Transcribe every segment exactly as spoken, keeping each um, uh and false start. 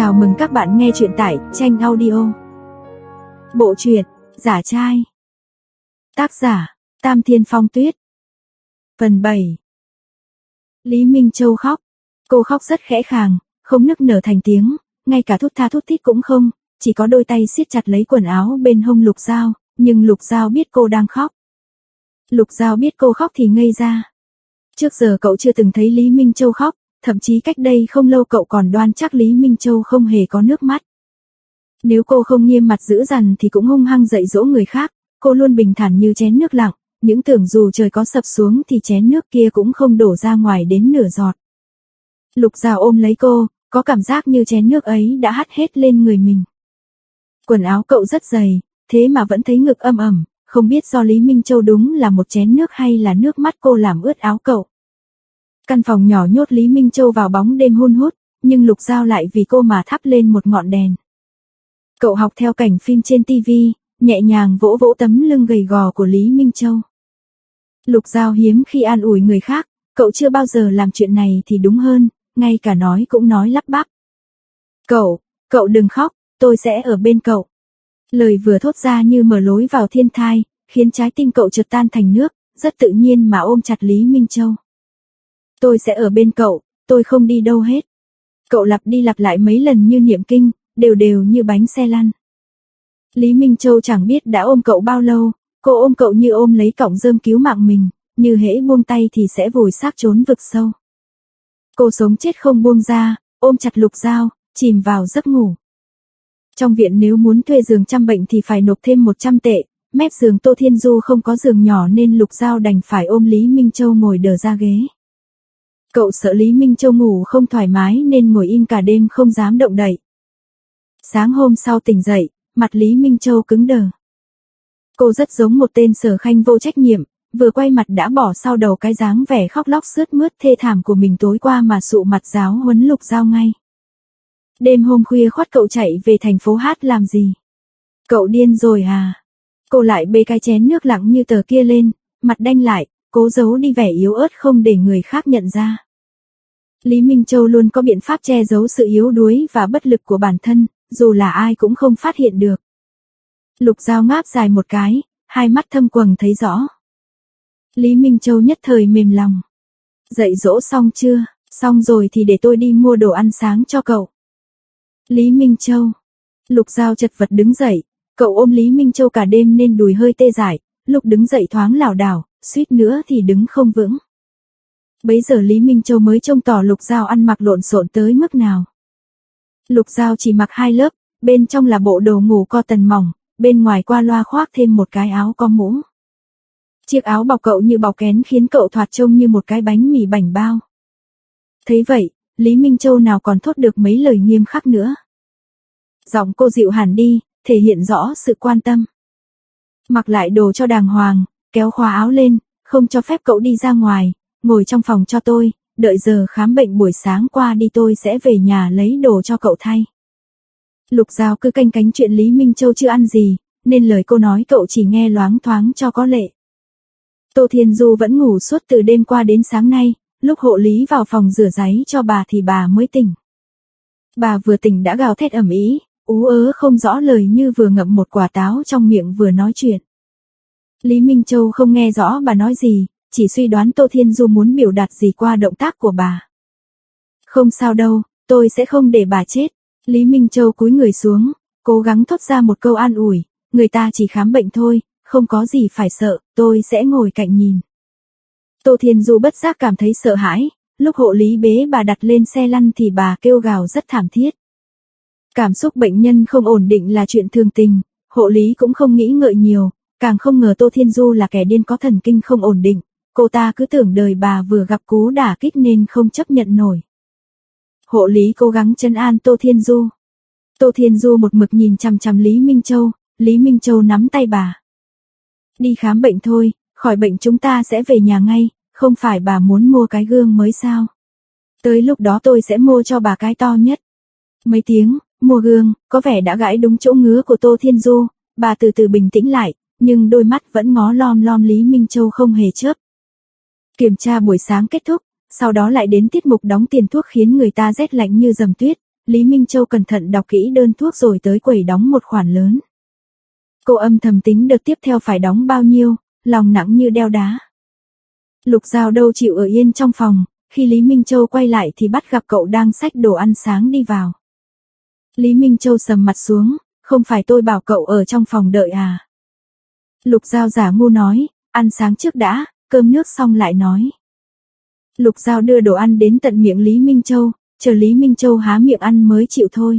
Chào mừng các bạn nghe truyện tại Tranh Audio. Bộ truyện Giả trai. Tác giả Tam Thiên Phong Tuyết. Phần bảy. Lý Minh Châu khóc. Cô khóc rất khẽ khàng, không nức nở thành tiếng, ngay cả thút tha thút thít cũng không, chỉ có đôi tay siết chặt lấy quần áo bên hông Lục Giao, nhưng Lục Giao biết cô đang khóc. Lục Giao biết cô khóc thì ngây ra. Trước giờ cậu chưa từng thấy Lý Minh Châu khóc, thậm chí cách đây không lâu cậu còn đoán chắc Lý Minh Châu không hề có nước mắt. Nếu cô không nghiêm mặt dữ dằn thì cũng hung hăng dạy dỗ người khác, cô luôn bình thản như chén nước lặng, những tưởng dù trời có sập xuống thì chén nước kia cũng không đổ ra ngoài đến nửa giọt. Lục Giao ôm lấy cô, có cảm giác như chén nước ấy đã hắt hết lên người mình. Quần áo cậu rất dày, thế mà vẫn thấy ngực âm ẩm, không biết do Lý Minh Châu đúng là một chén nước hay là nước mắt cô làm ướt áo cậu. Căn phòng nhỏ nhốt Lý Minh Châu vào bóng đêm hun hút, nhưng Lục Giao lại vì cô mà thắp lên một ngọn đèn. Cậu học theo cảnh phim trên tivi, nhẹ nhàng vỗ vỗ tấm lưng gầy gò của Lý Minh Châu. Lục Giao hiếm khi an ủi người khác, cậu chưa bao giờ làm chuyện này thì đúng hơn, ngay cả nói cũng nói lắp bắp. Cậu, cậu đừng khóc, tôi sẽ ở bên cậu. Lời vừa thốt ra như mở lối vào thiên thai, khiến trái tim cậu chợt tan thành nước, rất tự nhiên mà ôm chặt Lý Minh Châu. Tôi sẽ ở bên cậu, tôi không đi đâu hết. Cậu lặp đi lặp lại mấy lần như niệm kinh, đều đều như bánh xe lăn. Lý Minh Châu chẳng biết đã ôm cậu bao lâu, cô ôm cậu như ôm lấy cọng rơm cứu mạng mình, như hễ buông tay thì sẽ vùi xác trốn vực sâu. Cô sống chết không buông ra, ôm chặt Lục Giao, chìm vào giấc ngủ. Trong viện nếu muốn thuê giường chăm bệnh thì phải nộp thêm một trăm tệ, mép giường Tô Thiên Du không có giường nhỏ nên Lục Giao đành phải ôm Lý Minh Châu ngồi đờ ra ghế. Cậu sợ Lý Minh Châu ngủ không thoải mái nên ngồi im cả đêm không dám động đậy. Sáng hôm sau tỉnh dậy, mặt Lý Minh Châu cứng đờ. Cô rất giống một tên sở khanh vô trách nhiệm, vừa quay mặt đã bỏ sau đầu cái dáng vẻ khóc lóc sướt mướt thê thảm của mình tối qua mà sụ mặt giáo huấn Lục Giao ngay. Đêm hôm khuya khoắt cậu chạy về thành phố hát làm gì? Cậu điên rồi à? Cô lại bê cái chén nước lặng như tờ kia lên, mặt đanh lại, cố giấu đi vẻ yếu ớt không để người khác nhận ra. Lý Minh Châu luôn có biện pháp che giấu sự yếu đuối và bất lực của bản thân, dù là ai cũng không phát hiện được. Lục Giao ngáp dài một cái, hai mắt thâm quầng thấy rõ. Lý Minh Châu nhất thời mềm lòng. Dạy dỗ xong chưa? Xong rồi thì để tôi đi mua đồ ăn sáng cho cậu. Lý Minh Châu. Lục Giao chật vật đứng dậy, cậu ôm Lý Minh Châu cả đêm nên đùi hơi tê dại, lúc đứng dậy thoáng lảo đảo, suýt nữa thì đứng không vững. Bấy giờ Lý Minh Châu mới trông tỏ Lục Giao ăn mặc lộn xộn tới mức nào. Lục Giao chỉ mặc hai lớp, bên trong là bộ đồ ngủ cotton mỏng, bên ngoài qua loa khoác thêm một cái áo có mũ. Chiếc áo bọc cậu như bọc kén khiến cậu thoạt trông như một cái bánh mì bảnh bao. Thấy vậy, Lý Minh Châu nào còn thốt được mấy lời nghiêm khắc nữa. Giọng cô dịu hẳn đi, thể hiện rõ sự quan tâm. Mặc lại đồ cho đàng hoàng, kéo khóa áo lên, không cho phép cậu đi ra ngoài, ngồi trong phòng cho tôi, đợi giờ khám bệnh buổi sáng qua đi tôi sẽ về nhà lấy đồ cho cậu thay. Lục Giao cứ canh cánh chuyện Lý Minh Châu chưa ăn gì, nên lời cô nói cậu chỉ nghe loáng thoáng cho có lệ. Tô Thiên Du vẫn ngủ suốt từ đêm qua đến sáng nay, lúc hộ lý vào phòng rửa giấy cho bà thì bà mới tỉnh. Bà vừa tỉnh đã gào thét ầm ĩ, ú ớ không rõ lời như vừa ngậm một quả táo trong miệng vừa nói chuyện. Lý Minh Châu không nghe rõ bà nói gì, chỉ suy đoán Tô Thiên Du muốn biểu đạt gì qua động tác của bà. Không sao đâu, tôi sẽ không để bà chết. Lý Minh Châu cúi người xuống, cố gắng thốt ra một câu an ủi, người ta chỉ khám bệnh thôi, không có gì phải sợ, tôi sẽ ngồi cạnh nhìn. Tô Thiên Du bất giác cảm thấy sợ hãi, lúc hộ lý bế bà đặt lên xe lăn thì bà kêu gào rất thảm thiết. Cảm xúc bệnh nhân không ổn định là chuyện thường tình, hộ lý cũng không nghĩ ngợi nhiều, càng không ngờ Tô Thiên Du là kẻ điên có thần kinh không ổn định, cô ta cứ tưởng đời bà vừa gặp cú đả kích nên không chấp nhận nổi. Hộ lý cố gắng trấn an Tô Thiên Du. Tô Thiên Du một mực nhìn chằm chằm Lý Minh Châu, Lý Minh Châu nắm tay bà. Đi khám bệnh thôi, khỏi bệnh chúng ta sẽ về nhà ngay, không phải bà muốn mua cái gương mới sao? Tới lúc đó tôi sẽ mua cho bà cái to nhất. Mấy tiếng, mua gương, có vẻ đã gãi đúng chỗ ngứa của Tô Thiên Du, bà từ từ bình tĩnh lại, nhưng đôi mắt vẫn ngó lom lom Lý Minh Châu không hề chớp. Kiểm tra buổi sáng kết thúc, sau đó lại đến tiết mục đóng tiền thuốc khiến người ta rét lạnh như dầm tuyết, Lý Minh Châu cẩn thận đọc kỹ đơn thuốc rồi tới quầy đóng một khoản lớn. Cô âm thầm tính đợt tiếp theo phải đóng bao nhiêu, lòng nặng như đeo đá. Lục Giao đâu chịu ở yên trong phòng, khi Lý Minh Châu quay lại thì bắt gặp cậu đang xách đồ ăn sáng đi vào. Lý Minh Châu sầm mặt xuống, không phải tôi bảo cậu ở trong phòng đợi à? Lục Giao giả ngu nói, ăn sáng trước đã, cơm nước xong lại nói. Lục Giao đưa đồ ăn đến tận miệng Lý Minh Châu, chờ Lý Minh Châu há miệng ăn mới chịu thôi.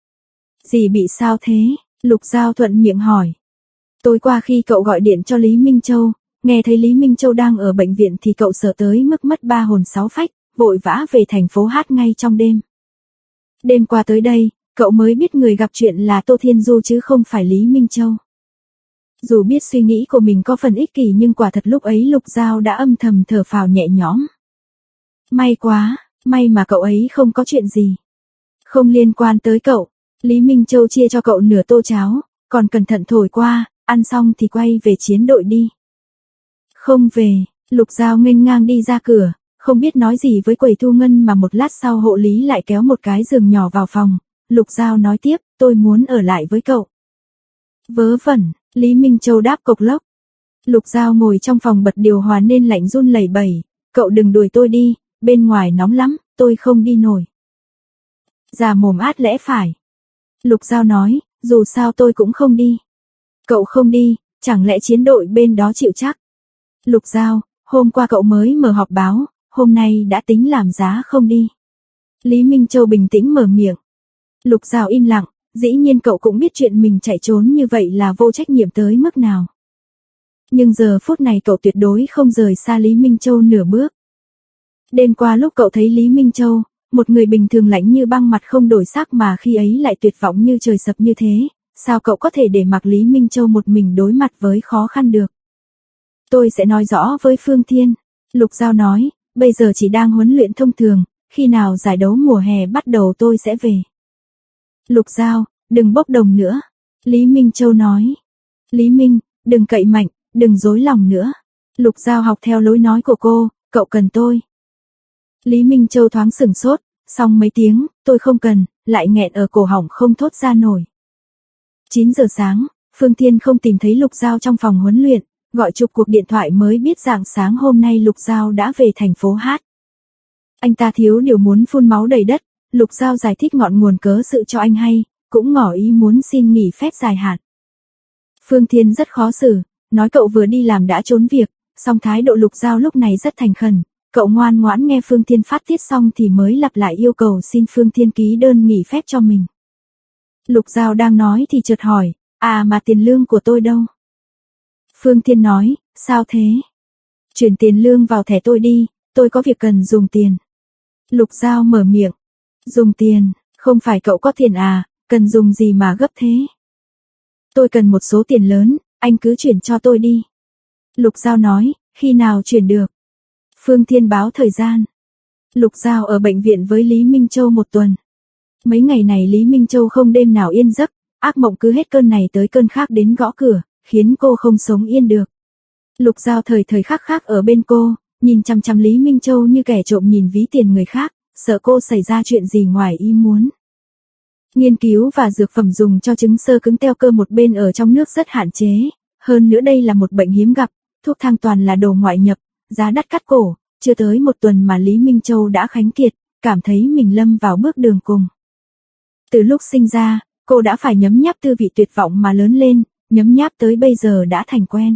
Dì bị sao thế? Lục Giao thuận miệng hỏi. Tối qua khi cậu gọi điện cho Lý Minh Châu, nghe thấy Lý Minh Châu đang ở bệnh viện thì cậu sợ tới mức mất ba hồn sáu phách, vội vã về thành phố Hát ngay trong đêm. Đêm qua tới đây, cậu mới biết người gặp chuyện là Tô Thiên Du chứ không phải Lý Minh Châu. Dù biết suy nghĩ của mình có phần ích kỷ nhưng quả thật lúc ấy Lục Giao đã âm thầm thở phào nhẹ nhõm. May quá, may mà cậu ấy không có chuyện gì. Không liên quan tới cậu, Lý Minh Châu chia cho cậu nửa tô cháo, còn cẩn thận thổi qua, ăn xong thì quay về chiến đội đi. Không về, Lục Giao nghênh ngang đi ra cửa, không biết nói gì với quầy thu ngân mà một lát sau hộ lý lại kéo một cái giường nhỏ vào phòng. Lục Giao nói tiếp, tôi muốn ở lại với cậu. Vớ vẩn, Lý Minh Châu đáp cộc lốc. Lục Giao ngồi trong phòng bật điều hòa nên lạnh run lẩy bẩy, cậu đừng đuổi tôi đi, bên ngoài nóng lắm, tôi không đi nổi. Già mồm át lẽ phải. Lục Giao nói, dù sao tôi cũng không đi. Cậu không đi, chẳng lẽ chiến đội bên đó chịu chắc? Lục Giao, hôm qua cậu mới mở họp báo, hôm nay đã tính làm giá không đi. Lý Minh Châu bình tĩnh mở miệng. Lục Giao im lặng, dĩ nhiên cậu cũng biết chuyện mình chạy trốn như vậy là vô trách nhiệm tới mức nào. Nhưng giờ phút này cậu tuyệt đối không rời xa Lý Minh Châu nửa bước. Đêm qua lúc cậu thấy Lý Minh Châu, một người bình thường lạnh như băng mặt không đổi sắc mà khi ấy lại tuyệt vọng như trời sập như thế, sao cậu có thể để mặc Lý Minh Châu một mình đối mặt với khó khăn được? Tôi sẽ nói rõ với Phương Thiên, Lục Giao nói, bây giờ chỉ đang huấn luyện thông thường, khi nào giải đấu mùa hè bắt đầu tôi sẽ về. Lục Giao, đừng bốc đồng nữa. Lý Minh Châu nói. Lý Minh, đừng cậy mạnh, đừng dối lòng nữa. Lục Giao học theo lối nói của cô, cậu cần tôi. Lý Minh Châu thoáng sửng sốt, xong mấy tiếng, tôi không cần, lại nghẹn ở cổ họng không thốt ra nổi. chín giờ sáng, Phương Thiên không tìm thấy Lục Giao trong phòng huấn luyện, gọi chụp cuộc điện thoại mới biết rạng sáng hôm nay Lục Giao đã về thành phố Hát. Anh ta thiếu điều muốn phun máu đầy đất, Lục Giao giải thích ngọn nguồn cớ sự cho anh hay, cũng ngỏ ý muốn xin nghỉ phép dài hạn. Phương Thiên rất khó xử, nói cậu vừa đi làm đã trốn việc, song thái độ Lục Giao lúc này rất thành khẩn, cậu ngoan ngoãn nghe Phương Thiên phát tiết xong thì mới lặp lại yêu cầu xin Phương Thiên ký đơn nghỉ phép cho mình. Lục Giao đang nói thì chợt hỏi, à mà tiền lương của tôi đâu? Phương Thiên nói, sao thế? Chuyển tiền lương vào thẻ tôi đi, tôi có việc cần dùng tiền. Lục Giao mở miệng, dùng tiền, không phải cậu có tiền à, cần dùng gì mà gấp thế? Tôi cần một số tiền lớn, anh cứ chuyển cho tôi đi. Lục Giao nói, khi nào chuyển được? Phương Thiên báo thời gian. Lục Giao ở bệnh viện với Lý Minh Châu một tuần. Mấy ngày này Lý Minh Châu không đêm nào yên giấc, ác mộng cứ hết cơn này tới cơn khác đến gõ cửa, khiến cô không sống yên được. Lục Giao thời thời khắc khắc ở bên cô, nhìn chăm chăm Lý Minh Châu như kẻ trộm nhìn ví tiền người khác, sợ cô xảy ra chuyện gì ngoài ý muốn. Nghiên cứu và dược phẩm dùng cho chứng xơ cứng teo cơ một bên ở trong nước rất hạn chế, hơn nữa đây là một bệnh hiếm gặp, thuốc thang toàn là đồ ngoại nhập, giá đắt cắt cổ, chưa tới một tuần mà Lý Minh Châu đã khánh kiệt, cảm thấy mình lâm vào bước đường cùng. Từ lúc sinh ra, cô đã phải nhấm nháp tư vị tuyệt vọng mà lớn lên, nhấm nháp tới bây giờ đã thành quen.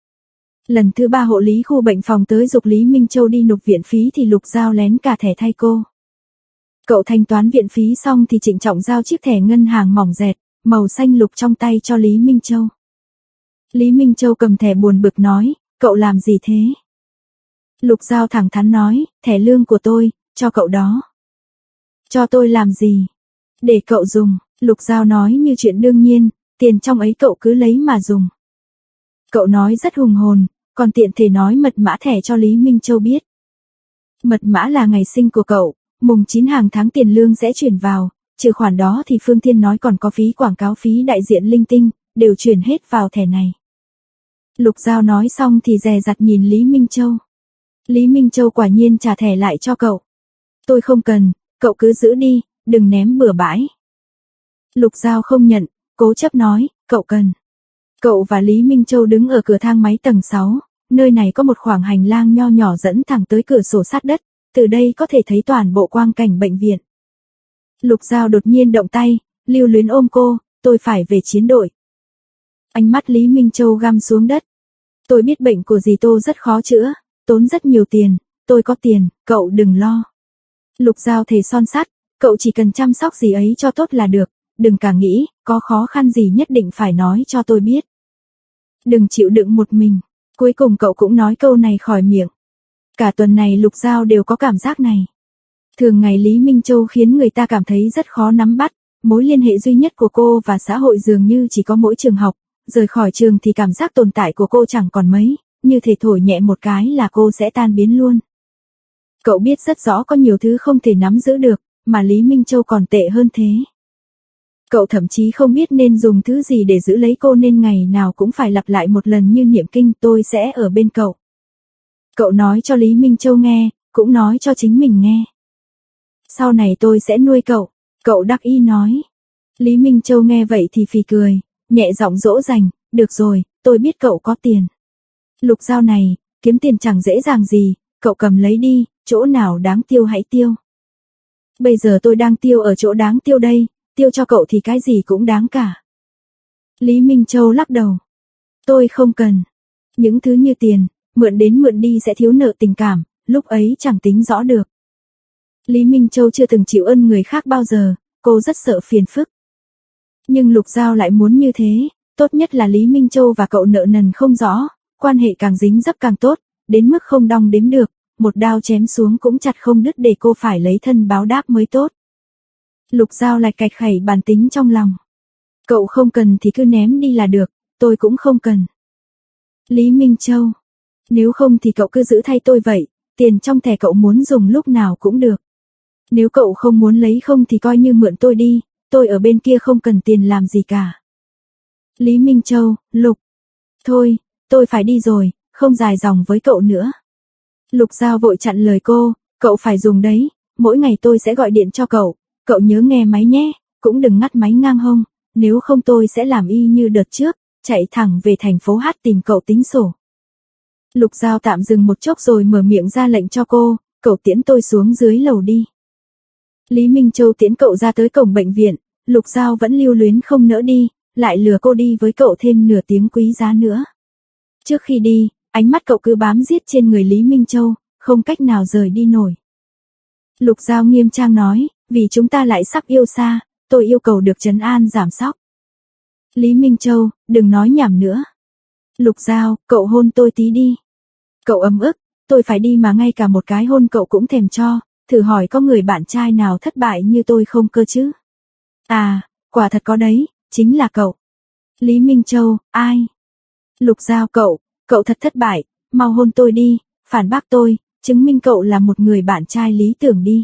Lần thứ ba hộ lý khu bệnh phòng tới giục Lý Minh Châu đi nộp viện phí thì Lục Giao lén cả thẻ thay cô. Cậu thanh toán viện phí xong thì trịnh trọng giao chiếc thẻ ngân hàng mỏng dẹt, màu xanh lục trong tay cho Lý Minh Châu. Lý Minh Châu cầm thẻ buồn bực nói, cậu làm gì thế? Lục Giao thẳng thắn nói, thẻ lương của tôi, cho cậu đó. Cho tôi làm gì? Để cậu dùng, Lục Giao nói như chuyện đương nhiên, tiền trong ấy cậu cứ lấy mà dùng. Cậu nói rất hùng hồn, còn tiện thể nói mật mã thẻ cho Lý Minh Châu biết. Mật mã là ngày sinh của cậu, mùng chín hàng tháng tiền lương sẽ chuyển vào, trừ khoản đó thì Phương Thiên nói còn có phí quảng cáo phí đại diện linh tinh, đều chuyển hết vào thẻ này. Lục Giao nói xong thì dè dặt nhìn Lý Minh Châu. Lý Minh Châu quả nhiên trả thẻ lại cho cậu. Tôi không cần, cậu cứ giữ đi, đừng ném bừa bãi. Lục Giao không nhận, cố chấp nói, cậu cần. Cậu và Lý Minh Châu đứng ở cửa thang máy tầng sáu, nơi này có một khoảng hành lang nho nhỏ dẫn thẳng tới cửa sổ sát đất, từ đây có thể thấy toàn bộ quang cảnh bệnh viện. Lục Giao đột nhiên động tay, lưu luyến ôm cô, tôi phải về chiến đội. Ánh mắt Lý Minh Châu găm xuống đất. Tôi biết bệnh của dì Tô rất khó chữa, tốn rất nhiều tiền, tôi có tiền, cậu đừng lo. Lục Giao thề son sắt, cậu chỉ cần chăm sóc dì ấy cho tốt là được, đừng cả nghĩ, có khó khăn gì nhất định phải nói cho tôi biết. Đừng chịu đựng một mình, cuối cùng cậu cũng nói câu này khỏi miệng. Cả tuần này Lục Giao đều có cảm giác này. Thường ngày Lý Minh Châu khiến người ta cảm thấy rất khó nắm bắt, mối liên hệ duy nhất của cô và xã hội dường như chỉ có mỗi trường học, rời khỏi trường thì cảm giác tồn tại của cô chẳng còn mấy, như thể thổi nhẹ một cái là cô sẽ tan biến luôn. Cậu biết rất rõ có nhiều thứ không thể nắm giữ được, mà Lý Minh Châu còn tệ hơn thế. Cậu thậm chí không biết nên dùng thứ gì để giữ lấy cô nên ngày nào cũng phải lặp lại một lần như niệm kinh tôi sẽ ở bên cậu. Cậu nói cho Lý Minh Châu nghe, cũng nói cho chính mình nghe. Sau này tôi sẽ nuôi cậu, cậu đắc ý nói. Lý Minh Châu nghe vậy thì phì cười, nhẹ giọng dỗ dành, được rồi, tôi biết cậu có tiền. Lục Giao này, kiếm tiền chẳng dễ dàng gì, cậu cầm lấy đi, chỗ nào đáng tiêu hãy tiêu. Bây giờ tôi đang tiêu ở chỗ đáng tiêu đây, tiêu cho cậu thì cái gì cũng đáng cả. Lý Minh Châu lắc đầu. Tôi không cần. Những thứ như tiền, mượn đến mượn đi sẽ thiếu nợ tình cảm, lúc ấy chẳng tính rõ được. Lý Minh Châu chưa từng chịu ơn người khác bao giờ, cô rất sợ phiền phức. Nhưng Lục Giao lại muốn như thế, tốt nhất là Lý Minh Châu và cậu nợ nần không rõ, quan hệ càng dính dấp càng tốt, đến mức không đong đếm được, một đao chém xuống cũng chặt không đứt để cô phải lấy thân báo đáp mới tốt. Lục Giao lạch cạch khẩy bản tính trong lòng. Cậu không cần thì cứ ném đi là được, tôi cũng không cần. Lý Minh Châu, nếu không thì cậu cứ giữ thay tôi vậy, tiền trong thẻ cậu muốn dùng lúc nào cũng được. Nếu cậu không muốn lấy không thì coi như mượn tôi đi, tôi ở bên kia không cần tiền làm gì cả. Lý Minh Châu, Lục. Thôi, tôi phải đi rồi, không dài dòng với cậu nữa. Lục Giao vội chặn lời cô, cậu phải dùng đấy, mỗi ngày tôi sẽ gọi điện cho cậu, cậu nhớ nghe máy nhé, cũng đừng ngắt máy ngang hông, nếu không tôi sẽ làm y như đợt trước, chạy thẳng về thành phố Hát tìm cậu tính sổ. Lục Giao tạm dừng một chốc rồi mở miệng ra lệnh cho cô, cậu tiễn tôi xuống dưới lầu đi. Lý Minh Châu tiễn cậu ra tới cổng bệnh viện, Lục Giao vẫn lưu luyến không nỡ đi, lại lừa cô đi với cậu thêm nửa tiếng quý giá nữa. Trước khi đi, ánh mắt cậu cứ bám giết trên người Lý Minh Châu, không cách nào rời đi nổi. Lục Giao nghiêm trang nói, vì chúng ta lại sắp yêu xa, tôi yêu cầu được trấn an giảm sóc. Lý Minh Châu, đừng nói nhảm nữa. Lục Giao, cậu hôn tôi tí đi. Cậu ấm ức, tôi phải đi mà ngay cả một cái hôn cậu cũng thèm cho, thử hỏi có người bạn trai nào thất bại như tôi không cơ chứ? À, quả thật có đấy, chính là cậu. Lý Minh Châu, ai? Lục Giao, cậu, cậu thật thất bại, mau hôn tôi đi, phản bác tôi, chứng minh cậu là một người bạn trai lý tưởng đi.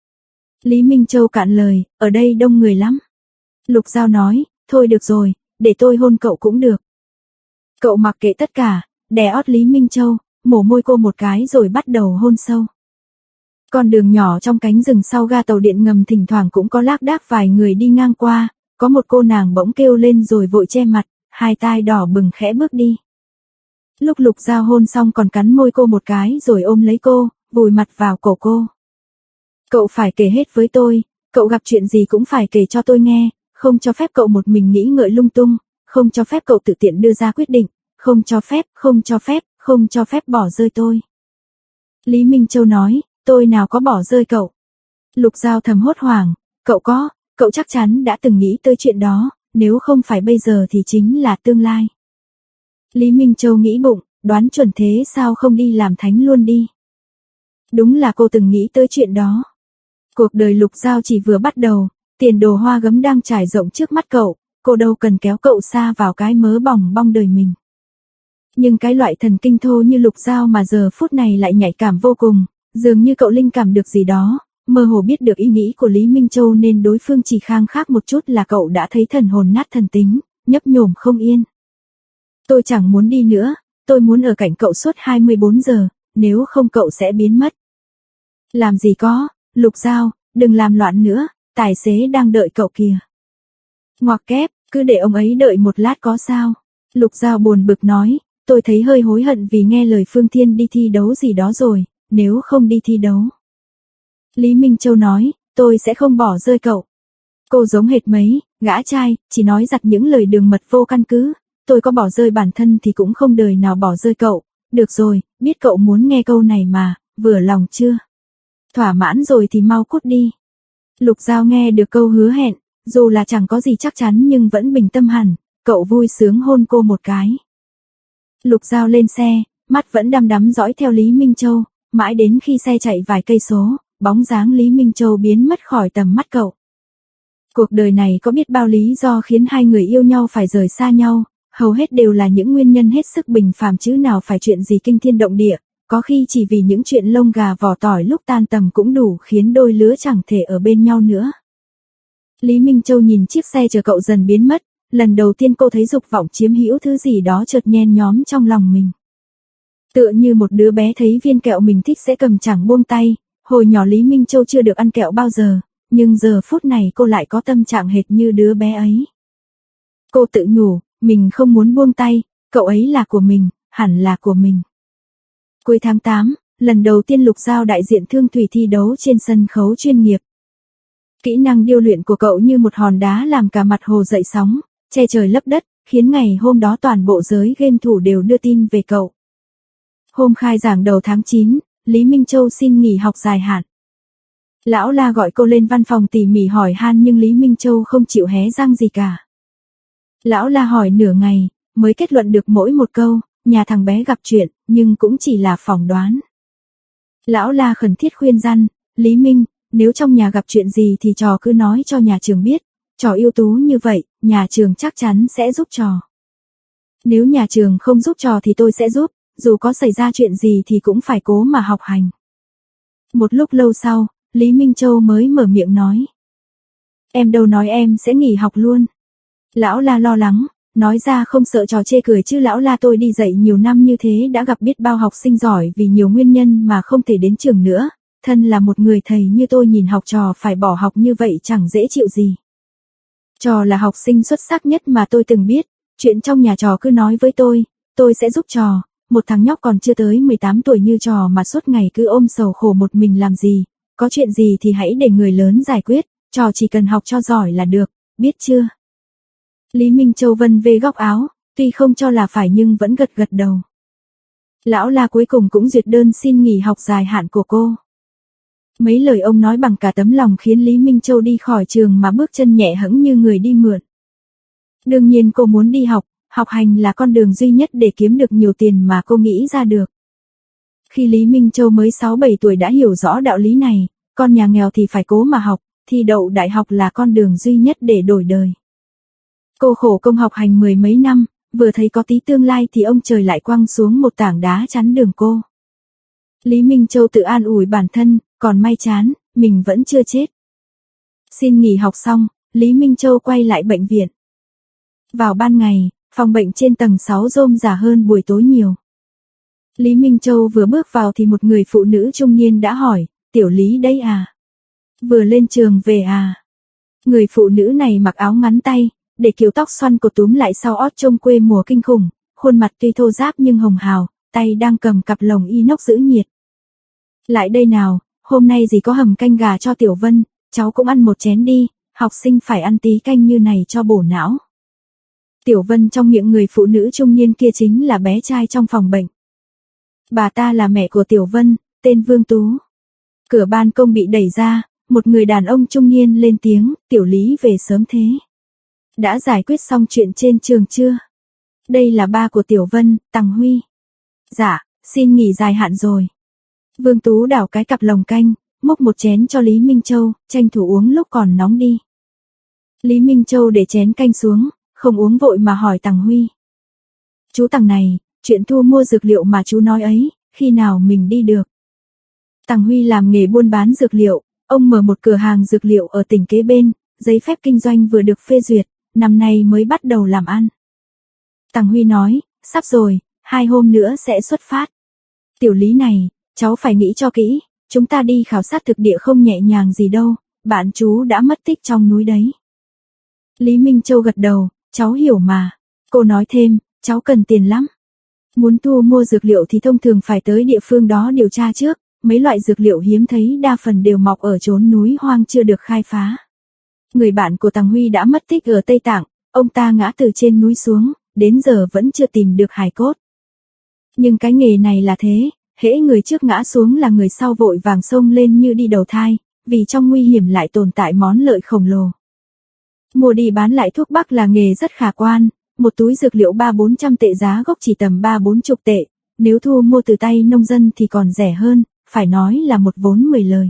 Lý Minh Châu cạn lời, ở đây đông người lắm. Lục Giao nói, thôi được rồi, để tôi hôn cậu cũng được. Cậu mặc kệ tất cả, đè ót Lý Minh Châu, mổ môi cô một cái rồi bắt đầu hôn sâu. Con đường nhỏ trong cánh rừng sau ga tàu điện ngầm thỉnh thoảng cũng có lác đác vài người đi ngang qua, có một cô nàng bỗng kêu lên rồi vội che mặt, hai tai đỏ bừng khẽ bước đi. Lúc Lục Giao hôn xong còn cắn môi cô một cái rồi ôm lấy cô, vùi mặt vào cổ cô. Cậu phải kể hết với tôi, cậu gặp chuyện gì cũng phải kể cho tôi nghe, không cho phép cậu một mình nghĩ ngợi lung tung, không cho phép cậu tự tiện đưa ra quyết định, không cho phép, không cho phép, không cho phép bỏ rơi tôi. Lý Minh Châu nói, tôi nào có bỏ rơi cậu. Lục Giao thầm hốt hoảng, cậu có, cậu chắc chắn đã từng nghĩ tới chuyện đó, nếu không phải bây giờ thì chính là tương lai. Lý Minh Châu nghĩ bụng, đoán chuẩn thế sao không đi làm thánh luôn đi. Đúng là cô từng nghĩ tới chuyện đó. Cuộc đời Lục Giao chỉ vừa bắt đầu, tiền đồ hoa gấm đang trải rộng trước mắt cậu, cô đâu cần kéo cậu xa vào cái mớ bòng bong đời mình. Nhưng cái loại thần kinh thô như Lục Giao mà giờ phút này lại nhạy cảm vô cùng, dường như cậu linh cảm được gì đó, mơ hồ biết được ý nghĩ của Lý Minh Châu nên đối phương chỉ khang khác một chút là cậu đã thấy thần hồn nát thần tính, nhấp nhổm không yên. Tôi chẳng muốn đi nữa, tôi muốn ở cạnh cậu suốt hai mươi bốn giờ, nếu không cậu sẽ biến mất. Làm gì có, Lục Giao, đừng làm loạn nữa, tài xế đang đợi cậu kìa. Ngoặc kép, cứ để ông ấy đợi một lát có sao. Lục Giao buồn bực nói, tôi thấy hơi hối hận vì nghe lời Phương Thiên đi thi đấu gì đó rồi, nếu không đi thi đấu. Lý Minh Châu nói, tôi sẽ không bỏ rơi cậu. Cô giống hệt mấy, gã trai, chỉ nói giặt những lời đường mật vô căn cứ, tôi có bỏ rơi bản thân thì cũng không đời nào bỏ rơi cậu. Được rồi, biết cậu muốn nghe câu này mà, vừa lòng chưa? Thỏa mãn rồi thì mau cút đi. Lục Giao nghe được câu hứa hẹn, dù là chẳng có gì chắc chắn nhưng vẫn bình tâm hẳn, cậu vui sướng hôn cô một cái. Lục Giao lên xe, mắt vẫn đăm đắm dõi theo Lý Minh Châu, mãi đến khi xe chạy vài cây số, bóng dáng Lý Minh Châu biến mất khỏi tầm mắt cậu. Cuộc đời này có biết bao lý do khiến hai người yêu nhau phải rời xa nhau, hầu hết đều là những nguyên nhân hết sức bình phàm chứ nào phải chuyện gì kinh thiên động địa, có khi chỉ vì những chuyện lông gà vỏ tỏi lúc tan tầm cũng đủ khiến đôi lứa chẳng thể ở bên nhau nữa. Lý Minh Châu nhìn chiếc xe chờ cậu dần biến mất, lần đầu tiên cô thấy dục vọng chiếm hữu thứ gì đó chợt nhen nhóm trong lòng mình. Tựa như một đứa bé thấy viên kẹo mình thích sẽ cầm chẳng buông tay, hồi nhỏ Lý Minh Châu chưa được ăn kẹo bao giờ, nhưng giờ phút này cô lại có tâm trạng hệt như đứa bé ấy. Cô tự nhủ, mình không muốn buông tay, cậu ấy là của mình, hẳn là của mình. Cuối tháng tám, lần đầu tiên Lục Giao đại diện Thương Thủy thi đấu trên sân khấu chuyên nghiệp. Kỹ năng điêu luyện của cậu như một hòn đá làm cả mặt hồ dậy sóng, che trời lấp đất, khiến ngày hôm đó toàn bộ giới game thủ đều đưa tin về cậu. Hôm khai giảng đầu tháng chín, Lý Minh Châu xin nghỉ học dài hạn. Lão La gọi cô lên văn phòng tỉ mỉ hỏi han nhưng Lý Minh Châu không chịu hé răng gì cả. Lão La hỏi nửa ngày, mới kết luận được mỗi một câu, nhà thằng bé gặp chuyện, nhưng cũng chỉ là phỏng đoán. Lão La khẩn thiết khuyên răn, Lý Minh, nếu trong nhà gặp chuyện gì thì trò cứ nói cho nhà trường biết, trò ưu tú như vậy, nhà trường chắc chắn sẽ giúp trò. Nếu nhà trường không giúp trò thì tôi sẽ giúp, dù có xảy ra chuyện gì thì cũng phải cố mà học hành. Một lúc lâu sau, Lý Minh Châu mới mở miệng nói. Em đâu nói em sẽ nghỉ học luôn. Lão La lo lắng, nói ra không sợ trò chê cười chứ lão La tôi đi dạy nhiều năm như thế đã gặp biết bao học sinh giỏi vì nhiều nguyên nhân mà không thể đến trường nữa. Thân là một người thầy như tôi nhìn học trò phải bỏ học như vậy chẳng dễ chịu gì. Trò là học sinh xuất sắc nhất mà tôi từng biết, chuyện trong nhà trò cứ nói với tôi, tôi sẽ giúp trò. Một thằng nhóc còn chưa tới mười tám tuổi như trò mà suốt ngày cứ ôm sầu khổ một mình làm gì, có chuyện gì thì hãy để người lớn giải quyết, trò chỉ cần học cho giỏi là được, biết chưa? Lý Minh Châu vân về góc áo, tuy không cho là phải nhưng vẫn gật gật đầu. Lão La cuối cùng cũng duyệt đơn xin nghỉ học dài hạn của cô. Mấy lời ông nói bằng cả tấm lòng khiến Lý Minh Châu đi khỏi trường mà bước chân nhẹ hẫng như người đi mượn. Đương nhiên cô muốn đi học, học hành là con đường duy nhất để kiếm được nhiều tiền mà cô nghĩ ra được. Khi Lý Minh Châu mới sáu bảy tuổi đã hiểu rõ đạo lý này, con nhà nghèo thì phải cố mà học, thi đậu đại học là con đường duy nhất để đổi đời. Cô khổ công học hành mười mấy năm, vừa thấy có tí tương lai thì ông trời lại quăng xuống một tảng đá chắn đường cô. Lý Minh Châu tự an ủi bản thân, còn may chán, mình vẫn chưa chết. Xin nghỉ học xong, Lý Minh Châu quay lại bệnh viện. Vào ban ngày, phòng bệnh trên tầng sáu rôm rả hơn buổi tối nhiều. Lý Minh Châu vừa bước vào thì một người phụ nữ trung niên đã hỏi, tiểu Lý đây à? Vừa lên trường về à? Người phụ nữ này mặc áo ngắn tay, để kiểu tóc xoăn cột túm lại sau ót trông quê mùa kinh khủng, khuôn mặt tuy thô ráp nhưng hồng hào, tay đang cầm cặp lồng inox giữ nhiệt. Lại đây nào, hôm nay dì có hầm canh gà cho Tiểu Vân, cháu cũng ăn một chén đi, học sinh phải ăn tí canh như này cho bổ não. Tiểu Vân trong miệng người phụ nữ trung niên kia chính là bé trai trong phòng bệnh. Bà ta là mẹ của Tiểu Vân, tên Vương Tú. Cửa ban công bị đẩy ra, một người đàn ông trung niên lên tiếng, Tiểu Lý về sớm thế. Đã giải quyết xong chuyện trên trường chưa? Đây là ba của Tiểu Vân, Tằng Huy. Dạ, xin nghỉ dài hạn rồi. Vương Tú đảo cái cặp lồng canh, múc một chén cho Lý Minh Châu, tranh thủ uống lúc còn nóng đi. Lý Minh Châu để chén canh xuống, không uống vội mà hỏi Tằng Huy. Chú Tằng này, chuyện thu mua dược liệu mà chú nói ấy, khi nào mình đi được? Tằng Huy làm nghề buôn bán dược liệu, ông mở một cửa hàng dược liệu ở tỉnh kế bên, giấy phép kinh doanh vừa được phê duyệt, năm nay mới bắt đầu làm ăn. Tằng Huy nói, sắp rồi, hai hôm nữa sẽ xuất phát. Tiểu Lý này, cháu phải nghĩ cho kỹ, chúng ta đi khảo sát thực địa không nhẹ nhàng gì đâu, bạn chú đã mất tích trong núi đấy. Lý Minh Châu gật đầu, cháu hiểu mà. Cô nói thêm, cháu cần tiền lắm. Muốn thu mua dược liệu thì thông thường phải tới địa phương đó điều tra trước, mấy loại dược liệu hiếm thấy đa phần đều mọc ở chốn núi hoang chưa được khai phá. Người bạn của Tằng Huy đã mất tích ở Tây Tạng, ông ta ngã từ trên núi xuống, đến giờ vẫn chưa tìm được hài cốt. Nhưng cái nghề này là thế, hễ người trước ngã xuống là người sau vội vàng xông lên như đi đầu thai, vì trong nguy hiểm lại tồn tại món lợi khổng lồ. Mua đi bán lại thuốc bắc là nghề rất khả quan, một túi dược liệu ba bốn trăm tệ giá gốc chỉ tầm ba bốn chục tệ, nếu thu mua từ tay nông dân thì còn rẻ hơn, phải nói là một vốn mười lời.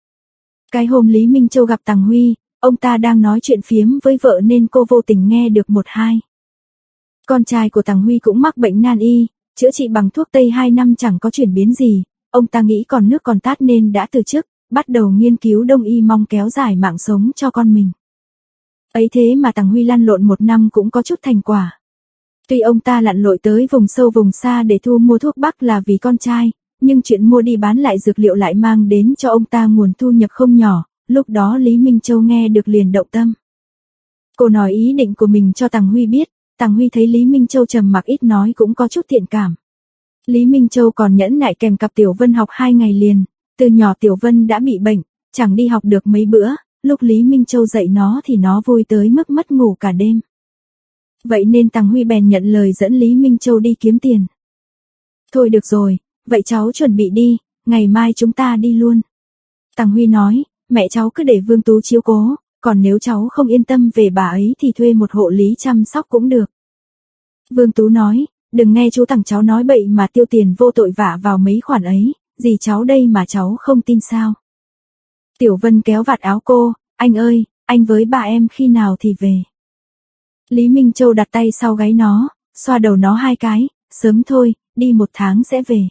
Cái hôm Lý Minh Châu gặp Tằng Huy, ông ta đang nói chuyện phiếm với vợ nên cô vô tình nghe được một hai. Con trai của Tằng Huy cũng mắc bệnh nan y, chữa trị bằng thuốc tây hai năm chẳng có chuyển biến gì, ông ta nghĩ còn nước còn tát nên đã từ chức, bắt đầu nghiên cứu đông y mong kéo dài mạng sống cho con mình. Ấy thế mà Tằng Huy lăn lộn một năm cũng có chút thành quả. Tuy ông ta lặn lội tới vùng sâu vùng xa để thu mua thuốc bắc là vì con trai, nhưng chuyện mua đi bán lại dược liệu lại mang đến cho ông ta nguồn thu nhập không nhỏ, lúc đó Lý Minh Châu nghe được liền động tâm. Cô nói ý định của mình cho Tằng Huy biết, Tằng Huy thấy Lý Minh Châu trầm mặc ít nói cũng có chút thiện cảm. Lý Minh Châu còn nhẫn nại kèm cặp Tiểu Vân học hai ngày liền, từ nhỏ Tiểu Vân đã bị bệnh, chẳng đi học được mấy bữa, lúc Lý Minh Châu dạy nó thì nó vui tới mức mất ngủ cả đêm. Vậy nên Tằng Huy bèn nhận lời dẫn Lý Minh Châu đi kiếm tiền. Thôi được rồi, vậy cháu chuẩn bị đi, ngày mai chúng ta đi luôn. Tằng Huy nói, mẹ cháu cứ để Vương Tú chiếu cố, còn nếu cháu không yên tâm về bà ấy thì thuê một hộ lý chăm sóc cũng được. Vương Tú nói, đừng nghe chú Tằng cháu nói bậy mà tiêu tiền vô tội vạ vào mấy khoản ấy, gì cháu đây mà cháu không tin sao. Tiểu Vân kéo vạt áo cô, anh ơi, anh với bà em khi nào thì về. Lý Minh Châu đặt tay sau gáy nó, xoa đầu nó hai cái, sớm thôi, đi một tháng sẽ về.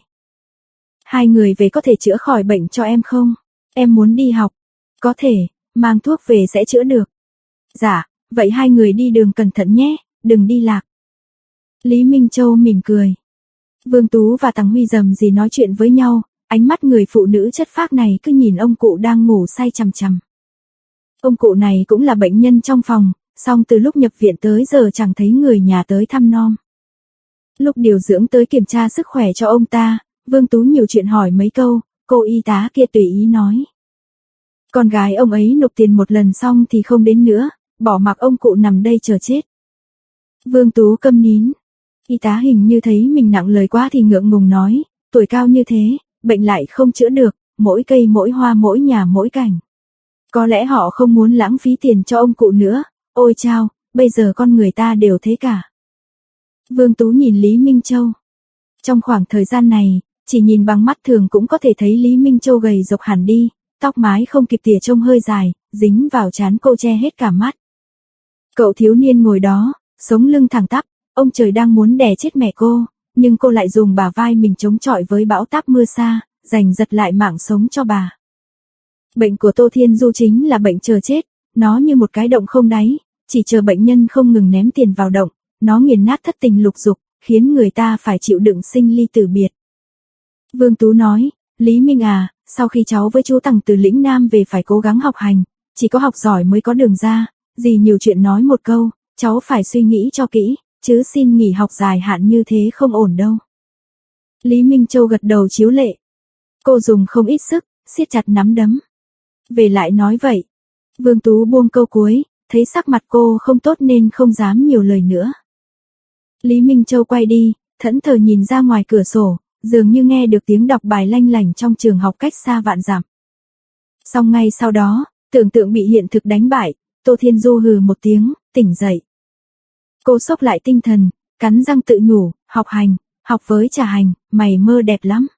Hai người về có thể chữa khỏi bệnh cho em không? Em muốn đi học. Có thể, mang thuốc về sẽ chữa được. Dạ, vậy hai người đi đường cẩn thận nhé, đừng đi lạc. Lý Minh Châu mỉm cười. Vương Tú và Tằng Huy rầm rì nói chuyện với nhau, ánh mắt người phụ nữ chất phác này cứ nhìn ông cụ đang ngủ say chằm chằm. Ông cụ này cũng là bệnh nhân trong phòng, song từ lúc nhập viện tới giờ chẳng thấy người nhà tới thăm nom. Lúc điều dưỡng tới kiểm tra sức khỏe cho ông ta, Vương Tú nhiều chuyện hỏi mấy câu, cô y tá kia tùy ý nói. Con gái ông ấy nộp tiền một lần xong thì không đến nữa, bỏ mặc ông cụ nằm đây chờ chết. Vương Tú câm nín. Y tá hình như thấy mình nặng lời quá thì ngượng ngùng nói, tuổi cao như thế, bệnh lại không chữa được, mỗi cây mỗi hoa mỗi nhà mỗi cảnh. Có lẽ họ không muốn lãng phí tiền cho ông cụ nữa, ôi chao, bây giờ con người ta đều thế cả. Vương Tú nhìn Lý Minh Châu. Trong khoảng thời gian này, chỉ nhìn bằng mắt thường cũng có thể thấy Lý Minh Châu gầy rộc hẳn đi, tóc mái không kịp tỉa trông hơi dài, dính vào trán cô che hết cả mắt. Cậu thiếu niên ngồi đó, sống lưng thẳng tắp, ông trời đang muốn đè chết mẹ cô, nhưng cô lại dùng bả vai mình chống chọi với bão táp mưa xa, giành giật lại mạng sống cho bà. Bệnh của Tô Thiên Du chính là bệnh chờ chết, nó như một cái động không đáy, chỉ chờ bệnh nhân không ngừng ném tiền vào động, nó nghiền nát thất tình lục dục, khiến người ta phải chịu đựng sinh ly tử biệt. Vương Tú nói, Lý Minh à, sau khi cháu với chú Tằng từ lĩnh Nam về phải cố gắng học hành, chỉ có học giỏi mới có đường ra, dì nhiều chuyện nói một câu, cháu phải suy nghĩ cho kỹ, chứ xin nghỉ học dài hạn như thế không ổn đâu. Lý Minh Châu gật đầu chiếu lệ. Cô dùng không ít sức, siết chặt nắm đấm. Về lại nói vậy. Vương Tú buông câu cuối, thấy sắc mặt cô không tốt nên không dám nhiều lời nữa. Lý Minh Châu quay đi, thẫn thờ nhìn ra ngoài cửa sổ, dường như nghe được tiếng đọc bài lanh lảnh trong trường học cách xa vạn dặm. Xong ngay sau đó, tưởng tượng bị hiện thực đánh bại, Tô Thiên Du hừ một tiếng, tỉnh dậy. Cô xốc lại tinh thần, cắn răng tự nhủ, học hành, học với trà hành, mày mơ đẹp lắm.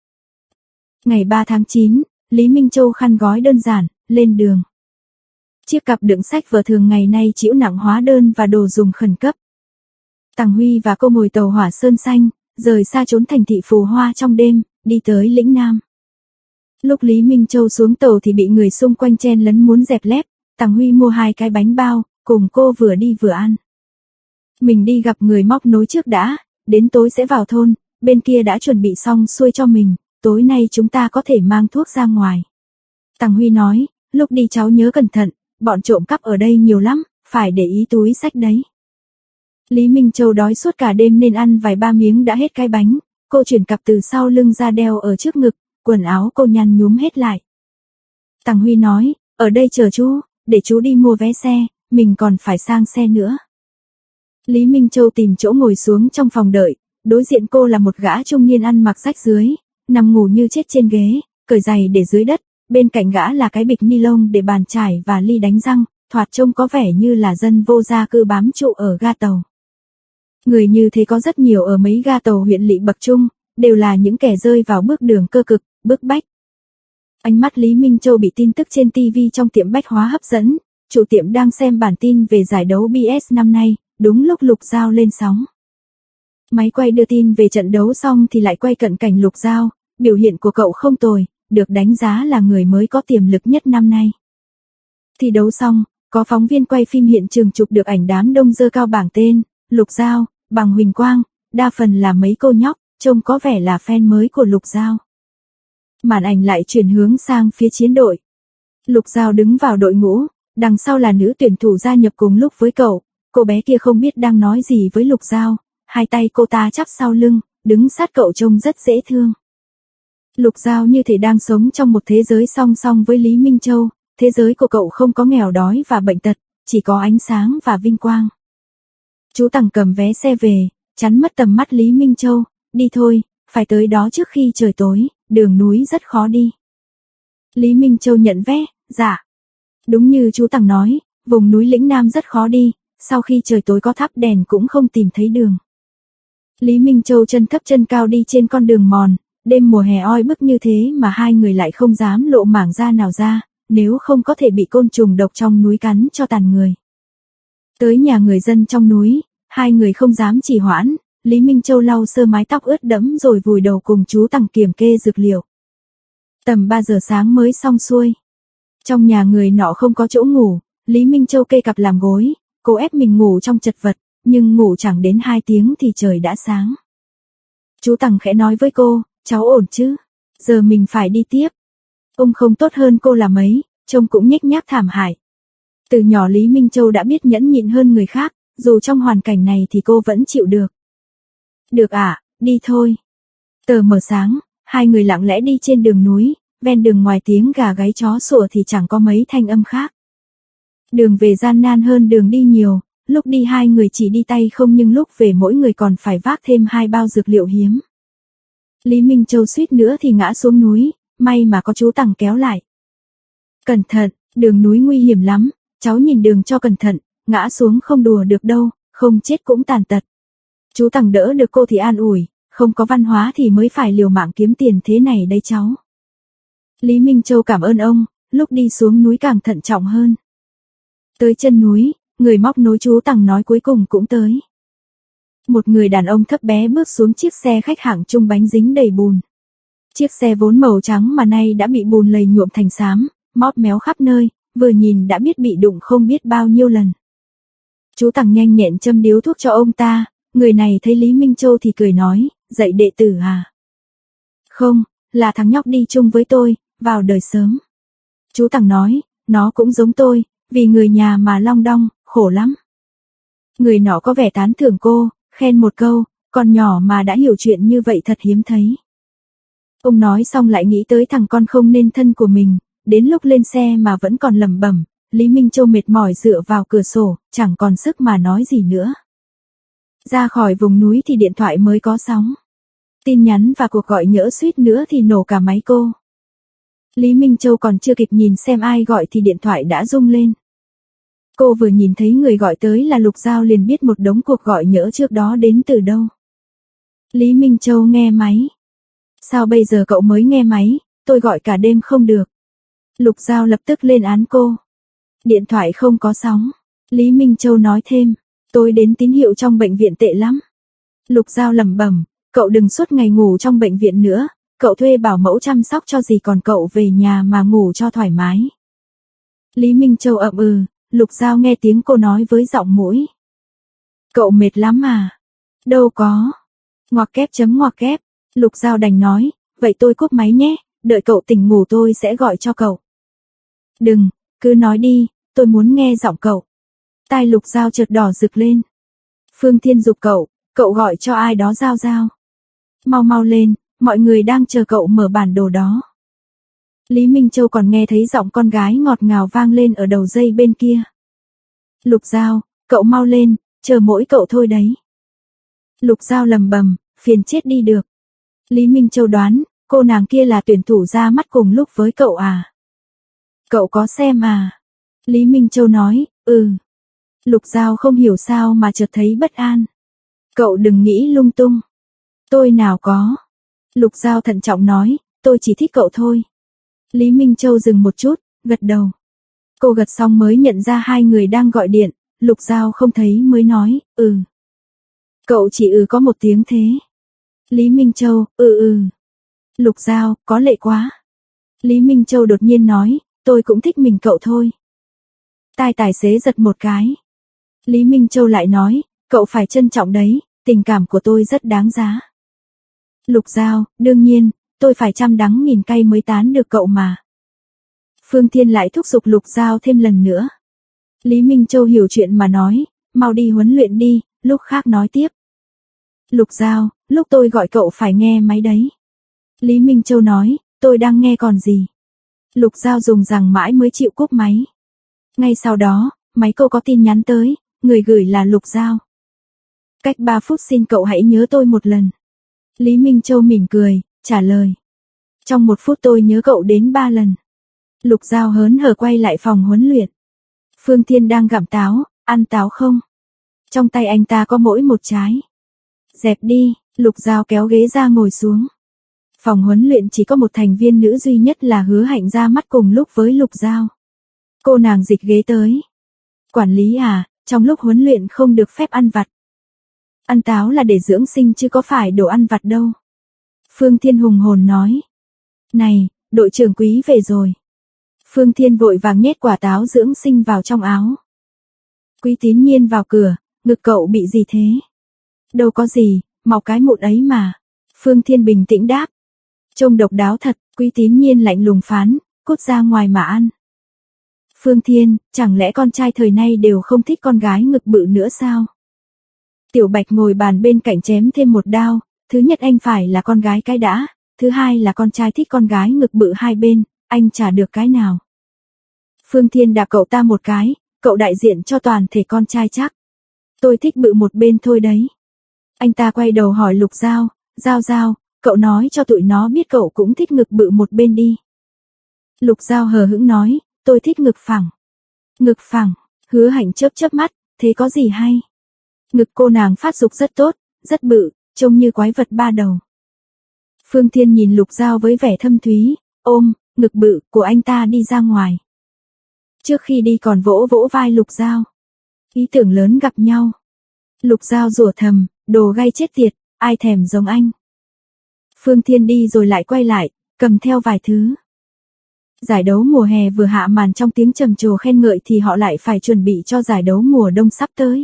Ngày ba tháng chín, Lý Minh Châu khăn gói đơn giản, lên đường. Chiếc cặp đựng sách vở thường ngày nay chịu nặng hóa đơn và đồ dùng khẩn cấp. Tằng Huy và cô ngồi tàu hỏa sơn xanh, rời xa trốn thành thị phù hoa trong đêm, đi tới lĩnh Nam. Lúc Lý Minh Châu xuống tàu thì bị người xung quanh chen lấn muốn dẹp lép, Tằng Huy mua hai cái bánh bao, cùng cô vừa đi vừa ăn. Mình đi gặp người móc nối trước đã, đến tối sẽ vào thôn, bên kia đã chuẩn bị xong xuôi cho mình, tối nay chúng ta có thể mang thuốc ra ngoài. Tằng Huy nói, lúc đi cháu nhớ cẩn thận, bọn trộm cắp ở đây nhiều lắm, phải để ý túi xách đấy. Lý Minh Châu đói suốt cả đêm nên ăn vài ba miếng đã hết cái bánh, cô chuyển cặp từ sau lưng ra đeo ở trước ngực, quần áo cô nhăn nhúm hết lại. Tằng Huy nói, ở đây chờ chú, để chú đi mua vé xe, mình còn phải sang xe nữa. Lý Minh Châu tìm chỗ ngồi xuống trong phòng đợi, đối diện cô là một gã trung niên ăn mặc rách rưới, nằm ngủ như chết trên ghế, cởi giày để dưới đất, bên cạnh gã là cái bịch ni lông để bàn chải và ly đánh răng, thoạt trông có vẻ như là dân vô gia cư bám trụ ở ga tàu. Người như thế có rất nhiều ở mấy ga tàu huyện lỵ bậc trung, đều là những kẻ rơi vào bước đường cơ cực, bức bách. Ánh mắt Lý Minh Châu bị tin tức trên ti vi trong tiệm bách hóa hấp dẫn, chủ tiệm đang xem bản tin về giải đấu bê ét năm nay, đúng lúc Lục Giao lên sóng. Máy quay đưa tin về trận đấu xong thì lại quay cận cảnh Lục Giao, biểu hiện của cậu không tồi, được đánh giá là người mới có tiềm lực nhất năm nay. Thi đấu xong, có phóng viên quay phim hiện trường chụp được ảnh đám đông dơ cao bảng tên, Lục Giao, bằng huỳnh quang, đa phần là mấy cô nhóc, trông có vẻ là fan mới của Lục Giao. Màn ảnh lại chuyển hướng sang phía chiến đội. Lục Giao đứng vào đội ngũ, đằng sau là nữ tuyển thủ gia nhập cùng lúc với cậu, cô bé kia không biết đang nói gì với Lục Giao, hai tay cô ta chắp sau lưng, đứng sát cậu trông rất dễ thương. Lục Giao như thể đang sống trong một thế giới song song với Lý Minh Châu, thế giới của cậu không có nghèo đói và bệnh tật, chỉ có ánh sáng và vinh quang. Chú Tằng cầm vé xe về, chắn mất tầm mắt Lý Minh Châu, đi thôi, phải tới đó trước khi trời tối, đường núi rất khó đi. Lý Minh Châu nhận vé, dạ. Đúng như chú Tằng nói, vùng núi lĩnh Nam rất khó đi, sau khi trời tối có thắp đèn cũng không tìm thấy đường. Lý Minh Châu chân thấp chân cao đi trên con đường mòn, đêm mùa hè oi bức như thế mà hai người lại không dám lộ mảng da nào ra, nếu không có thể bị côn trùng độc trong núi cắn cho tàn người. Tới nhà người dân trong núi, hai người không dám trì hoãn, Lý Minh Châu lau sơ mái tóc ướt đẫm rồi vùi đầu cùng chú Tằng kiểm kê dược liệu. Tầm ba giờ sáng mới xong xuôi. Trong nhà người nọ không có chỗ ngủ, Lý Minh Châu kê cặp làm gối, cô ép mình ngủ trong chật vật, nhưng ngủ chẳng đến hai tiếng thì trời đã sáng. Chú Tằng khẽ nói với cô, cháu ổn chứ? Giờ mình phải đi tiếp. Ông không tốt hơn cô là mấy, trông cũng nhếch nhác thảm hại. Từ nhỏ Lý Minh Châu đã biết nhẫn nhịn hơn người khác, dù trong hoàn cảnh này thì cô vẫn chịu được. Được ạ, à, đi thôi. Tờ mờ sáng, hai người lặng lẽ đi trên đường núi, ven đường ngoài tiếng gà gáy chó sủa thì chẳng có mấy thanh âm khác. Đường về gian nan hơn đường đi nhiều, lúc đi hai người chỉ đi tay không nhưng lúc về mỗi người còn phải vác thêm hai bao dược liệu hiếm. Lý Minh Châu suýt nữa thì ngã xuống núi, may mà có chú Tằng kéo lại. Cẩn thận, đường núi nguy hiểm lắm, cháu nhìn đường cho cẩn thận, ngã xuống không đùa được đâu, không chết cũng tàn tật. Chú Tằng đỡ được cô thì an ủi, không có văn hóa thì mới phải liều mạng kiếm tiền thế này đấy cháu. Lý Minh Châu cảm ơn ông, lúc đi xuống núi càng thận trọng hơn. Tới chân núi, người móc nối chú Tằng nói cuối cùng cũng tới. Một người đàn ông thấp bé bước xuống chiếc xe khách hạng trung bánh dính đầy bùn. Chiếc xe vốn màu trắng mà nay đã bị bùn lầy nhuộm thành xám, móp méo khắp nơi, vừa nhìn đã biết bị đụng không biết bao nhiêu lần. Chú Tằng nhanh nhẹn châm điếu thuốc cho ông ta, người này thấy Lý Minh Châu thì cười nói, dạy đệ tử à? Không, là thằng nhóc đi chung với tôi, vào đời sớm. Chú Tằng nói, nó cũng giống tôi, vì người nhà mà long đong, khổ lắm. Người nọ có vẻ tán thưởng cô, khen một câu, con nhỏ mà đã hiểu chuyện như vậy thật hiếm thấy. Ông nói xong lại nghĩ tới thằng con không nên thân của mình, đến lúc lên xe mà vẫn còn lẩm bẩm. Lý Minh Châu mệt mỏi dựa vào cửa sổ, chẳng còn sức mà nói gì nữa. Ra khỏi vùng núi thì điện thoại mới có sóng. Tin nhắn và cuộc gọi nhỡ suýt nữa thì nổ cả máy cô. Lý Minh Châu còn chưa kịp nhìn xem ai gọi thì điện thoại đã rung lên. Cô vừa nhìn thấy người gọi tới là Lục Giao liền biết một đống cuộc gọi nhỡ trước đó đến từ đâu. Lý Minh Châu nghe máy. Sao bây giờ cậu mới nghe máy, tôi gọi cả đêm không được. Lục Giao lập tức lên án cô. Điện thoại không có sóng. Lý Minh Châu nói thêm, tôi đến tín hiệu trong bệnh viện tệ lắm. Lục Giao lẩm bẩm, cậu đừng suốt ngày ngủ trong bệnh viện nữa, cậu thuê bảo mẫu chăm sóc cho gì còn cậu về nhà mà ngủ cho thoải mái. Lý Minh Châu ậm ừ, Lục Giao nghe tiếng cô nói với giọng mũi. Cậu mệt lắm à? Đâu có. Ngoặc kép chấm ngoặc kép, Lục Giao đành nói, vậy tôi cúp máy nhé, đợi cậu tỉnh ngủ tôi sẽ gọi cho cậu. Đừng, cứ nói đi, tôi muốn nghe giọng cậu. Tai Lục Giao chợt đỏ rực lên. Phương Thiên giục cậu, cậu gọi cho ai đó Giao Giao. Mau mau lên, mọi người đang chờ cậu mở bản đồ đó. Lý Minh Châu còn nghe thấy giọng con gái ngọt ngào vang lên ở đầu dây bên kia. Lục Giao, cậu mau lên, chờ mỗi cậu thôi đấy. Lục Giao lầm bầm, phiền chết đi được. Lý Minh Châu đoán, cô nàng kia là tuyển thủ ra mắt cùng lúc với cậu à? Cậu có xem à? Lý Minh Châu nói, ừ. Lục Giao không hiểu sao mà chợt thấy bất an. Cậu đừng nghĩ lung tung. Tôi nào có. Lục Giao thận trọng nói, tôi chỉ thích cậu thôi. Lý Minh Châu dừng một chút, gật đầu. Cô gật xong mới nhận ra hai người đang gọi điện, Lục Giao không thấy mới nói, ừ. Cậu chỉ ừ có một tiếng thế. Lý Minh Châu, ừ ừ. Lục Giao, có lệ quá. Lý Minh Châu đột nhiên nói, tôi cũng thích mình cậu thôi. Tai tài xế giật một cái. Lý Minh Châu lại nói, cậu phải trân trọng đấy, tình cảm của tôi rất đáng giá. Lục Giao, đương nhiên, tôi phải trăm đắng nghìn cay mới tán được cậu mà. Phương Thiên lại thúc giục Lục Giao thêm lần nữa. Lý Minh Châu hiểu chuyện mà nói, mau đi huấn luyện đi, lúc khác nói tiếp. Lục Giao, lúc tôi gọi cậu phải nghe máy đấy. Lý Minh Châu nói, tôi đang nghe còn gì. Lục Giao dùng rằng mãi mới chịu cúp máy. Ngay sau đó, máy cô có tin nhắn tới, người gửi là Lục Giao. Cách ba phút xin cậu hãy nhớ tôi một lần. Lý Minh Châu mỉm cười, trả lời. Trong một phút tôi nhớ cậu đến ba lần. Lục Giao hớn hở quay lại phòng huấn luyện. Phương Thiên đang gặm táo, ăn táo không? Trong tay anh ta có mỗi một trái. Dẹp đi, Lục Giao kéo ghế ra ngồi xuống. Phòng huấn luyện chỉ có một thành viên nữ duy nhất là Hứa Hạnh ra mắt cùng lúc với Lục Giao. Cô nàng dịch ghế tới. Quản lý à, trong lúc huấn luyện không được phép ăn vặt. Ăn táo là để dưỡng sinh chứ có phải đồ ăn vặt đâu. Phương Thiên hùng hồn nói. Này, đội trưởng Quý về rồi. Phương Thiên vội vàng nhét quả táo dưỡng sinh vào trong áo. Quý Tín Nhiên vào cửa, ngực cậu bị gì thế? Đâu có gì, mọc cái mụn ấy mà. Phương Thiên bình tĩnh đáp. Trông độc đáo thật, Quý Tín Nhiên lạnh lùng phán, cút ra ngoài mà ăn. Phương Thiên, chẳng lẽ con trai thời nay đều không thích con gái ngực bự nữa sao? Tiểu Bạch ngồi bàn bên cạnh chém thêm một đao, thứ nhất anh phải là con gái cái đã, thứ hai là con trai thích con gái ngực bự hai bên, anh chả được cái nào. Phương Thiên đạp cậu ta một cái, cậu đại diện cho toàn thể con trai chắc. Tôi thích bự một bên thôi đấy. Anh ta quay đầu hỏi Lục Giao, Giao Giao, cậu nói cho tụi nó biết cậu cũng thích ngực bự một bên đi. Lục Giao hờ hững nói, tôi thích ngực phẳng. Ngực phẳng, Hứa Hạnh chớp chớp mắt, thế có gì hay? Ngực cô nàng phát dục rất tốt, rất bự, trông như quái vật ba đầu. Phương Thiên nhìn Lục Giao với vẻ thâm thúy, ôm ngực bự của anh ta đi ra ngoài. Trước khi đi còn vỗ vỗ vai Lục Giao. Ý tưởng lớn gặp nhau. Lục Giao rủa thầm, đồ gay chết tiệt, ai thèm giống anh. Phương Thiên đi rồi lại quay lại, cầm theo vài thứ. Giải đấu mùa hè vừa hạ màn trong tiếng trầm trồ khen ngợi thì họ lại phải chuẩn bị cho giải đấu mùa đông sắp tới.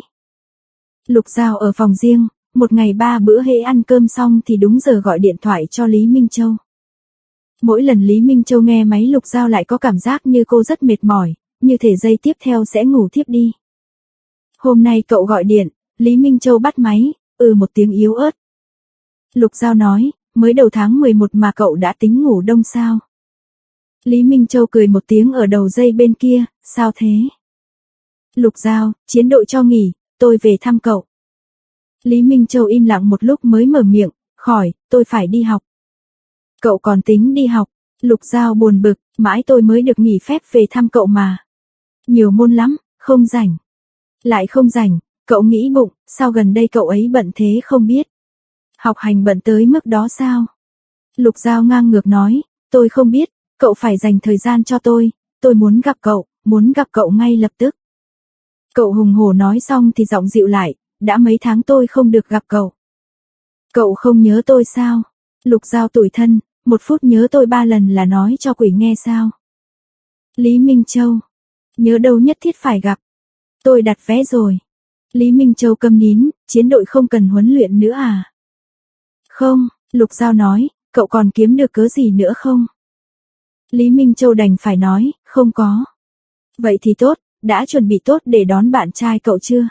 Lục Giao ở phòng riêng, một ngày ba bữa hễ ăn cơm xong thì đúng giờ gọi điện thoại cho Lý Minh Châu. Mỗi lần Lý Minh Châu nghe máy Lục Giao lại có cảm giác như cô rất mệt mỏi, như thể giây tiếp theo sẽ ngủ thiếp đi. Hôm nay cậu gọi điện, Lý Minh Châu bắt máy, ừ một tiếng yếu ớt. Lục Giao nói, mới đầu tháng mười một mà cậu đã tính ngủ đông sao? Lý Minh Châu cười một tiếng ở đầu dây bên kia, sao thế? Lục Giao, chiến đội cho nghỉ, tôi về thăm cậu. Lý Minh Châu im lặng một lúc mới mở miệng, khỏi, tôi phải đi học. Cậu còn tính đi học? Lục Giao buồn bực, mãi tôi mới được nghỉ phép về thăm cậu mà. Nhiều môn lắm, không rảnh. Lại không rảnh, cậu nghĩ bụng, sao gần đây cậu ấy bận thế không biết. Học hành bận tới mức đó sao? Lục Giao ngang ngược nói, tôi không biết, cậu phải dành thời gian cho tôi, tôi muốn gặp cậu, muốn gặp cậu ngay lập tức. Cậu hùng hổ nói xong thì giọng dịu lại, đã mấy tháng tôi không được gặp cậu. Cậu không nhớ tôi sao? Lục Giao tủi thân, một phút nhớ tôi ba lần là nói cho quỷ nghe sao? Lý Minh Châu, nhớ đâu nhất thiết phải gặp. Tôi đặt vé rồi. Lý Minh Châu câm nín, chiến đội không cần huấn luyện nữa à? Không, Lục Giao nói, cậu còn kiếm được cớ gì nữa không? Lý Minh Châu đành phải nói, không có. Vậy thì tốt, đã chuẩn bị tốt để đón bạn trai cậu chưa?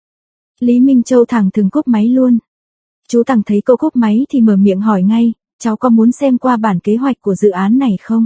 Lý Minh Châu thẳng thừng cúp máy luôn. Chú Tằng thấy cô cúp máy thì mở miệng hỏi ngay, cháu có muốn xem qua bản kế hoạch của dự án này không?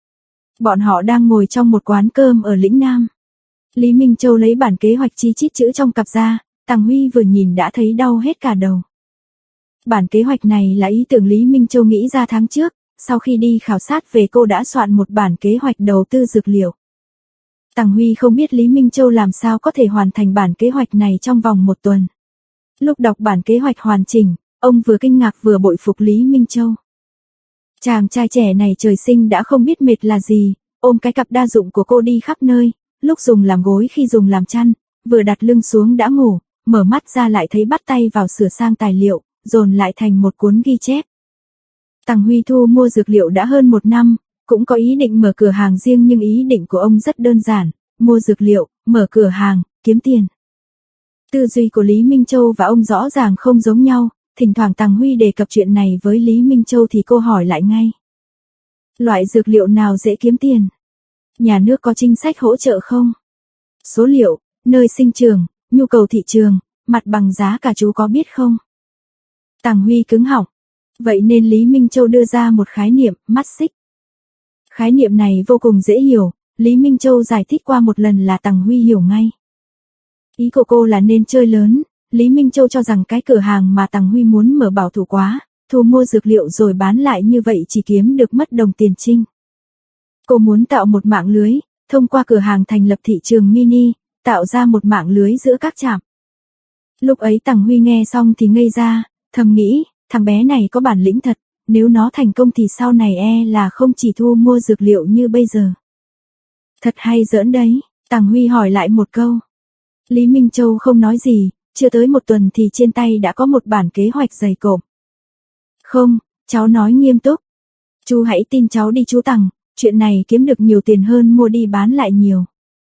Bọn họ đang ngồi trong một quán cơm ở Lĩnh Nam. Lý Minh Châu lấy bản kế hoạch chi chít chữ trong cặp ra, Tằng Huy vừa nhìn đã thấy đau hết cả đầu. Bản kế hoạch này là ý tưởng Lý Minh Châu nghĩ ra tháng trước, sau khi đi khảo sát về cô đã soạn một bản kế hoạch đầu tư dược liệu. Tằng Huy không biết Lý Minh Châu làm sao có thể hoàn thành bản kế hoạch này trong vòng một tuần. Lúc đọc bản kế hoạch hoàn chỉnh, ông vừa kinh ngạc vừa bội phục Lý Minh Châu. Chàng trai trẻ này trời sinh đã không biết mệt là gì, ôm cái cặp đa dụng của cô đi khắp nơi, lúc dùng làm gối khi dùng làm chăn, vừa đặt lưng xuống đã ngủ, mở mắt ra lại thấy bắt tay vào sửa sang tài liệu, dồn lại thành một cuốn ghi chép. Tằng Huy thu mua dược liệu đã hơn một năm, cũng có ý định mở cửa hàng riêng nhưng ý định của ông rất đơn giản, mua dược liệu, mở cửa hàng, kiếm tiền. Tư duy của Lý Minh Châu và ông rõ ràng không giống nhau, thỉnh thoảng Tằng Huy đề cập chuyện này với Lý Minh Châu thì cô hỏi lại ngay. Loại dược liệu nào dễ kiếm tiền? Nhà nước có chính sách hỗ trợ không? Số liệu, nơi sinh trưởng, nhu cầu thị trường, mặt bằng giá cả chú có biết không? Tằng Huy cứng họng. Vậy nên Lý Minh Châu đưa ra một khái niệm, mắt xích. Khái niệm này vô cùng dễ hiểu, Lý Minh Châu giải thích qua một lần là Tằng Huy hiểu ngay. Ý của cô là nên chơi lớn, Lý Minh Châu cho rằng cái cửa hàng mà Tằng Huy muốn mở bảo thủ quá, thu mua dược liệu rồi bán lại như vậy chỉ kiếm được mất đồng tiền trinh. Cô muốn tạo một mạng lưới, thông qua cửa hàng thành lập thị trường mini, tạo ra một mạng lưới giữa các trạm. Lúc ấy Tằng Huy nghe xong thì ngây ra, thầm nghĩ, thằng bé này có bản lĩnh thật, nếu nó thành công thì sau này e là không chỉ thu mua dược liệu như bây giờ. Thật hay giỡn đấy, Tằng Huy hỏi lại một câu. Lý Minh Châu không nói gì, chưa tới một tuần thì trên tay đã có một bản kế hoạch dày cộm. Không, cháu nói nghiêm túc. Chú hãy tin cháu đi chú Tằng, chuyện này kiếm được nhiều tiền hơn mua đi bán lại nhiều.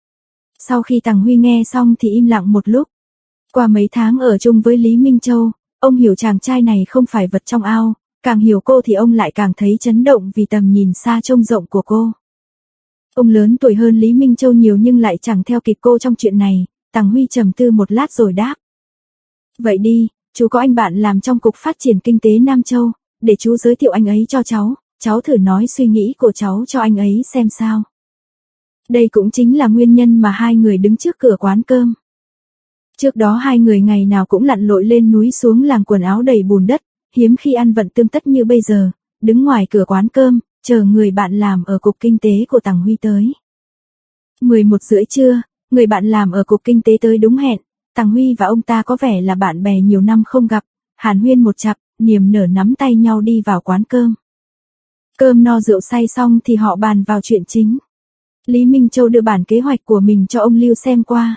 Sau khi Tằng Huy nghe xong thì im lặng một lúc. Qua mấy tháng ở chung với Lý Minh Châu, ông hiểu chàng trai này không phải vật trong ao, càng hiểu cô thì ông lại càng thấy chấn động vì tầm nhìn xa trông rộng của cô. Ông lớn tuổi hơn Lý Minh Châu nhiều nhưng lại chẳng theo kịp cô trong chuyện này, Tằng Huy trầm tư một lát rồi đáp. Vậy đi, chú có anh bạn làm trong Cục Phát triển Kinh tế Nam Châu, để chú giới thiệu anh ấy cho cháu, cháu thử nói suy nghĩ của cháu cho anh ấy xem sao. Đây cũng chính là nguyên nhân mà hai người đứng trước cửa quán cơm. Trước đó hai người ngày nào cũng lặn lội lên núi xuống làng quần áo đầy bùn đất, hiếm khi ăn vận tươm tất như bây giờ, đứng ngoài cửa quán cơm, chờ người bạn làm ở Cục Kinh tế của Tằng Huy tới. mười một rưỡi trưa, người bạn làm ở Cục Kinh tế tới đúng hẹn, Tằng Huy và ông ta có vẻ là bạn bè nhiều năm không gặp, hàn huyên một chặp, niềm nở nắm tay nhau đi vào quán cơm. Cơm no rượu say xong thì họ bàn vào chuyện chính. Lý Minh Châu đưa bản kế hoạch của mình cho ông Lưu xem qua.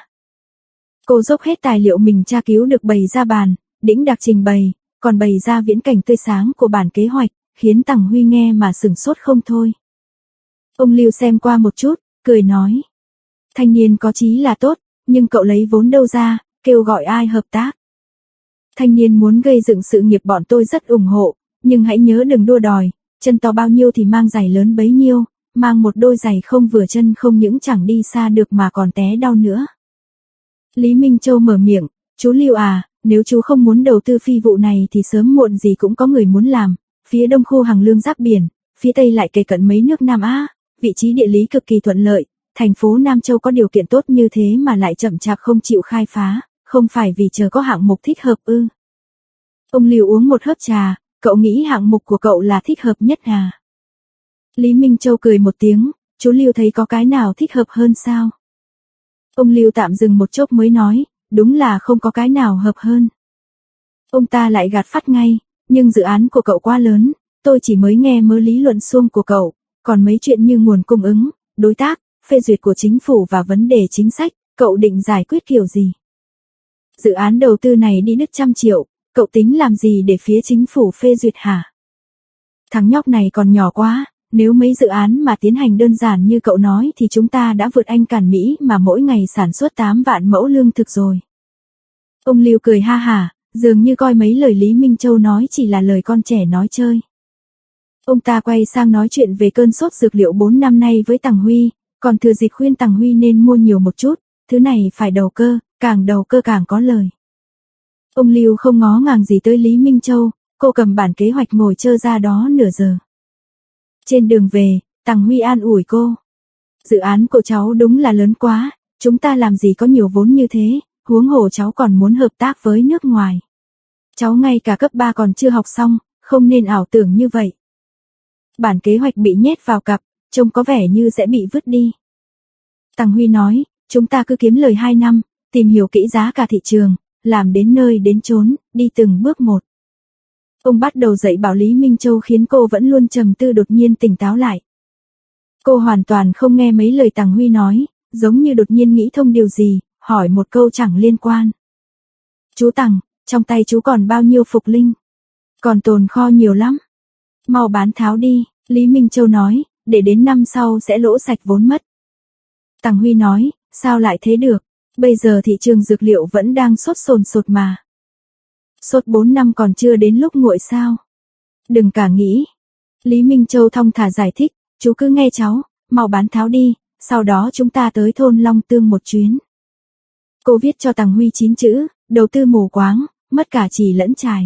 Cô dốc hết tài liệu mình tra cứu được bày ra bàn, đĩnh đặc trình bày, còn bày ra viễn cảnh tươi sáng của bản kế hoạch, khiến Tằng Huy nghe mà sửng sốt không thôi. Ông Lưu xem qua một chút, cười nói. Thanh niên có chí là tốt, nhưng cậu lấy vốn đâu ra, kêu gọi ai hợp tác. Thanh niên muốn gây dựng sự nghiệp bọn tôi rất ủng hộ, nhưng hãy nhớ đừng đua đòi, chân to bao nhiêu thì mang giày lớn bấy nhiêu, mang một đôi giày không vừa chân không những chẳng đi xa được mà còn té đau nữa. Lý Minh Châu mở miệng, chú Lưu à, nếu chú không muốn đầu tư phi vụ này thì sớm muộn gì cũng có người muốn làm, phía đông khu Hằng Lương giáp biển, phía tây lại kề cận mấy nước Nam Á, vị trí địa lý cực kỳ thuận lợi, thành phố Nam Châu có điều kiện tốt như thế mà lại chậm chạp không chịu khai phá, không phải vì chờ có hạng mục thích hợp ư. Ông Lưu uống một hớp trà, cậu nghĩ hạng mục của cậu là thích hợp nhất à? Lý Minh Châu cười một tiếng, chú Lưu thấy có cái nào thích hợp hơn sao? Ông Lưu tạm dừng một chốc mới nói, đúng là không có cái nào hợp hơn. Ông ta lại gạt phắt ngay, nhưng dự án của cậu quá lớn, tôi chỉ mới nghe mớ lý luận suông của cậu, còn mấy chuyện như nguồn cung ứng, đối tác, phê duyệt của chính phủ và vấn đề chính sách, cậu định giải quyết kiểu gì? Dự án đầu tư này đi đứt trăm triệu, cậu tính làm gì để phía chính phủ phê duyệt hả? Thằng nhóc này còn nhỏ quá, nếu mấy dự án mà tiến hành đơn giản như cậu nói thì chúng ta đã vượt Anh Cản Mỹ mà mỗi ngày sản xuất tám vạn mẫu lương thực rồi. Ông Lưu cười ha hả, dường như coi mấy lời Lý Minh Châu nói chỉ là lời con trẻ nói chơi. Ông ta quay sang nói chuyện về cơn sốt dược liệu bốn năm nay với Tằng Huy, Còn thừa dịp khuyên Tằng Huy nên mua nhiều một chút, thứ này phải đầu cơ, càng đầu cơ càng có lời. Ông Lưu không ngó ngàng gì tới Lý Minh Châu, cô cầm bản kế hoạch ngồi chơi ra đó nửa giờ. Trên đường về, Tằng Huy an ủi cô. Dự án của cháu đúng là lớn quá, chúng ta làm gì có nhiều vốn như thế, huống hồ cháu còn muốn hợp tác với nước ngoài. Cháu ngay cả cấp ba còn chưa học xong, không nên ảo tưởng như vậy. Bản kế hoạch bị nhét vào cặp, trông có vẻ như sẽ bị vứt đi. Tằng Huy nói, chúng ta cứ kiếm lời hai năm, tìm hiểu kỹ giá cả thị trường, làm đến nơi đến chốn, đi từng bước một. Ông bắt đầu dạy bảo Lý Minh Châu khiến cô vẫn luôn trầm tư đột nhiên tỉnh táo lại. Cô hoàn toàn không nghe mấy lời Tằng Huy nói, giống như đột nhiên nghĩ thông điều gì, hỏi một câu chẳng liên quan. Chú Tằng, trong tay chú còn bao nhiêu phục linh? Còn tồn kho nhiều lắm. Mau bán tháo đi, Lý Minh Châu nói, để đến năm sau sẽ lỗ sạch vốn mất. Tằng Huy nói, sao lại thế được, bây giờ thị trường dược liệu vẫn đang sốt sồn sột mà. Sốt bốn năm còn chưa đến lúc nguội sao? Đừng cả nghĩ. Lý Minh Châu thong thả giải thích, chú cứ nghe cháu, mau bán tháo đi, sau đó chúng ta tới thôn Long Tương một chuyến. Cô viết cho Tằng Huy chín chữ, đầu tư mù quáng, mất cả chì lẫn chài.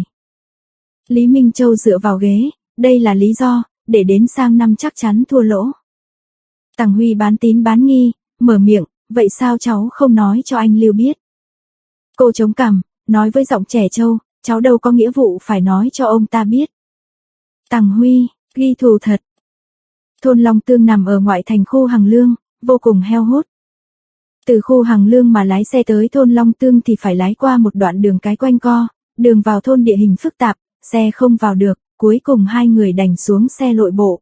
Lý Minh Châu dựa vào ghế, đây là lý do, để đến sang năm chắc chắn thua lỗ. Tằng Huy bán tín bán nghi, mở miệng, vậy sao cháu không nói cho anh Lưu biết? Cô chống cằm, nói với giọng trẻ trâu, cháu đâu có nghĩa vụ phải nói cho ông ta biết. Tằng Huy, ghi thù thật. Thôn Long Tương nằm ở ngoại thành khu Hằng Lương, vô cùng heo hút. Từ khu Hằng Lương mà lái xe tới thôn Long Tương thì phải lái qua một đoạn đường cái quanh co, đường vào thôn địa hình phức tạp, xe không vào được, cuối cùng hai người đành xuống xe lội bộ.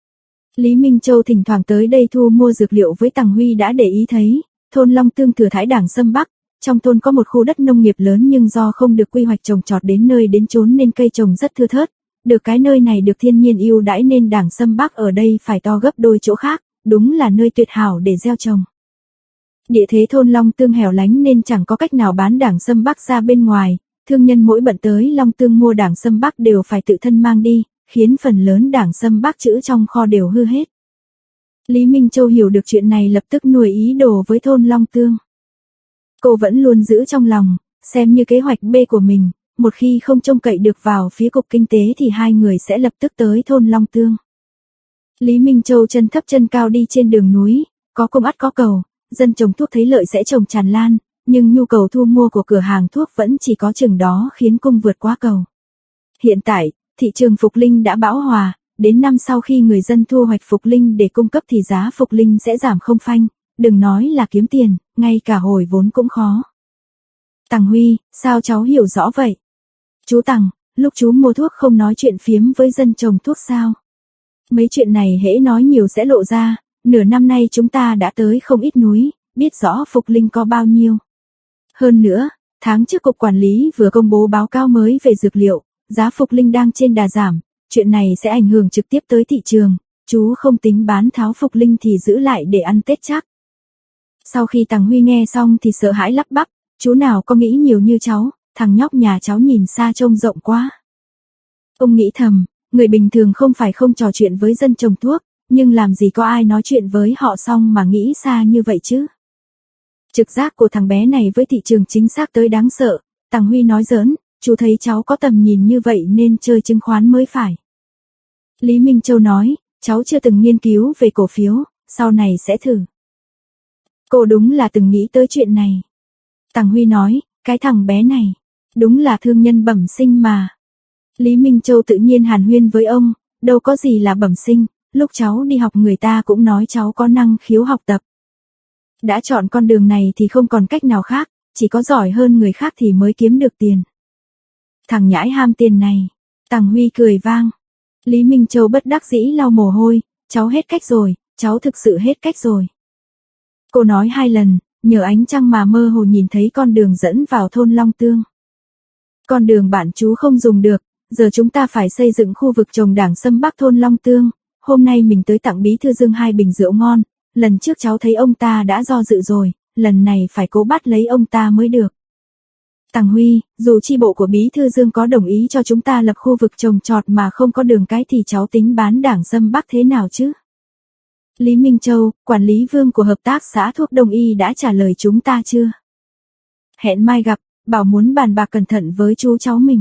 Lý Minh Châu thỉnh thoảng tới đây thu mua dược liệu với Tằng Huy đã để ý thấy, thôn Long Tương thừa thãi Đảng Sâm Bắc, trong thôn có một khu đất nông nghiệp lớn nhưng do không được quy hoạch trồng trọt đến nơi đến chốn nên cây trồng rất thưa thớt, được cái nơi này được thiên nhiên ưu đãi nên Đảng Sâm Bắc ở đây phải to gấp đôi chỗ khác, đúng là nơi tuyệt hảo để gieo trồng. Địa thế thôn Long Tương hẻo lánh nên chẳng có cách nào bán Đảng Sâm Bắc ra bên ngoài, thương nhân mỗi bận tới Long Tương mua Đảng Sâm Bắc đều phải tự thân mang đi, khiến phần lớn Đảng Sâm Bắc trữ trong kho đều hư hết. Lý Minh Châu hiểu được chuyện này lập tức nuôi ý đồ với thôn Long Tương. Cô vẫn luôn giữ trong lòng, xem như kế hoạch B của mình, một khi không trông cậy được vào phía cục kinh tế thì hai người sẽ lập tức tới thôn Long Tương. Lý Minh Châu chân thấp chân cao đi trên đường núi, có cung ắt có cầu, dân trồng thuốc thấy lợi sẽ trồng tràn lan, nhưng nhu cầu thu mua của cửa hàng thuốc vẫn chỉ có chừng đó khiến cung vượt quá cầu. Hiện tại, thị trường phục linh đã bão hòa, đến năm sau khi người dân thu hoạch phục linh để cung cấp thì giá phục linh sẽ giảm không phanh, đừng nói là kiếm tiền, ngay cả hồi vốn cũng khó. Tằng Huy, sao cháu hiểu rõ vậy? Chú Tằng, lúc chú mua thuốc không nói chuyện phiếm với dân trồng thuốc sao? Mấy chuyện này hễ nói nhiều sẽ lộ ra, nửa năm nay chúng ta đã tới không ít núi, biết rõ phục linh có bao nhiêu. Hơn nữa, tháng trước Cục Quản lý vừa công bố báo cáo mới về dược liệu, giá phục linh đang trên đà giảm, chuyện này sẽ ảnh hưởng trực tiếp tới thị trường, chú không tính bán tháo phục linh thì giữ lại để ăn Tết chắc. Sau khi Tằng Huy nghe xong thì sợ hãi lắp bắp, chú nào có nghĩ nhiều như cháu, thằng nhóc nhà cháu nhìn xa trông rộng quá. Ông nghĩ thầm, người bình thường không phải không trò chuyện với dân trồng thuốc, nhưng làm gì có ai nói chuyện với họ xong mà nghĩ xa như vậy chứ. Trực giác của thằng bé này với thị trường chính xác tới đáng sợ, Tằng Huy nói giỡn, chú thấy cháu có tầm nhìn như vậy nên chơi chứng khoán mới phải. Lý Minh Châu nói, cháu chưa từng nghiên cứu về cổ phiếu, sau này sẽ thử. Cô đúng là từng nghĩ tới chuyện này. Tằng Huy nói, cái thằng bé này, đúng là thương nhân bẩm sinh mà. Lý Minh Châu tự nhiên hàn huyên với ông, đâu có gì là bẩm sinh, lúc cháu đi học người ta cũng nói cháu có năng khiếu học tập. Đã chọn con đường này thì không còn cách nào khác, chỉ có giỏi hơn người khác thì mới kiếm được tiền. Thằng nhãi ham tiền này, Tằng Huy cười vang. Lý Minh Châu bất đắc dĩ lau mồ hôi, cháu hết cách rồi, cháu thực sự hết cách rồi. Cô nói hai lần, nhờ ánh trăng mà mơ hồ nhìn thấy con đường dẫn vào thôn Long Tương. Con đường bạn chú không dùng được, giờ chúng ta phải xây dựng khu vực trồng Đảng Sâm Bắc thôn Long Tương, hôm nay mình tới tặng Bí Thư Dương hai bình rượu ngon, lần trước cháu thấy ông ta đã do dự rồi, lần này phải cố bắt lấy ông ta mới được. Tằng Huy, dù chi bộ của Bí Thư Dương có đồng ý cho chúng ta lập khu vực trồng trọt mà không có đường cái thì cháu tính bán Đảng Sâm Bắc thế nào chứ? Lý Minh Châu, quản lý Vương của hợp tác xã thuốc Đông y đã trả lời chúng ta chưa? Hẹn mai gặp, bảo muốn bàn bạc cẩn thận với chú cháu mình.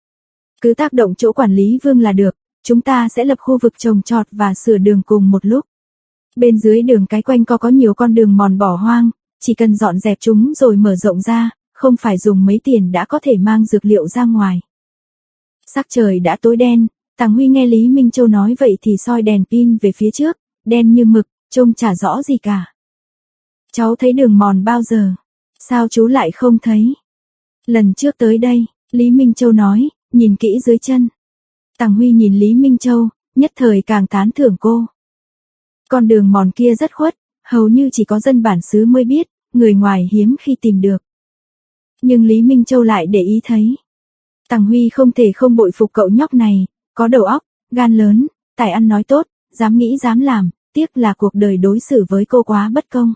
Cứ tác động chỗ quản lý Vương là được, chúng ta sẽ lập khu vực trồng trọt và sửa đường cùng một lúc. Bên dưới đường cái quanh co có nhiều con đường mòn bỏ hoang, chỉ cần dọn dẹp chúng rồi mở rộng ra, không phải dùng mấy tiền đã có thể mang dược liệu ra ngoài. Sắc trời đã tối đen, Tàng Huy nghe Lý Minh Châu nói vậy thì soi đèn pin về phía trước, đen như mực, trông chả rõ gì cả. Cháu thấy đường mòn bao giờ? Sao chú lại không thấy? Lần trước tới đây, Lý Minh Châu nói, nhìn kỹ dưới chân. Tàng Huy nhìn Lý Minh Châu, nhất thời càng tán thưởng cô. Con đường mòn kia rất khuất, hầu như chỉ có dân bản xứ mới biết, người ngoài hiếm khi tìm được. Nhưng Lý Minh Châu lại để ý thấy. Tàng Huy không thể không bội phục cậu nhóc này, có đầu óc, gan lớn, tài ăn nói tốt, dám nghĩ dám làm, tiếc là cuộc đời đối xử với cô quá bất công.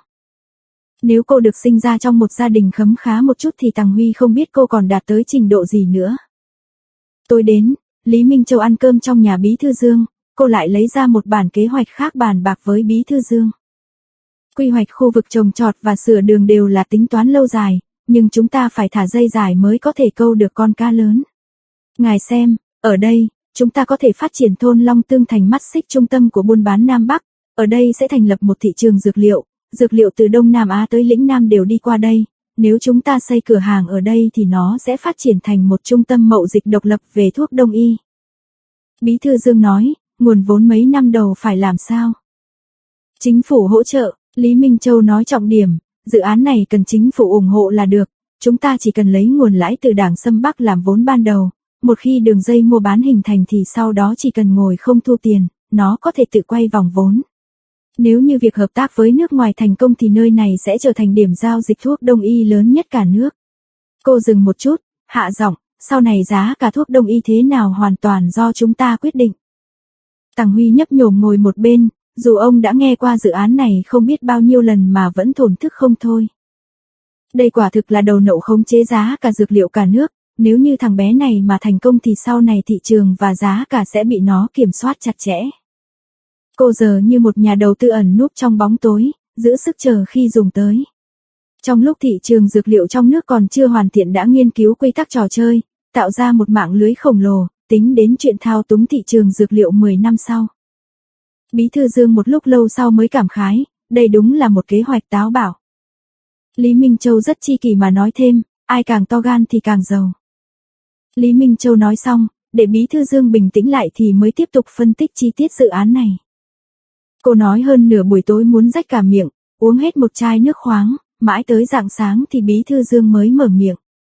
Nếu cô được sinh ra trong một gia đình khấm khá một chút thì Tàng Huy không biết cô còn đạt tới trình độ gì nữa. Tôi đến, Lý Minh Châu ăn cơm trong nhà Bí Thư Dương, cô lại lấy ra một bản kế hoạch khác bàn bạc với Bí Thư Dương. Quy hoạch khu vực trồng trọt và sửa đường đều là tính toán lâu dài, nhưng chúng ta phải thả dây dài mới có thể câu được con cá lớn. Ngài xem, ở đây, chúng ta có thể phát triển thôn Long Tương thành mắt xích trung tâm của buôn bán Nam Bắc, ở đây sẽ thành lập một thị trường dược liệu, dược liệu từ Đông Nam Á tới lĩnh Nam đều đi qua đây, nếu chúng ta xây cửa hàng ở đây thì nó sẽ phát triển thành một trung tâm mậu dịch độc lập về thuốc Đông y. Bí Thư Dương nói, nguồn vốn mấy năm đầu phải làm sao? Chính phủ hỗ trợ, Lý Minh Châu nói trọng điểm, dự án này cần chính phủ ủng hộ là được, chúng ta chỉ cần lấy nguồn lãi từ Đảng Sâm Bắc làm vốn ban đầu, một khi đường dây mua bán hình thành thì sau đó chỉ cần ngồi không thu tiền, nó có thể tự quay vòng vốn. Nếu như việc hợp tác với nước ngoài thành công thì nơi này sẽ trở thành điểm giao dịch thuốc Đông y lớn nhất cả nước. Cô dừng một chút, hạ giọng, sau này giá cả thuốc Đông y thế nào hoàn toàn do chúng ta quyết định. Tàng Huy nhấp nhổm ngồi một bên, dù ông đã nghe qua dự án này không biết bao nhiêu lần mà vẫn thổn thức không thôi. Đây quả thực là đầu nậu khống chế giá cả dược liệu cả nước, nếu như thằng bé này mà thành công thì sau này thị trường và giá cả sẽ bị nó kiểm soát chặt chẽ. Cô giờ như một nhà đầu tư ẩn núp trong bóng tối, giữ sức chờ khi dùng tới. Trong lúc thị trường dược liệu trong nước còn chưa hoàn thiện đã nghiên cứu quy tắc trò chơi, tạo ra một mạng lưới khổng lồ, tính đến chuyện thao túng thị trường dược liệu mười năm sau. Bí Thư Dương một lúc lâu sau mới cảm khái, đây đúng là một kế hoạch táo bạo. Lý Minh Châu rất chi kỷ mà nói thêm, ai càng to gan thì càng giàu. Lý Minh Châu nói xong, để Bí Thư Dương bình tĩnh lại thì mới tiếp tục phân tích chi tiết dự án này. Cô nói hơn nửa buổi tối muốn rách cả miệng, uống hết một chai nước khoáng, mãi tới rạng sáng thì Bí Thư Dương mới mở miệng.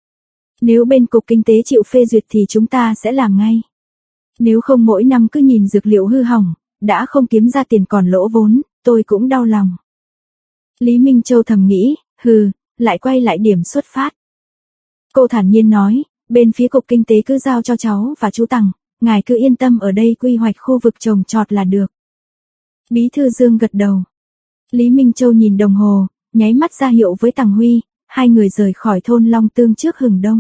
Nếu bên Cục Kinh tế chịu phê duyệt thì chúng ta sẽ làm ngay. Nếu không mỗi năm cứ nhìn dược liệu hư hỏng, đã không kiếm ra tiền còn lỗ vốn, tôi cũng đau lòng. Lý Minh Châu thầm nghĩ, hừ, lại quay lại điểm xuất phát. Cô thản nhiên nói, bên phía Cục Kinh tế cứ giao cho cháu và chú Tằng, ngài cứ yên tâm ở đây quy hoạch khu vực trồng trọt là được. Bí Thư Dương gật đầu. Lý Minh Châu nhìn đồng hồ, nháy mắt ra hiệu với Tằng Huy, hai người rời khỏi thôn Long Tương trước hừng đông.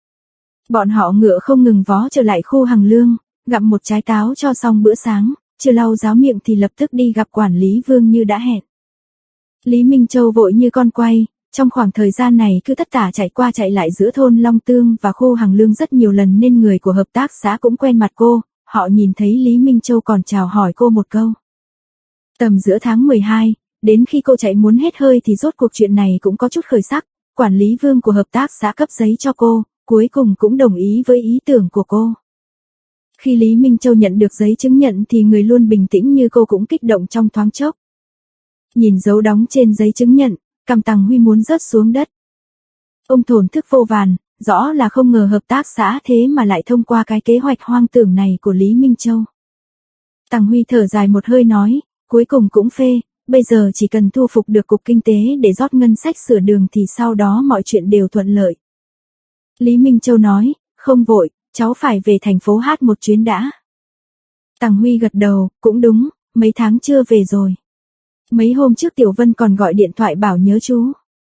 Bọn họ ngựa không ngừng vó trở lại khu Hằng Lương, gặm một trái táo cho xong bữa sáng, chưa lau ráo miệng thì lập tức đi gặp quản lý Vương như đã hẹn. Lý Minh Châu vội như con quay, trong khoảng thời gian này cứ tất tả chạy qua chạy lại giữa thôn Long Tương và khu Hằng Lương rất nhiều lần nên người của hợp tác xã cũng quen mặt cô, họ nhìn thấy Lý Minh Châu còn chào hỏi cô một câu. Tầm giữa tháng mười hai, đến khi cô chạy muốn hết hơi thì rốt cuộc chuyện này cũng có chút khởi sắc, quản lý Vương của hợp tác xã cấp giấy cho cô, cuối cùng cũng đồng ý với ý tưởng của cô. Khi Lý Minh Châu nhận được giấy chứng nhận thì người luôn bình tĩnh như cô cũng kích động trong thoáng chốc. Nhìn dấu đóng trên giấy chứng nhận, cằm Tằng Huy muốn rớt xuống đất. Ông thổn thức vô vàn, rõ là không ngờ hợp tác xã thế mà lại thông qua cái kế hoạch hoang tưởng này của Lý Minh Châu. Tằng Huy thở dài một hơi nói, cuối cùng cũng phê, bây giờ chỉ cần thu phục được Cục Kinh tế để rót ngân sách sửa đường thì sau đó mọi chuyện đều thuận lợi. Lý Minh Châu nói, không vội, cháu phải về thành phố hát một chuyến đã. Tằng Huy gật đầu, cũng đúng, mấy tháng chưa về rồi. Mấy hôm trước Tiểu Vân còn gọi điện thoại bảo nhớ chú.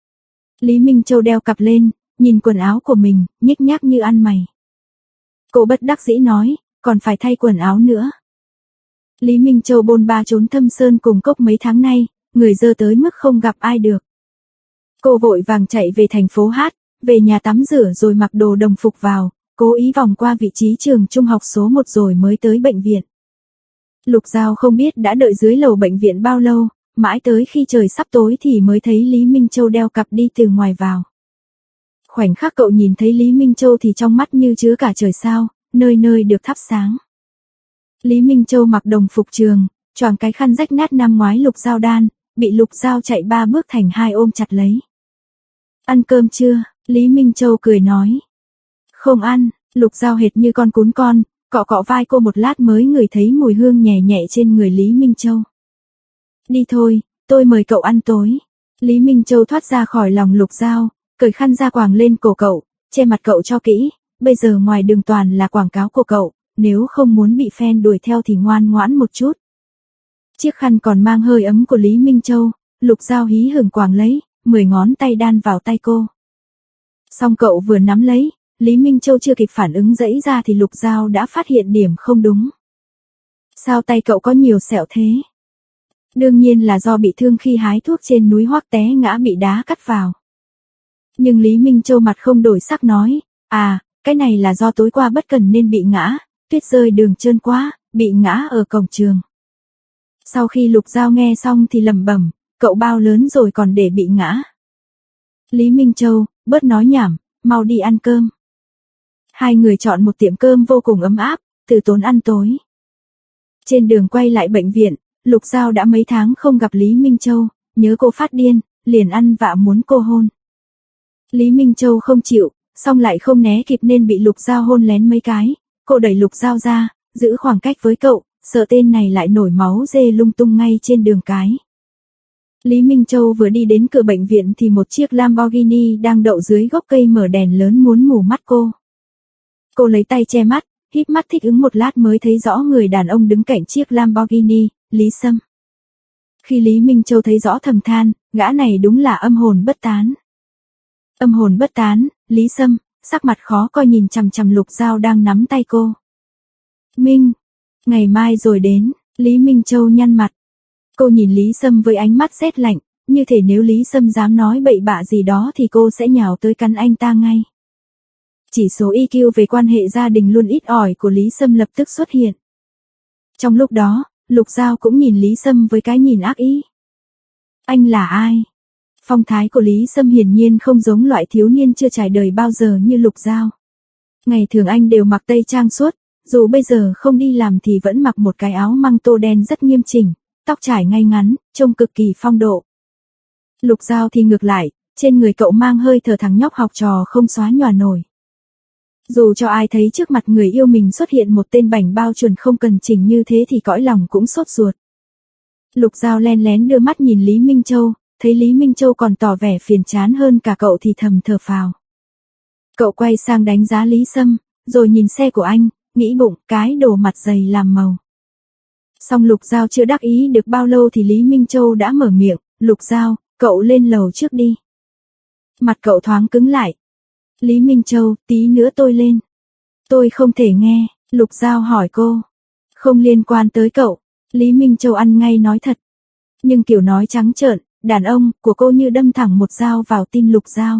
Lý Minh Châu đeo cặp lên, nhìn quần áo của mình, nhếch nhác như ăn mày. Cô bất đắc dĩ nói, còn phải thay quần áo nữa. Lý Minh Châu bôn ba trốn thâm sơn cùng cốc mấy tháng nay, người dơ tới mức không gặp ai được. Cô vội vàng chạy về thành phố Hát, về nhà tắm rửa rồi mặc đồ đồng phục vào, cố ý vòng qua vị trí trường trung học số một rồi mới tới bệnh viện. Lục Giao không biết đã đợi dưới lầu bệnh viện bao lâu, mãi tới khi trời sắp tối thì mới thấy Lý Minh Châu đeo cặp đi từ ngoài vào. Khoảnh khắc cậu nhìn thấy Lý Minh Châu thì trong mắt như chứa cả trời sao, nơi nơi được thắp sáng. Lý Minh Châu mặc đồng phục trường, choàng cái khăn rách nát năm ngoái Lục Giao đan, bị Lục Giao chạy ba bước thành hai ôm chặt lấy. Ăn cơm chưa? Lý Minh Châu cười nói. Không ăn, Lục Giao hệt như con cún con, cọ cọ vai cô một lát mới ngửi thấy mùi hương nhẹ nhẹ trên người Lý Minh Châu. Đi thôi, tôi mời cậu ăn tối. Lý Minh Châu thoát ra khỏi lòng Lục Giao, cởi khăn ra quàng lên cổ cậu, che mặt cậu cho kỹ, bây giờ ngoài đường toàn là quảng cáo của cậu, nếu không muốn bị fan đuổi theo thì ngoan ngoãn một chút. Chiếc khăn còn mang hơi ấm của Lý Minh Châu, Lục Giao hí hửng quàng lấy, mười ngón tay đan vào tay cô. Xong cậu vừa nắm lấy, Lý Minh Châu chưa kịp phản ứng dãy ra thì Lục Giao đã phát hiện điểm không đúng. Sao tay cậu có nhiều sẹo thế? Đương nhiên là do bị thương khi hái thuốc trên núi Hoắc té ngã bị đá cắt vào. Nhưng Lý Minh Châu mặt không đổi sắc nói, à, cái này là do tối qua bất cẩn nên bị ngã, tuyết rơi đường trơn quá, bị ngã ở cổng trường. Sau khi Lục Giao nghe xong thì lẩm bẩm, cậu bao lớn rồi còn để bị ngã. Lý Minh Châu, bớt nói nhảm, mau đi ăn cơm. Hai người chọn một tiệm cơm vô cùng ấm áp, từ tốn ăn tối. Trên đường quay lại bệnh viện, Lục Giao đã mấy tháng không gặp Lý Minh Châu, nhớ cô phát điên, liền ăn vạ muốn cô hôn. Lý Minh Châu không chịu, xong lại không né kịp nên bị Lục Giao hôn lén mấy cái, cô đẩy Lục Giao ra, giữ khoảng cách với cậu, sợ tên này lại nổi máu dê lung tung ngay trên đường cái. Lý Minh Châu vừa đi đến cửa bệnh viện thì một chiếc Lamborghini đang đậu dưới gốc cây mở đèn lớn muốn mù mắt cô. Cô lấy tay che mắt, híp mắt thích ứng một lát mới thấy rõ người đàn ông đứng cạnh chiếc Lamborghini, Lý Sâm. Khi Lý Minh Châu thấy rõ thầm than, gã này đúng là âm hồn bất tán. Âm hồn bất tán, Lý Sâm, sắc mặt khó coi nhìn chằm chằm Lục Giao đang nắm tay cô. Minh, ngày mai rồi đến, Lý Minh Châu nhăn mặt. Cô nhìn Lý Sâm với ánh mắt rét lạnh, như thể nếu Lý Sâm dám nói bậy bạ gì đó thì cô sẽ nhào tới cắn anh ta ngay. Chỉ số i kiu về quan hệ gia đình luôn ít ỏi của Lý Sâm lập tức xuất hiện. Trong lúc đó, Lục Giao cũng nhìn Lý Sâm với cái nhìn ác ý. Anh là ai? Phong thái của Lý Sâm hiển nhiên không giống loại thiếu niên chưa trải đời bao giờ như Lục Giao. Ngày thường anh đều mặc tây trang suốt, dù bây giờ không đi làm thì vẫn mặc một cái áo măng tô đen rất nghiêm chỉnh, tóc trải ngay ngắn, trông cực kỳ phong độ. Lục Giao thì ngược lại, trên người cậu mang hơi thở thằng nhóc học trò không xóa nhòa nổi. Dù cho ai thấy trước mặt người yêu mình xuất hiện một tên bảnh bao chuẩn không cần chỉnh như thế thì cõi lòng cũng sốt ruột. Lục Giao len lén đưa mắt nhìn Lý Minh Châu, thấy Lý Minh Châu còn tỏ vẻ phiền chán hơn cả cậu thì thầm thở phào. Cậu quay sang đánh giá Lý Sâm, rồi nhìn xe của anh, nghĩ bụng cái đồ mặt dày làm màu. Xong Lục Giao chưa đắc ý được bao lâu thì Lý Minh Châu đã mở miệng, Lục Giao, cậu lên lầu trước đi. Mặt cậu thoáng cứng lại. Lý Minh Châu, tí nữa tôi lên. Tôi không thể nghe, Lục Giao hỏi cô. Không liên quan tới cậu, Lý Minh Châu ăn ngay nói thật. Nhưng kiểu nói trắng trợn, đàn ông của cô như đâm thẳng một dao vào tim Lục Giao.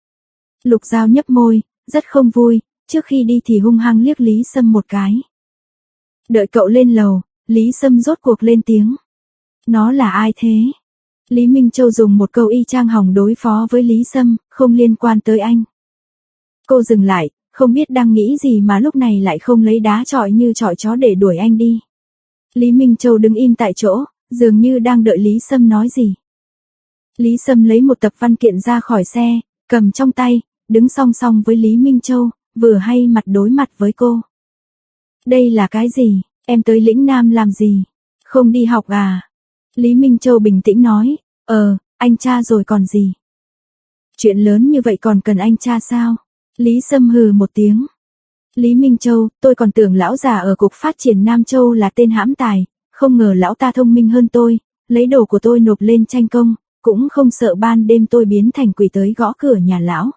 Lục Giao nhấp môi, rất không vui, trước khi đi thì hung hăng liếc Lý Sâm một cái. Đợi cậu lên lầu, Lý Sâm rốt cuộc lên tiếng. Nó là ai thế? Lý Minh Châu dùng một câu y chang hỏng đối phó với Lý Sâm, không liên quan tới anh. Cô dừng lại, không biết đang nghĩ gì mà lúc này lại không lấy đá chọi như chọi chó để đuổi anh đi. Lý Minh Châu đứng im tại chỗ, dường như đang đợi Lý Sâm nói gì. Lý Sâm lấy một tập văn kiện ra khỏi xe, cầm trong tay, đứng song song với Lý Minh Châu, vừa hay mặt đối mặt với cô. Đây là cái gì? Em tới lĩnh Nam làm gì? Không đi học à? Lý Minh Châu bình tĩnh nói, ờ, anh tra rồi còn gì? Chuyện lớn như vậy còn cần anh tra sao? Lý Sâm hừ một tiếng. Lý Minh Châu, tôi còn tưởng lão già ở Cục Phát triển Nam Châu là tên hãm tài, không ngờ lão ta thông minh hơn tôi, lấy đồ của tôi nộp lên tranh công, cũng không sợ ban đêm tôi biến thành quỷ tới gõ cửa nhà lão.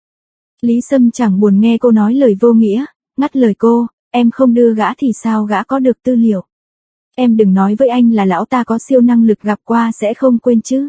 Lý Sâm chẳng buồn nghe cô nói lời vô nghĩa, ngắt lời cô, em không đưa gã thì sao gã có được tư liệu. Em đừng nói với anh là lão ta có siêu năng lực gặp qua sẽ không quên chứ.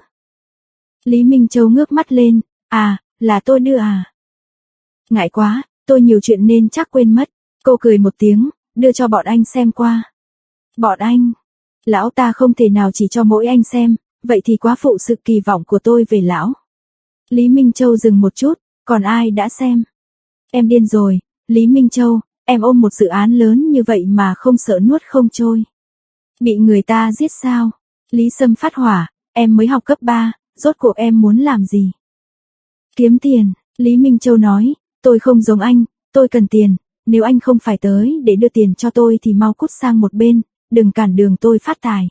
Lý Minh Châu ngước mắt lên, à, là tôi đưa à. Ngại quá, tôi nhiều chuyện nên chắc quên mất. Cô cười một tiếng, đưa cho bọn anh xem qua. Bọn anh? Lão ta không thể nào chỉ cho mỗi anh xem, vậy thì quá phụ sự kỳ vọng của tôi về lão. Lý Minh Châu dừng một chút, còn ai đã xem? Em điên rồi, Lý Minh Châu, em ôm một dự án lớn như vậy mà không sợ nuốt không trôi. Bị người ta giết sao? Lý Sâm phát hỏa, em mới học cấp ba, rốt cuộc em muốn làm gì? Kiếm tiền, Lý Minh Châu nói, tôi không giống anh, tôi cần tiền, nếu anh không phải tới để đưa tiền cho tôi thì mau cút sang một bên, đừng cản đường tôi phát tài.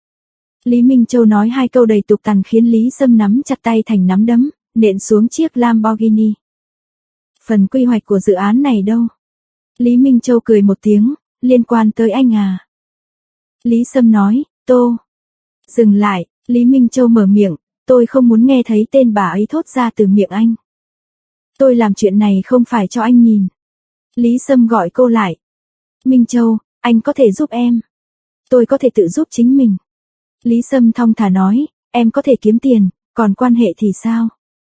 Lý Minh Châu nói hai câu đầy tục tằn khiến Lý Sâm nắm chặt tay thành nắm đấm, nện xuống chiếc Lamborghini. Phần quy hoạch của dự án này đâu? Lý Minh Châu cười một tiếng, liên quan tới anh à? Lý Sâm nói, Tô. Dừng lại, Lý Minh Châu mở miệng, tôi không muốn nghe thấy tên bà ấy thốt ra từ miệng anh. Tôi làm chuyện này không phải cho anh nhìn. Lý Sâm gọi cô lại. Minh Châu, anh có thể giúp em. Tôi có thể tự giúp chính mình. Lý Sâm thong thả nói, em có thể kiếm tiền, còn quan hệ thì sao?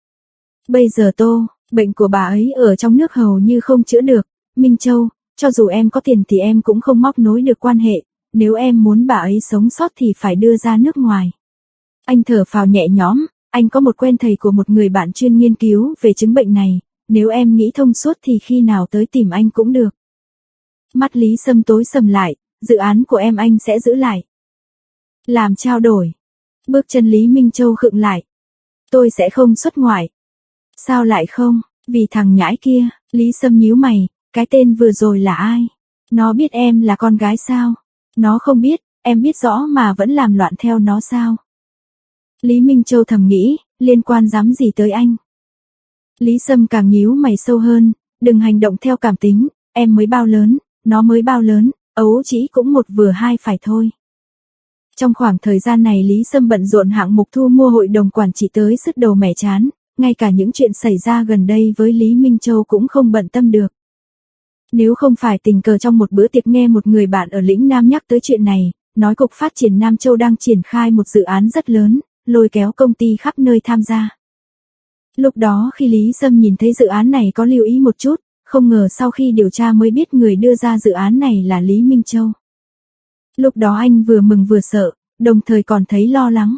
Bây giờ Tô, bệnh của bà ấy ở trong nước hầu như không chữa được. Minh Châu, cho dù em có tiền thì em cũng không móc nối được quan hệ. Nếu em muốn bà ấy sống sót thì phải đưa ra nước ngoài. Anh thở phào nhẹ nhõm, anh có một quen thầy của một người bạn chuyên nghiên cứu về chứng bệnh này. Nếu em nghĩ thông suốt thì khi nào tới tìm anh cũng được. Mắt Lý Sâm tối sầm lại, dự án của em anh sẽ giữ lại. Làm trao đổi. Bước chân Lý Minh Châu khựng lại. Tôi sẽ không xuất ngoại. Sao lại không? Vì thằng nhãi kia. Lý Sâm nhíu mày, cái tên vừa rồi là ai? Nó biết em là con gái sao? Nó không biết, em biết rõ mà vẫn làm loạn theo nó sao? Lý Minh Châu thầm nghĩ, liên quan dám gì tới anh? Lý Sâm càng nhíu mày sâu hơn, đừng hành động theo cảm tính, em mới bao lớn, nó mới bao lớn, ấu chỉ cũng một vừa hai phải thôi. Trong khoảng thời gian này Lý Sâm bận rộn hạng mục thu mua hội đồng quản trị tới sứt đầu mẻ chán, ngay cả những chuyện xảy ra gần đây với Lý Minh Châu cũng không bận tâm được. Nếu không phải tình cờ trong một bữa tiệc nghe một người bạn ở lĩnh Nam nhắc tới chuyện này, nói Cục Phát triển Nam Châu đang triển khai một dự án rất lớn, lôi kéo công ty khắp nơi tham gia. Lúc đó khi Lý Sâm nhìn thấy dự án này có lưu ý một chút, không ngờ sau khi điều tra mới biết người đưa ra dự án này là Lý Minh Châu. Lúc đó anh vừa mừng vừa sợ, đồng thời còn thấy lo lắng.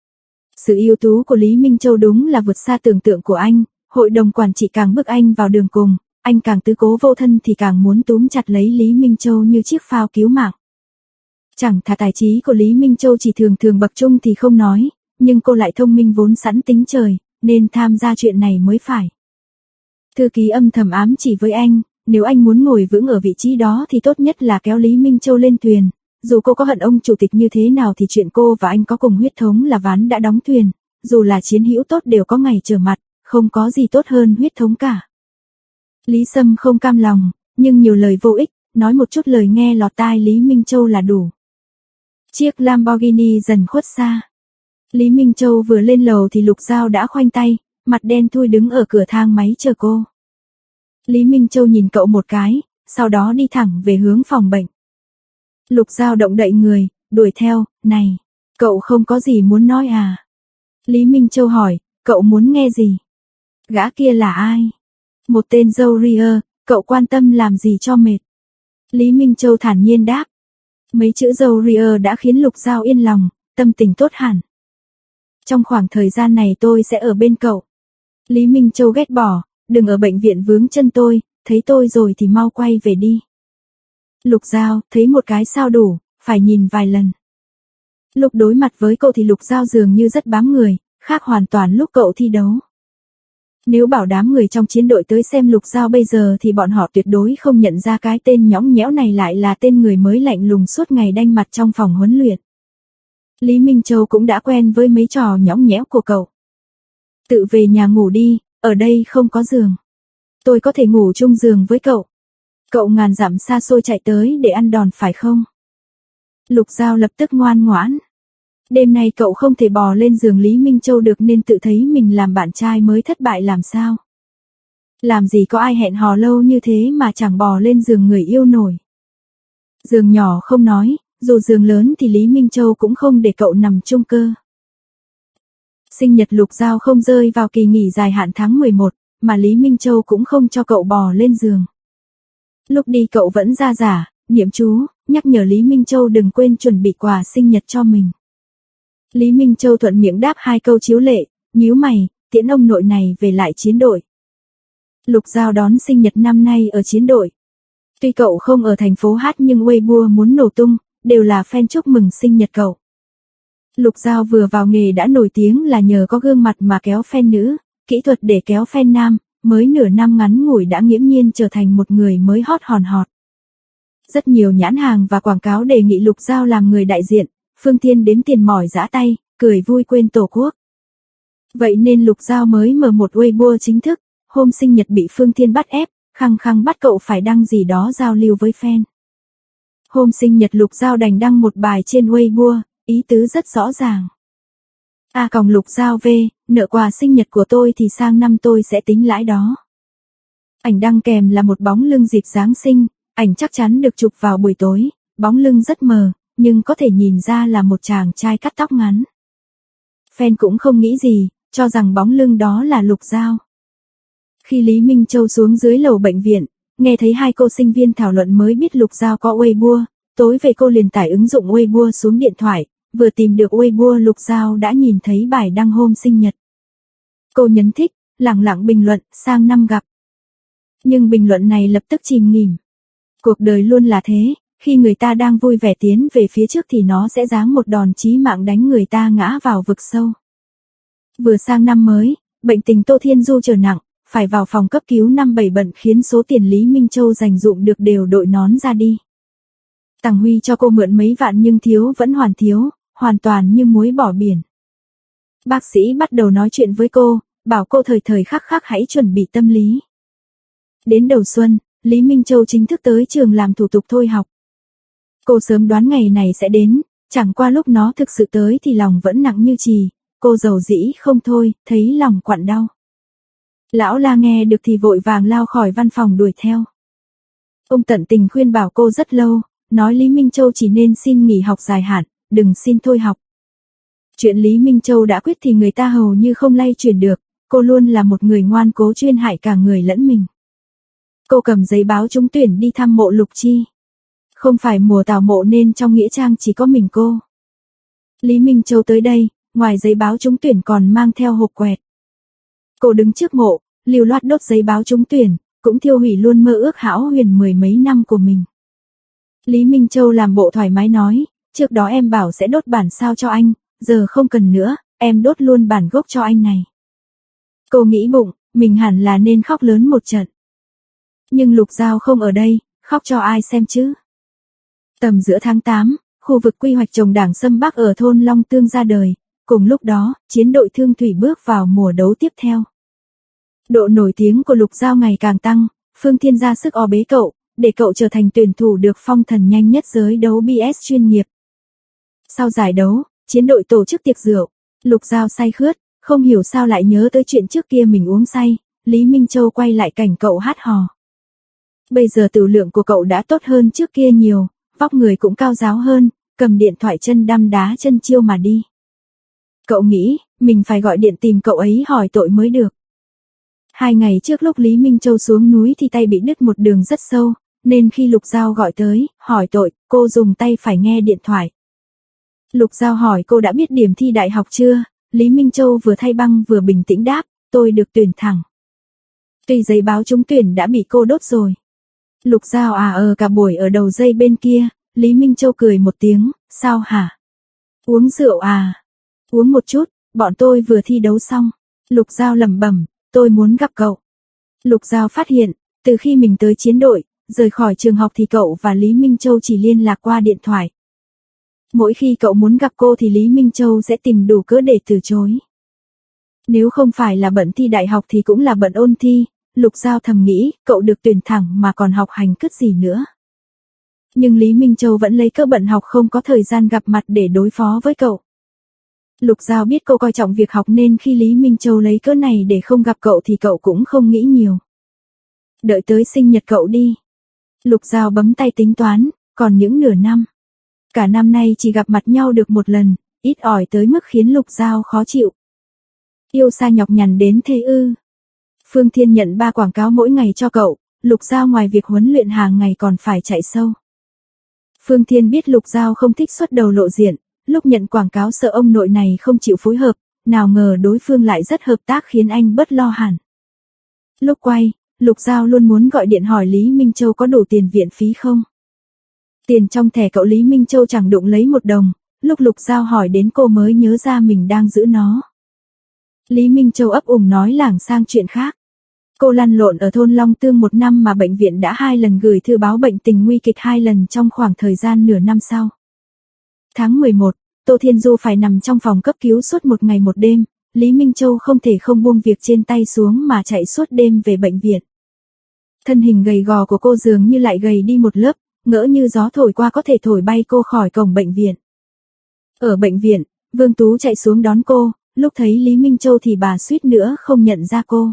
Sự ưu tú của Lý Minh Châu đúng là vượt xa tưởng tượng của anh, hội đồng quản trị càng bước anh vào đường cùng, anh càng tứ cố vô thân thì càng muốn túm chặt lấy Lý Minh Châu như chiếc phao cứu mạng. Chẳng thà tài trí của Lý Minh Châu chỉ thường thường bậc trung thì không nói, nhưng cô lại thông minh vốn sẵn tính trời, nên tham gia chuyện này mới phải. Thư ký âm thầm ám chỉ với anh, nếu anh muốn ngồi vững ở vị trí đó thì tốt nhất là kéo Lý Minh Châu lên thuyền. Dù cô có hận ông chủ tịch như thế nào thì chuyện cô và anh có cùng huyết thống là ván đã đóng thuyền, dù là chiến hữu tốt đều có ngày trở mặt, không có gì tốt hơn huyết thống cả. Lý Sâm không cam lòng, nhưng nhiều lời vô ích, nói một chút lời nghe lọt tai Lý Minh Châu là đủ. Chiếc Lamborghini dần khuất xa. Lý Minh Châu vừa lên lầu thì Lục Giao đã khoanh tay, mặt đen thui đứng ở cửa thang máy chờ cô. Lý Minh Châu nhìn cậu một cái, sau đó đi thẳng về hướng phòng bệnh. Lục Giao động đậy người, đuổi theo, này, cậu không có gì muốn nói à? Lý Minh Châu hỏi, cậu muốn nghe gì? Gã kia là ai? Một tên dâu ria, cậu quan tâm làm gì cho mệt? Lý Minh Châu thản nhiên đáp. Mấy chữ dâu ria đã khiến Lục Giao yên lòng, tâm tình tốt hẳn. Trong khoảng thời gian này tôi sẽ ở bên cậu. Lý Minh Châu ghét bỏ, đừng ở bệnh viện vướng chân tôi, thấy tôi rồi thì mau quay về đi. Lục Giao, thấy một cái sao đủ, phải nhìn vài lần. Lúc đối mặt với cậu thì Lục Giao dường như rất bám người, khác hoàn toàn lúc cậu thi đấu. Nếu bảo đám người trong chiến đội tới xem Lục Giao bây giờ thì bọn họ tuyệt đối không nhận ra cái tên nhõng nhẽo này lại là tên người mới lạnh lùng suốt ngày đanh mặt trong phòng huấn luyện. Lý Minh Châu cũng đã quen với mấy trò nhõng nhẽo của cậu. Tự về nhà ngủ đi, ở đây không có giường. Tôi có thể ngủ chung giường với cậu. Cậu ngàn dặm xa xôi chạy tới để ăn đòn phải không? Lục Giao lập tức ngoan ngoãn. Đêm nay cậu không thể bò lên giường Lý Minh Châu được nên tự thấy mình làm bạn trai mới thất bại làm sao? Làm gì có ai hẹn hò lâu như thế mà chẳng bò lên giường người yêu nổi. Giường nhỏ không nói, dù giường lớn thì Lý Minh Châu cũng không để cậu nằm chung cơ. Sinh nhật Lục Giao không rơi vào kỳ nghỉ dài hạn tháng mười một, mà Lý Minh Châu cũng không cho cậu bò lên giường. Lúc đi cậu vẫn ra giả, niệm chú, nhắc nhở Lý Minh Châu đừng quên chuẩn bị quà sinh nhật cho mình. Lý Minh Châu thuận miệng đáp hai câu chiếu lệ, nhíu mày, tiễn ông nội này về lại chiến đội. Lục Giao đón sinh nhật năm nay ở chiến đội. Tuy cậu không ở thành phố Hát nhưng Weibo muốn nổ tung, đều là fan chúc mừng sinh nhật cậu. Lục Giao vừa vào nghề đã nổi tiếng là nhờ có gương mặt mà kéo fan nữ, kỹ thuật để kéo fan nam, mới nửa năm ngắn ngủi đã nghiễm nhiên trở thành một người mới hot hòn hot. Rất nhiều nhãn hàng và quảng cáo đề nghị Lục Giao làm người đại diện, Phương Thiên đếm tiền mỏi giã tay, cười vui quên tổ quốc. Vậy nên Lục Giao mới mở một Weibo chính thức, hôm sinh nhật bị Phương Thiên bắt ép, khăng khăng bắt cậu phải đăng gì đó giao lưu với fan. Hôm sinh nhật Lục Giao đành đăng một bài trên Weibo, ý tứ rất rõ ràng. A còng Lục Giao V, nợ quà sinh nhật của tôi thì sang năm tôi sẽ tính lãi đó. Ảnh đăng kèm là một bóng lưng dịp Giáng sinh, ảnh chắc chắn được chụp vào buổi tối, bóng lưng rất mờ, nhưng có thể nhìn ra là một chàng trai cắt tóc ngắn. Fan cũng không nghĩ gì, cho rằng bóng lưng đó là Lục Giao. Khi Lý Minh Châu xuống dưới lầu bệnh viện, nghe thấy hai cô sinh viên thảo luận mới biết Lục Giao có Weibo, tối về cô liền tải ứng dụng Weibo xuống điện thoại, vừa tìm được Weibo Lục Giao đã nhìn thấy bài đăng hôm sinh nhật. Cô nhấn thích, lẳng lặng bình luận, sang năm gặp. Nhưng bình luận này lập tức chìm nghỉm. Cuộc đời luôn là thế, khi người ta đang vui vẻ tiến về phía trước thì nó sẽ giáng một đòn chí mạng đánh người ta ngã vào vực sâu. Vừa sang năm mới, bệnh tình Tô Thiên Du trở nặng, phải vào phòng cấp cứu năm bảy bận khiến số tiền Lý Minh Châu dành dụm được đều đội nón ra đi. Tằng Huy cho cô mượn mấy vạn nhưng thiếu vẫn hoàn thiếu, hoàn toàn như muối bỏ biển. Bác sĩ bắt đầu nói chuyện với cô, bảo cô thời thời khắc khắc hãy chuẩn bị tâm lý. Đến đầu xuân, Lý Minh Châu chính thức tới trường làm thủ tục thôi học. Cô sớm đoán ngày này sẽ đến, chẳng qua lúc nó thực sự tới thì lòng vẫn nặng như chì, cô dầu dĩ không thôi, thấy lòng quặn đau. Lão La nghe được thì vội vàng lao khỏi văn phòng đuổi theo. Ông tận tình khuyên bảo cô rất lâu, nói Lý Minh Châu chỉ nên xin nghỉ học dài hạn, đừng xin thôi học. Chuyện Lý Minh Châu đã quyết thì người ta hầu như không lay chuyển được, cô luôn là một người ngoan cố chuyên hại cả người lẫn mình. Cô cầm giấy báo trúng tuyển đi thăm mộ Lục Chi. Không phải mùa tảo mộ nên trong nghĩa trang chỉ có mình cô. Lý Minh Châu tới đây, ngoài giấy báo trúng tuyển còn mang theo hộp quẹt. Cô đứng trước mộ, lưu loát đốt giấy báo trúng tuyển, cũng thiêu hủy luôn mơ ước hão huyền mười mấy năm của mình. Lý Minh Châu làm bộ thoải mái nói, trước đó em bảo sẽ đốt bản sao cho anh, giờ không cần nữa, em đốt luôn bản gốc cho anh này. Cô nghĩ bụng, mình hẳn là nên khóc lớn một trận. Nhưng Lục Giao không ở đây, khóc cho ai xem chứ. Tầm giữa tháng tám, khu vực quy hoạch trồng đảng Sâm Bắc ở thôn Long Tương ra đời, cùng lúc đó, chiến đội Thương Thủy bước vào mùa đấu tiếp theo. Độ nổi tiếng của Lục Giao ngày càng tăng, Phương Thiên ra sức o bế cậu, để cậu trở thành tuyển thủ được phong thần nhanh nhất giới đấu bê ét chuyên nghiệp. Sau giải đấu, chiến đội tổ chức tiệc rượu, Lục Giao say khướt, không hiểu sao lại nhớ tới chuyện trước kia mình uống say, Lý Minh Châu quay lại cảnh cậu hát hò. Bây giờ tửu lượng của cậu đã tốt hơn trước kia nhiều, vóc người cũng cao ráo hơn, cầm điện thoại chân đăm đá chân chiêu mà đi. Cậu nghĩ, mình phải gọi điện tìm cậu ấy hỏi tội mới được. Hai ngày trước lúc Lý Minh Châu xuống núi thì tay bị đứt một đường rất sâu, nên khi Lục Giao gọi tới, hỏi tội, cô dùng tay phải nghe điện thoại. Lục Giao hỏi cô đã biết điểm thi đại học chưa, Lý Minh Châu vừa thay băng vừa bình tĩnh đáp, tôi được tuyển thẳng. Tuy giấy báo trúng tuyển đã bị cô đốt rồi. Lục Giao à ờ cả buổi ở đầu dây bên kia, Lý Minh Châu cười một tiếng, sao hả? Uống rượu à? Uống một chút, bọn tôi vừa thi đấu xong. Lục Giao lẩm bẩm, tôi muốn gặp cậu. Lục Giao phát hiện, từ khi mình tới chiến đội, rời khỏi trường học thì cậu và Lý Minh Châu chỉ liên lạc qua điện thoại. Mỗi khi cậu muốn gặp cô thì Lý Minh Châu sẽ tìm đủ cớ để từ chối. Nếu không phải là bận thi đại học thì cũng là bận ôn thi, Lục Giao thầm nghĩ, cậu được tuyển thẳng mà còn học hành cứt gì nữa. Nhưng Lý Minh Châu vẫn lấy cớ bận học không có thời gian gặp mặt để đối phó với cậu. Lục Giao biết cô coi trọng việc học nên khi Lý Minh Châu lấy cớ này để không gặp cậu thì cậu cũng không nghĩ nhiều. Đợi tới sinh nhật cậu đi. Lục Giao bấm tay tính toán, còn những nửa năm. Cả năm nay chỉ gặp mặt nhau được một lần, ít ỏi tới mức khiến Lục Giao khó chịu. Yêu xa nhọc nhằn đến thế ư? Phương Thiên nhận ba quảng cáo mỗi ngày cho cậu, Lục Giao ngoài việc huấn luyện hàng ngày còn phải chạy sâu. Phương Thiên biết Lục Giao không thích xuất đầu lộ diện, lúc nhận quảng cáo sợ ông nội này không chịu phối hợp, nào ngờ đối phương lại rất hợp tác khiến anh bớt lo hẳn. Lúc quay, Lục Giao luôn muốn gọi điện hỏi Lý Minh Châu có đủ tiền viện phí không. Tiền trong thẻ cậu Lý Minh Châu chẳng đụng lấy một đồng, lúc Lục Giao hỏi đến cô mới nhớ ra mình đang giữ nó. Lý Minh Châu ấp úng nói lảng sang chuyện khác. Cô lăn lộn ở thôn Long Tương một năm mà bệnh viện đã hai lần gửi thư báo bệnh tình nguy kịch hai lần trong khoảng thời gian nửa năm sau. Tháng mười một, Tô Thiên Du phải nằm trong phòng cấp cứu suốt một ngày một đêm, Lý Minh Châu không thể không buông việc trên tay xuống mà chạy suốt đêm về bệnh viện. Thân hình gầy gò của cô dường như lại gầy đi một lớp, ngỡ như gió thổi qua có thể thổi bay cô khỏi cổng bệnh viện. Ở bệnh viện, Vương Tú chạy xuống đón cô, lúc thấy Lý Minh Châu thì bà suýt nữa không nhận ra cô.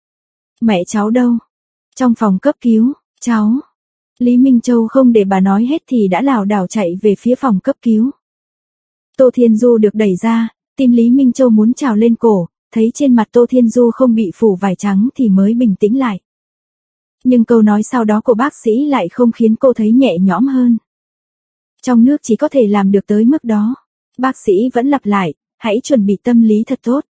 Mẹ cháu đâu? Trong phòng cấp cứu, cháu. Lý Minh Châu không để bà nói hết thì đã lảo đảo chạy về phía phòng cấp cứu. Tô Thiên Du được đẩy ra, tim Lý Minh Châu muốn trào lên cổ, thấy trên mặt Tô Thiên Du không bị phủ vải trắng thì mới bình tĩnh lại. Nhưng câu nói sau đó của bác sĩ lại không khiến cô thấy nhẹ nhõm hơn. Trong nước chỉ có thể làm được tới mức đó. Bác sĩ vẫn lặp lại, hãy chuẩn bị tâm lý thật tốt.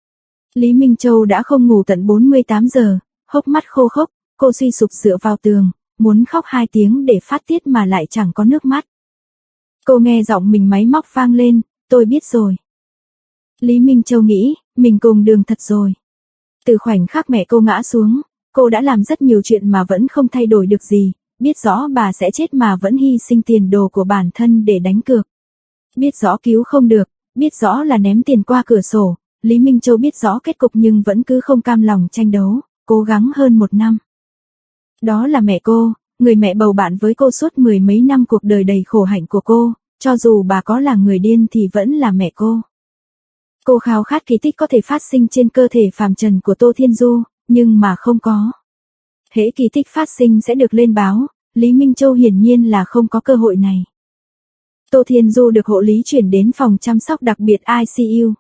Lý Minh Châu đã không ngủ tận bốn mươi tám giờ, hốc mắt khô khốc, cô suy sụp dựa vào tường, muốn khóc hai tiếng để phát tiết mà lại chẳng có nước mắt. Cô nghe giọng mình máy móc vang lên, tôi biết rồi. Lý Minh Châu nghĩ, mình cùng đường thật rồi. Từ khoảnh khắc mẹ cô ngã xuống, cô đã làm rất nhiều chuyện mà vẫn không thay đổi được gì, biết rõ bà sẽ chết mà vẫn hy sinh tiền đồ của bản thân để đánh cược. Biết rõ cứu không được, biết rõ là ném tiền qua cửa sổ, Lý Minh Châu biết rõ kết cục nhưng vẫn cứ không cam lòng tranh đấu, cố gắng hơn một năm. Đó là mẹ cô, người mẹ bầu bạn với cô suốt mười mấy năm cuộc đời đầy khổ hạnh của cô, cho dù bà có là người điên thì vẫn là mẹ cô. Cô khao khát kỳ tích có thể phát sinh trên cơ thể phàm trần của Tô Thiên Du, nhưng mà không có. Hễ kỳ tích phát sinh sẽ được lên báo, Lý Minh Châu hiển nhiên là không có cơ hội này. Tô Thiên Du được hộ lý chuyển đến phòng chăm sóc đặc biệt I C U.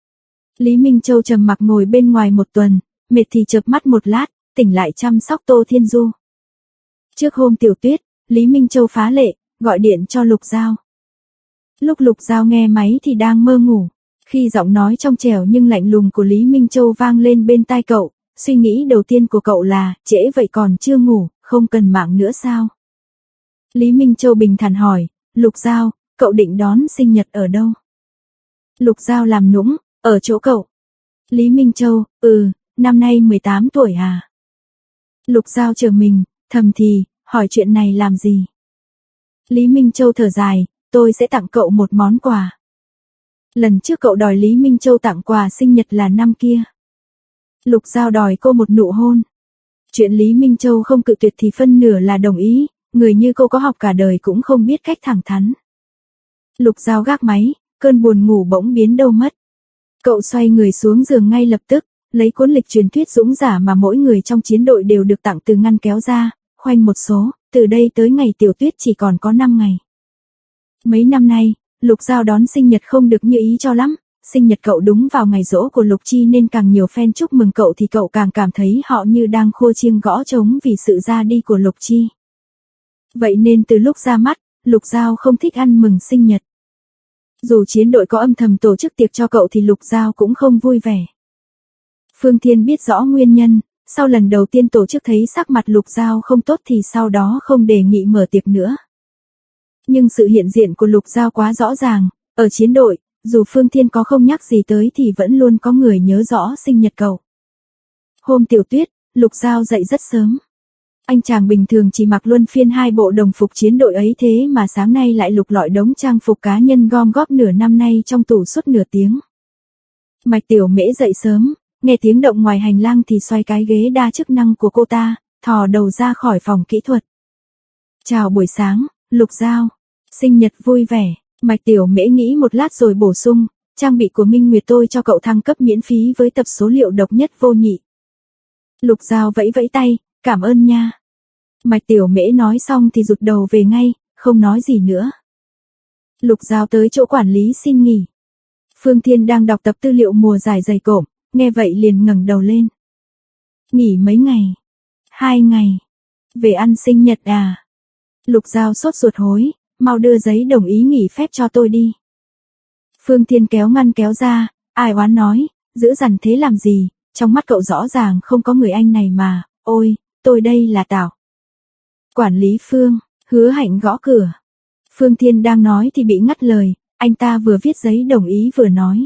Lý Minh Châu trầm mặc ngồi bên ngoài một tuần, mệt thì chợp mắt một lát, tỉnh lại chăm sóc Tô Thiên Du. Trước hôm Tiểu Tuyết, Lý Minh Châu phá lệ, gọi điện cho Lục Giao. Lúc Lục Giao nghe máy thì đang mơ ngủ, khi giọng nói trong trẻo nhưng lạnh lùng của Lý Minh Châu vang lên bên tai cậu, suy nghĩ đầu tiên của cậu là, trễ vậy còn chưa ngủ, không cần mạng nữa sao? Lý Minh Châu bình thản hỏi, Lục Giao, cậu định đón sinh nhật ở đâu? Lục Giao làm nũng, ở chỗ cậu. Lý Minh Châu, ừ, năm nay mười tám tuổi à? Lục Giao chờ mình, thầm thì, hỏi chuyện này làm gì? Lý Minh Châu thở dài, tôi sẽ tặng cậu một món quà. Lần trước cậu đòi Lý Minh Châu tặng quà sinh nhật là năm kia. Lục Giao đòi cô một nụ hôn. Chuyện Lý Minh Châu không cự tuyệt thì phân nửa là đồng ý, người như cô có học cả đời cũng không biết cách thẳng thắn. Lục Giao gác máy, cơn buồn ngủ bỗng biến đâu mất. Cậu xoay người xuống giường ngay lập tức, lấy cuốn lịch truyền thuyết dũng giả mà mỗi người trong chiến đội đều được tặng từ ngăn kéo ra, khoanh một số, từ đây tới ngày Tiểu Tuyết chỉ còn có năm ngày. Mấy năm nay, Lục Giao đón sinh nhật không được như ý cho lắm, sinh nhật cậu đúng vào ngày giỗ của Lục Chi nên càng nhiều fan chúc mừng cậu thì cậu càng cảm thấy họ như đang khua chiêng gõ trống vì sự ra đi của Lục Chi. Vậy nên từ lúc ra mắt, Lục Giao không thích ăn mừng sinh nhật. Dù chiến đội có âm thầm tổ chức tiệc cho cậu thì Lục Giao cũng không vui vẻ. Phương Thiên biết rõ nguyên nhân, sau lần đầu tiên tổ chức thấy sắc mặt Lục Giao không tốt thì sau đó không đề nghị mở tiệc nữa. Nhưng sự hiện diện của Lục Giao quá rõ ràng, ở chiến đội, dù Phương Thiên có không nhắc gì tới thì vẫn luôn có người nhớ rõ sinh nhật cậu. Hôm Tiểu Tuyết, Lục Giao dậy rất sớm. Anh chàng bình thường chỉ mặc luân phiên hai bộ đồng phục chiến đội ấy thế mà sáng nay lại lục lọi đống trang phục cá nhân gom góp nửa năm nay trong tủ suốt nửa tiếng. Mạch Tiểu Mễ dậy sớm, nghe tiếng động ngoài hành lang thì xoay cái ghế đa chức năng của cô ta, thò đầu ra khỏi phòng kỹ thuật. Chào buổi sáng, Lục Giao, sinh nhật vui vẻ. Mạch Tiểu Mễ nghĩ một lát rồi bổ sung, trang bị của Minh Nguyệt tôi cho cậu thăng cấp miễn phí với tập số liệu độc nhất vô nhị. Lục Giao vẫy vẫy tay, cảm ơn nha. Mạch Tiểu Mễ nói xong thì rụt đầu về ngay, không nói gì nữa. Lục Giao tới chỗ quản lý xin nghỉ. Phương Thiên đang đọc tập tư liệu mùa giải giày cộm, nghe vậy liền ngẩng đầu lên. Nghỉ mấy ngày? Hai ngày. Về ăn sinh nhật à? Lục Giao sốt ruột hối, mau đưa giấy đồng ý nghỉ phép cho tôi đi. Phương Thiên kéo ngăn kéo ra, ai oán nói, giữ dằn thế làm gì, trong mắt cậu rõ ràng không có người anh này mà, ôi, tôi đây là Tảo. Quản lý Phương, Hứa Hạnh gõ cửa. Phương Thiên đang nói thì bị ngắt lời, anh ta vừa viết giấy đồng ý vừa nói.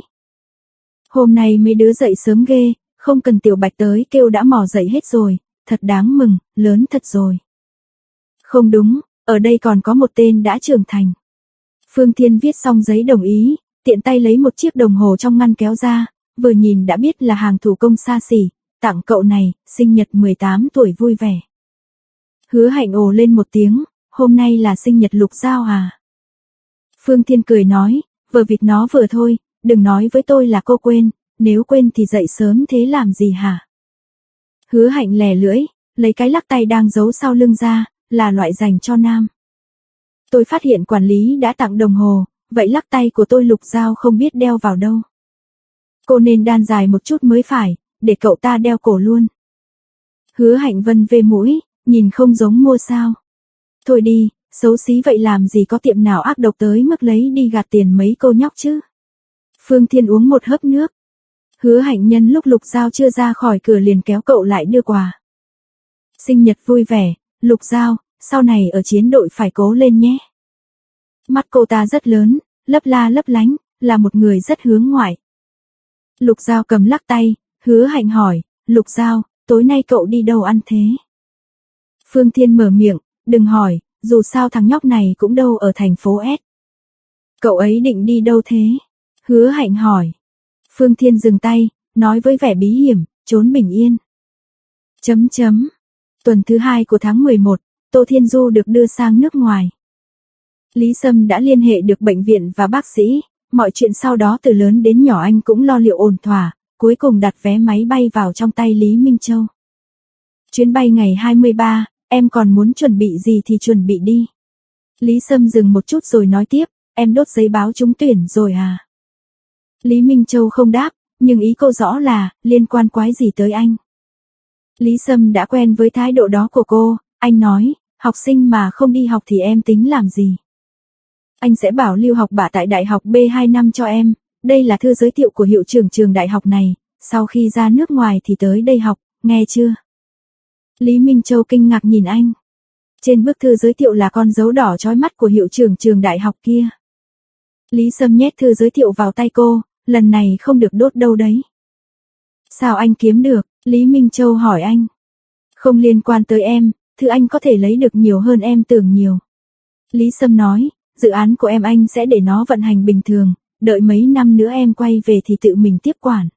Hôm nay mấy đứa dậy sớm ghê, không cần Tiểu Bạch tới kêu đã mò dậy hết rồi, thật đáng mừng, lớn thật rồi. Không đúng, ở đây còn có một tên đã trưởng thành. Phương Thiên viết xong giấy đồng ý, tiện tay lấy một chiếc đồng hồ trong ngăn kéo ra, vừa nhìn đã biết là hàng thủ công xa xỉ, tặng cậu này, sinh nhật mười tám tuổi vui vẻ. Hứa Hạnh ồ lên một tiếng, hôm nay là sinh nhật Lục Giao à? Phương Thiên cười nói, vừa vịt nó vừa thôi, đừng nói với tôi là cô quên, nếu quên thì dậy sớm thế làm gì hả? Hứa Hạnh lè lưỡi, lấy cái lắc tay đang giấu sau lưng ra, là loại dành cho nam. Tôi phát hiện quản lý đã tặng đồng hồ, vậy lắc tay của tôi Lục Giao không biết đeo vào đâu. Cô nên đan dài một chút mới phải, để cậu ta đeo cổ luôn. Hứa Hạnh vân về mũi, nhìn không giống mua sao. Thôi đi, xấu xí vậy làm gì có tiệm nào ác độc tới mức lấy đi gạt tiền mấy cô nhóc chứ. Phương Thiên uống một hớp nước. Hứa Hạnh nhân lúc Lục Giao chưa ra khỏi cửa liền kéo cậu lại đưa quà. Sinh nhật vui vẻ, Lục Giao, sau này ở chiến đội phải cố lên nhé. Mắt cô ta rất lớn, lấp la lấp lánh, là một người rất hướng ngoại. Lục Giao cầm lắc tay, Hứa Hạnh hỏi, Lục Giao, tối nay cậu đi đâu ăn thế? Phương Thiên mở miệng, đừng hỏi, dù sao thằng nhóc này cũng đâu ở thành phố S. Cậu ấy định đi đâu thế? Hứa Hạnh hỏi. Phương Thiên dừng tay, nói với vẻ bí hiểm, trốn bình yên. Chấm chấm. Tuần thứ hai của tháng mười một, Tô Thiên Du được đưa sang nước ngoài. Lý Sâm đã liên hệ được bệnh viện và bác sĩ, mọi chuyện sau đó từ lớn đến nhỏ anh cũng lo liệu ổn thỏa, cuối cùng đặt vé máy bay vào trong tay Lý Minh Châu. Chuyến bay ngày hai mươi ba, em còn muốn chuẩn bị gì thì chuẩn bị đi. Lý Sâm dừng một chút rồi nói tiếp, em đốt giấy báo trúng tuyển rồi à? Lý Minh Châu không đáp, nhưng ý cô rõ là, liên quan quái gì tới anh. Lý Sâm đã quen với thái độ đó của cô, anh nói, học sinh mà không đi học thì em tính làm gì? Anh sẽ bảo lưu học bạ tại Đại học B hai năm cho em, đây là thư giới thiệu của hiệu trưởng trường đại học này, sau khi ra nước ngoài thì tới đây học, nghe chưa? Lý Minh Châu kinh ngạc nhìn anh. Trên bức thư giới thiệu là con dấu đỏ chói mắt của hiệu trưởng trường đại học kia. Lý Sâm nhét thư giới thiệu vào tay cô, lần này không được đốt đâu đấy. Sao anh kiếm được? Lý Minh Châu hỏi anh. Không liên quan tới em, thư anh có thể lấy được nhiều hơn em tưởng nhiều. Lý Sâm nói, dự án của em anh sẽ để nó vận hành bình thường, đợi mấy năm nữa em quay về thì tự mình tiếp quản.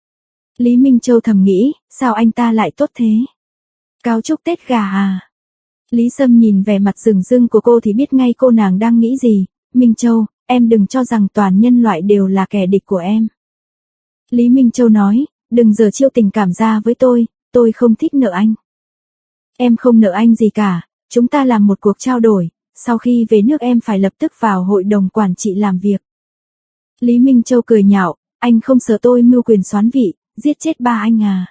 Lý Minh Châu thầm nghĩ, sao anh ta lại tốt thế? Cao chúc Tết gà à? Lý Sâm nhìn vẻ mặt rừng rưng của cô thì biết ngay cô nàng đang nghĩ gì. Minh Châu, em đừng cho rằng toàn nhân loại đều là kẻ địch của em. Lý Minh Châu nói, đừng giờ chiêu tình cảm ra với tôi, tôi không thích nợ anh. Em không nợ anh gì cả, chúng ta làm một cuộc trao đổi, sau khi về nước em phải lập tức vào hội đồng quản trị làm việc. Lý Minh Châu cười nhạo, anh không sợ tôi mưu quyền soán vị, giết chết ba anh à?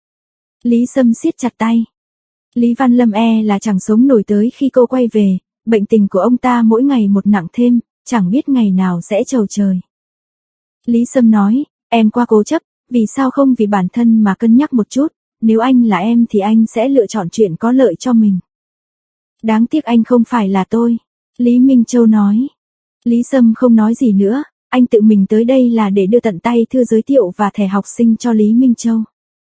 Lý Sâm siết chặt tay. Lý Văn Lâm e là chẳng sống nổi tới khi cô quay về, bệnh tình của ông ta mỗi ngày một nặng thêm, chẳng biết ngày nào sẽ trầu trời. Lý Sâm nói, em quá cố chấp, vì sao không vì bản thân mà cân nhắc một chút, nếu anh là em thì anh sẽ lựa chọn chuyện có lợi cho mình. Đáng tiếc anh không phải là tôi, Lý Minh Châu nói. Lý Sâm không nói gì nữa, anh tự mình tới đây là để đưa tận tay thư giới thiệu và thẻ học sinh cho Lý Minh Châu.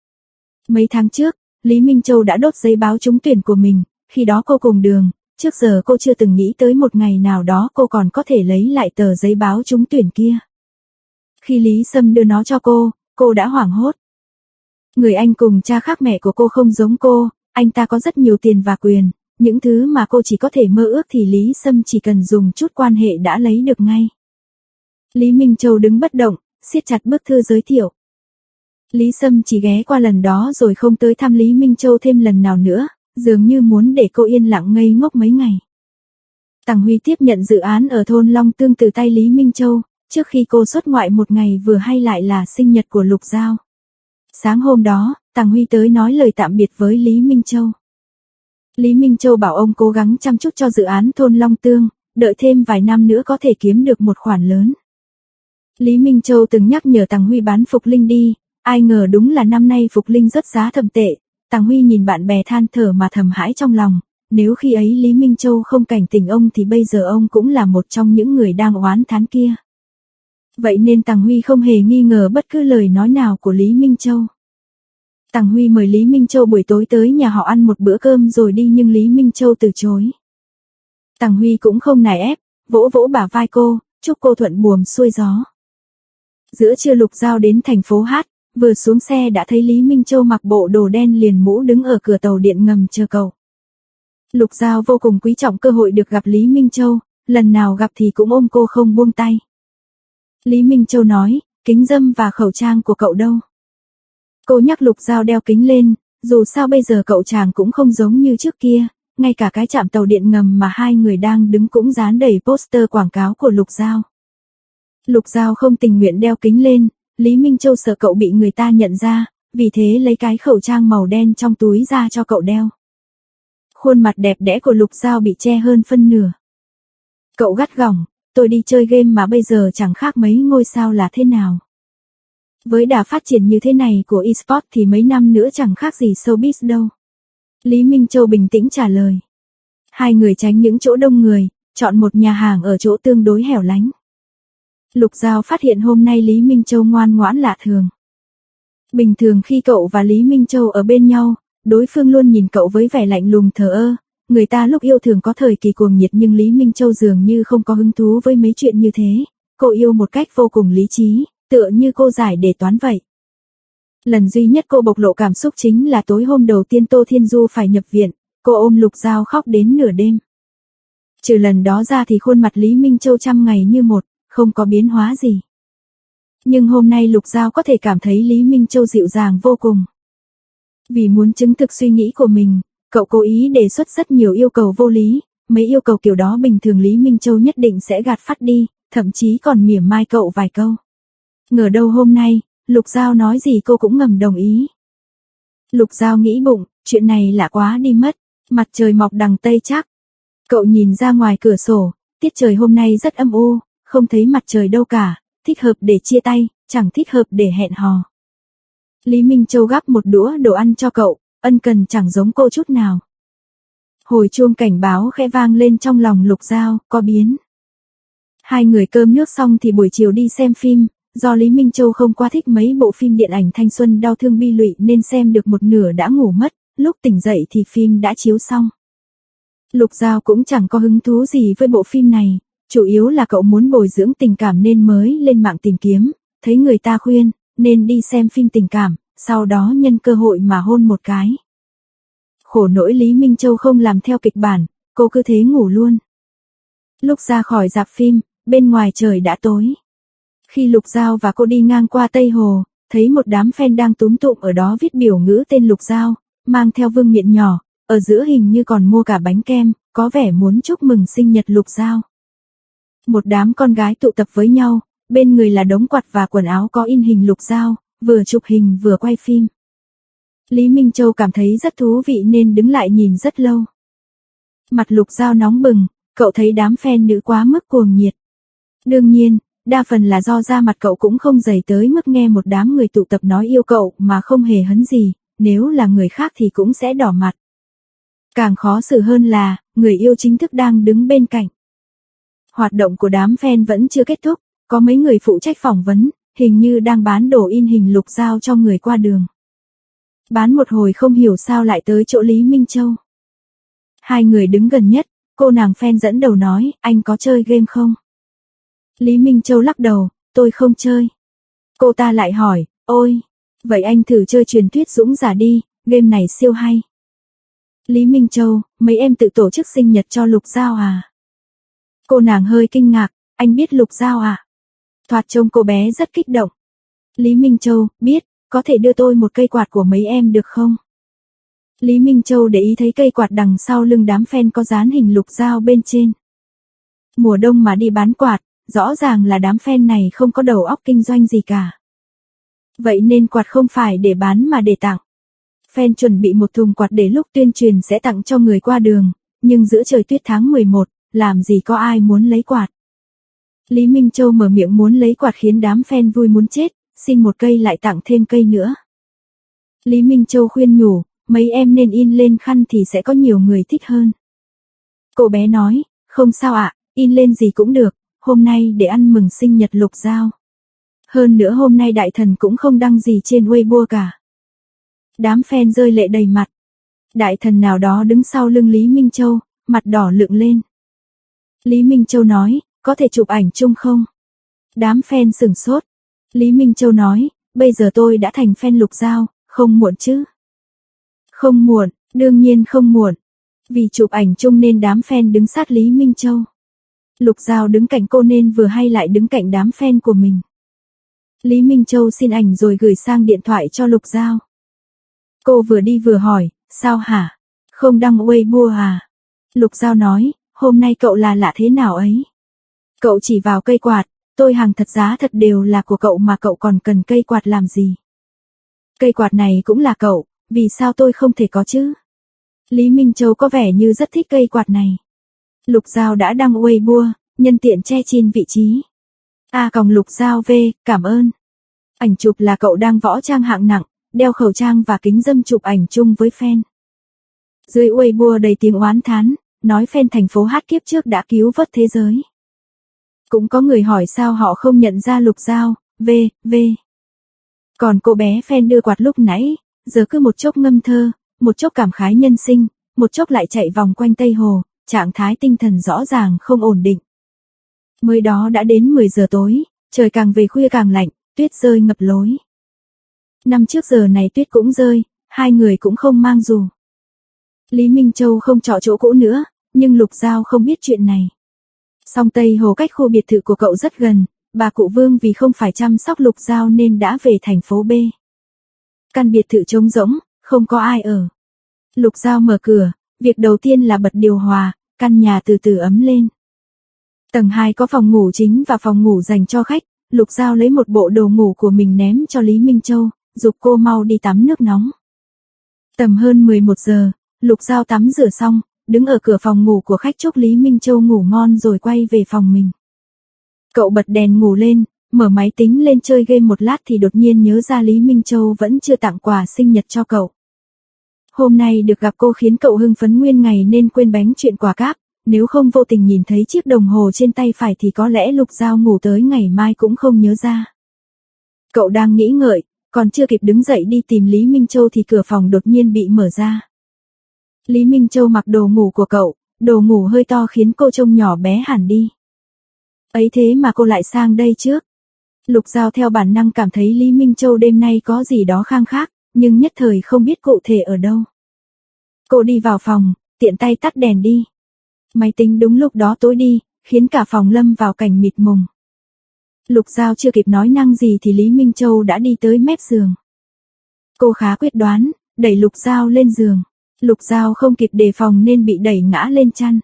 Mấy tháng trước, Lý Minh Châu đã đốt giấy báo trúng tuyển của mình, khi đó cô cùng đường, trước giờ cô chưa từng nghĩ tới một ngày nào đó cô còn có thể lấy lại tờ giấy báo trúng tuyển kia. Khi Lý Sâm đưa nó cho cô, cô đã hoảng hốt. Người anh cùng cha khác mẹ của cô không giống cô, anh ta có rất nhiều tiền và quyền, những thứ mà cô chỉ có thể mơ ước thì Lý Sâm chỉ cần dùng chút quan hệ đã lấy được ngay. Lý Minh Châu đứng bất động, siết chặt bức thư giới thiệu. Lý Sâm chỉ ghé qua lần đó rồi không tới thăm Lý Minh Châu thêm lần nào nữa, dường như muốn để cô yên lặng ngây ngốc mấy ngày. Tằng Huy tiếp nhận dự án ở thôn Long Tương từ tay Lý Minh Châu, trước khi cô xuất ngoại một ngày vừa hay lại là sinh nhật của Lục Giao. Sáng hôm đó, Tằng Huy tới nói lời tạm biệt với Lý Minh Châu. Lý Minh Châu bảo ông cố gắng chăm chút cho dự án thôn Long Tương, đợi thêm vài năm nữa có thể kiếm được một khoản lớn. Lý Minh Châu từng nhắc nhở Tằng Huy bán Phục Linh đi, ai ngờ đúng là năm nay Phục Linh rớt giá thậm tệ. Tằng Huy nhìn bạn bè than thở mà thầm hãi trong lòng, nếu khi ấy Lý Minh Châu không cảnh tỉnh ông thì bây giờ ông cũng là một trong những người đang oán thán kia. Vậy nên Tằng Huy không hề nghi ngờ bất cứ lời nói nào của Lý Minh Châu. Tằng Huy mời Lý Minh Châu buổi tối tới nhà họ ăn một bữa cơm rồi đi nhưng Lý Minh Châu từ chối. Tằng Huy cũng không nài ép, vỗ vỗ bả vai cô, chúc cô thuận buồm xuôi gió. Giữa trưa Lục Giao đến thành phố Hát, vừa xuống xe đã thấy Lý Minh Châu mặc bộ đồ đen liền mũ đứng ở cửa tàu điện ngầm chờ cậu. Lục Giao vô cùng quý trọng cơ hội được gặp Lý Minh Châu, lần nào gặp thì cũng ôm cô không buông tay. Lý Minh Châu nói, kính râm và khẩu trang của cậu đâu? Cô nhắc Lục Giao đeo kính lên, dù sao bây giờ cậu chàng cũng không giống như trước kia, ngay cả cái trạm tàu điện ngầm mà hai người đang đứng cũng dán đầy poster quảng cáo của Lục Giao. Lục Giao không tình nguyện đeo kính lên, Lý Minh Châu sợ cậu bị người ta nhận ra, vì thế lấy cái khẩu trang màu đen trong túi ra cho cậu đeo. Khuôn mặt đẹp đẽ của Lục Giao bị che hơn phân nửa. Cậu gắt gỏng, tôi đi chơi game mà bây giờ chẳng khác mấy ngôi sao là thế nào. Với đà phát triển như thế này của eSport thì mấy năm nữa chẳng khác gì showbiz đâu. Lý Minh Châu bình tĩnh trả lời. Hai người tránh những chỗ đông người, chọn một nhà hàng ở chỗ tương đối hẻo lánh. Lục Giao phát hiện hôm nay Lý Minh Châu ngoan ngoãn lạ thường. Bình thường khi cậu và Lý Minh Châu ở bên nhau, đối phương luôn nhìn cậu với vẻ lạnh lùng thờ ơ, người ta lúc yêu thường có thời kỳ cuồng nhiệt nhưng Lý Minh Châu dường như không có hứng thú với mấy chuyện như thế, cô yêu một cách vô cùng lý trí, tựa như cô giải đề toán vậy. Lần duy nhất cô bộc lộ cảm xúc chính là tối hôm đầu tiên Tô Thiên Du phải nhập viện, cô ôm Lục Giao khóc đến nửa đêm. Trừ lần đó ra thì khuôn mặt Lý Minh Châu trăm ngày như một, không có biến hóa gì. Nhưng hôm nay Lục Giao có thể cảm thấy Lý Minh Châu dịu dàng vô cùng. Vì muốn chứng thực suy nghĩ của mình, cậu cố ý đề xuất rất nhiều yêu cầu vô lý, mấy yêu cầu kiểu đó bình thường Lý Minh Châu nhất định sẽ gạt phắt đi, thậm chí còn mỉa mai cậu vài câu. Ngờ đâu hôm nay, Lục Giao nói gì cô cũng ngầm đồng ý. Lục Giao nghĩ bụng, chuyện này lạ quá đi mất, mặt trời mọc đằng Tây chắc. Cậu nhìn ra ngoài cửa sổ, tiết trời hôm nay rất âm u, không thấy mặt trời đâu cả, thích hợp để chia tay, chẳng thích hợp để hẹn hò. Lý Minh Châu gắp một đũa đồ ăn cho cậu, ân cần chẳng giống cô chút nào. Hồi chuông cảnh báo khẽ vang lên trong lòng Lục Giao, có biến. Hai người cơm nước xong thì buổi chiều đi xem phim, do Lý Minh Châu không quá thích mấy bộ phim điện ảnh thanh xuân đau thương bi lụy nên xem được một nửa đã ngủ mất, lúc tỉnh dậy thì phim đã chiếu xong. Lục Giao cũng chẳng có hứng thú gì với bộ phim này, chủ yếu là cậu muốn bồi dưỡng tình cảm nên mới lên mạng tìm kiếm, thấy người ta khuyên, nên đi xem phim tình cảm, sau đó nhân cơ hội mà hôn một cái. Khổ nỗi Lý Minh Châu không làm theo kịch bản, cô cứ thế ngủ luôn. Lúc ra khỏi rạp phim, bên ngoài trời đã tối. Khi Lục Giao và cô đi ngang qua Tây Hồ, thấy một đám fan đang túm tụm ở đó viết biểu ngữ tên Lục Giao, mang theo vương miện nhỏ, ở giữa hình như còn mua cả bánh kem, có vẻ muốn chúc mừng sinh nhật Lục Giao. Một đám con gái tụ tập với nhau, bên người là đống quạt và quần áo có in hình Lục Giao, vừa chụp hình vừa quay phim. Lý Minh Châu cảm thấy rất thú vị nên đứng lại nhìn rất lâu. Mặt Lục Giao nóng bừng, cậu thấy đám fan nữ quá mức cuồng nhiệt. Đương nhiên, đa phần là do da mặt cậu cũng không dày tới mức nghe một đám người tụ tập nói yêu cậu mà không hề hấn gì, nếu là người khác thì cũng sẽ đỏ mặt. Càng khó xử hơn là, người yêu chính thức đang đứng bên cạnh. Hoạt động của đám fan vẫn chưa kết thúc, có mấy người phụ trách phỏng vấn, hình như đang bán đồ in hình Lục Giao cho người qua đường. Bán một hồi không hiểu sao lại tới chỗ Lý Minh Châu. Hai người đứng gần nhất, cô nàng fan dẫn đầu nói, anh có chơi game không? Lý Minh Châu lắc đầu, tôi không chơi. Cô ta lại hỏi, ôi, vậy anh thử chơi truyền thuyết dũng giả đi, game này siêu hay. Lý Minh Châu, mấy em tự tổ chức sinh nhật cho Lục Giao à? Cô nàng hơi kinh ngạc, anh biết Lục Giao à? Thoạt trông cô bé rất kích động. Lý Minh Châu, biết, có thể đưa tôi một cây quạt của mấy em được không? Lý Minh Châu để ý thấy cây quạt đằng sau lưng đám fan có dán hình Lục Giao bên trên. Mùa đông mà đi bán quạt, rõ ràng là đám fan này không có đầu óc kinh doanh gì cả. Vậy nên quạt không phải để bán mà để tặng. Fan chuẩn bị một thùng quạt để lúc tuyên truyền sẽ tặng cho người qua đường, nhưng giữa trời tuyết tháng mười một, làm gì có ai muốn lấy quạt. Lý Minh Châu mở miệng muốn lấy quạt khiến đám fan vui muốn chết, xin một cây lại tặng thêm cây nữa. Lý Minh Châu khuyên nhủ, mấy em nên in lên khăn thì sẽ có nhiều người thích hơn. Cô bé nói, không sao ạ, in lên gì cũng được, hôm nay để ăn mừng sinh nhật Lục Giao. Hơn nữa hôm nay đại thần cũng không đăng gì trên Weibo cả. Đám fan rơi lệ đầy mặt. Đại thần nào đó đứng sau lưng Lý Minh Châu, mặt đỏ lựng lên. Lý Minh Châu nói, có thể chụp ảnh chung không? Đám fan sửng sốt. Lý Minh Châu nói, bây giờ tôi đã thành fan Lục Giao, không muộn chứ? Không muộn, đương nhiên không muộn. Vì chụp ảnh chung nên đám fan đứng sát Lý Minh Châu. Lục Giao đứng cạnh cô nên vừa hay lại đứng cạnh đám fan của mình. Lý Minh Châu xin ảnh rồi gửi sang điện thoại cho Lục Giao. Cô vừa đi vừa hỏi, sao hả? Không đăng Weibo à? Lục Giao nói, hôm nay cậu là lạ thế nào ấy? Cậu chỉ vào cây quạt, tôi hàng thật giá thật đều là của cậu mà cậu còn cần cây quạt làm gì? Cây quạt này cũng là cậu, vì sao tôi không thể có chứ? Lý Minh Châu có vẻ như rất thích cây quạt này. Lục Giao đã đăng Weibo, nhân tiện che chin vị trí. A còng Lục Giao V, cảm ơn. Ảnh chụp là cậu đang võ trang hạng nặng, đeo khẩu trang và kính râm chụp ảnh chung với fan. Dưới Weibo đầy tiếng oán thán, nói fan thành phố Hát kiếp trước đã cứu vớt thế giới. Cũng có người hỏi sao họ không nhận ra Lục Giao, V, V. Còn cô bé fan đưa quạt lúc nãy, giờ cứ một chốc ngâm thơ, một chốc cảm khái nhân sinh, một chốc lại chạy vòng quanh Tây Hồ, trạng thái tinh thần rõ ràng không ổn định. Mới đó đã đến mười giờ tối, trời càng về khuya càng lạnh, tuyết rơi ngập lối. Năm trước giờ này tuyết cũng rơi, hai người cũng không mang dù. Lý Minh Châu không trọ chỗ cũ nữa, nhưng Lục Giao không biết chuyện này. Song Tây Hồ cách khu biệt thự của cậu rất gần, bà cụ Vương vì không phải chăm sóc Lục Giao nên đã về thành phố B. Căn biệt thự trống rỗng, không có ai ở. Lục Giao mở cửa, việc đầu tiên là bật điều hòa, căn nhà từ từ ấm lên. Tầng hai có phòng ngủ chính và phòng ngủ dành cho khách, Lục Giao lấy một bộ đồ ngủ của mình ném cho Lý Minh Châu, giục cô mau đi tắm nước nóng. Tầm hơn mười một giờ, Lục Giao tắm rửa xong, đứng ở cửa phòng ngủ của khách chúc Lý Minh Châu ngủ ngon rồi quay về phòng mình. Cậu bật đèn ngủ lên, mở máy tính lên chơi game một lát thì đột nhiên nhớ ra Lý Minh Châu vẫn chưa tặng quà sinh nhật cho cậu. Hôm nay được gặp cô khiến cậu hưng phấn nguyên ngày nên quên bánh chuyện quà cáp, nếu không vô tình nhìn thấy chiếc đồng hồ trên tay phải thì có lẽ Lục Giao ngủ tới ngày mai cũng không nhớ ra. Cậu đang nghĩ ngợi, còn chưa kịp đứng dậy đi tìm Lý Minh Châu thì cửa phòng đột nhiên bị mở ra. Lý Minh Châu mặc đồ ngủ của cậu, đồ ngủ hơi to khiến cô trông nhỏ bé hẳn đi. Ấy thế mà cô lại sang đây trước. Lục Giao theo bản năng cảm thấy Lý Minh Châu đêm nay có gì đó khang khác, nhưng nhất thời không biết cụ thể ở đâu. Cô đi vào phòng, tiện tay tắt đèn đi. Máy tính đúng lúc đó tối đi, khiến cả phòng lâm vào cảnh mịt mùng. Lục Giao chưa kịp nói năng gì thì Lý Minh Châu đã đi tới mép giường. Cô khá quyết đoán, đẩy Lục Giao lên giường. Lục Giao không kịp đề phòng nên bị đẩy ngã lên chăn.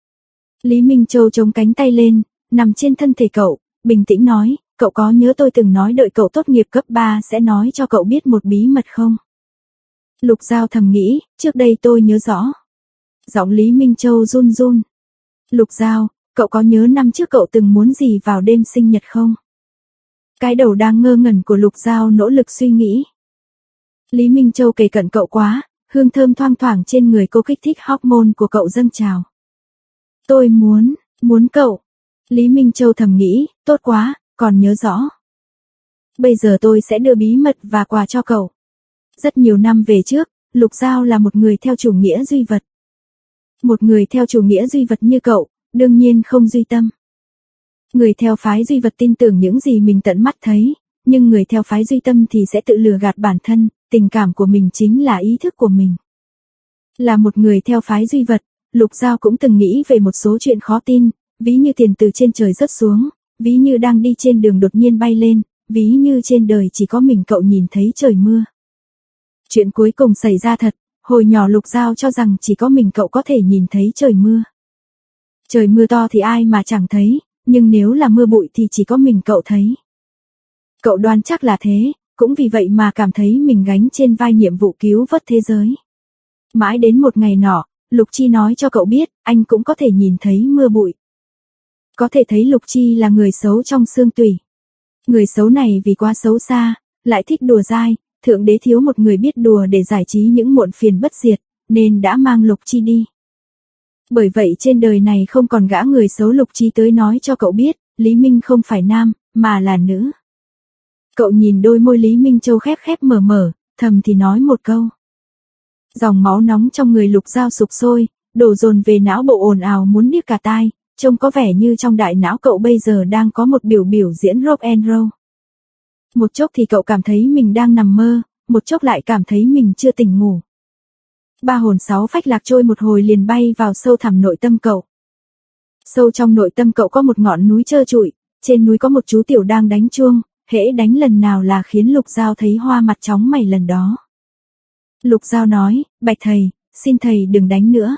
Lý Minh Châu chống cánh tay lên, nằm trên thân thể cậu, bình tĩnh nói, cậu có nhớ tôi từng nói đợi cậu tốt nghiệp cấp ba sẽ nói cho cậu biết một bí mật không? Lục Giao thầm nghĩ, trước đây tôi nhớ rõ. Giọng Lý Minh Châu run run. Lục Giao, cậu có nhớ năm trước cậu từng muốn gì vào đêm sinh nhật không? Cái đầu đang ngơ ngẩn của Lục Giao nỗ lực suy nghĩ. Lý Minh Châu kề cận cậu quá, hương thơm thoang thoảng trên người cô kích thích hormone của cậu dâng trào. Tôi muốn, muốn cậu. Lý Minh Châu thầm nghĩ, tốt quá, còn nhớ rõ. Bây giờ tôi sẽ đưa bí mật và quà cho cậu. Rất nhiều năm về trước, Lục Giao là một người theo chủ nghĩa duy vật. Một người theo chủ nghĩa duy vật như cậu, đương nhiên không duy tâm. Người theo phái duy vật tin tưởng những gì mình tận mắt thấy, nhưng người theo phái duy tâm thì sẽ tự lừa gạt bản thân, tình cảm của mình chính là ý thức của mình. Là một người theo phái duy vật, Lục Giao cũng từng nghĩ về một số chuyện khó tin, ví như tiền từ trên trời rớt xuống, ví như đang đi trên đường đột nhiên bay lên, ví như trên đời chỉ có mình cậu nhìn thấy trời mưa. Chuyện cuối cùng xảy ra thật, hồi nhỏ Lục Giao cho rằng chỉ có mình cậu có thể nhìn thấy trời mưa. Trời mưa to thì ai mà chẳng thấy, nhưng nếu là mưa bụi thì chỉ có mình cậu thấy. Cậu đoán chắc là thế, cũng vì vậy mà cảm thấy mình gánh trên vai nhiệm vụ cứu vớt thế giới. Mãi đến một ngày nọ, Lục Chi nói cho cậu biết, anh cũng có thể nhìn thấy mưa bụi. Có thể thấy Lục Chi là người xấu trong xương tủy. Người xấu này vì quá xấu xa, lại thích đùa dai, Thượng Đế thiếu một người biết đùa để giải trí những muộn phiền bất diệt, nên đã mang Lục Chi đi. Bởi vậy trên đời này không còn gã người xấu. Lục Chi tới nói cho cậu biết, Lý Minh không phải nam, mà là nữ. Cậu nhìn đôi môi Lý Minh Châu khép khép mở mở, thầm thì nói một câu. Dòng máu nóng trong người Lục Giao sục sôi, đổ dồn về não bộ ồn ào muốn điếc cả tai, trông có vẻ như trong đại não cậu bây giờ đang có một biểu biểu diễn rock and roll. Một chốc thì cậu cảm thấy mình đang nằm mơ, một chốc lại cảm thấy mình chưa tỉnh ngủ. Ba hồn sáu phách lạc trôi một hồi liền bay vào sâu thẳm nội tâm cậu. Sâu trong nội tâm cậu có một ngọn núi trơ trụi, trên núi có một chú tiểu đang đánh chuông, hễ đánh lần nào là khiến Lục Giao thấy hoa mặt chóng mày lần đó. Lục Giao nói, bạch thầy, xin thầy đừng đánh nữa.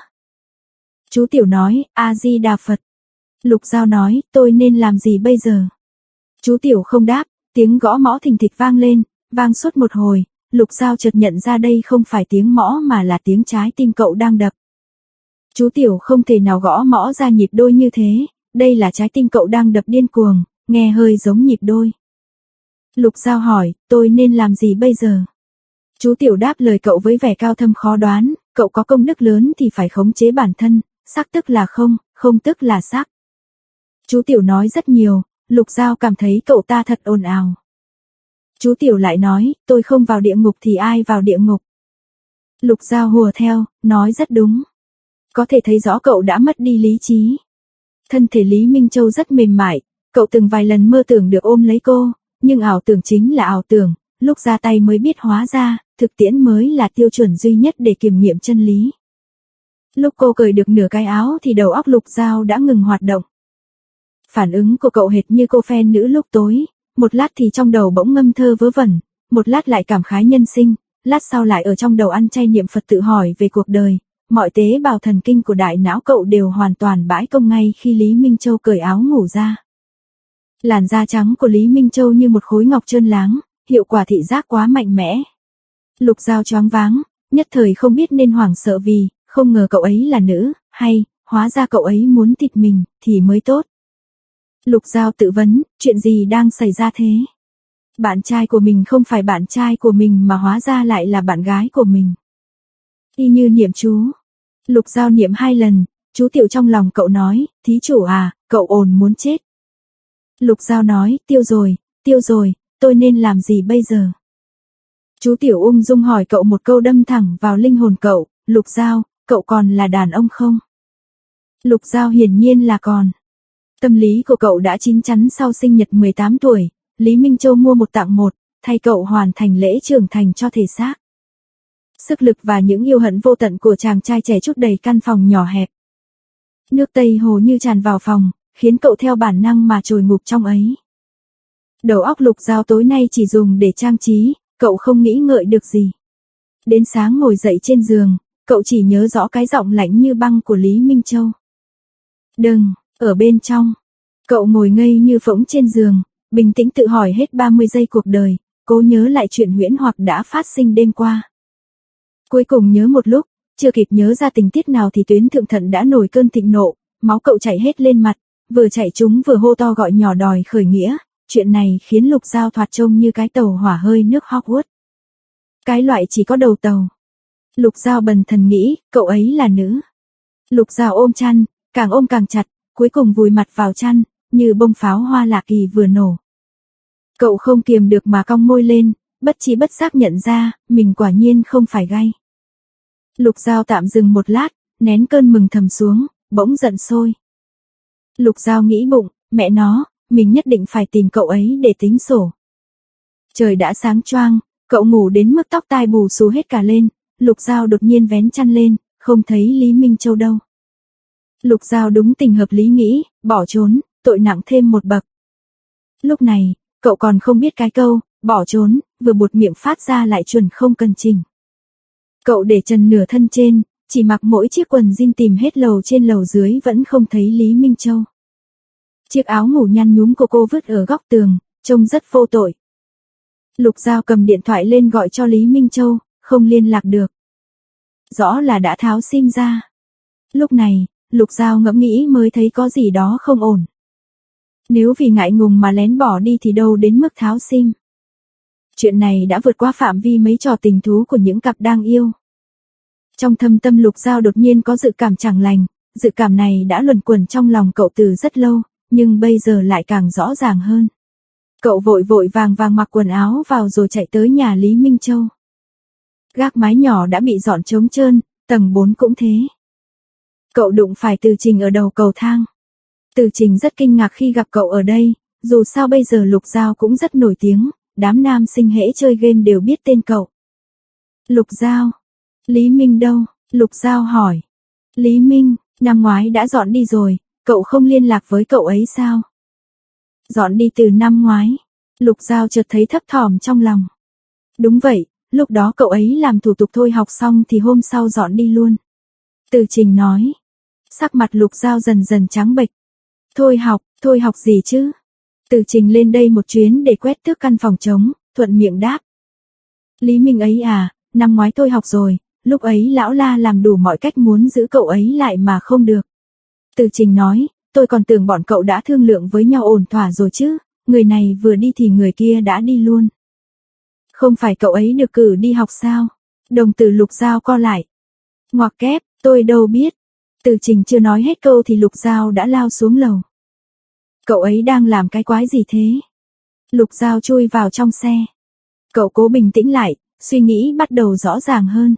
Chú tiểu nói, A-di-đà Phật. Lục Giao nói, tôi nên làm gì bây giờ? Chú tiểu không đáp, tiếng gõ mõ thình thịch vang lên, vang suốt một hồi, Lục Giao chợt nhận ra đây không phải tiếng mõ mà là tiếng trái tim cậu đang đập. Chú tiểu không thể nào gõ mõ ra nhịp đôi như thế, đây là trái tim cậu đang đập điên cuồng, nghe hơi giống nhịp đôi. Lục Giao hỏi, tôi nên làm gì bây giờ? Chú tiểu đáp lời cậu với vẻ cao thâm khó đoán, cậu có công đức lớn thì phải khống chế bản thân, sắc tức là không, không tức là sắc. Chú tiểu nói rất nhiều, Lục Giao cảm thấy cậu ta thật ồn ào. Chú tiểu lại nói, tôi không vào địa ngục thì ai vào địa ngục? Lục Giao hùa theo, nói rất đúng. Có thể thấy rõ cậu đã mất đi lý trí. Thân thể Lý Minh Châu rất mềm mại, cậu từng vài lần mơ tưởng được ôm lấy cô, nhưng ảo tưởng chính là ảo tưởng, lúc ra tay mới biết hóa ra, thực tiễn mới là tiêu chuẩn duy nhất để kiểm nghiệm chân lý. Lúc cô cởi được nửa cái áo thì đầu óc Lục Giao đã ngừng hoạt động. Phản ứng của cậu hệt như cô fan nữ lúc tối, một lát thì trong đầu bỗng ngâm thơ vớ vẩn, một lát lại cảm khái nhân sinh, lát sau lại ở trong đầu ăn chay niệm Phật tự hỏi về cuộc đời, mọi tế bào thần kinh của đại não cậu đều hoàn toàn bãi công ngay khi Lý Minh Châu cởi áo ngủ ra. Làn da trắng của Lý Minh Châu như một khối ngọc trơn láng, hiệu quả thị giác quá mạnh mẽ. Lục Giao choáng váng, nhất thời không biết nên hoảng sợ vì, không ngờ cậu ấy là nữ, hay, hóa ra cậu ấy muốn thịt mình, thì mới tốt. Lục Giao tự vấn, chuyện gì đang xảy ra thế? Bạn trai của mình không phải bạn trai của mình mà hóa ra lại là bạn gái của mình. Y như niệm chú. Lục Giao niệm hai lần, chú tiểu trong lòng cậu nói, thí chủ à, cậu ồn muốn chết. Lục Giao nói, tiêu rồi, tiêu rồi, tôi nên làm gì bây giờ? Chú tiểu ung dung hỏi cậu một câu đâm thẳng vào linh hồn cậu, Lục Giao, cậu còn là đàn ông không? Lục Giao hiển nhiên là còn. Tâm lý của cậu đã chín chắn sau sinh nhật mười tám tuổi, Lý Minh Châu mua một tặng một, thay cậu hoàn thành lễ trưởng thành cho thể xác. Sức lực và những yêu hận vô tận của chàng trai trẻ trút đầy căn phòng nhỏ hẹp. Nước Tây Hồ như tràn vào phòng, khiến cậu theo bản năng mà trồi ngục trong ấy. Đầu óc Lục Giao tối nay chỉ dùng để trang trí, cậu không nghĩ ngợi được gì. Đến sáng ngồi dậy trên giường, cậu chỉ nhớ rõ cái giọng lạnh như băng của Lý Minh Châu. Đừng, ở bên trong. Cậu ngồi ngây như phỗng trên giường, bình tĩnh tự hỏi hết ba mươi giây cuộc đời, cố nhớ lại chuyện huyễn hoặc đã phát sinh đêm qua. Cuối cùng nhớ một lúc, chưa kịp nhớ ra tình tiết nào thì tuyến thượng thận đã nổi cơn thịnh nộ, máu cậu chảy hết lên mặt, vừa chạy chúng vừa hô to gọi nhỏ đòi khởi nghĩa. Chuyện này khiến Lục Giao thoạt trông như cái tàu hỏa hơi nước Hogwarts. Cái loại chỉ có đầu tàu. Lục Giao bần thần nghĩ, cậu ấy là nữ. Lục Giao ôm chăn, càng ôm càng chặt, cuối cùng vùi mặt vào chăn, như bông pháo hoa lạ kỳ vừa nổ. Cậu không kiềm được mà cong môi lên, bất chi bất giác nhận ra, mình quả nhiên không phải gay. Lục Giao tạm dừng một lát, nén cơn mừng thầm xuống, bỗng giận sôi. Lục Giao nghĩ bụng, mẹ nó, mình nhất định phải tìm cậu ấy để tính sổ. Trời đã sáng choang, cậu ngủ đến mức tóc tai bù xù hết cả lên, Lục Giao đột nhiên vén chăn lên, không thấy Lý Minh Châu đâu. Lục Giao đúng tình hợp lý nghĩ, bỏ trốn, tội nặng thêm một bậc. Lúc này, cậu còn không biết cái câu, bỏ trốn, vừa buột miệng phát ra lại chuẩn không cần chỉnh. Cậu để trần nửa thân trên, chỉ mặc mỗi chiếc quần jean tìm hết lầu trên lầu dưới vẫn không thấy Lý Minh Châu. Chiếc áo ngủ nhăn nhúm của cô vứt ở góc tường, trông rất vô tội. Lục Giao cầm điện thoại lên gọi cho Lý Minh Châu, không liên lạc được. Rõ là đã tháo sim ra. Lúc này, Lục Giao ngẫm nghĩ mới thấy có gì đó không ổn. Nếu vì ngại ngùng mà lén bỏ đi thì đâu đến mức tháo sim. Chuyện này đã vượt qua phạm vi mấy trò tình thú của những cặp đang yêu. Trong thâm tâm Lục Giao đột nhiên có dự cảm chẳng lành, dự cảm này đã luẩn quẩn trong lòng cậu từ rất lâu, nhưng bây giờ lại càng rõ ràng hơn. Cậu vội vội vàng vàng mặc quần áo vào rồi chạy tới nhà Lý Minh Châu. Gác mái nhỏ đã bị dọn trống trơn, tầng bốn cũng thế. Cậu đụng phải Từ Trình ở đầu cầu thang. Từ Trình rất kinh ngạc khi gặp cậu ở đây, dù sao bây giờ Lục Giao cũng rất nổi tiếng, đám nam sinh hễ chơi game đều biết tên cậu. Lục Giao, Lý Minh đâu? Lục Giao hỏi. Lý Minh, năm ngoái đã dọn đi rồi, cậu không liên lạc với cậu ấy sao? Dọn đi từ năm ngoái. Lục Giao chợt thấy thấp thỏm trong lòng. Đúng vậy, lúc đó cậu ấy làm thủ tục thôi học xong thì hôm sau dọn đi luôn. Từ Trình nói. Sắc mặt Lục Giao dần dần trắng bệch. Thôi học, thôi học gì chứ? Từ Trình lên đây một chuyến để quét tước căn phòng trống, thuận miệng đáp. Lý Minh ấy à, năm ngoái thôi học rồi, lúc ấy lão La làm đủ mọi cách muốn giữ cậu ấy lại mà không được. Từ Trình nói, tôi còn tưởng bọn cậu đã thương lượng với nhau ổn thỏa rồi chứ, người này vừa đi thì người kia đã đi luôn. Không phải cậu ấy được cử đi học sao? Đồng tử Lục Giao co lại. Ngoặc kép, tôi đâu biết. Từ Trình chưa nói hết câu thì Lục Giao đã lao xuống lầu. Cậu ấy đang làm cái quái gì thế? Lục Giao chui vào trong xe. Cậu cố bình tĩnh lại, suy nghĩ bắt đầu rõ ràng hơn.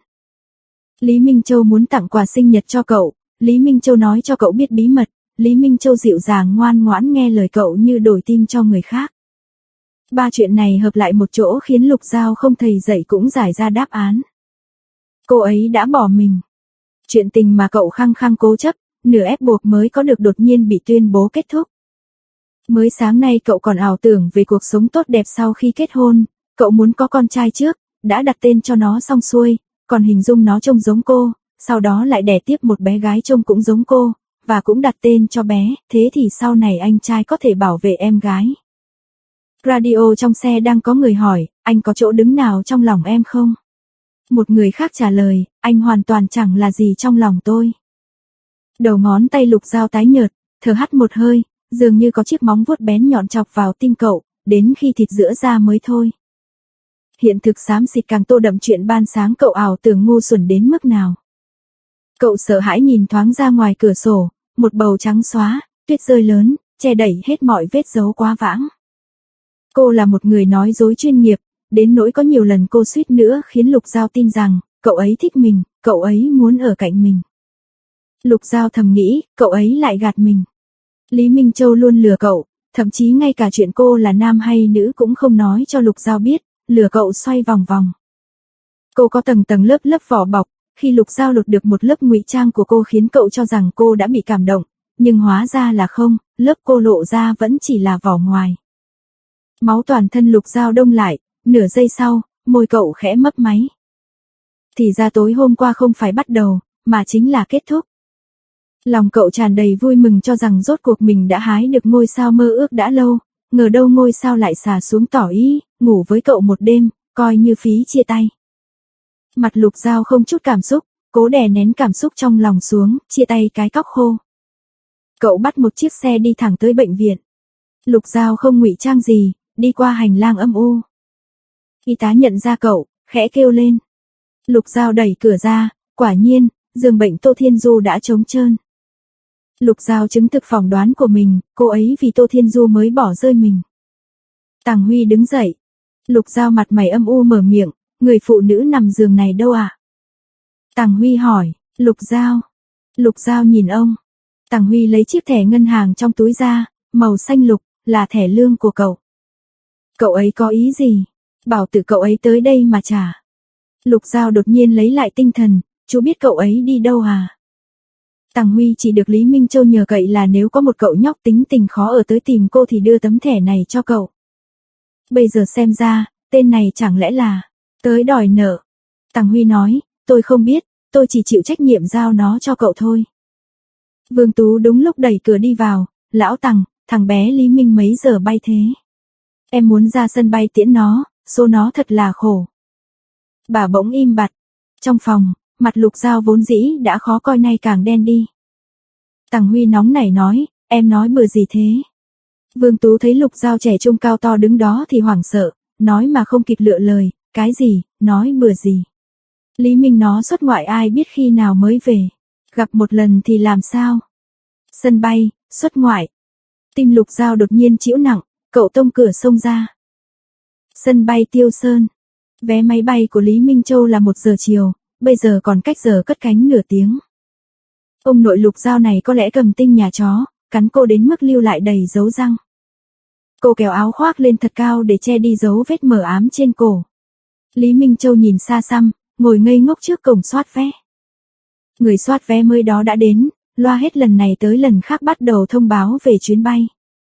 Lý Minh Châu muốn tặng quà sinh nhật cho cậu, Lý Minh Châu nói cho cậu biết bí mật, Lý Minh Châu dịu dàng ngoan ngoãn nghe lời cậu như đổi tim cho người khác. Ba chuyện này hợp lại một chỗ khiến Lục Giao không thầy dạy cũng giải ra đáp án. Cô ấy đã bỏ mình. Chuyện tình mà cậu khăng khăng cố chấp, nửa ép buộc mới có được đột nhiên bị tuyên bố kết thúc. Mới sáng nay cậu còn ảo tưởng về cuộc sống tốt đẹp sau khi kết hôn, cậu muốn có con trai trước, đã đặt tên cho nó xong xuôi, còn hình dung nó trông giống cô, sau đó lại đẻ tiếp một bé gái trông cũng giống cô, và cũng đặt tên cho bé, thế thì sau này anh trai có thể bảo vệ em gái. Radio trong xe đang có người hỏi, anh có chỗ đứng nào trong lòng em không? Một người khác trả lời, anh hoàn toàn chẳng là gì trong lòng tôi. Đầu ngón tay Lục Giao tái nhợt, thở hắt một hơi, dường như có chiếc móng vuốt bén nhọn chọc vào tim cậu, đến khi thịt giữa ra mới thôi. Hiện thực xám xịt càng tô đậm chuyện ban sáng cậu ảo tưởng ngu xuẩn đến mức nào. Cậu sợ hãi nhìn thoáng ra ngoài cửa sổ, một bầu trắng xóa, tuyết rơi lớn, che đẩy hết mọi vết dấu quá vãng. Cô là một người nói dối chuyên nghiệp, đến nỗi có nhiều lần cô suýt nữa khiến Lục Giao tin rằng, cậu ấy thích mình, cậu ấy muốn ở cạnh mình. Lục Giao thầm nghĩ, cậu ấy lại gạt mình. Lý Minh Châu luôn lừa cậu, thậm chí ngay cả chuyện cô là nam hay nữ cũng không nói cho Lục Giao biết, lừa cậu xoay vòng vòng. Cô có tầng tầng lớp lớp vỏ bọc, khi Lục Giao lột được một lớp ngụy trang của cô khiến cậu cho rằng cô đã bị cảm động, nhưng hóa ra là không, lớp cô lộ ra vẫn chỉ là vỏ ngoài. Máu toàn thân Lục Giao đông lại, nửa giây sau, môi cậu khẽ mấp máy. Thì ra tối hôm qua không phải bắt đầu, mà chính là kết thúc. Lòng cậu tràn đầy vui mừng cho rằng rốt cuộc mình đã hái được ngôi sao mơ ước đã lâu, ngờ đâu ngôi sao lại xà xuống tỏ ý, ngủ với cậu một đêm, coi như phí chia tay. Mặt Lục Giao không chút cảm xúc, cố đè nén cảm xúc trong lòng xuống, chia tay cái cóc khô. Cậu bắt một chiếc xe đi thẳng tới bệnh viện. Lục Giao không ngụy trang gì, đi qua hành lang âm u. Y tá nhận ra cậu, khẽ kêu lên. Lục Giao đẩy cửa ra, quả nhiên, giường bệnh Tô Thiên Du đã trống trơn. Lục Giao chứng thực phỏng đoán của mình, cô ấy vì Tô Thiên Du mới bỏ rơi mình. Tàng Huy đứng dậy. Lục Giao mặt mày âm u mở miệng, người phụ nữ nằm giường này đâu ạ? À? Tàng Huy hỏi, Lục Giao. Lục Giao nhìn ông. Tàng Huy lấy chiếc thẻ ngân hàng trong túi ra, màu xanh lục, là thẻ lương của cậu. Cậu ấy có ý gì? Bảo tự cậu ấy tới đây mà trả. Lục Giao đột nhiên lấy lại tinh thần, chú biết cậu ấy đi đâu à? Tàng Huy chỉ được Lý Minh Châu nhờ cậy là nếu có một cậu nhóc tính tình khó ở tới tìm cô thì đưa tấm thẻ này cho cậu. Bây giờ xem ra, tên này chẳng lẽ là tới đòi nợ. Tàng Huy nói, tôi không biết, tôi chỉ chịu trách nhiệm giao nó cho cậu thôi. Vương Tú đúng lúc đẩy cửa đi vào, lão Tằng, thằng bé Lý Minh mấy giờ bay thế? Em muốn ra sân bay tiễn nó, số nó thật là khổ. Bà bỗng im bặt. Trong phòng, mặt Lục Giao vốn dĩ đã khó coi nay càng đen đi. Tằng Huy nóng nảy nói, em nói bừa gì thế? Vương Tú thấy Lục Giao trẻ trung cao to đứng đó thì hoảng sợ, nói mà không kịp lựa lời, cái gì, nói bừa gì. Lý Minh nó xuất ngoại ai biết khi nào mới về, gặp một lần thì làm sao? Sân bay, xuất ngoại. Tim Lục Giao đột nhiên chịu nặng, cậu tông cửa xông ra. Sân bay Tiêu Sơn. Vé máy bay của Lý Minh Châu là một giờ chiều, bây giờ còn cách giờ cất cánh nửa tiếng. Ông nội Lục Giao này có lẽ cầm tinh nhà chó, cắn cô đến mức lưu lại đầy dấu răng. Cô kéo áo khoác lên thật cao để che đi dấu vết mờ ám trên cổ. Lý Minh Châu nhìn xa xăm, ngồi ngây ngốc trước cổng soát vé. Người soát vé mới đó đã đến, loa hết lần này tới lần khác bắt đầu thông báo về chuyến bay.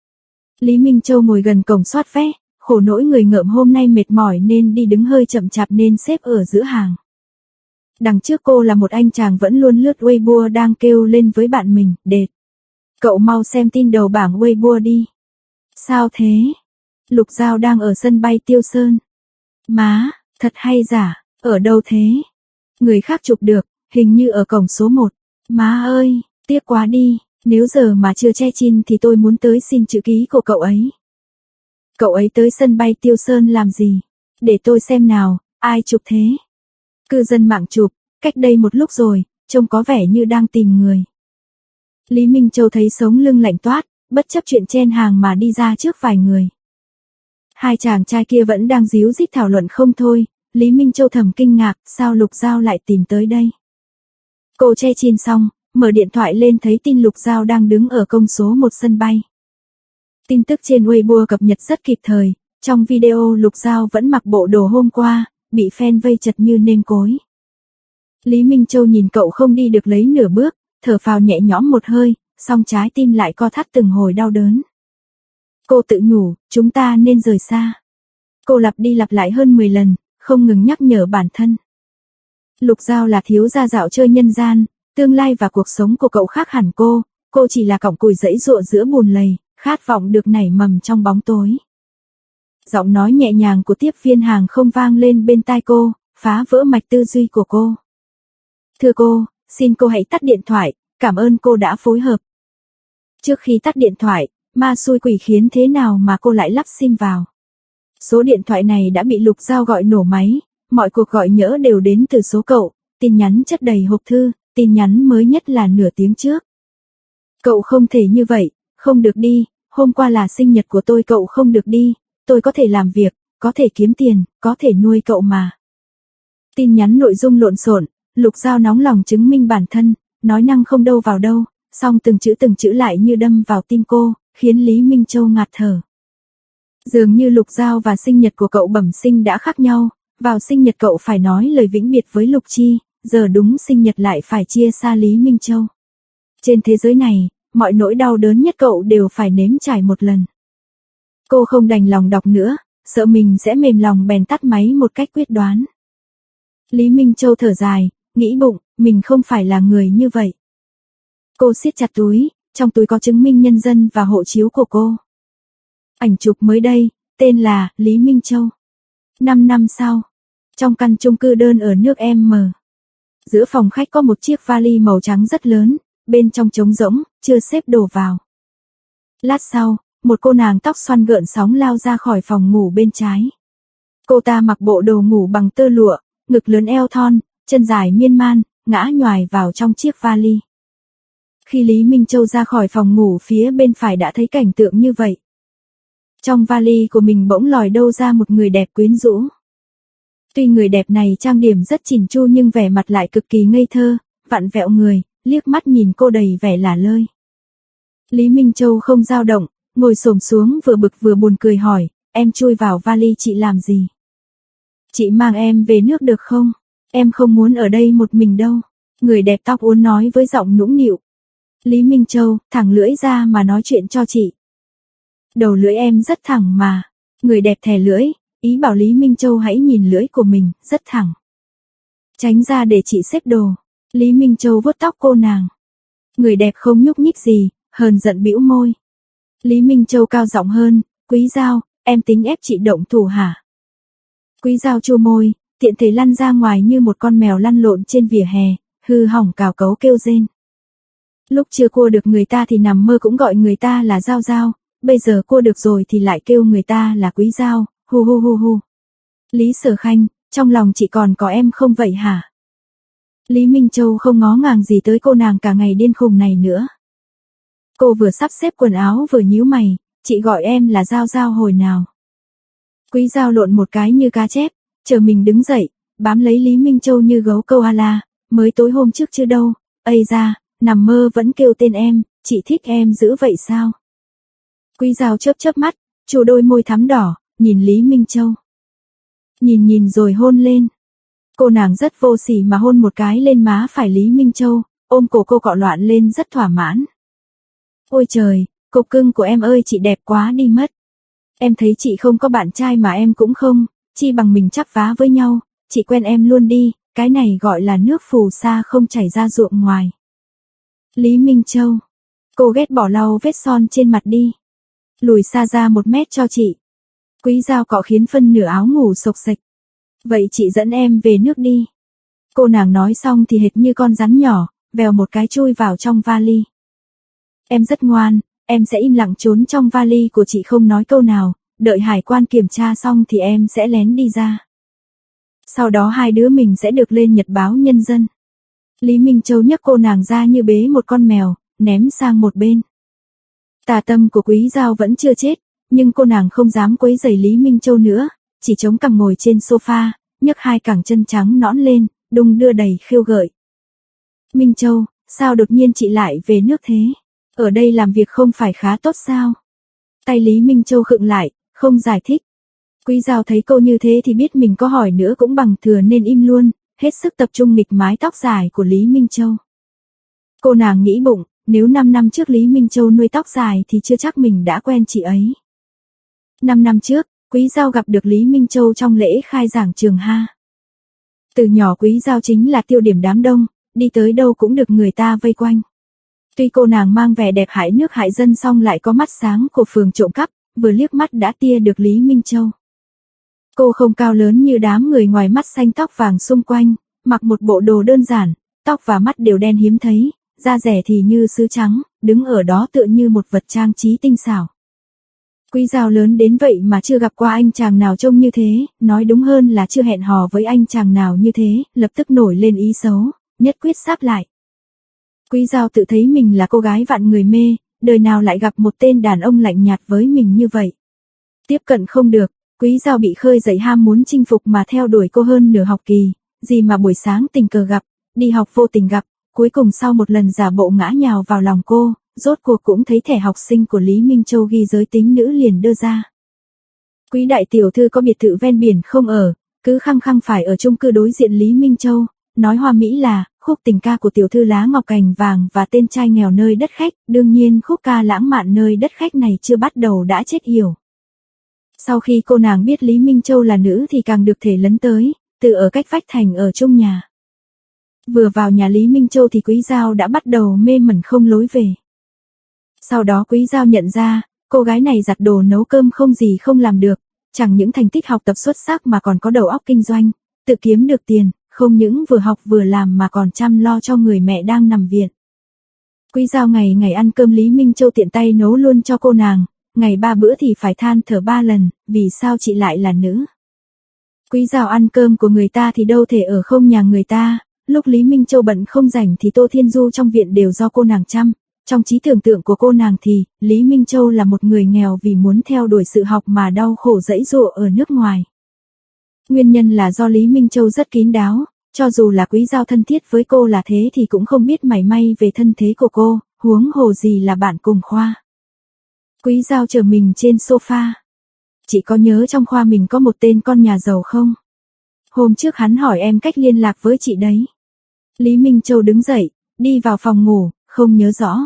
Lý Minh Châu ngồi gần cổng soát vé, khổ nỗi người ngợm hôm nay mệt mỏi nên đi đứng hơi chậm chạp nên xếp ở giữa hàng. Đằng trước cô là một anh chàng vẫn luôn lướt Weibo đang kêu lên với bạn mình, đệt. Cậu mau xem tin đầu bảng Weibo đi. Sao thế? Lục Giao đang ở sân bay Tiêu Sơn. Má, thật hay giả, ở đâu thế? Người khác chụp được, hình như ở cổng số một. Má ơi, tiếc quá đi, nếu giờ mà chưa che chin thì tôi muốn tới xin chữ ký của cậu ấy. Cậu ấy tới sân bay Tiêu Sơn làm gì? Để tôi xem nào, ai chụp thế? Cư dân mạng chụp, cách đây một lúc rồi, trông có vẻ như đang tìm người. Lý Minh Châu thấy sống lưng lạnh toát, bất chấp chuyện chen hàng mà đi ra trước vài người. Hai chàng trai kia vẫn đang díu dít thảo luận không thôi, Lý Minh Châu thầm kinh ngạc, sao Lục Giao lại tìm tới đây? Cô che chin xong, mở điện thoại lên thấy tin Lục Giao đang đứng ở công số một sân bay. Tin tức trên Weibo cập nhật rất kịp thời, trong video Lục Giao vẫn mặc bộ đồ hôm qua, bị fan vây chật như nêm cối. Lý Minh Châu nhìn cậu không đi được lấy nửa bước, thở phào nhẹ nhõm một hơi, song trái tim lại co thắt từng hồi đau đớn. Cô tự nhủ, chúng ta nên rời xa. Cô lặp đi lặp lại hơn mười lần, không ngừng nhắc nhở bản thân. Lục Giao là thiếu gia dạo chơi nhân gian, tương lai và cuộc sống của cậu khác hẳn cô, cô chỉ là cọng cùi giãy giụa giữa bùn lầy, khát vọng được nảy mầm trong bóng tối. Giọng nói nhẹ nhàng của tiếp viên hàng không vang lên bên tai cô, phá vỡ mạch tư duy của cô. Thưa cô, xin cô hãy tắt điện thoại, cảm ơn cô đã phối hợp. Trước khi tắt điện thoại, ma xui quỷ khiến thế nào mà cô lại lắp sim vào. Số điện thoại này đã bị Lục Giao gọi nổ máy, mọi cuộc gọi nhỡ đều đến từ số cậu, tin nhắn chất đầy hộp thư, tin nhắn mới nhất là nửa tiếng trước. Cậu không thể như vậy, không được đi, hôm qua là sinh nhật của tôi cậu không được đi, tôi có thể làm việc, có thể kiếm tiền, có thể nuôi cậu mà. Tin nhắn nội dung lộn xộn, Lục Giao nóng lòng chứng minh bản thân, nói năng không đâu vào đâu, song từng chữ từng chữ lại như đâm vào tim cô, khiến Lý Minh Châu ngạt thở. Dường như Lục Giao và sinh nhật của cậu bẩm sinh đã khác nhau, vào sinh nhật cậu phải nói lời vĩnh biệt với Lục Chi, giờ đúng sinh nhật lại phải chia xa Lý Minh Châu. Trên thế giới này, mọi nỗi đau đớn nhất cậu đều phải nếm trải một lần. Cô không đành lòng đọc nữa, sợ mình sẽ mềm lòng bèn tắt máy một cách quyết đoán. Lý Minh Châu thở dài, nghĩ bụng, mình không phải là người như vậy. Cô siết chặt túi, trong túi có chứng minh nhân dân và hộ chiếu của cô. Ảnh chụp mới đây, tên là Lý Minh Châu. Năm năm sau, trong căn chung cư đơn ở nước M. Giữa phòng khách có một chiếc vali màu trắng rất lớn, bên trong trống rỗng, chưa xếp đồ vào. Lát sau, một cô nàng tóc xoăn gợn sóng lao ra khỏi phòng ngủ bên trái. Cô ta mặc bộ đồ ngủ bằng tơ lụa, ngực lớn eo thon, chân dài miên man, ngã nhoài vào trong chiếc vali. Khi Lý Minh Châu ra khỏi phòng ngủ phía bên phải đã thấy cảnh tượng như vậy. Trong vali của mình bỗng lòi đâu ra một người đẹp quyến rũ. Tuy người đẹp này trang điểm rất chỉn chu nhưng vẻ mặt lại cực kỳ ngây thơ, vặn vẹo người, liếc mắt nhìn cô đầy vẻ lả lơi. Lý Minh Châu không dao động, ngồi xổm xuống vừa bực vừa buồn cười hỏi, em chui vào vali chị làm gì? Chị mang em về nước được không? Em không muốn ở đây một mình đâu. Người đẹp tóc uốn nói với giọng nũng nịu. Lý Minh Châu, thẳng lưỡi ra mà nói chuyện cho chị. Đầu lưỡi em rất thẳng mà. Người đẹp thè lưỡi, ý bảo Lý Minh Châu hãy nhìn lưỡi của mình, rất thẳng. Tránh ra để chị xếp đồ. Lý Minh Châu vuốt tóc cô nàng. Người đẹp không nhúc nhích gì, hờn giận bĩu môi. Lý Minh Châu cao giọng hơn, Quý Dao, em tính ép chị động thủ hả? Quý Dao chu môi, tiện thể lăn ra ngoài như một con mèo lăn lộn trên vỉa hè, hư hỏng cào cấu kêu rên. Lúc chưa cua được người ta thì nằm mơ cũng gọi người ta là Dao Dao, bây giờ cua được rồi thì lại kêu người ta là Quý Dao, hu hu hu hu. Lý Sở Khanh, trong lòng chị còn có em không vậy hả? Lý Minh Châu không ngó ngàng gì tới cô nàng cả ngày điên khùng này nữa. Cô vừa sắp xếp quần áo vừa nhíu mày, chị gọi em là Dao Dao hồi nào? Quý Dao lộn một cái như cá chép, chờ mình đứng dậy, bám lấy Lý Minh Châu như gấu câu ala, mới tối hôm trước chưa đâu, ây ra, nằm mơ vẫn kêu tên em, chị thích em dữ vậy sao? Quý Dao chớp chớp mắt, chu đôi môi thắm đỏ, nhìn Lý Minh Châu. Nhìn nhìn rồi hôn lên. Cô nàng rất vô sỉ mà hôn một cái lên má phải Lý Minh Châu, ôm cổ cô cọ loạn lên rất thỏa mãn. Ôi trời, cục cưng của em ơi chị đẹp quá đi mất. Em thấy chị không có bạn trai mà em cũng không, chi bằng mình chắp vá với nhau, chị quen em luôn đi, cái này gọi là nước phù sa không chảy ra ruộng ngoài. Lý Minh Châu, cô ghét bỏ lau vết son trên mặt đi. Lùi xa ra một mét cho chị. Quý Dao cọ khiến phân nửa áo ngủ sộc sạch. Vậy chị dẫn em về nước đi. Cô nàng nói xong thì hệt như con rắn nhỏ, vèo một cái chui vào trong vali. Em rất ngoan, em sẽ im lặng trốn trong vali của chị không nói câu nào, đợi hải quan kiểm tra xong thì em sẽ lén đi ra. Sau đó hai đứa mình sẽ được lên nhật báo Nhân dân. Lý Minh Châu nhấc cô nàng ra như bế một con mèo, ném sang một bên. Tà tâm của Quý Dao vẫn chưa chết, nhưng cô nàng không dám quấy rầy Lý Minh Châu nữa, chỉ chống cằm ngồi trên sofa, nhấc hai cẳng chân trắng nõn lên, đung đưa đầy khiêu gợi. Minh Châu, sao đột nhiên chị lại về nước thế? Ở đây làm việc không phải khá tốt sao? Tay Lý Minh Châu khựng lại, không giải thích. Quý Dao thấy cô như thế thì biết mình có hỏi nữa cũng bằng thừa nên im luôn, hết sức tập trung nghịch mái tóc dài của Lý Minh Châu. Cô nàng nghĩ bụng, nếu năm năm trước Lý Minh Châu nuôi tóc dài thì chưa chắc mình đã quen chị ấy. năm năm trước, Quý Dao gặp được Lý Minh Châu trong lễ khai giảng trường Ha. Từ nhỏ Quý Dao chính là tiêu điểm đám đông, đi tới đâu cũng được người ta vây quanh. Tuy cô nàng mang vẻ đẹp hại nước hại dân song lại có mắt sáng của phường trộm cắp, vừa liếc mắt đã tia được Lý Minh Châu. Cô không cao lớn như đám người ngoài mắt xanh tóc vàng xung quanh, mặc một bộ đồ đơn giản, tóc và mắt đều đen hiếm thấy, da rẻ thì như sứ trắng, đứng ở đó tựa như một vật trang trí tinh xảo. Quý Dao lớn đến vậy mà chưa gặp qua anh chàng nào trông như thế, nói đúng hơn là chưa hẹn hò với anh chàng nào như thế, lập tức nổi lên ý xấu, nhất quyết sáp lại. Quý Dao tự thấy mình là cô gái vạn người mê, đời nào lại gặp một tên đàn ông lạnh nhạt với mình như vậy. Tiếp cận không được, Quý Dao bị khơi dậy ham muốn chinh phục mà theo đuổi cô hơn nửa học kỳ, gì mà buổi sáng tình cờ gặp, đi học vô tình gặp, cuối cùng sau một lần giả bộ ngã nhào vào lòng cô, rốt cuộc cũng thấy thẻ học sinh của Lý Minh Châu ghi giới tính nữ liền đưa ra. Quý đại tiểu thư có biệt thự ven biển không ở, cứ khăng khăng phải ở chung cư đối diện Lý Minh Châu, nói hoa mỹ là khúc tình ca của tiểu thư lá ngọc cành vàng và tên trai nghèo nơi đất khách, đương nhiên khúc ca lãng mạn nơi đất khách này chưa bắt đầu đã chết yểu. Sau khi cô nàng biết Lý Minh Châu là nữ thì càng được thể lấn tới, từ ở cách vách thành ở chung nhà. Vừa vào nhà Lý Minh Châu thì Quý Dao đã bắt đầu mê mẩn không lối về. Sau đó Quý Dao nhận ra, cô gái này giặt đồ nấu cơm không gì không làm được, chẳng những thành tích học tập xuất sắc mà còn có đầu óc kinh doanh, tự kiếm được tiền, không những vừa học vừa làm mà còn chăm lo cho người mẹ đang nằm viện. Quý Dao ngày ngày ăn cơm Lý Minh Châu tiện tay nấu luôn cho cô nàng, ngày ba bữa thì phải than thở ba lần, vì sao chị lại là nữ. Quý Dao ăn cơm của người ta thì đâu thể ở không nhà người ta, lúc Lý Minh Châu bận không rảnh thì Tô Thiên Du trong viện đều do cô nàng chăm. Trong trí tưởng tượng của cô nàng thì, Lý Minh Châu là một người nghèo vì muốn theo đuổi sự học mà đau khổ giãy giụa ở nước ngoài. Nguyên nhân là do Lý Minh Châu rất kín đáo, cho dù là Quý Dao thân thiết với cô là thế thì cũng không biết mảy may về thân thế của cô, huống hồ gì là bạn cùng khoa. Quý Dao chờ mình trên sofa. Chị có nhớ trong khoa mình có một tên con nhà giàu không? Hôm trước hắn hỏi em cách liên lạc với chị đấy. Lý Minh Châu đứng dậy, đi vào phòng ngủ, không nhớ rõ.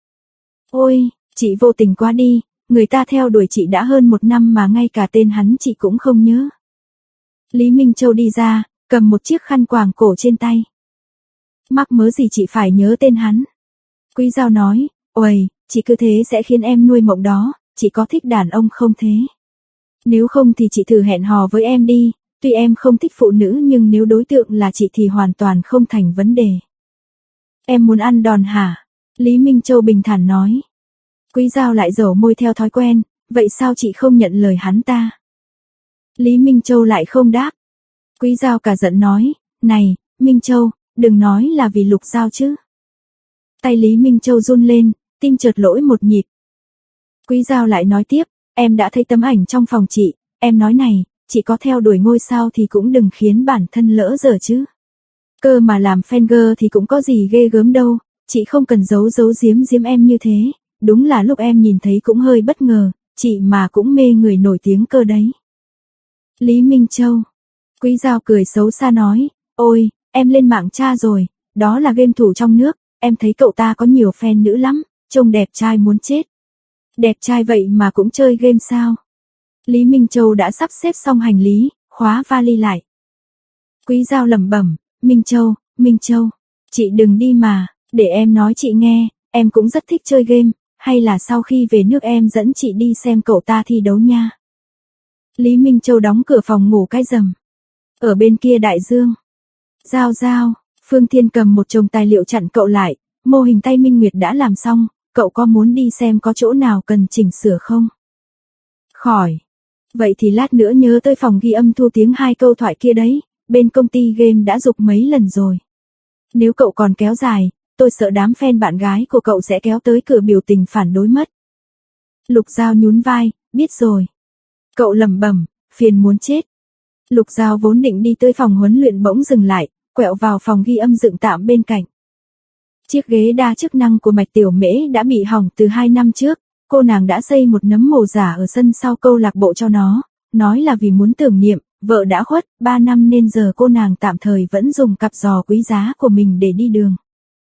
Ôi, chị vô tình quá đi, người ta theo đuổi chị đã hơn một năm mà ngay cả tên hắn chị cũng không nhớ. Lý Minh Châu đi ra, cầm một chiếc khăn quàng cổ trên tay. Mắc mớ gì chị phải nhớ tên hắn. Quý Dao nói, uầy, chị cứ thế sẽ khiến em nuôi mộng đó, chị có thích đàn ông không thế? Nếu không thì chị thử hẹn hò với em đi, tuy em không thích phụ nữ nhưng nếu đối tượng là chị thì hoàn toàn không thành vấn đề. Em muốn ăn đòn hả? Lý Minh Châu bình thản nói. Quý Dao lại dẩu môi theo thói quen, vậy sao chị không nhận lời hắn ta? Lý Minh Châu lại không đáp. Quý Dao cả giận nói, này, Minh Châu, đừng nói là vì Lục Dao chứ. Tay Lý Minh Châu run lên, tim chợt lỗi một nhịp. Quý Dao lại nói tiếp, em đã thấy tấm ảnh trong phòng chị, em nói này, chị có theo đuổi ngôi sao thì cũng đừng khiến bản thân lỡ dở chứ. Cơ mà làm fan girl thì cũng có gì ghê gớm đâu, chị không cần giấu giấu giếm giếm em như thế, đúng là lúc em nhìn thấy cũng hơi bất ngờ, chị mà cũng mê người nổi tiếng cơ đấy. Lý Minh Châu. Quý Dao cười xấu xa nói, ôi, em lên mạng tra rồi, đó là game thủ trong nước, em thấy cậu ta có nhiều fan nữ lắm, trông đẹp trai muốn chết. Đẹp trai vậy mà cũng chơi game sao? Lý Minh Châu đã sắp xếp xong hành lý, khóa vali lại. Quý Dao lẩm bẩm, Minh Châu, Minh Châu, chị đừng đi mà, để em nói chị nghe, em cũng rất thích chơi game, hay là sau khi về nước em dẫn chị đi xem cậu ta thi đấu nha. Lý Minh Châu đóng cửa phòng ngủ cái rầm. Ở bên kia đại dương. Dao Dao, Phương Thiên cầm một chồng tài liệu chặn cậu lại, mô hình tay Minh Nguyệt đã làm xong, cậu có muốn đi xem có chỗ nào cần chỉnh sửa không? Khỏi. Vậy thì lát nữa nhớ tới phòng ghi âm thu tiếng hai câu thoại kia đấy, bên công ty game đã giục mấy lần rồi. Nếu cậu còn kéo dài, tôi sợ đám fan bạn gái của cậu sẽ kéo tới cửa biểu tình phản đối mất. Lục Dao nhún vai, biết rồi. Cậu lẩm bẩm, phiền muốn chết. Lục Dao vốn định đi tới phòng huấn luyện bỗng dừng lại, quẹo vào phòng ghi âm dựng tạm bên cạnh. Chiếc ghế đa chức năng của Mạch Tiểu Mễ đã bị hỏng từ hai năm trước, cô nàng đã xây một nấm mồ giả ở sân sau câu lạc bộ cho nó, nói là vì muốn tưởng niệm, vợ đã khuất, ba năm nên giờ cô nàng tạm thời vẫn dùng cặp giò quý giá của mình để đi đường.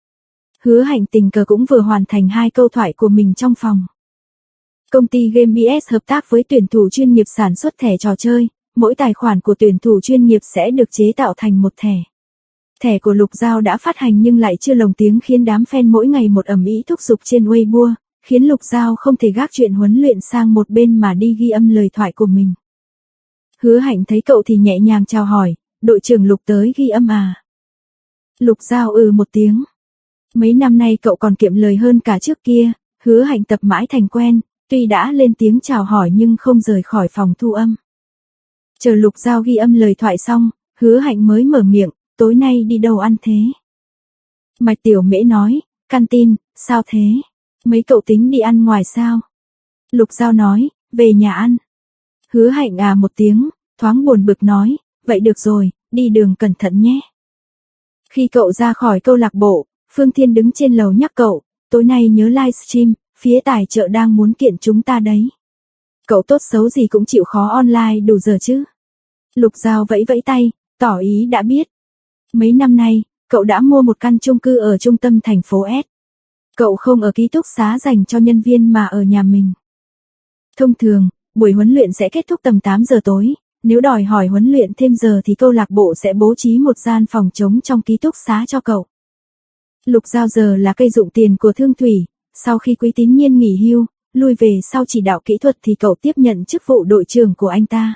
Hứa Hạnh tình cờ cũng vừa hoàn thành hai câu thoại của mình trong phòng. Công ty Game bê ét hợp tác với tuyển thủ chuyên nghiệp sản xuất thẻ trò chơi, mỗi tài khoản của tuyển thủ chuyên nghiệp sẽ được chế tạo thành một thẻ. Thẻ của Lục Dao đã phát hành nhưng lại chưa lồng tiếng khiến đám fan mỗi ngày một ầm ĩ thúc giục trên Weibo, khiến Lục Dao không thể gác chuyện huấn luyện sang một bên mà đi ghi âm lời thoại của mình. Hứa Hạnh thấy cậu thì nhẹ nhàng chào hỏi, đội trưởng Lục tới ghi âm à? Lục Dao ừ một tiếng. Mấy năm nay cậu còn kiệm lời hơn cả trước kia, Hứa Hạnh tập mãi thành quen, tuy đã lên tiếng chào hỏi nhưng không rời khỏi phòng thu âm. Chờ Lục Dao ghi âm lời thoại xong, Hứa Hạnh mới mở miệng, tối nay đi đâu ăn thế? Mạch Tiểu Mễ nói, canteen, sao thế? Mấy cậu tính đi ăn ngoài sao? Lục Dao nói, về nhà ăn. Hứa Hạnh à một tiếng, thoáng buồn bực nói, vậy được rồi, đi đường cẩn thận nhé. Khi cậu ra khỏi câu lạc bộ, Phương Thiên đứng trên lầu nhắc cậu, tối nay nhớ livestream, phía tài trợ đang muốn kiện chúng ta đấy. Cậu tốt xấu gì cũng chịu khó online đủ giờ chứ. Lục Dao vẫy vẫy tay, tỏ ý đã biết. Mấy năm nay, cậu đã mua một căn chung cư ở trung tâm thành phố S. Cậu không ở ký túc xá dành cho nhân viên mà ở nhà mình. Thông thường, buổi huấn luyện sẽ kết thúc tầm tám giờ tối, nếu đòi hỏi huấn luyện thêm giờ thì câu lạc bộ sẽ bố trí một gian phòng trống trong ký túc xá cho cậu. Lục Dao giờ là cây dụng tiền của Thương Thủy, sau khi Quý Tín Nhiên nghỉ hưu, lui về sau chỉ đạo kỹ thuật thì cậu tiếp nhận chức vụ đội trưởng của anh ta.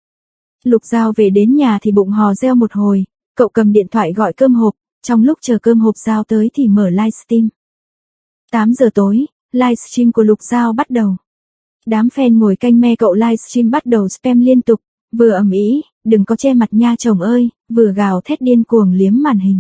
Lục Dao về đến nhà thì bụng hò reo một hồi, cậu cầm điện thoại gọi cơm hộp, trong lúc chờ cơm hộp Dao tới thì mở livestream. tám giờ tối, livestream của Lục Dao bắt đầu. Đám fan ngồi canh me cậu livestream bắt đầu spam liên tục, vừa ầm ĩ, đừng có che mặt nha chồng ơi, vừa gào thét điên cuồng liếm màn hình.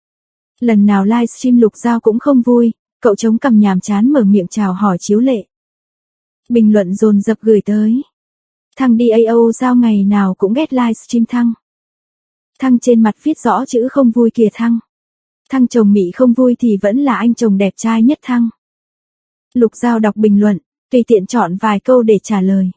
Lần nào livestream Lục Dao cũng không vui, cậu chống cằm nhàm chán mở miệng chào hỏi chiếu lệ. Bình luận dồn dập gửi tới. Thằng đê a o Dao ngày nào cũng ghét livestream Thăng. Thăng trên mặt viết rõ chữ không vui kìa Thăng. Thăng chồng Mỹ không vui thì vẫn là anh chồng đẹp trai nhất Thăng. Lục Dao đọc bình luận, tùy tiện chọn vài câu để trả lời.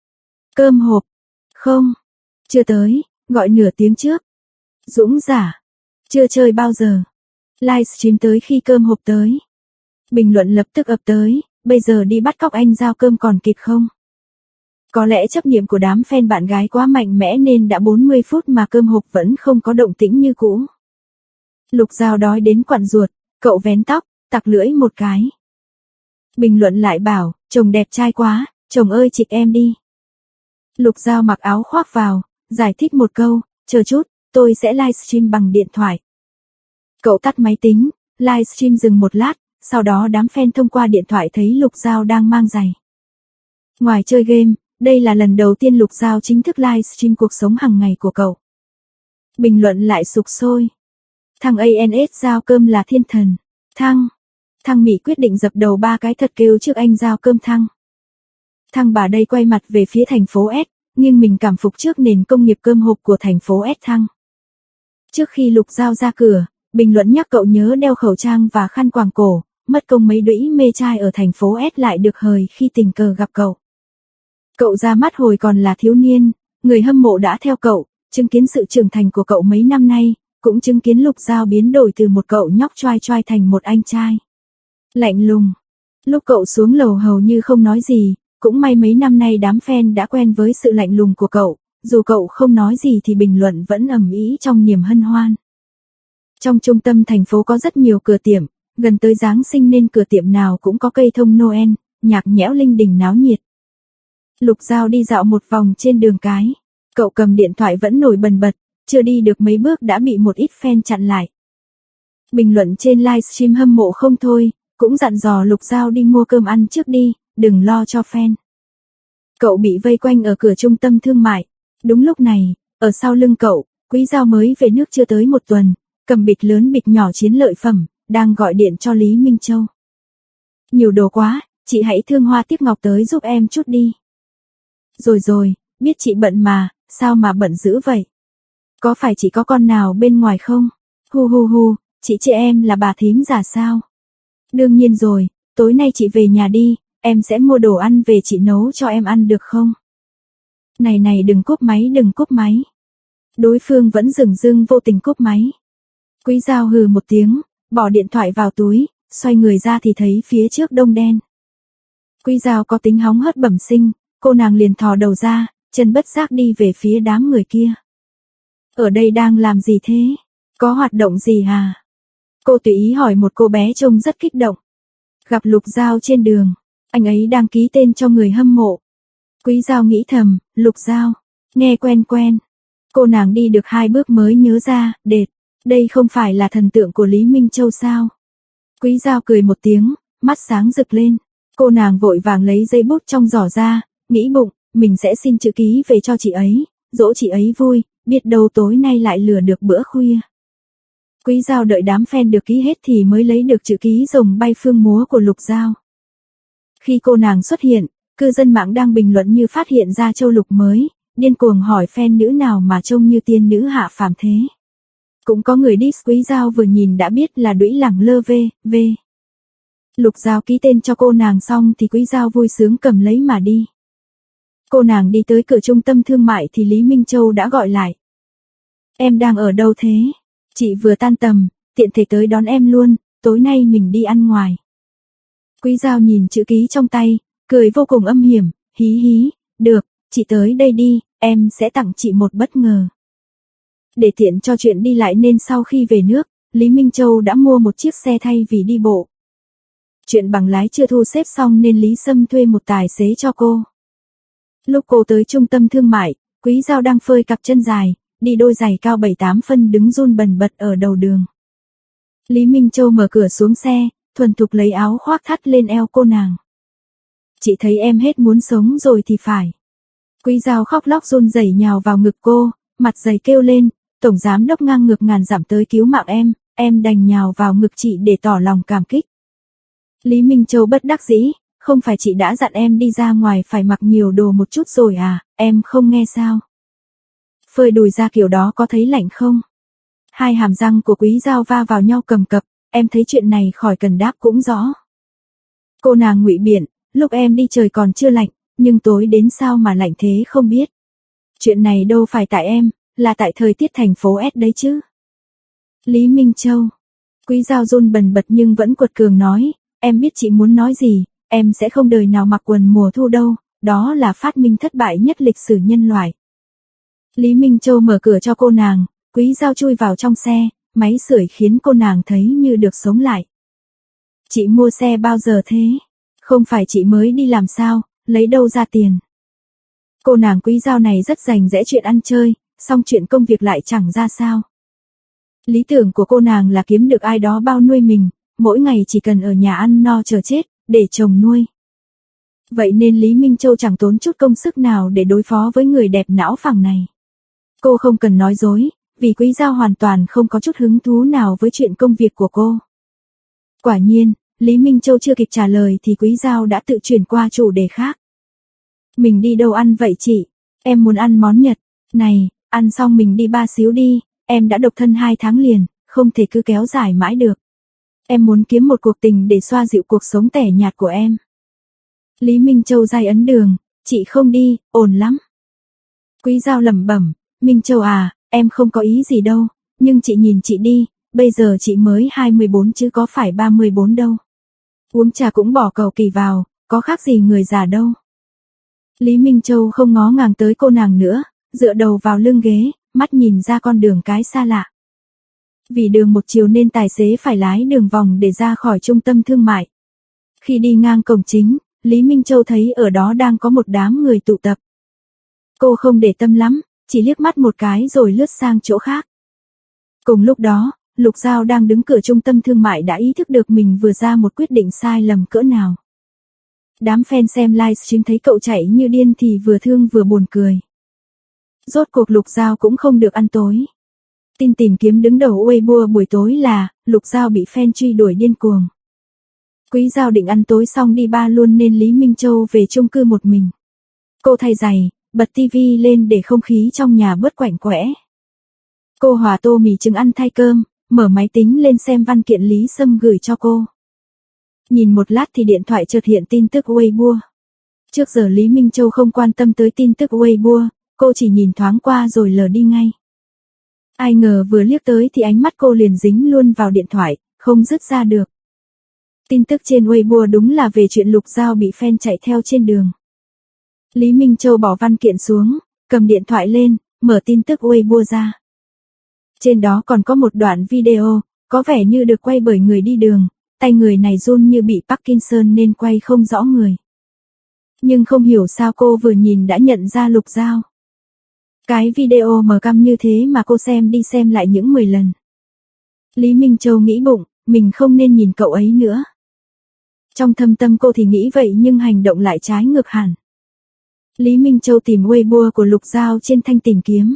Cơm hộp. Không. Chưa tới, gọi nửa tiếng trước. Dũng giả. Chưa chơi bao giờ. Livestream tới khi cơm hộp tới. Bình luận lập tức ập tới, bây giờ đi bắt cóc anh giao cơm còn kịp không? Có lẽ chấp niệm của đám fan bạn gái quá mạnh mẽ nên đã bốn mươi phút mà cơm hộp vẫn không có động tĩnh như cũ. Lục Giao đói đến quặn ruột, cậu vén tóc, tặc lưỡi một cái. Bình luận lại bảo, chồng đẹp trai quá, chồng ơi chịch em đi. Lục Giao mặc áo khoác vào, giải thích một câu, chờ chút, tôi sẽ livestream bằng điện thoại. Cậu tắt máy tính, livestream dừng một lát, sau đó đám fan thông qua điện thoại thấy Lục Giao đang mang giày. Ngoài chơi game, đây là lần đầu tiên Lục Giao chính thức livestream cuộc sống hàng ngày của cậu. Bình luận lại sục sôi. Thằng a en ét giao cơm là thiên thần. Thăng. Thăng Mỹ quyết định dập đầu ba cái thật kêu trước anh giao cơm Thăng. Thăng bà đây quay mặt về phía thành phố S, nhưng mình cảm phục trước nền công nghiệp cơm hộp của thành phố S Thăng. Trước khi Lục Giao ra cửa, bình luận nhắc cậu nhớ đeo khẩu trang và khăn quàng cổ, mất công mấy đũy mê trai ở thành phố S lại được hời khi tình cờ gặp cậu. Cậu ra mắt hồi còn là thiếu niên, người hâm mộ đã theo cậu, chứng kiến sự trưởng thành của cậu mấy năm nay, cũng chứng kiến Lục Giao biến đổi từ một cậu nhóc choai choai thành một anh trai lạnh lùng. Lúc cậu xuống lầu hầu như không nói gì, cũng may mấy năm nay đám fan đã quen với sự lạnh lùng của cậu, dù cậu không nói gì thì bình luận vẫn ầm ĩ trong niềm hân hoan. Trong trung tâm thành phố có rất nhiều cửa tiệm, gần tới Giáng sinh nên cửa tiệm nào cũng có cây thông Noel, nhạc nhẽo linh đình náo nhiệt. Lục Giao đi dạo một vòng trên đường cái, cậu cầm điện thoại vẫn nổi bần bật, chưa đi được mấy bước đã bị một ít fan chặn lại. Bình luận trên livestream hâm mộ không thôi, cũng dặn dò Lục Giao đi mua cơm ăn trước đi, đừng lo cho fan. Cậu bị vây quanh ở cửa trung tâm thương mại. Đúng lúc này, ở sau lưng cậu, Quý Giao mới về nước chưa tới một tuần, cầm bịch lớn bịch nhỏ chiến lợi phẩm, đang gọi điện cho Lý Minh Châu. Nhiều đồ quá, chị hãy thương hoa tiếp ngọc tới giúp em chút đi. Rồi rồi, biết chị bận mà, sao mà bận dữ vậy? Có phải chị có con nào bên ngoài không? Hu hu hu, chị chị em là bà thím già sao? Đương nhiên rồi, tối nay chị về nhà đi, em sẽ mua đồ ăn về chị nấu cho em ăn được không? Này này đừng cúp máy đừng cúp máy. Đối phương vẫn dửng dưng vô tình cúp máy. Quý Giao hừ một tiếng, bỏ điện thoại vào túi, xoay người ra thì thấy phía trước đông đen. Quý Giao có tính hóng hớt bẩm sinh, cô nàng liền thò đầu ra, chân bất giác đi về phía đám người kia. Ở đây đang làm gì thế? Có hoạt động gì à? Cô tùy ý hỏi một cô bé trông rất kích động. Gặp Lục Giao trên đường, anh ấy đang ký tên cho người hâm mộ. Quý Giao nghĩ thầm, Lục Giao, nghe quen quen. Cô nàng đi được hai bước mới nhớ ra, đệt, đây không phải là thần tượng của Lý Minh Châu sao? Quý Giao cười một tiếng, mắt sáng rực lên. Cô nàng vội vàng lấy giấy bút trong giỏ ra, nghĩ bụng, mình sẽ xin chữ ký về cho chị ấy, dỗ chị ấy vui, biết đâu tối nay lại lừa được bữa khuya. Quý Giao đợi đám fan được ký hết thì mới lấy được chữ ký rồng bay phương múa của Lục Giao. Khi cô nàng xuất hiện, cư dân mạng đang bình luận như phát hiện ra châu lục mới, điên cuồng hỏi fan nữ nào mà trông như tiên nữ hạ phàm thế. Cũng có người diss Quý Giao vừa nhìn đã biết là đũy lẳng lơ vê, vê. Lục Giao ký tên cho cô nàng xong thì Quý Giao vui sướng cầm lấy mà đi. Cô nàng đi tới cửa trung tâm thương mại thì Lý Minh Châu đã gọi lại. Em đang ở đâu thế? Chị vừa tan tầm, tiện thể tới đón em luôn, tối nay mình đi ăn ngoài. Quý Giao nhìn chữ ký trong tay, cười vô cùng âm hiểm, hí hí, được, chị tới đây đi, em sẽ tặng chị một bất ngờ. Để tiện cho chuyện đi lại nên sau khi về nước, Lý Minh Châu đã mua một chiếc xe thay vì đi bộ. Chuyện bằng lái chưa thu xếp xong nên Lý Sâm thuê một tài xế cho cô. Lúc cô tới trung tâm thương mại, Quý Giao đang phơi cặp chân dài, đi đôi giày cao bảy tám phân đứng run bần bật ở đầu đường. Lý Minh Châu mở cửa xuống xe, thuần thục lấy áo khoác thắt lên eo cô nàng. Chị thấy em hết muốn sống rồi thì phải. Quý Giao khóc lóc run rẩy nhào vào ngực cô, mặt dày kêu lên, tổng giám đốc ngang ngược ngàn dặm tới cứu mạng em, em đành nhào vào ngực chị để tỏ lòng cảm kích. Lý Minh Châu bất đắc dĩ, không phải chị đã dặn em đi ra ngoài phải mặc nhiều đồ một chút rồi à, em không nghe sao? Phơi đùi ra kiểu đó có thấy lạnh không? Hai hàm răng của Quý Giao va vào nhau cầm cập, em thấy chuyện này khỏi cần đáp cũng rõ. Cô nàng ngụy biện, lúc em đi trời còn chưa lạnh, nhưng tối đến sao mà lạnh thế không biết. Chuyện này đâu phải tại em, là tại thời tiết thành phố S đấy chứ. Lý Minh Châu. Quý Giao run bần bật nhưng vẫn quật cường nói, em biết chị muốn nói gì, em sẽ không đời nào mặc quần mùa thu đâu, đó là phát minh thất bại nhất lịch sử nhân loại. Lý Minh Châu mở cửa cho cô nàng, Quý Giao chui vào trong xe, máy sưởi khiến cô nàng thấy như được sống lại. Chị mua xe bao giờ thế? Không phải chị mới đi làm sao, lấy đâu ra tiền? Cô nàng Quý Dao này rất rành rẽ chuyện ăn chơi, xong chuyện công việc lại chẳng ra sao. Lý tưởng của cô nàng là kiếm được ai đó bao nuôi mình, mỗi ngày chỉ cần ở nhà ăn no chờ chết, để chồng nuôi. Vậy nên Lý Minh Châu chẳng tốn chút công sức nào để đối phó với người đẹp não phẳng này. Cô không cần nói dối, vì Quý Dao hoàn toàn không có chút hứng thú nào với chuyện công việc của cô. Quả nhiên, Lý Minh Châu chưa kịp trả lời thì Quý Dao đã tự chuyển qua chủ đề khác. Mình đi đâu ăn vậy chị? Em muốn ăn món Nhật. Này, ăn xong mình đi ba xíu đi, em đã độc thân hai tháng liền, không thể cứ kéo dài mãi được. Em muốn kiếm một cuộc tình để xoa dịu cuộc sống tẻ nhạt của em. Lý Minh Châu dai ấn đường, chị không đi, ổn lắm. Quý Dao lẩm bẩm, Minh Châu à, em không có ý gì đâu, nhưng chị nhìn chị đi, bây giờ chị mới hai mươi bốn chứ có phải ba mươi bốn đâu. Uống trà cũng bỏ cầu kỳ vào, có khác gì người già đâu. Lý Minh Châu không ngó ngàng tới cô nàng nữa, dựa đầu vào lưng ghế, mắt nhìn ra con đường cái xa lạ. Vì đường một chiều nên tài xế phải lái đường vòng để ra khỏi trung tâm thương mại. Khi đi ngang cổng chính, Lý Minh Châu thấy ở đó đang có một đám người tụ tập. Cô không để tâm lắm, chỉ liếc mắt một cái rồi lướt sang chỗ khác. Cùng lúc đó, Lục Dao đang đứng cửa trung tâm thương mại đã ý thức được mình vừa ra một quyết định sai lầm cỡ nào. Đám fan xem livestream thấy cậu chạy như điên thì vừa thương vừa buồn cười. Rốt cuộc Lục Dao cũng không được ăn tối. Tin tìm kiếm đứng đầu Weibo buổi tối là Lục Dao bị fan truy đuổi điên cuồng. Quý Dao định ăn tối xong đi bar luôn nên Lý Minh Châu về chung cư một mình. Cô thay giày, bật tivi lên để không khí trong nhà bớt quạnh quẽ. Cô hòa tô mì trứng ăn thay cơm, mở máy tính lên xem văn kiện Lý Sâm gửi cho cô. Nhìn một lát thì điện thoại chợt hiện tin tức Weibo. Trước giờ Lý Minh Châu không quan tâm tới tin tức Weibo, cô chỉ nhìn thoáng qua rồi lờ đi ngay. Ai ngờ vừa liếc tới thì ánh mắt cô liền dính luôn vào điện thoại, không dứt ra được. Tin tức trên Weibo đúng là về chuyện Lục Dao bị fan chạy theo trên đường. Lý Minh Châu bỏ văn kiện xuống, cầm điện thoại lên, mở tin tức Weibo ra. Trên đó còn có một đoạn video, có vẻ như được quay bởi người đi đường, tay người này run như bị Parkinson nên quay không rõ người. Nhưng không hiểu sao cô vừa nhìn đã nhận ra Lục Dao. Cái video mờ căm như thế mà cô xem đi xem lại những mười lần. Lý Minh Châu nghĩ bụng, mình không nên nhìn cậu ấy nữa. Trong thâm tâm cô thì nghĩ vậy nhưng hành động lại trái ngược hẳn. Lý Minh Châu tìm Weibo của Lục Dao trên thanh tìm kiếm.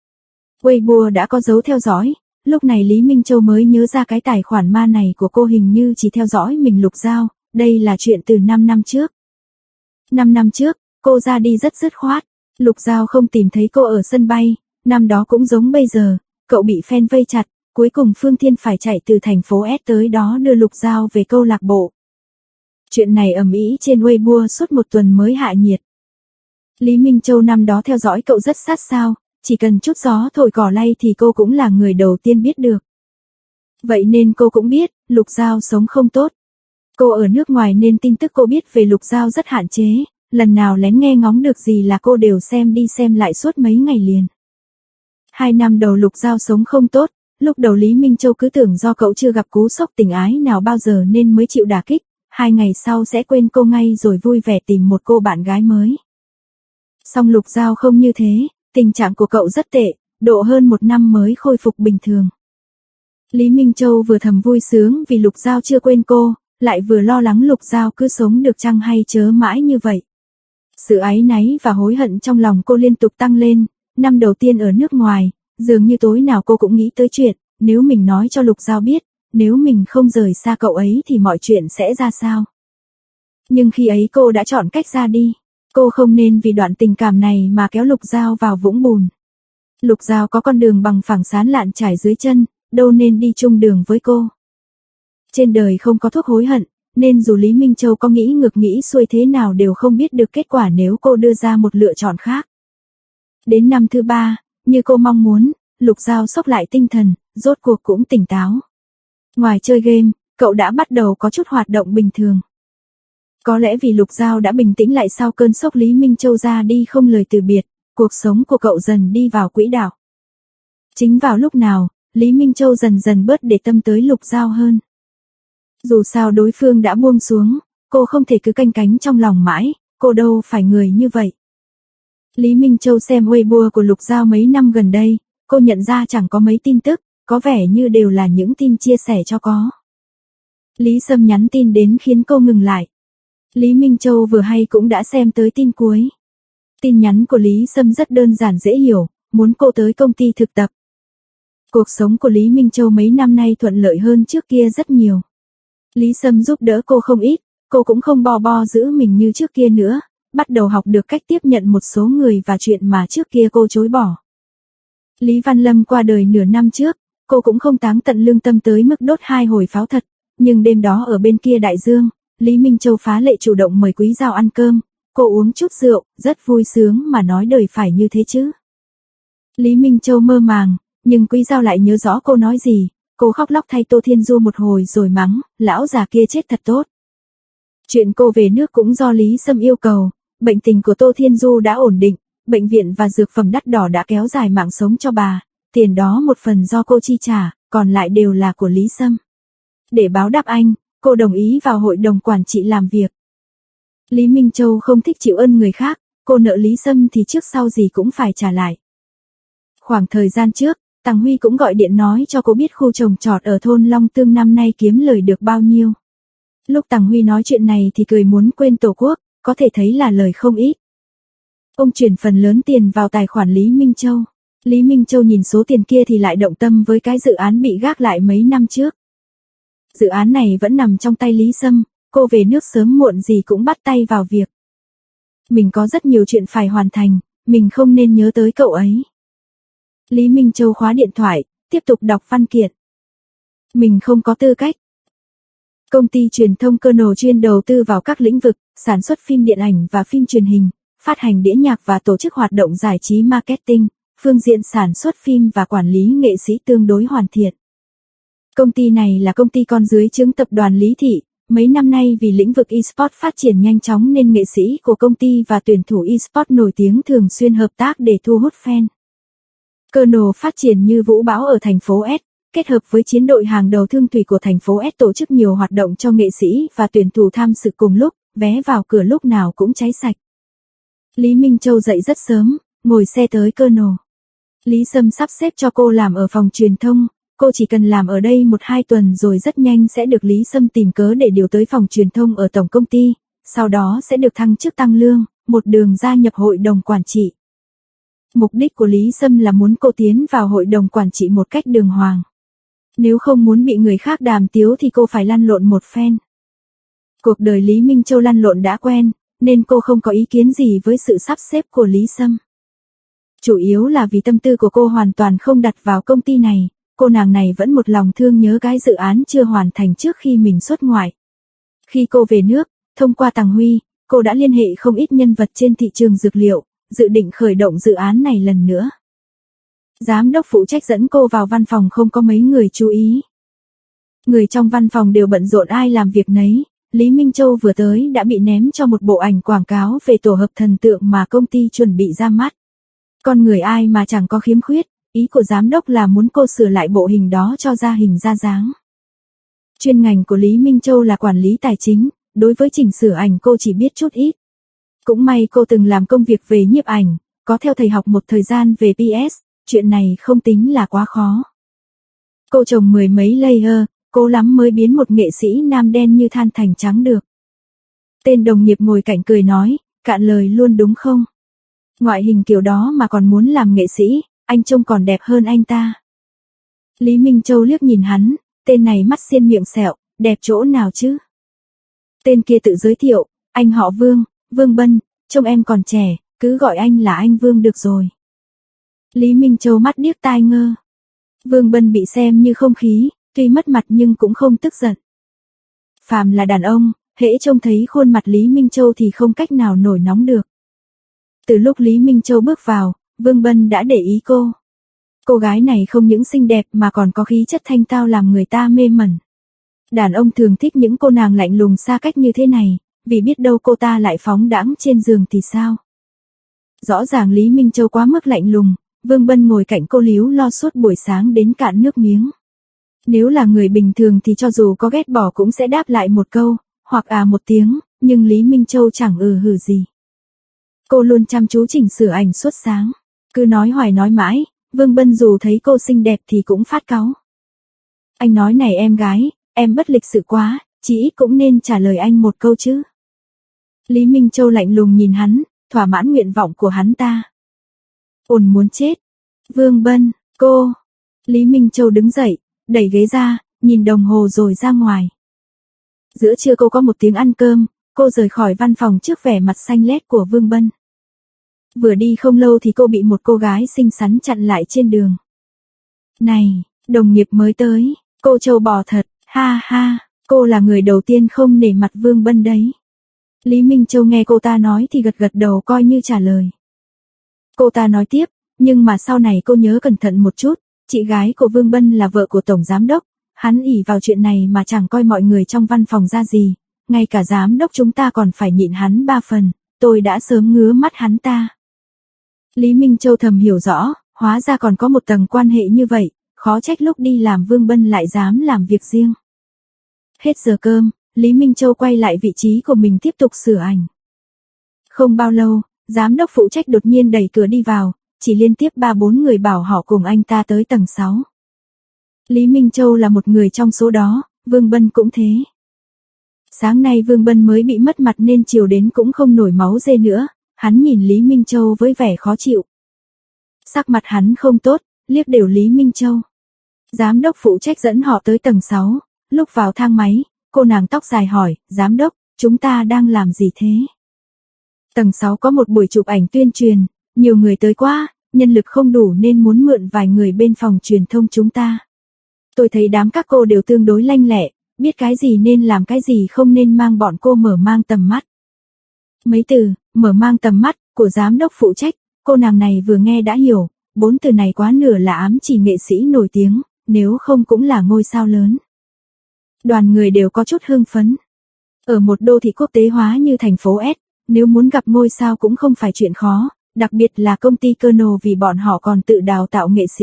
Weibo đã có dấu theo dõi, lúc này Lý Minh Châu mới nhớ ra cái tài khoản ma này của cô hình như chỉ theo dõi mình Lục Dao, đây là chuyện từ năm năm trước. năm năm trước, cô ra đi rất dứt khoát, Lục Dao không tìm thấy cô ở sân bay, năm đó cũng giống bây giờ, cậu bị fan vây chặt, cuối cùng Phương Thiên phải chạy từ thành phố S tới đó đưa Lục Dao về câu lạc bộ. Chuyện này ầm ĩ trên Weibo suốt một tuần mới hạ nhiệt. Lý Minh Châu năm đó theo dõi cậu rất sát sao, chỉ cần chút gió thổi cỏ lay thì cô cũng là người đầu tiên biết được. Vậy nên cô cũng biết, Lục Dao sống không tốt. Cô ở nước ngoài nên tin tức cô biết về Lục Dao rất hạn chế, lần nào lén nghe ngóng được gì là cô đều xem đi xem lại suốt mấy ngày liền. Hai năm đầu Lục Dao sống không tốt, lúc đầu Lý Minh Châu cứ tưởng do cậu chưa gặp cú sốc tình ái nào bao giờ nên mới chịu đả kích, hai ngày sau sẽ quên cô ngay rồi vui vẻ tìm một cô bạn gái mới. Song Lục Dao không như thế, tình trạng của cậu rất tệ, độ hơn một năm mới khôi phục bình thường. Lý Minh Châu vừa thầm vui sướng vì Lục Dao chưa quên cô, lại vừa lo lắng Lục Dao cứ sống được chăng hay chớ mãi như vậy. Sự áy náy và hối hận trong lòng cô liên tục tăng lên, năm đầu tiên ở nước ngoài, dường như tối nào cô cũng nghĩ tới chuyện, nếu mình nói cho Lục Dao biết, nếu mình không rời xa cậu ấy thì mọi chuyện sẽ ra sao. Nhưng khi ấy cô đã chọn cách ra đi, cô không nên vì đoạn tình cảm này mà kéo Lục Dao vào vũng bùn. Lục Dao có con đường bằng phẳng sán lạn trải dưới chân, đâu nên đi chung đường với cô. Trên đời không có thuốc hối hận, nên dù Lý Minh Châu có nghĩ ngược nghĩ xuôi thế nào đều không biết được kết quả nếu cô đưa ra một lựa chọn khác. Đến năm thứ ba, như cô mong muốn, Lục Dao xốc lại tinh thần, rốt cuộc cũng tỉnh táo. Ngoài chơi game, cậu đã bắt đầu có chút hoạt động bình thường. Có lẽ vì Lục Dao đã bình tĩnh lại sau cơn sốc Lý Minh Châu ra đi không lời từ biệt, cuộc sống của cậu dần đi vào quỹ đạo. Chính vào lúc nào, Lý Minh Châu dần dần bớt để tâm tới Lục Giao hơn. Dù sao đối phương đã buông xuống, cô không thể cứ canh cánh trong lòng mãi, cô đâu phải người như vậy. Lý Minh Châu xem Weibo của Lục Giao mấy năm gần đây, cô nhận ra chẳng có mấy tin tức, có vẻ như đều là những tin chia sẻ cho có. Lý Sâm nhắn tin đến khiến cô ngừng lại. Lý Minh Châu vừa hay cũng đã xem tới tin cuối. Tin nhắn của Lý Sâm rất đơn giản dễ hiểu, muốn cô tới công ty thực tập. Cuộc sống của Lý Minh Châu mấy năm nay thuận lợi hơn trước kia rất nhiều. Lý Sâm giúp đỡ cô không ít, cô cũng không bo bo giữ mình như trước kia nữa, bắt đầu học được cách tiếp nhận một số người và chuyện mà trước kia cô chối bỏ. Lý Văn Lâm qua đời nửa năm trước, cô cũng không táng tận lương tâm tới mức đốt hai hồi pháo thật, nhưng đêm đó ở bên kia đại dương, Lý Minh Châu phá lệ chủ động mời Quý Giao ăn cơm, cô uống chút rượu, rất vui sướng mà nói đời phải như thế chứ. Lý Minh Châu mơ màng, nhưng Quý Giao lại nhớ rõ cô nói gì, cô khóc lóc thay Tô Thiên Du một hồi rồi mắng, lão già kia chết thật tốt. Chuyện cô về nước cũng do Lý Sâm yêu cầu, bệnh tình của Tô Thiên Du đã ổn định, bệnh viện và dược phẩm đắt đỏ đã kéo dài mạng sống cho bà, tiền đó một phần do cô chi trả, còn lại đều là của Lý Sâm. Để báo đáp anh, cô đồng ý vào hội đồng quản trị làm việc. Lý Minh Châu không thích chịu ơn người khác, cô nợ Lý Sâm thì trước sau gì cũng phải trả lại. Khoảng thời gian trước, Tằng Huy cũng gọi điện nói cho cô biết khu trồng trọt ở thôn Long Tương năm nay kiếm lời được bao nhiêu. Lúc Tằng Huy nói chuyện này thì cười muốn quên tổ quốc, có thể thấy là lời không ít. Ông chuyển phần lớn tiền vào tài khoản Lý Minh Châu. Lý Minh Châu nhìn số tiền kia thì lại động tâm với cái dự án bị gác lại mấy năm trước. Dự án này vẫn nằm trong tay Lý Sâm, cô về nước sớm muộn gì cũng bắt tay vào việc. Mình có rất nhiều chuyện phải hoàn thành, mình không nên nhớ tới cậu ấy. Lý Minh Châu khóa điện thoại, tiếp tục đọc văn kiện. Mình không có tư cách. Công ty truyền thông Kernel chuyên đầu tư vào các lĩnh vực, sản xuất phim điện ảnh và phim truyền hình, phát hành đĩa nhạc và tổ chức hoạt động giải trí marketing, phương diện sản xuất phim và quản lý nghệ sĩ tương đối hoàn thiện. Công ty này là công ty con dưới trướng tập đoàn Lý Thị, mấy năm nay vì lĩnh vực eSport phát triển nhanh chóng nên nghệ sĩ của công ty và tuyển thủ eSport nổi tiếng thường xuyên hợp tác để thu hút fan. Kernel phát triển như vũ bão ở thành phố S, kết hợp với chiến đội hàng đầu thương thủy của thành phố S tổ chức nhiều hoạt động cho nghệ sĩ và tuyển thủ tham dự cùng lúc, vé vào cửa lúc nào cũng cháy sạch. Lý Minh Châu dậy rất sớm, ngồi xe tới Kernel. Lý Sâm sắp xếp cho cô làm ở phòng truyền thông, cô chỉ cần làm ở đây một hai tuần rồi rất nhanh sẽ được Lý Sâm tìm cớ để điều tới phòng truyền thông ở tổng công ty, sau đó sẽ được thăng chức tăng lương, một đường gia nhập hội đồng quản trị. Mục đích của Lý Sâm là muốn cô tiến vào hội đồng quản trị một cách đường hoàng. Nếu không muốn bị người khác đàm tiếu thì cô phải lăn lộn một phen. Cuộc đời Lý Minh Châu lăn lộn đã quen, nên cô không có ý kiến gì với sự sắp xếp của Lý Sâm. Chủ yếu là vì tâm tư của cô hoàn toàn không đặt vào công ty này, cô nàng này vẫn một lòng thương nhớ cái dự án chưa hoàn thành trước khi mình xuất ngoại. Khi cô về nước, thông qua Tằng Huy, cô đã liên hệ không ít nhân vật trên thị trường dược liệu, dự định khởi động dự án này lần nữa. Giám đốc phụ trách dẫn cô vào văn phòng không có mấy người chú ý. Người trong văn phòng đều bận rộn ai làm việc nấy, Lý Minh Châu vừa tới đã bị ném cho một bộ ảnh quảng cáo về tổ hợp thần tượng mà công ty chuẩn bị ra mắt. Con người ai mà chẳng có khiếm khuyết, ý của giám đốc là muốn cô sửa lại bộ hình đó cho ra hình ra dáng. Chuyên ngành của Lý Minh Châu là quản lý tài chính, đối với chỉnh sửa ảnh cô chỉ biết chút ít. Cũng may cô từng làm công việc về nhiếp ảnh, có theo thầy học một thời gian về pê ét, chuyện này không tính là quá khó. Cô trồng mười mấy layer, cố lắm mới biến một nghệ sĩ nam đen như than thành trắng được. Tên đồng nghiệp ngồi cạnh cười nói, cạn lời luôn đúng không? Ngoại hình kiểu đó mà còn muốn làm nghệ sĩ, anh trông còn đẹp hơn anh ta. Lý Minh Châu liếc nhìn hắn, tên này mắt xiên miệng sẹo, đẹp chỗ nào chứ? Tên kia tự giới thiệu, anh họ Vương, Vương Bân, trông em còn trẻ, cứ gọi anh là anh Vương được rồi. Lý Minh Châu mắt điếc tai ngơ. Vương Bân bị xem như không khí, tuy mất mặt nhưng cũng không tức giận. Phàm là đàn ông, hễ trông thấy khuôn mặt Lý Minh Châu thì không cách nào nổi nóng được. Từ lúc Lý Minh Châu bước vào, Vương Bân đã để ý cô. Cô gái này không những xinh đẹp mà còn có khí chất thanh tao làm người ta mê mẩn. Đàn ông thường thích những cô nàng lạnh lùng xa cách như thế này, vì biết đâu cô ta lại phóng đãng trên giường thì sao. Rõ ràng Lý Minh Châu quá mức lạnh lùng, Vương Bân ngồi cạnh cô líu lo suốt buổi sáng đến cạn nước miếng. Nếu là người bình thường thì cho dù có ghét bỏ cũng sẽ đáp lại một câu, hoặc à một tiếng, nhưng Lý Minh Châu chẳng ừ hừ gì. Cô luôn chăm chú chỉnh sửa ảnh suốt sáng, cứ nói hoài nói mãi, Vương Bân dù thấy cô xinh đẹp thì cũng phát cáu. Anh nói này em gái, em bất lịch sự quá, chỉ ít cũng nên trả lời anh một câu chứ. Lý Minh Châu lạnh lùng nhìn hắn, thỏa mãn nguyện vọng của hắn ta. Ồn muốn chết. Vương Bân, cô. Lý Minh Châu đứng dậy, đẩy ghế ra, nhìn đồng hồ rồi ra ngoài. Giữa trưa cô có một tiếng ăn cơm, cô rời khỏi văn phòng trước vẻ mặt xanh lét của Vương Bân. Vừa đi không lâu thì cô bị một cô gái xinh xắn chặn lại trên đường. Này, đồng nghiệp mới tới, cô trâu bò thật, ha ha, cô là người đầu tiên không nể mặt Vương Bân đấy. Lý Minh Châu nghe cô ta nói thì gật gật đầu coi như trả lời. Cô ta nói tiếp, nhưng mà sau này cô nhớ cẩn thận một chút, chị gái của Vương Bân là vợ của Tổng Giám Đốc, hắn ỷ vào chuyện này mà chẳng coi mọi người trong văn phòng ra gì, ngay cả Giám Đốc chúng ta còn phải nhịn hắn ba phần, tôi đã sớm ngứa mắt hắn ta. Lý Minh Châu thầm hiểu rõ, hóa ra còn có một tầng quan hệ như vậy, khó trách lúc đi làm Vương Bân lại dám làm việc riêng. Hết giờ cơm, Lý Minh Châu quay lại vị trí của mình tiếp tục sửa ảnh. Không bao lâu, Giám Đốc phụ trách đột nhiên đẩy cửa đi vào, chỉ liên tiếp ba bốn người bảo họ cùng anh ta tới tầng sáu. Lý Minh Châu là một người trong số đó, Vương Bân cũng thế. Sáng nay Vương Bân mới bị mất mặt nên chiều đến cũng không nổi máu dê nữa, hắn nhìn Lý Minh Châu với vẻ khó chịu. Sắc mặt hắn không tốt, liếc đều Lý Minh Châu. Giám Đốc phụ trách dẫn họ tới tầng sáu, lúc vào thang máy, cô nàng tóc dài hỏi, Giám Đốc, chúng ta đang làm gì thế? Tầng sáu có một buổi chụp ảnh tuyên truyền, nhiều người tới quá, nhân lực không đủ nên muốn mượn vài người bên phòng truyền thông chúng ta. Tôi thấy đám các cô đều tương đối lanh lẹ, biết cái gì nên làm cái gì không nên mang bọn cô mở mang tầm mắt. Mấy từ, mở mang tầm mắt, của Giám Đốc phụ trách, cô nàng này vừa nghe đã hiểu, bốn từ này quá nửa là ám chỉ nghệ sĩ nổi tiếng, nếu không cũng là ngôi sao lớn. Đoàn người đều có chút hưng phấn. Ở một đô thị quốc tế hóa như thành phố S, nếu muốn gặp ngôi sao cũng không phải chuyện khó, đặc biệt là công ty Colonel vì bọn họ còn tự đào tạo nghệ sĩ.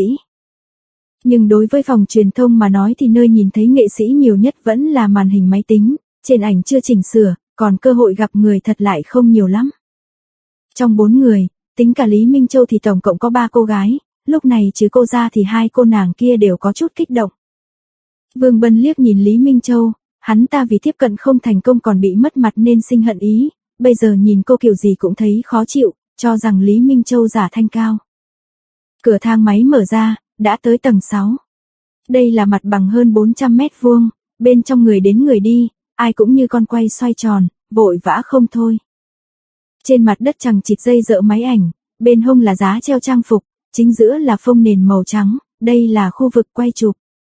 Nhưng đối với phòng truyền thông mà nói thì nơi nhìn thấy nghệ sĩ nhiều nhất vẫn là màn hình máy tính, trên ảnh chưa chỉnh sửa, còn cơ hội gặp người thật lại không nhiều lắm. Trong bốn người, tính cả Lý Minh Châu thì tổng cộng có ba cô gái, lúc này trừ cô ra thì hai cô nàng kia đều có chút kích động. Vương Bân liếc nhìn Lý Minh Châu, hắn ta vì tiếp cận không thành công còn bị mất mặt nên sinh hận ý, bây giờ nhìn cô kiểu gì cũng thấy khó chịu, cho rằng Lý Minh Châu giả thanh cao. Cửa thang máy mở ra, đã tới tầng sáu. Đây là mặt bằng hơn bốn trăm mét vuông, bên trong người đến người đi, ai cũng như con quay xoay tròn, vội vã không thôi. Trên mặt đất chằng chịt dây dợ máy ảnh, bên hông là giá treo trang phục, chính giữa là phông nền màu trắng, đây là khu vực quay chụp.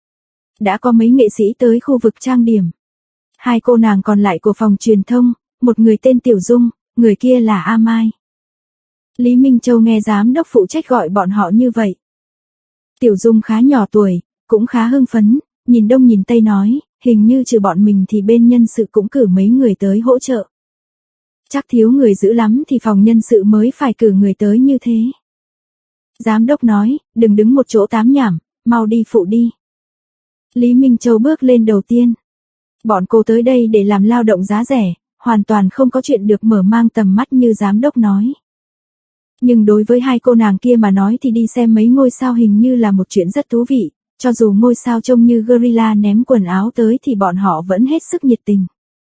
Đã có mấy nghệ sĩ tới khu vực trang điểm. Hai cô nàng còn lại của phòng truyền thông, một người tên Tiểu Dung, người kia là A Mai. Lý Minh Châu nghe Giám Đốc phụ trách gọi bọn họ như vậy. Tiểu Dung khá nhỏ tuổi, cũng khá hưng phấn, nhìn đông nhìn tây nói, hình như trừ bọn mình thì bên nhân sự cũng cử mấy người tới hỗ trợ. Chắc thiếu người dữ lắm thì phòng nhân sự mới phải cử người tới như thế. Giám Đốc nói, đừng đứng một chỗ tám nhảm, mau đi phụ đi. Lý Minh Châu bước lên đầu tiên. Bọn cô tới đây để làm lao động giá rẻ, hoàn toàn không có chuyện được mở mang tầm mắt như Giám Đốc nói. Nhưng đối với hai cô nàng kia mà nói thì đi xem mấy ngôi sao hình như là một chuyện rất thú vị, cho dù ngôi sao trông như gorilla ném quần áo tới thì bọn họ vẫn hết sức nhiệt tình.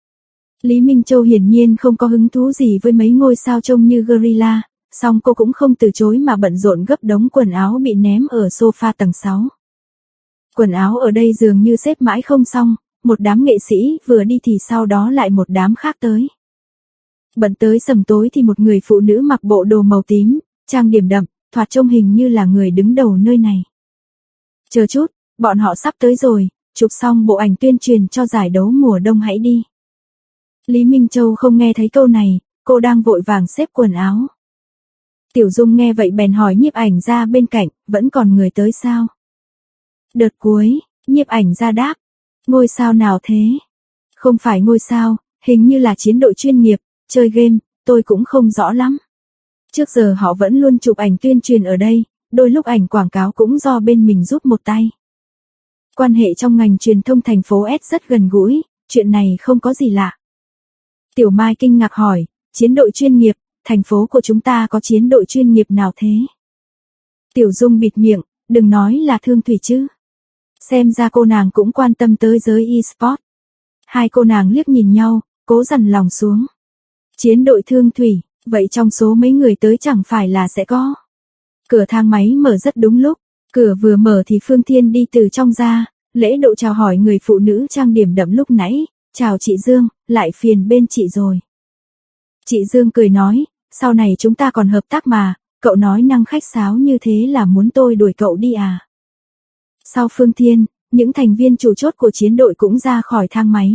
Lý Minh Châu hiển nhiên không có hứng thú gì với mấy ngôi sao trông như gorilla, song cô cũng không từ chối mà bận rộn gấp đống quần áo bị ném ở sofa tầng sáu. Quần áo ở đây dường như xếp mãi không xong, một đám nghệ sĩ vừa đi thì sau đó lại một đám khác tới. Bận tới sầm tối thì một người phụ nữ mặc bộ đồ màu tím, trang điểm đậm, thoạt trông hình như là người đứng đầu nơi này. Chờ chút, bọn họ sắp tới rồi, chụp xong bộ ảnh tuyên truyền cho giải đấu mùa đông hãy đi. Lý Minh Châu không nghe thấy câu này, cô đang vội vàng xếp quần áo. Tiểu Dung nghe vậy bèn hỏi nhiếp ảnh ra bên cạnh, vẫn còn người tới sao? Đợt cuối, nhiếp ảnh ra đáp, ngôi sao nào thế? Không phải ngôi sao, hình như là chiến đội chuyên nghiệp, chơi game, tôi cũng không rõ lắm. Trước giờ họ vẫn luôn chụp ảnh tuyên truyền ở đây, đôi lúc ảnh quảng cáo cũng do bên mình giúp một tay. Quan hệ trong ngành truyền thông thành phố S rất gần gũi, chuyện này không có gì lạ. Tiểu Mai kinh ngạc hỏi, chiến đội chuyên nghiệp, thành phố của chúng ta có chiến đội chuyên nghiệp nào thế? Tiểu Dung bịt miệng, đừng nói là Thương Thủy chứ. Xem ra cô nàng cũng quan tâm tới giới e-sport. Hai cô nàng liếc nhìn nhau, cố dằn lòng xuống. Chiến đội Thương Thủy, vậy trong số mấy người tới chẳng phải là sẽ có. Cửa thang máy mở rất đúng lúc, cửa vừa mở thì Phương Thiên đi từ trong ra, lễ độ chào hỏi người phụ nữ trang điểm đậm lúc nãy, chào chị Dương, lại phiền bên chị rồi. Chị Dương cười nói, sau này chúng ta còn hợp tác mà, cậu nói năng khách sáo như thế là muốn tôi đuổi cậu đi à. Sau Phương Thiên, những thành viên chủ chốt của chiến đội cũng ra khỏi thang máy.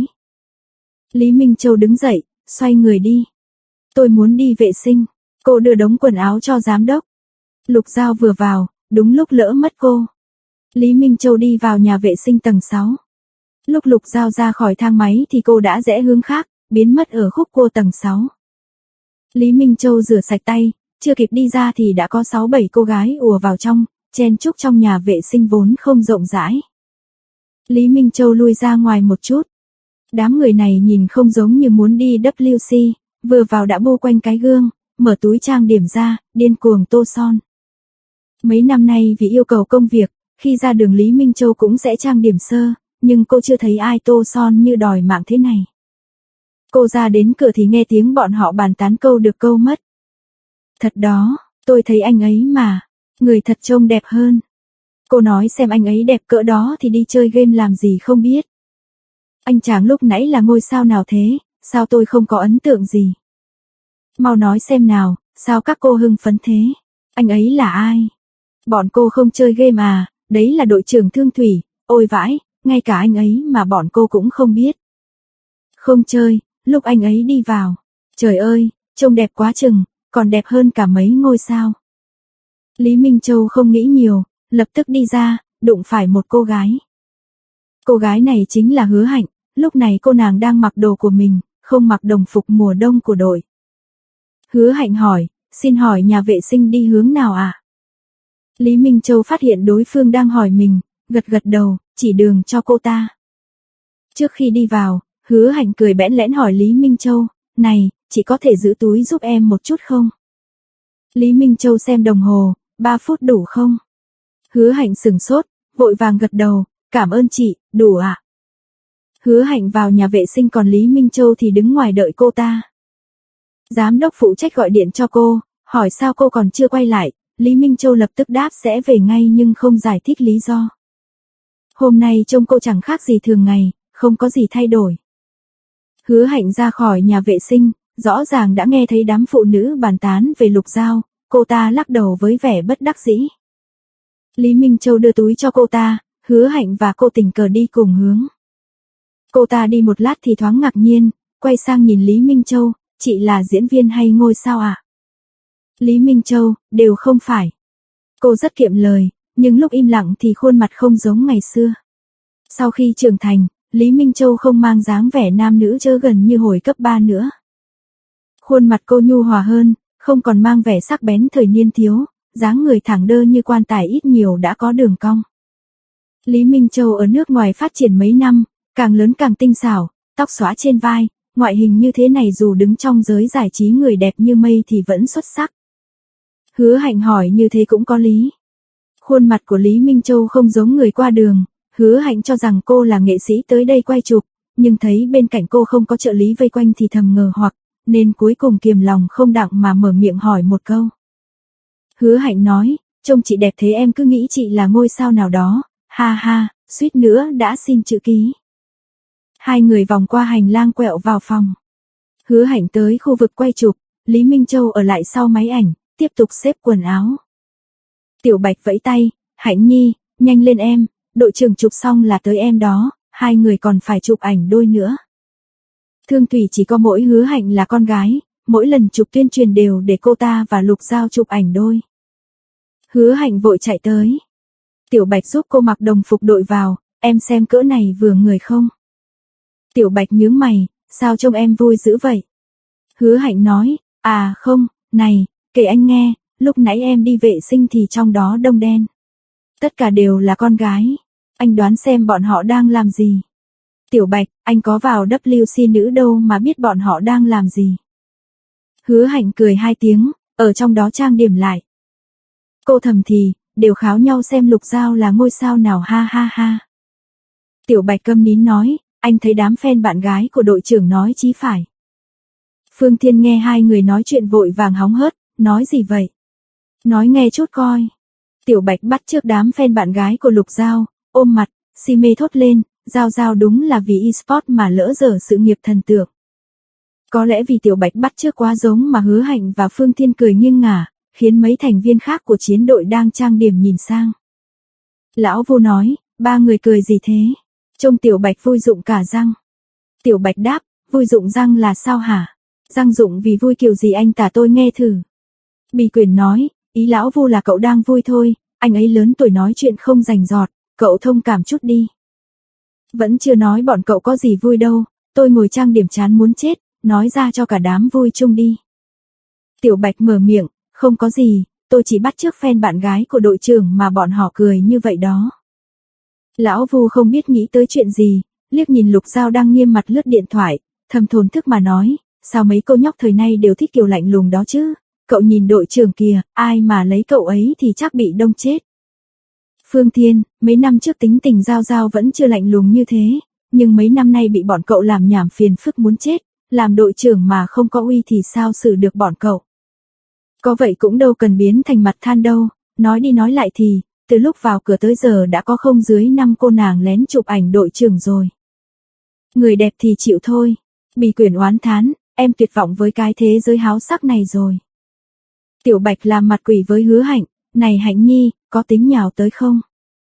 Lý Minh Châu đứng dậy, xoay người đi. Tôi muốn đi vệ sinh, cô đưa đống quần áo cho giám đốc. Lục Giao vừa vào, đúng lúc lỡ mất cô. Lý Minh Châu đi vào nhà vệ sinh tầng sáu. Lúc Lục Giao ra khỏi thang máy thì cô đã rẽ hướng khác, biến mất ở khúc cua tầng sáu. Lý Minh Châu rửa sạch tay, chưa kịp đi ra thì đã có sáu bảy cô gái ùa vào trong, chen chúc trong nhà vệ sinh vốn không rộng rãi. Lý Minh Châu lui ra ngoài một chút. Đám người này nhìn không giống như muốn đi W C, vừa vào đã bu quanh cái gương, mở túi trang điểm ra, điên cuồng tô son. Mấy năm nay vì yêu cầu công việc, khi ra đường Lý Minh Châu cũng sẽ trang điểm sơ, nhưng cô chưa thấy ai tô son như đòi mạng thế này. Cô ra đến cửa thì nghe tiếng bọn họ bàn tán câu được câu mất. Thật đó, tôi thấy anh ấy mà, người thật trông đẹp hơn. Cô nói xem anh ấy đẹp cỡ đó thì đi chơi game làm gì không biết. Anh chàng lúc nãy là ngôi sao nào thế, sao tôi không có ấn tượng gì. Mau nói xem nào, sao các cô hưng phấn thế, anh ấy là ai? Bọn cô không chơi game à, đấy là đội trưởng Thương Thủy, ôi vãi, ngay cả anh ấy mà bọn cô cũng không biết. Không chơi, lúc anh ấy đi vào, trời ơi, trông đẹp quá chừng, còn đẹp hơn cả mấy ngôi sao. Lý Minh Châu không nghĩ nhiều, lập tức đi ra, đụng phải một cô gái. Cô gái này chính là Hứa Hạnh, lúc này cô nàng đang mặc đồ của mình, không mặc đồng phục mùa đông của đội. Hứa Hạnh hỏi, xin hỏi nhà vệ sinh đi hướng nào ạ? À? Lý Minh Châu phát hiện đối phương đang hỏi mình, gật gật đầu, chỉ đường cho cô ta. Trước khi đi vào, Hứa Hạnh cười bẽn lẽn hỏi Lý Minh Châu, này, chị có thể giữ túi giúp em một chút không? Lý Minh Châu xem đồng hồ, ba phút đủ không? Hứa Hạnh sửng sốt, vội vàng gật đầu, cảm ơn chị, đủ ạ. À? Hứa Hạnh vào nhà vệ sinh còn Lý Minh Châu thì đứng ngoài đợi cô ta. Giám đốc phụ trách gọi điện cho cô, hỏi sao cô còn chưa quay lại, Lý Minh Châu lập tức đáp sẽ về ngay nhưng không giải thích lý do. Hôm nay trông cô chẳng khác gì thường ngày, không có gì thay đổi. Hứa Hạnh ra khỏi nhà vệ sinh, rõ ràng đã nghe thấy đám phụ nữ bàn tán về Lục Giao, cô ta lắc đầu với vẻ bất đắc dĩ. Lý Minh Châu đưa túi cho cô ta, Hứa Hạnh và cô tình cờ đi cùng hướng. Cô ta đi một lát thì thoáng ngạc nhiên, quay sang nhìn Lý Minh Châu, chị là diễn viên hay ngôi sao ạ? À? Lý Minh Châu, đều không phải. Cô rất kiệm lời, nhưng lúc im lặng thì khuôn mặt không giống ngày xưa. Sau khi trưởng thành, Lý Minh Châu không mang dáng vẻ nam nữ chớ gần như hồi cấp ba nữa. Khuôn mặt cô nhu hòa hơn, không còn mang vẻ sắc bén thời niên thiếu, dáng người thẳng đơ như quan tài ít nhiều đã có đường cong. Lý Minh Châu ở nước ngoài phát triển mấy năm, càng lớn càng tinh xảo, tóc xõa trên vai, ngoại hình như thế này dù đứng trong giới giải trí người đẹp như mây thì vẫn xuất sắc. Hứa Hạnh hỏi như thế cũng có lý. Khuôn mặt của Lý Minh Châu không giống người qua đường, Hứa Hạnh cho rằng cô là nghệ sĩ tới đây quay chụp, nhưng thấy bên cạnh cô không có trợ lý vây quanh thì thầm ngờ hoặc, nên cuối cùng kiềm lòng không đặng mà mở miệng hỏi một câu. Hứa Hạnh nói, trông chị đẹp thế em cứ nghĩ chị là ngôi sao nào đó, ha ha, suýt nữa đã xin chữ ký. Hai người vòng qua hành lang quẹo vào phòng. Hứa Hạnh tới khu vực quay chụp, Lý Minh Châu ở lại sau máy ảnh, tiếp tục xếp quần áo. Tiểu Bạch vẫy tay, Hạnh Nhi, nhanh lên em, đội trưởng chụp xong là tới em đó, hai người còn phải chụp ảnh đôi nữa. Thương Thủy chỉ có mỗi Hứa Hạnh là con gái, mỗi lần chụp tuyên truyền đều để cô ta và Lục Giao chụp ảnh đôi. Hứa Hạnh vội chạy tới. Tiểu Bạch giúp cô mặc đồng phục đội vào, em xem cỡ này vừa người không? Tiểu Bạch nhướng mày, sao trông em vui dữ vậy? Hứa Hạnh nói, à không, này, kể anh nghe, lúc nãy em đi vệ sinh thì trong đó đông đen. Tất cả đều là con gái. Anh đoán xem bọn họ đang làm gì. Tiểu Bạch, anh có vào vê kép xê nữ đâu mà biết bọn họ đang làm gì. Hứa Hạnh cười hai tiếng, ở trong đó trang điểm lại. Cô thầm thì, đều kháo nhau xem Lục Giao là ngôi sao nào ha ha ha. Tiểu Bạch câm nín nói, anh thấy đám fan bạn gái của đội trưởng nói chí phải. Phương Thiên nghe hai người nói chuyện vội vàng hóng hớt, nói gì vậy? Nói nghe chút coi. Tiểu Bạch bắt trước đám fan bạn gái của Lục Giao, ôm mặt, si mê thốt lên, Giao Giao đúng là vì e-sport mà lỡ dở sự nghiệp thần tượng. Có lẽ vì Tiểu Bạch bắt chước quá giống mà Hứa Hạnh và Phương Thiên cười nghiêng ngả, khiến mấy thành viên khác của chiến đội đang trang điểm nhìn sang. Lão Vô nói, ba người cười gì thế? Trông Tiểu Bạch vui rụng cả răng. Tiểu Bạch đáp, vui rụng răng là sao hả? Răng rụng vì vui kiểu gì anh tả tôi nghe thử. Bì Quyển nói, ý Lão Vô là cậu đang vui thôi, anh ấy lớn tuổi nói chuyện không rành rọt, cậu thông cảm chút đi. Vẫn chưa nói bọn cậu có gì vui đâu, tôi ngồi trang điểm chán muốn chết, nói ra cho cả đám vui chung đi. Tiểu Bạch mở miệng, không có gì, tôi chỉ bắt chước fan bạn gái của đội trưởng mà bọn họ cười như vậy đó. Lão Vu không biết nghĩ tới chuyện gì, liếc nhìn Lục Giao đang nghiêm mặt lướt điện thoại, thầm thổn thức mà nói, sao mấy cô nhóc thời nay đều thích kiểu lạnh lùng đó chứ, cậu nhìn đội trưởng kìa, ai mà lấy cậu ấy thì chắc bị đông chết. Phương Thiên, mấy năm trước tính tình Giao Giao vẫn chưa lạnh lùng như thế, nhưng mấy năm nay bị bọn cậu làm nhảm phiền phức muốn chết, làm đội trưởng mà không có uy thì sao xử được bọn cậu. Có vậy cũng đâu cần biến thành mặt than đâu, nói đi nói lại thì, từ lúc vào cửa tới giờ đã có không dưới năm cô nàng lén chụp ảnh đội trưởng rồi. Người đẹp thì chịu thôi, Bì Quyển oán thán, em tuyệt vọng với cái thế giới háo sắc này rồi. Tiểu Bạch làm mặt quỷ với Hứa Hạnh, này Hạnh Nhi, có tính nhào tới không?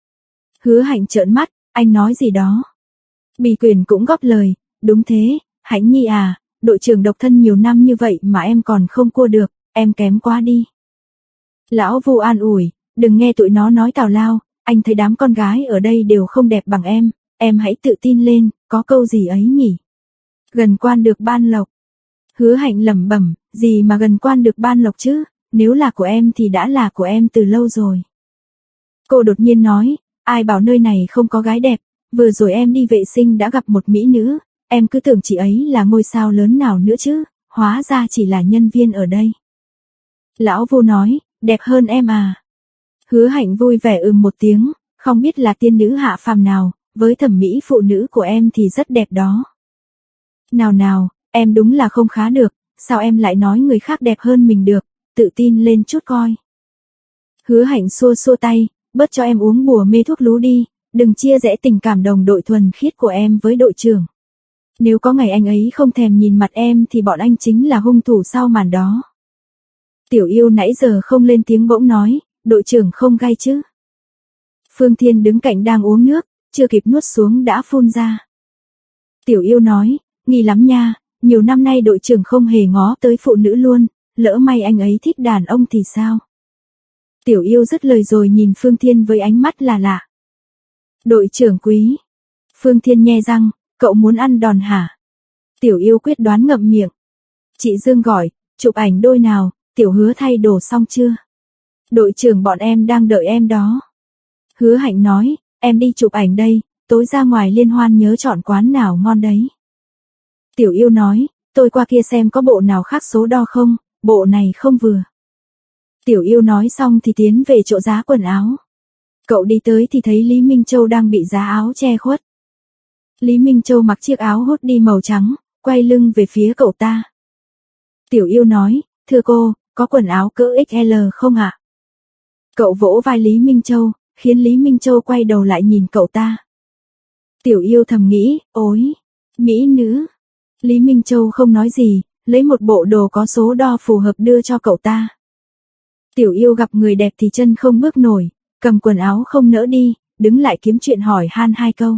Hứa Hạnh trợn mắt, anh nói gì đó? Bì Quyển cũng góp lời, đúng thế, Hạnh Nhi à, đội trưởng độc thân nhiều năm như vậy mà em còn không cua được, em kém quá đi. Lão Vu an ủi, đừng nghe tụi nó nói tào lao, anh thấy đám con gái ở đây đều không đẹp bằng em, em hãy tự tin lên, có câu gì ấy nhỉ? Gần quan được ban lộc. Hứa Hạnh lẩm bẩm, gì mà gần quan được ban lộc chứ, nếu là của em thì đã là của em từ lâu rồi. Cô đột nhiên nói, ai bảo nơi này không có gái đẹp, vừa rồi em đi vệ sinh đã gặp một mỹ nữ, em cứ tưởng chị ấy là ngôi sao lớn nào nữa chứ, hóa ra chỉ là nhân viên ở đây. Lão Vô nói, đẹp hơn em à. Hứa Hạnh vui vẻ ừm một tiếng, không biết là tiên nữ hạ phàm nào, với thẩm mỹ phụ nữ của em thì rất đẹp đó. Nào nào, em đúng là không khá được, sao em lại nói người khác đẹp hơn mình được, tự tin lên chút coi. Hứa Hạnh xua xua tay, bớt cho em uống bùa mê thuốc lú đi, đừng chia rẽ tình cảm đồng đội thuần khiết của em với đội trưởng. Nếu có ngày anh ấy không thèm nhìn mặt em thì bọn anh chính là hung thủ sau màn đó. Tiểu Yêu nãy giờ không lên tiếng bỗng nói, đội trưởng không gay chứ. Phương Thiên đứng cạnh đang uống nước, chưa kịp nuốt xuống đã phun ra. Tiểu Yêu nói, nghi lắm nha, nhiều năm nay đội trưởng không hề ngó tới phụ nữ luôn, lỡ may anh ấy thích đàn ông thì sao? Tiểu Yêu dứt lời rồi nhìn Phương Thiên với ánh mắt là lạ. Đội trưởng quý. Phương Thiên nhe răng, cậu muốn ăn đòn hả? Tiểu Yêu quyết đoán ngậm miệng. Chị Dương gọi, chụp ảnh đôi nào, Tiểu Hứa thay đồ xong chưa? Đội trưởng bọn em đang đợi em đó. Hứa Hạnh nói, em đi chụp ảnh đây, tối ra ngoài liên hoan nhớ chọn quán nào ngon đấy. Tiểu Yêu nói, tôi qua kia xem có bộ nào khác số đo không, bộ này không vừa. Tiểu Yêu nói xong thì tiến về chỗ giá quần áo. Cậu đi tới thì thấy Lý Minh Châu đang bị giá áo che khuất. Lý Minh Châu mặc chiếc áo hoodie màu trắng, quay lưng về phía cậu ta. Tiểu Yêu nói, thưa cô, có quần áo cỡ ích lờ không ạ? Cậu vỗ vai Lý Minh Châu, khiến Lý Minh Châu quay đầu lại nhìn cậu ta. Tiểu Yêu thầm nghĩ, ôi, mỹ nữ. Lý Minh Châu không nói gì, lấy một bộ đồ có số đo phù hợp đưa cho cậu ta. Tiểu Yêu gặp người đẹp thì chân không bước nổi, cầm quần áo không nỡ đi, đứng lại kiếm chuyện hỏi han hai câu.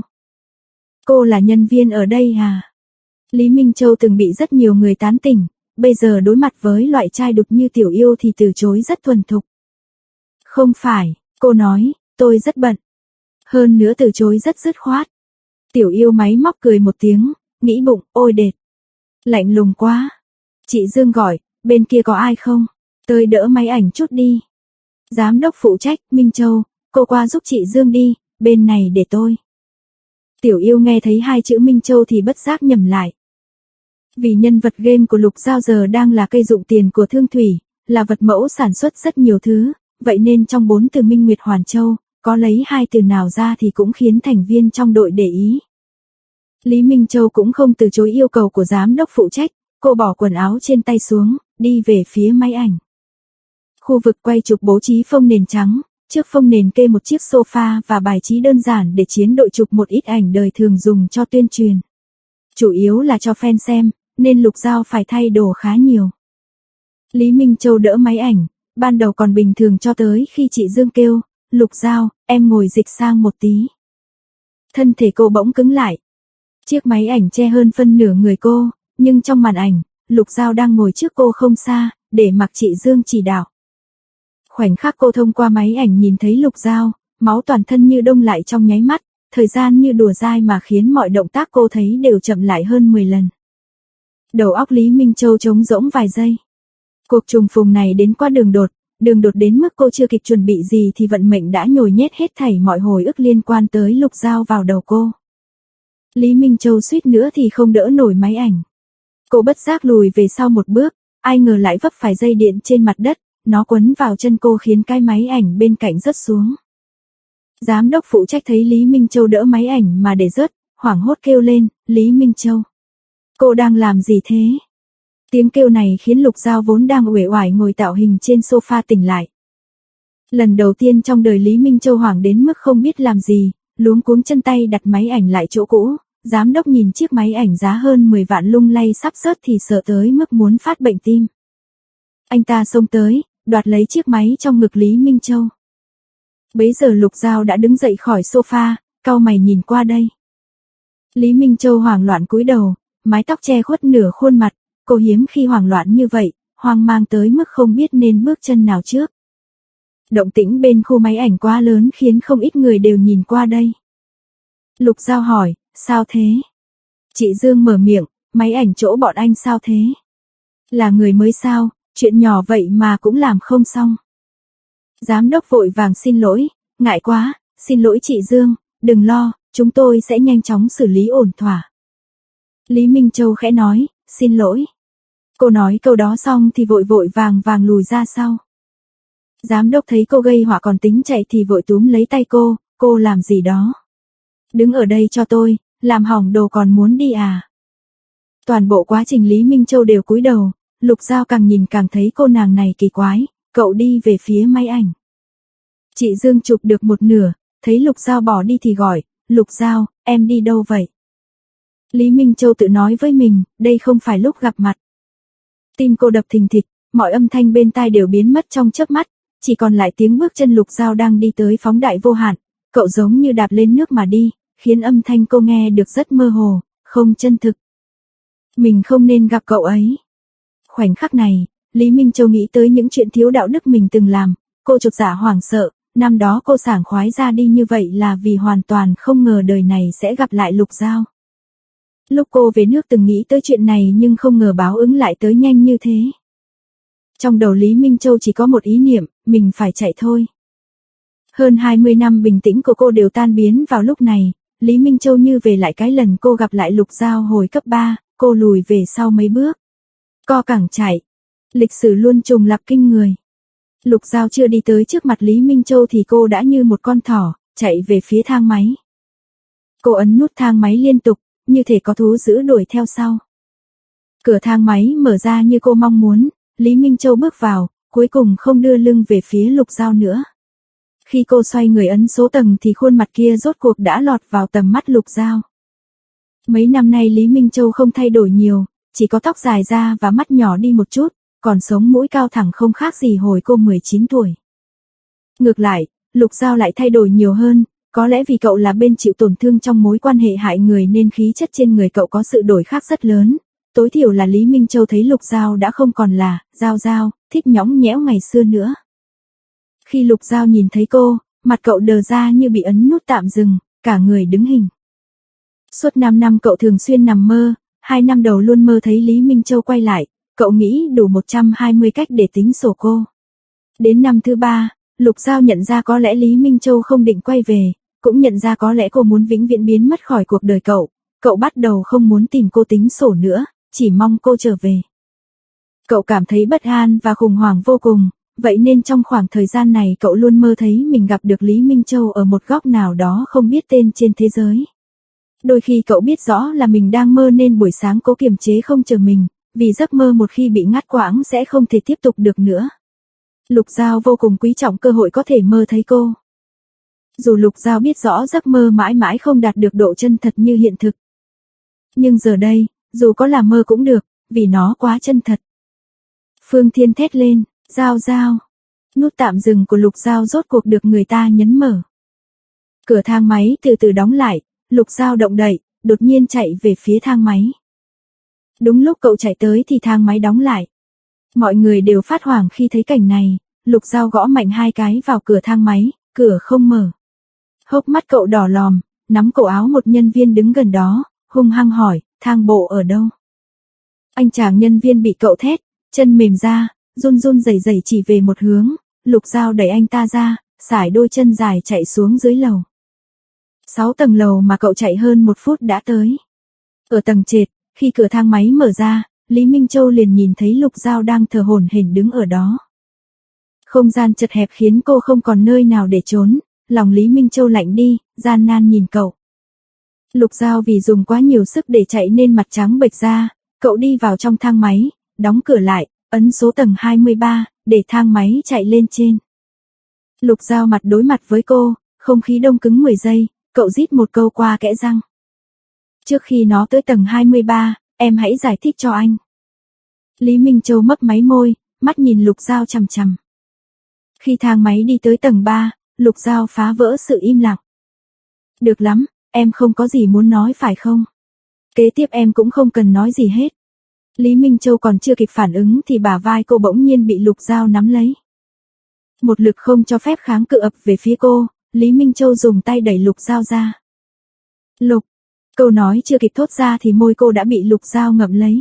Cô là nhân viên ở đây à? Lý Minh Châu từng bị rất nhiều người tán tỉnh, bây giờ đối mặt với loại trai đục như Tiểu Yêu thì từ chối rất thuần thục. Không phải, cô nói, tôi rất bận. Hơn nữa từ chối rất dứt khoát. Tiểu Yêu máy móc cười một tiếng, nghĩ bụng, ôi đệt. Lạnh lùng quá. Chị Dương gọi, bên kia có ai không? Tới đỡ máy ảnh chút đi. Giám đốc phụ trách, Minh Châu, cô qua giúp chị Dương đi, bên này để tôi. Tiểu Yêu nghe thấy hai chữ Minh Châu thì bất giác nhầm lại. Vì nhân vật game của Lục Giao giờ đang là cây dụng tiền của Thương Thủy, là vật mẫu sản xuất rất nhiều thứ, vậy nên trong bốn từ Minh Nguyệt Hoàn Châu, có lấy hai từ nào ra thì cũng khiến thành viên trong đội để ý. Lý Minh Châu cũng không từ chối yêu cầu của giám đốc phụ trách, cô bỏ quần áo trên tay xuống, đi về phía máy ảnh. Khu vực quay chụp bố trí phông nền trắng, trước phông nền kê một chiếc sofa và bài trí đơn giản để chiến đội chụp một ít ảnh đời thường dùng cho tuyên truyền. Chủ yếu là cho fan xem, nên Lục Giao phải thay đồ khá nhiều. Lý Minh Châu đỡ máy ảnh, ban đầu còn bình thường cho tới khi chị Dương kêu, Lục Giao, em ngồi dịch sang một tí. Thân thể cô bỗng cứng lại. Chiếc máy ảnh che hơn phân nửa người cô, nhưng trong màn ảnh, Lục Giao đang ngồi trước cô không xa, để mặc chị Dương chỉ đạo. Khoảnh khắc cô thông qua máy ảnh nhìn thấy Lục Giao, máu toàn thân như đông lại trong nháy mắt, thời gian như đùa dai mà khiến mọi động tác cô thấy đều chậm lại hơn mười lần. Đầu óc Lý Minh Châu trống rỗng vài giây. Cuộc trùng phùng này đến quá đường đột, đường đột đến mức cô chưa kịp chuẩn bị gì thì vận mệnh đã nhồi nhét hết thảy mọi hồi ức liên quan tới Lục Giao vào đầu cô. Lý Minh Châu suýt nữa thì không đỡ nổi máy ảnh. Cô bất giác lùi về sau một bước, ai ngờ lại vấp phải dây điện trên mặt đất, nó quấn vào chân cô khiến cái máy ảnh bên cạnh rớt xuống. Giám đốc phụ trách thấy Lý Minh Châu đỡ máy ảnh mà để rớt, hoảng hốt kêu lên, Lý Minh Châu. Cô đang làm gì thế? Tiếng kêu này khiến Lục Giao vốn đang uể oải ngồi tạo hình trên sofa tỉnh lại. Lần đầu tiên trong đời Lý Minh Châu hoảng đến mức không biết làm gì, luống cuống chân tay đặt máy ảnh lại chỗ cũ, giám đốc nhìn chiếc máy ảnh giá hơn mười vạn lung lay sắp rớt thì sợ tới mức muốn phát bệnh tim. Anh ta xông tới, đoạt lấy chiếc máy trong ngực Lý Minh Châu. Bấy giờ Lục Giao đã đứng dậy khỏi sofa, cau mày nhìn qua đây. Lý Minh Châu hoảng loạn cúi đầu, mái tóc che khuất nửa khuôn mặt, cô hiếm khi hoảng loạn như vậy, hoang mang tới mức không biết nên bước chân nào trước. Động tĩnh bên khu máy ảnh quá lớn khiến không ít người đều nhìn qua đây. Lục Giao hỏi, sao thế? Chị Dương mở miệng, máy ảnh chỗ bọn anh sao thế? Là người mới sao, chuyện nhỏ vậy mà cũng làm không xong. Giám đốc vội vàng xin lỗi, ngại quá, xin lỗi chị Dương, đừng lo, chúng tôi sẽ nhanh chóng xử lý ổn thỏa. Lý Minh Châu khẽ nói, xin lỗi. Cô nói câu đó xong thì vội vội vàng vàng lùi ra sau. Giám đốc thấy cô gây họa còn tính chạy thì vội túm lấy tay cô, cô làm gì đó? Đứng ở đây cho tôi, làm hỏng đồ còn muốn đi à? Toàn bộ quá trình Lý Minh Châu đều cúi đầu, Lục Giao càng nhìn càng thấy cô nàng này kỳ quái, cậu đi về phía máy ảnh. Chị Dương chụp được một nửa, thấy Lục Giao bỏ đi thì gọi, Lục Giao, em đi đâu vậy? Lý Minh Châu tự nói với mình, đây không phải lúc gặp mặt. Tim cô đập thình thịch, mọi âm thanh bên tai đều biến mất trong chớp mắt, chỉ còn lại tiếng bước chân Lục Giao đang đi tới phóng đại vô hạn, cậu giống như đạp lên nước mà đi, khiến âm thanh cô nghe được rất mơ hồ, không chân thực. Mình không nên gặp cậu ấy. Khoảnh khắc này, Lý Minh Châu nghĩ tới những chuyện thiếu đạo đức mình từng làm, cô chột dạ hoảng sợ, năm đó cô sảng khoái ra đi như vậy là vì hoàn toàn không ngờ đời này sẽ gặp lại Lục Giao. Lúc cô về nước từng nghĩ tới chuyện này nhưng không ngờ báo ứng lại tới nhanh như thế. Trong đầu Lý Minh Châu chỉ có một ý niệm, mình phải chạy thôi. Hơn hai mươi năm bình tĩnh của cô đều tan biến vào lúc này, Lý Minh Châu như về lại cái lần cô gặp lại Lục Giao hồi cấp ba, cô lùi về sau mấy bước. Co cẳng chạy. Lịch sử luôn trùng lặp kinh người. Lục Giao chưa đi tới trước mặt Lý Minh Châu thì cô đã như một con thỏ, chạy về phía thang máy. Cô ấn nút thang máy liên tục, như thể có thú dữ đuổi theo sau. Cửa thang máy mở ra như cô mong muốn, Lý Minh Châu bước vào, cuối cùng không đưa lưng về phía Lục Giao nữa. Khi cô xoay người ấn số tầng thì khuôn mặt kia rốt cuộc đã lọt vào tầm mắt Lục Giao. Mấy năm nay Lý Minh Châu không thay đổi nhiều, chỉ có tóc dài ra và mắt nhỏ đi một chút, còn sống mũi cao thẳng không khác gì hồi cô mười chín tuổi. Ngược lại, Lục Giao lại thay đổi nhiều hơn, có lẽ vì cậu là bên chịu tổn thương trong mối quan hệ hại người nên khí chất trên người cậu có sự đổi khác rất lớn. Tối thiểu là Lý Minh Châu thấy Lục Giao đã không còn là Giao Giao, thích nhõng nhẽo ngày xưa nữa. Khi Lục Giao nhìn thấy cô, mặt cậu đờ ra như bị ấn nút tạm dừng, cả người đứng hình. Suốt năm năm cậu thường xuyên nằm mơ, hai năm đầu luôn mơ thấy Lý Minh Châu quay lại, cậu nghĩ đủ một trăm hai mươi cách để tính sổ cô. Đến năm thứ ba, Lục Giao nhận ra có lẽ Lý Minh Châu không định quay về, cũng nhận ra có lẽ cô muốn vĩnh viễn biến mất khỏi cuộc đời cậu. Cậu bắt đầu không muốn tìm cô tính sổ nữa, chỉ mong cô trở về. Cậu cảm thấy bất an và khủng hoảng vô cùng, vậy nên trong khoảng thời gian này cậu luôn mơ thấy mình gặp được Lý Minh Châu ở một góc nào đó không biết tên trên thế giới. Đôi khi cậu biết rõ là mình đang mơ nên buổi sáng cố kiềm chế không chờ mình, vì giấc mơ một khi bị ngắt quãng sẽ không thể tiếp tục được nữa. Lục Giao vô cùng quý trọng cơ hội có thể mơ thấy cô. Dù Lục Giao biết rõ giấc mơ mãi mãi không đạt được độ chân thật như hiện thực. Nhưng giờ đây, dù có là mơ cũng được, vì nó quá chân thật. Phương Thiên thét lên, Giao Giao. Nút tạm dừng của Lục Giao rốt cuộc được người ta nhấn mở. Cửa thang máy từ từ đóng lại, Lục Giao động đậy, đột nhiên chạy về phía thang máy. Đúng lúc cậu chạy tới thì thang máy đóng lại. Mọi người đều phát hoảng khi thấy cảnh này, Lục Giao gõ mạnh hai cái vào cửa thang máy, cửa không mở. Hốc mắt cậu đỏ lòm, nắm cổ áo một nhân viên đứng gần đó, hung hăng hỏi, thang bộ ở đâu? Anh chàng nhân viên bị cậu thét, chân mềm ra, run run rẩy rẩy chỉ về một hướng, Lục Giao đẩy anh ta ra, sải đôi chân dài chạy xuống dưới lầu. Sáu tầng lầu mà cậu chạy hơn một phút đã tới. Ở tầng trệt, khi cửa thang máy mở ra, Lý Minh Châu liền nhìn thấy Lục Giao đang thở hổn hển đứng ở đó. Không gian chật hẹp khiến cô không còn nơi nào để trốn, lòng Lý Minh Châu lạnh đi, gian nan nhìn cậu. Lục Giao vì dùng quá nhiều sức để chạy nên mặt trắng bệch ra, cậu đi vào trong thang máy, đóng cửa lại, ấn số tầng hai mươi ba, để thang máy chạy lên trên. Lục Giao mặt đối mặt với cô, không khí đông cứng mười giây, cậu rít một câu qua kẽ răng. Trước khi nó tới tầng hai mươi ba, em hãy giải thích cho anh. Lý Minh Châu mấp máy môi, mắt nhìn Lục Giao chằm chằm. Khi thang máy đi tới tầng ba, Lục Giao phá vỡ sự im lặng. Được lắm, em không có gì muốn nói phải không? Kế tiếp em cũng không cần nói gì hết. Lý Minh Châu còn chưa kịp phản ứng thì bả vai cô bỗng nhiên bị Lục Giao nắm lấy. Một lực không cho phép kháng cự ập về phía cô, Lý Minh Châu dùng tay đẩy Lục Giao ra. Lục, câu nói chưa kịp thốt ra thì môi cô đã bị Lục Giao ngậm lấy.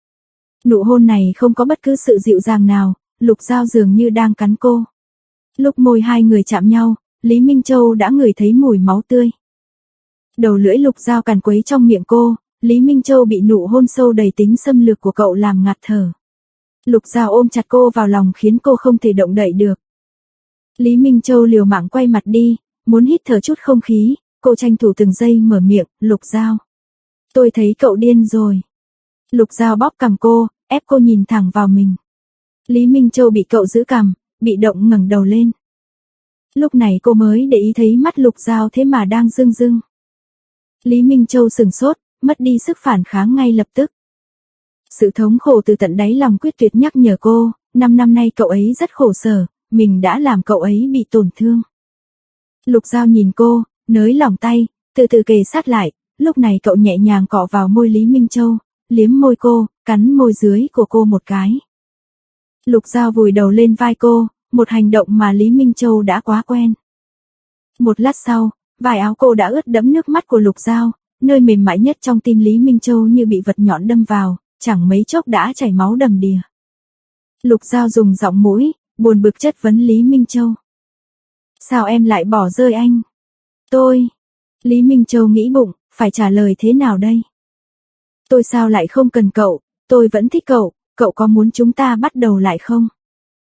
Nụ hôn này không có bất cứ sự dịu dàng nào, Lục Giao dường như đang cắn cô. Lúc môi hai người chạm nhau, Lý Minh Châu đã ngửi thấy mùi máu tươi. Đầu lưỡi Lục Giao càn quấy trong miệng cô, Lý Minh Châu bị nụ hôn sâu đầy tính xâm lược của cậu làm ngạt thở. Lục Giao ôm chặt cô vào lòng khiến cô không thể động đậy được. Lý Minh Châu liều mạng quay mặt đi, muốn hít thở chút không khí, cô tranh thủ từng giây mở miệng, Lục Giao. Tôi thấy cậu điên rồi. Lục Giao bóp cằm cô, ép cô nhìn thẳng vào mình. Lý Minh Châu bị cậu giữ cằm, bị động ngẩng đầu lên. Lúc này cô mới để ý thấy mắt Lục Giao thế mà đang rưng rưng. Lý Minh Châu sừng sốt, mất đi sức phản kháng ngay lập tức. Sự thống khổ từ tận đáy lòng quyết tuyệt nhắc nhở cô, năm năm nay cậu ấy rất khổ sở, mình đã làm cậu ấy bị tổn thương. Lục Giao nhìn cô, nới lỏng tay, từ từ kề sát lại, lúc này cậu nhẹ nhàng cọ vào môi Lý Minh Châu, liếm môi cô, cắn môi dưới của cô một cái. Lục Giao vùi đầu lên vai cô, một hành động mà Lý Minh Châu đã quá quen. Một lát sau, vải áo cô đã ướt đẫm nước mắt của Lục Giao, nơi mềm mại nhất trong tim Lý Minh Châu như bị vật nhọn đâm vào, chẳng mấy chốc đã chảy máu đầm đìa. Lục Giao dùng giọng mũi, buồn bực chất vấn Lý Minh Châu. Sao em lại bỏ rơi anh? Tôi... Lý Minh Châu nghĩ bụng, phải trả lời thế nào đây? Tôi sao lại không cần cậu, tôi vẫn thích cậu, cậu có muốn chúng ta bắt đầu lại không?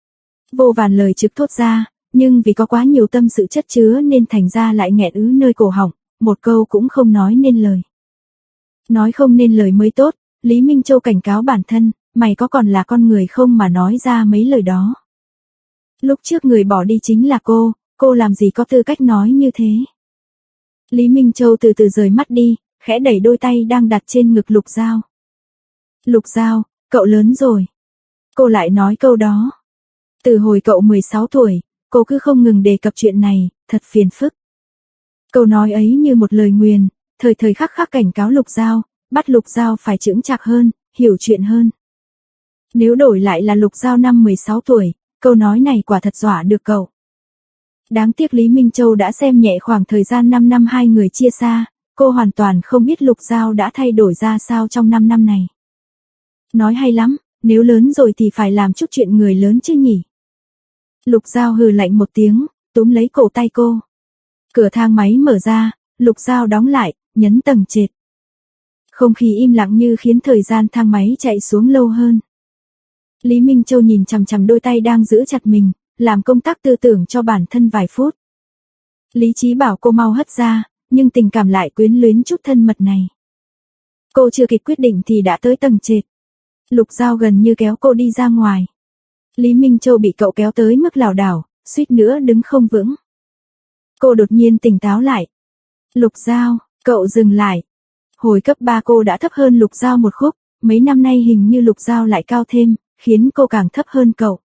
Vô vàn lời trực thốt ra, nhưng vì có quá nhiều tâm sự chất chứa nên thành ra lại nghẹn ứ nơi cổ họng, một câu cũng không nói nên lời. Nói không nên lời mới tốt, Lý Minh Châu cảnh cáo bản thân, mày có còn là con người không mà nói ra mấy lời đó. Lúc trước người bỏ đi chính là cô, cô làm gì có tư cách nói như thế. Lý Minh Châu từ từ rời mắt đi, khẽ đẩy đôi tay đang đặt trên ngực Lục Giao. Lục Giao, cậu lớn rồi. Cô lại nói câu đó. Từ hồi cậu mười sáu tuổi, cô cứ không ngừng đề cập chuyện này, thật phiền phức. Câu nói ấy như một lời nguyền, thời thời khắc khắc cảnh cáo Lục Giao, bắt Lục Giao phải chững chạc hơn, hiểu chuyện hơn. Nếu đổi lại là Lục Giao năm mười sáu tuổi, câu nói này quả thật dọa được cậu. Đáng tiếc Lý Minh Châu đã xem nhẹ khoảng thời gian năm năm hai người chia xa, cô hoàn toàn không biết Lục Giao đã thay đổi ra sao trong năm năm này. Nói hay lắm, Nếu lớn rồi thì phải làm chút chuyện người lớn chứ nhỉ. Lục Giao hừ lạnh một tiếng, túm lấy cổ tay cô. Cửa thang máy mở ra, Lục Giao đóng lại, nhấn tầng trệt. Không khí im lặng như khiến thời gian thang máy chạy xuống lâu hơn. Lý Minh Châu nhìn chằm chằm đôi tay đang giữ chặt mình, làm công tác tư tưởng cho bản thân vài phút. Lý trí bảo cô mau hất ra, nhưng tình cảm lại quyến luyến chút thân mật này. Cô chưa kịp quyết định thì đã tới tầng trệt. Lục Giao gần như kéo cô đi ra ngoài. Lý Minh Châu bị cậu kéo tới mức lảo đảo, suýt nữa đứng không vững. Cô đột nhiên tỉnh táo lại. Lục Giao, cậu dừng lại. Hồi cấp ba cô đã thấp hơn Lục Giao một khúc, mấy năm nay hình như Lục Giao lại cao thêm, khiến cô càng thấp hơn cậu.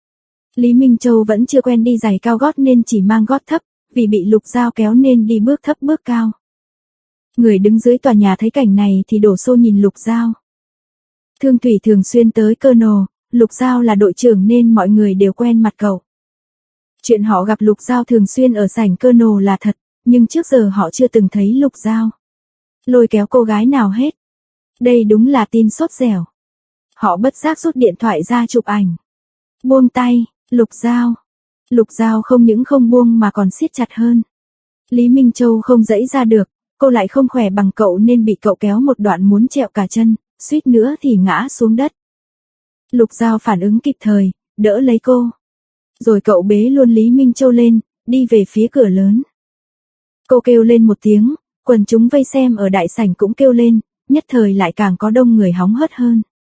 Lý Minh Châu vẫn chưa quen đi giày cao gót nên chỉ mang gót thấp, vì bị Lục Giao kéo nên đi bước thấp bước cao. Người đứng dưới tòa nhà thấy cảnh này thì đổ xô nhìn Lục Giao. Thương Thủy thường xuyên tới Colonel, Lục Giao là đội trưởng nên mọi người đều quen mặt cậu. Chuyện họ gặp Lục Giao thường xuyên ở sảnh Colonel là thật, nhưng trước giờ họ chưa từng thấy Lục Giao lôi kéo cô gái nào hết. Đây đúng là tin sốt dẻo. Họ bất giác rút điện thoại ra chụp ảnh. Buông tay, Lục Giao. Lục Giao không những không buông mà còn siết chặt hơn. Lý Minh Châu không giãy ra được, cô lại không khỏe bằng cậu nên bị cậu kéo một đoạn muốn trẹo cả chân, suýt nữa thì ngã xuống đất. Lục Giao phản ứng kịp thời, đỡ lấy cô. Rồi cậu bế luôn Lý Minh Châu lên, đi về phía cửa lớn. Cô kêu lên một tiếng, quần chúng vây xem ở đại sảnh cũng kêu lên, nhất thời lại càng có đông người hóng hớt hơn.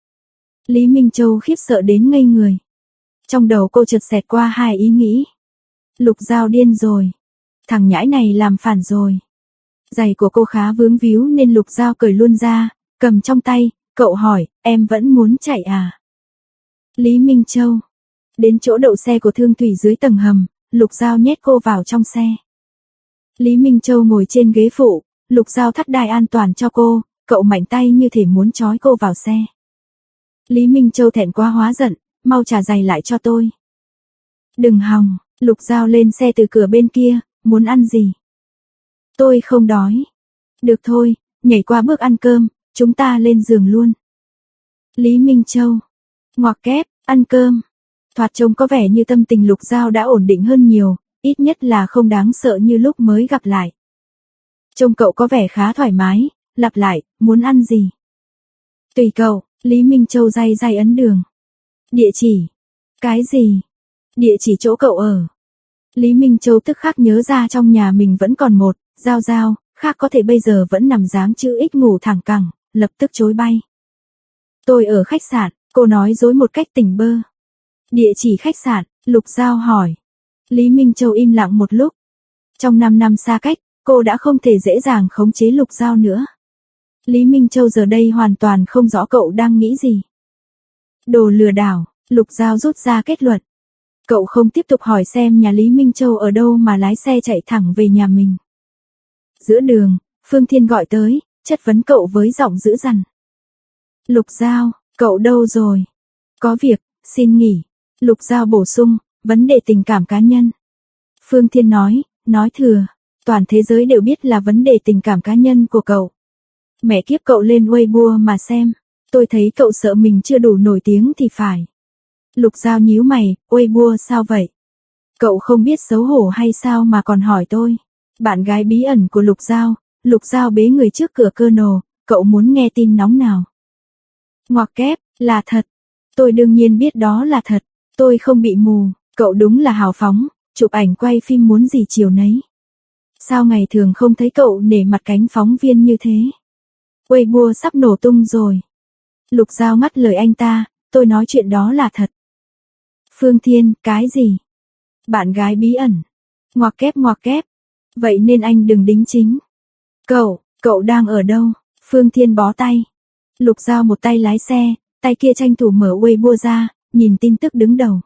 Lý Minh Châu khiếp sợ đến ngây người. Trong đầu cô chợt xẹt qua hai ý nghĩ. Lục Giao điên rồi. Thằng nhãi này làm phản rồi. Giày của cô khá vướng víu nên Lục Giao cởi luôn ra, cầm trong tay, cậu hỏi, em vẫn muốn chạy à? Lý Minh Châu. Đến chỗ đậu xe của Thương Thủy dưới tầng hầm, Lục Giao nhét cô vào trong xe. Lý Minh Châu ngồi trên ghế phụ, Lục Giao thắt đai an toàn cho cô, cậu mạnh tay như thể muốn trói cô vào xe. Lý Minh Châu thẹn quá hóa giận, mau trả giày lại cho tôi. Đừng hòng, Lục Giao lên xe từ cửa bên kia, muốn ăn gì? Tôi không đói. Được thôi, nhảy qua bước ăn cơm, chúng ta lên giường luôn. Lý Minh Châu. Ngoặc kép, ăn cơm. Thoạt trông có vẻ như tâm tình Lục Giao đã ổn định hơn nhiều, ít nhất là không đáng sợ như lúc mới gặp lại. Trông cậu có vẻ khá thoải mái, lặp lại, muốn ăn gì? Tùy cậu, Lý Minh Châu day day ấn đường. Địa chỉ. Cái gì? Địa chỉ chỗ cậu ở. Lý Minh Châu tức khắc nhớ ra trong nhà mình vẫn còn một, Giao Giao, khác có thể bây giờ vẫn nằm dáng chữ X ngủ thẳng cẳng, lập tức chối bay. Tôi ở khách sạn, cô nói dối một cách tỉnh bơ. Địa chỉ khách sạn, Lục Giao hỏi. Lý Minh Châu im lặng một lúc. Trong năm năm xa cách, cô đã không thể dễ dàng khống chế Lục Giao nữa. Lý Minh Châu giờ đây hoàn toàn không rõ cậu đang nghĩ gì. Đồ lừa đảo, Lục Giao rút ra kết luận. Cậu không tiếp tục hỏi xem nhà Lý Minh Châu ở đâu mà lái xe chạy thẳng về nhà mình. Giữa đường, Phương Thiên gọi tới, chất vấn cậu với giọng dữ dằn. Lục Giao, cậu đâu rồi? Có việc, xin nghỉ. Lục Giao bổ sung, vấn đề tình cảm cá nhân. Phương Thiên nói, nói thừa, toàn thế giới đều biết là vấn đề tình cảm cá nhân của cậu. Mẹ kiếp cậu lên Weibo mà xem, tôi thấy cậu sợ mình chưa đủ nổi tiếng thì phải. Lục Giao nhíu mày, Weibo sao vậy? Cậu không biết xấu hổ hay sao mà còn hỏi tôi? Bạn gái bí ẩn của Lục Giao, Lục Giao bế người trước cửa Colonel, cậu muốn nghe tin nóng nào? Ngoặc kép, là thật. Tôi đương nhiên biết đó là thật, tôi không bị mù, cậu đúng là hào phóng, chụp ảnh quay phim muốn gì chiều nấy. Sao ngày thường không thấy cậu nể mặt cánh phóng viên như thế? Weibo sắp nổ tung rồi. Lục Giao ngắt lời anh ta, tôi nói chuyện đó là thật. Phương Thiên, cái gì? Bạn gái bí ẩn. Ngoặc kép ngoặc kép. Vậy nên anh đừng đính chính. Cậu, cậu đang ở đâu? Phương Thiên bó tay. Lục Giao một tay lái xe, tay kia tranh thủ mở Weibo ra, nhìn tin tức đứng đầu.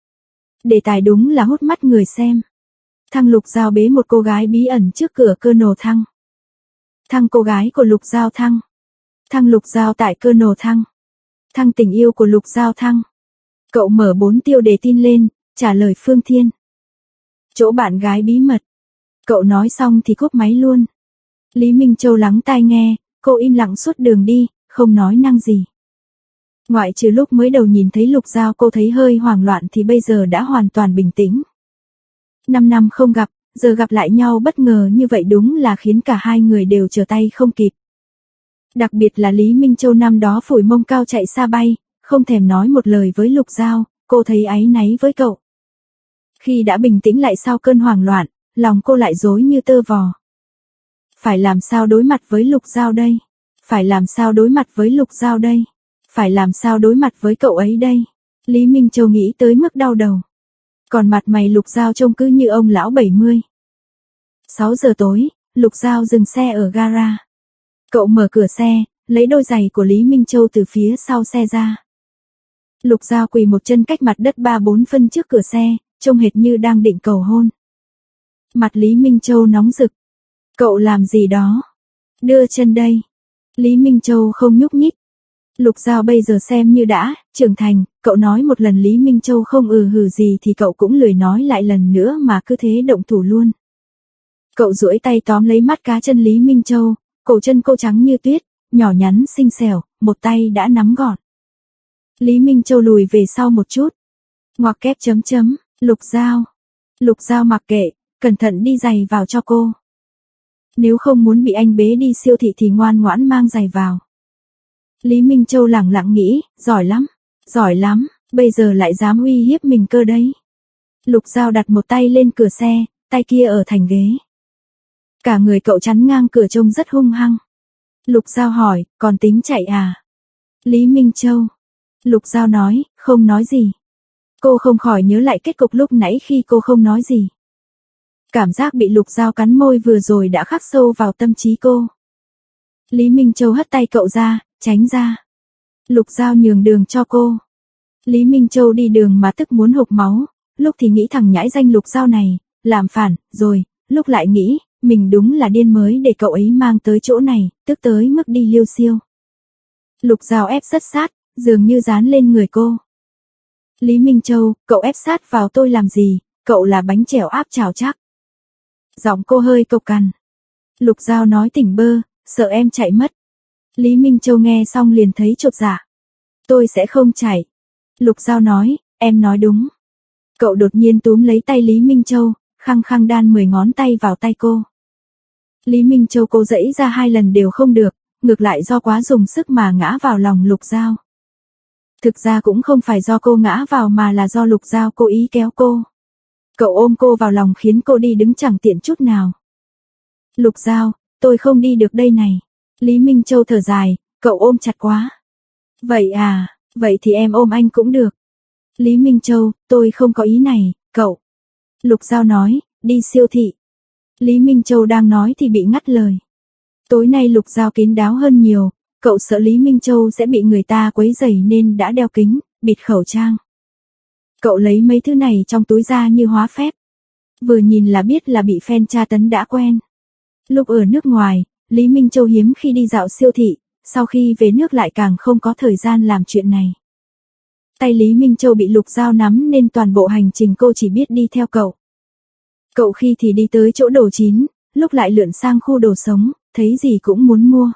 Đề tài đúng là hút mắt người xem. Thăng Lục Giao bế một cô gái bí ẩn trước cửa Colonel Thăng. Thăng cô gái của Lục Giao Thăng. Thăng Lục Giao tại Colonel Thăng. Thăng tình yêu của Lục Giao Thăng. Cậu mở bốn tiêu đề tin lên, trả lời Phương Thiên. Chỗ bạn gái bí mật. Cậu nói xong thì cúp máy luôn. Lý Minh Châu lắng tai nghe, cô im lặng suốt đường đi, không nói năng gì. Ngoại trừ lúc mới đầu nhìn thấy Lục Giao cô thấy hơi hoảng loạn thì bây giờ đã hoàn toàn bình tĩnh. Năm năm không gặp, giờ gặp lại nhau bất ngờ như vậy đúng là khiến cả hai người đều trở tay không kịp. Đặc biệt là Lý Minh Châu năm đó phủi mông cao chạy xa bay, không thèm nói một lời với Lục Giao, cô thấy áy náy với cậu. Khi đã bình tĩnh lại sau cơn hoảng loạn, lòng cô lại rối như tơ vò. Phải làm sao đối mặt với Lục Giao đây? Phải làm sao đối mặt với Lục Giao đây? Phải làm sao đối mặt với cậu ấy đây? Lý Minh Châu nghĩ tới mức đau đầu. Còn mặt mày Lục Giao trông cứ như ông lão bảy mươi. sáu giờ tối, Lục Giao dừng xe ở gara. Cậu mở cửa xe, lấy đôi giày của Lý Minh Châu từ phía sau xe ra. Lục Giao quỳ một chân cách mặt đất ba bốn phân trước cửa xe, trông hệt như đang định cầu hôn. Mặt Lý Minh Châu nóng rực. Cậu làm gì đó? Đưa chân đây. Lý Minh Châu không nhúc nhích. Lục Giao bây giờ xem như đã trưởng thành, cậu nói một lần Lý Minh Châu không ừ hừ gì thì cậu cũng lười nói lại lần nữa mà cứ thế động thủ luôn. Cậu duỗi tay tóm lấy mắt cá chân Lý Minh Châu, cổ chân cô trắng như tuyết, nhỏ nhắn xinh xẻo, một tay đã nắm gọn. Lý Minh Châu lùi về sau một chút. Ngoặc kép chấm chấm, Lục Giao. Lục Giao mặc kệ, cẩn thận đi giày vào cho cô. Nếu không muốn bị anh bế đi siêu thị thì ngoan ngoãn mang giày vào. Lý Minh Châu lẳng lặng nghĩ, giỏi lắm, giỏi lắm, bây giờ lại dám uy hiếp mình cơ đấy. Lục Giao đặt một tay lên cửa xe, tay kia ở thành ghế. Cả người cậu chắn ngang cửa trông rất hung hăng. Lục Giao hỏi, còn tính chạy à? Lý Minh Châu. Lục Giao nói, không nói gì. Cô không khỏi nhớ lại kết cục lúc nãy khi cô không nói gì. Cảm giác bị Lục Giao cắn môi vừa rồi đã khắc sâu vào tâm trí cô. Lý Minh Châu hất tay cậu ra, tránh ra. Lục Giao nhường đường cho cô. Lý Minh Châu đi đường mà tức muốn hộc máu, lúc thì nghĩ thằng nhãi danh Lục Giao này, làm phản, rồi, lúc lại nghĩ, mình đúng là điên mới để cậu ấy mang tới chỗ này, tức tới mức đi liêu xiêu. Lục Giao ép rất sát, dường như dán lên người cô. Lý Minh Châu, cậu ép sát vào tôi làm gì, cậu là bánh chèo áp chảo chắc. Giọng cô hơi cộc cằn. Lục Giao nói tỉnh bơ, sợ em chạy mất. Lý Minh Châu nghe xong liền thấy chột dạ. Tôi sẽ không chạy. Lục Giao nói, em nói đúng. Cậu đột nhiên túm lấy tay Lý Minh Châu, khăng khăng đan mười ngón tay vào tay cô. Lý Minh Châu cô dãy ra hai lần đều không được, ngược lại do quá dùng sức mà ngã vào lòng Lục Giao. Thực ra cũng không phải do cô ngã vào mà là do Lục Giao cố ý kéo cô. Cậu ôm cô vào lòng khiến cô đi đứng chẳng tiện chút nào. Lục Giao, tôi không đi được đây này. Lý Minh Châu thở dài, cậu ôm chặt quá. Vậy à, vậy thì em ôm anh cũng được. Lý Minh Châu, tôi không có ý này, cậu. Lục Giao nói, đi siêu thị. Lý Minh Châu đang nói thì bị ngắt lời. Tối nay Lục Giao kín đáo hơn nhiều, cậu sợ Lý Minh Châu sẽ bị người ta quấy rầy nên đã đeo kính, bịt khẩu trang. Cậu lấy mấy thứ này trong túi ra như hóa phép. Vừa nhìn là biết là bị fan tra tấn đã quen. Lúc ở nước ngoài, Lý Minh Châu hiếm khi đi dạo siêu thị, sau khi về nước lại càng không có thời gian làm chuyện này. Tay Lý Minh Châu bị Lục Giao nắm nên toàn bộ hành trình cô chỉ biết đi theo cậu. Cậu khi thì đi tới chỗ đồ chín, lúc lại lượn sang khu đồ sống, thấy gì cũng muốn mua.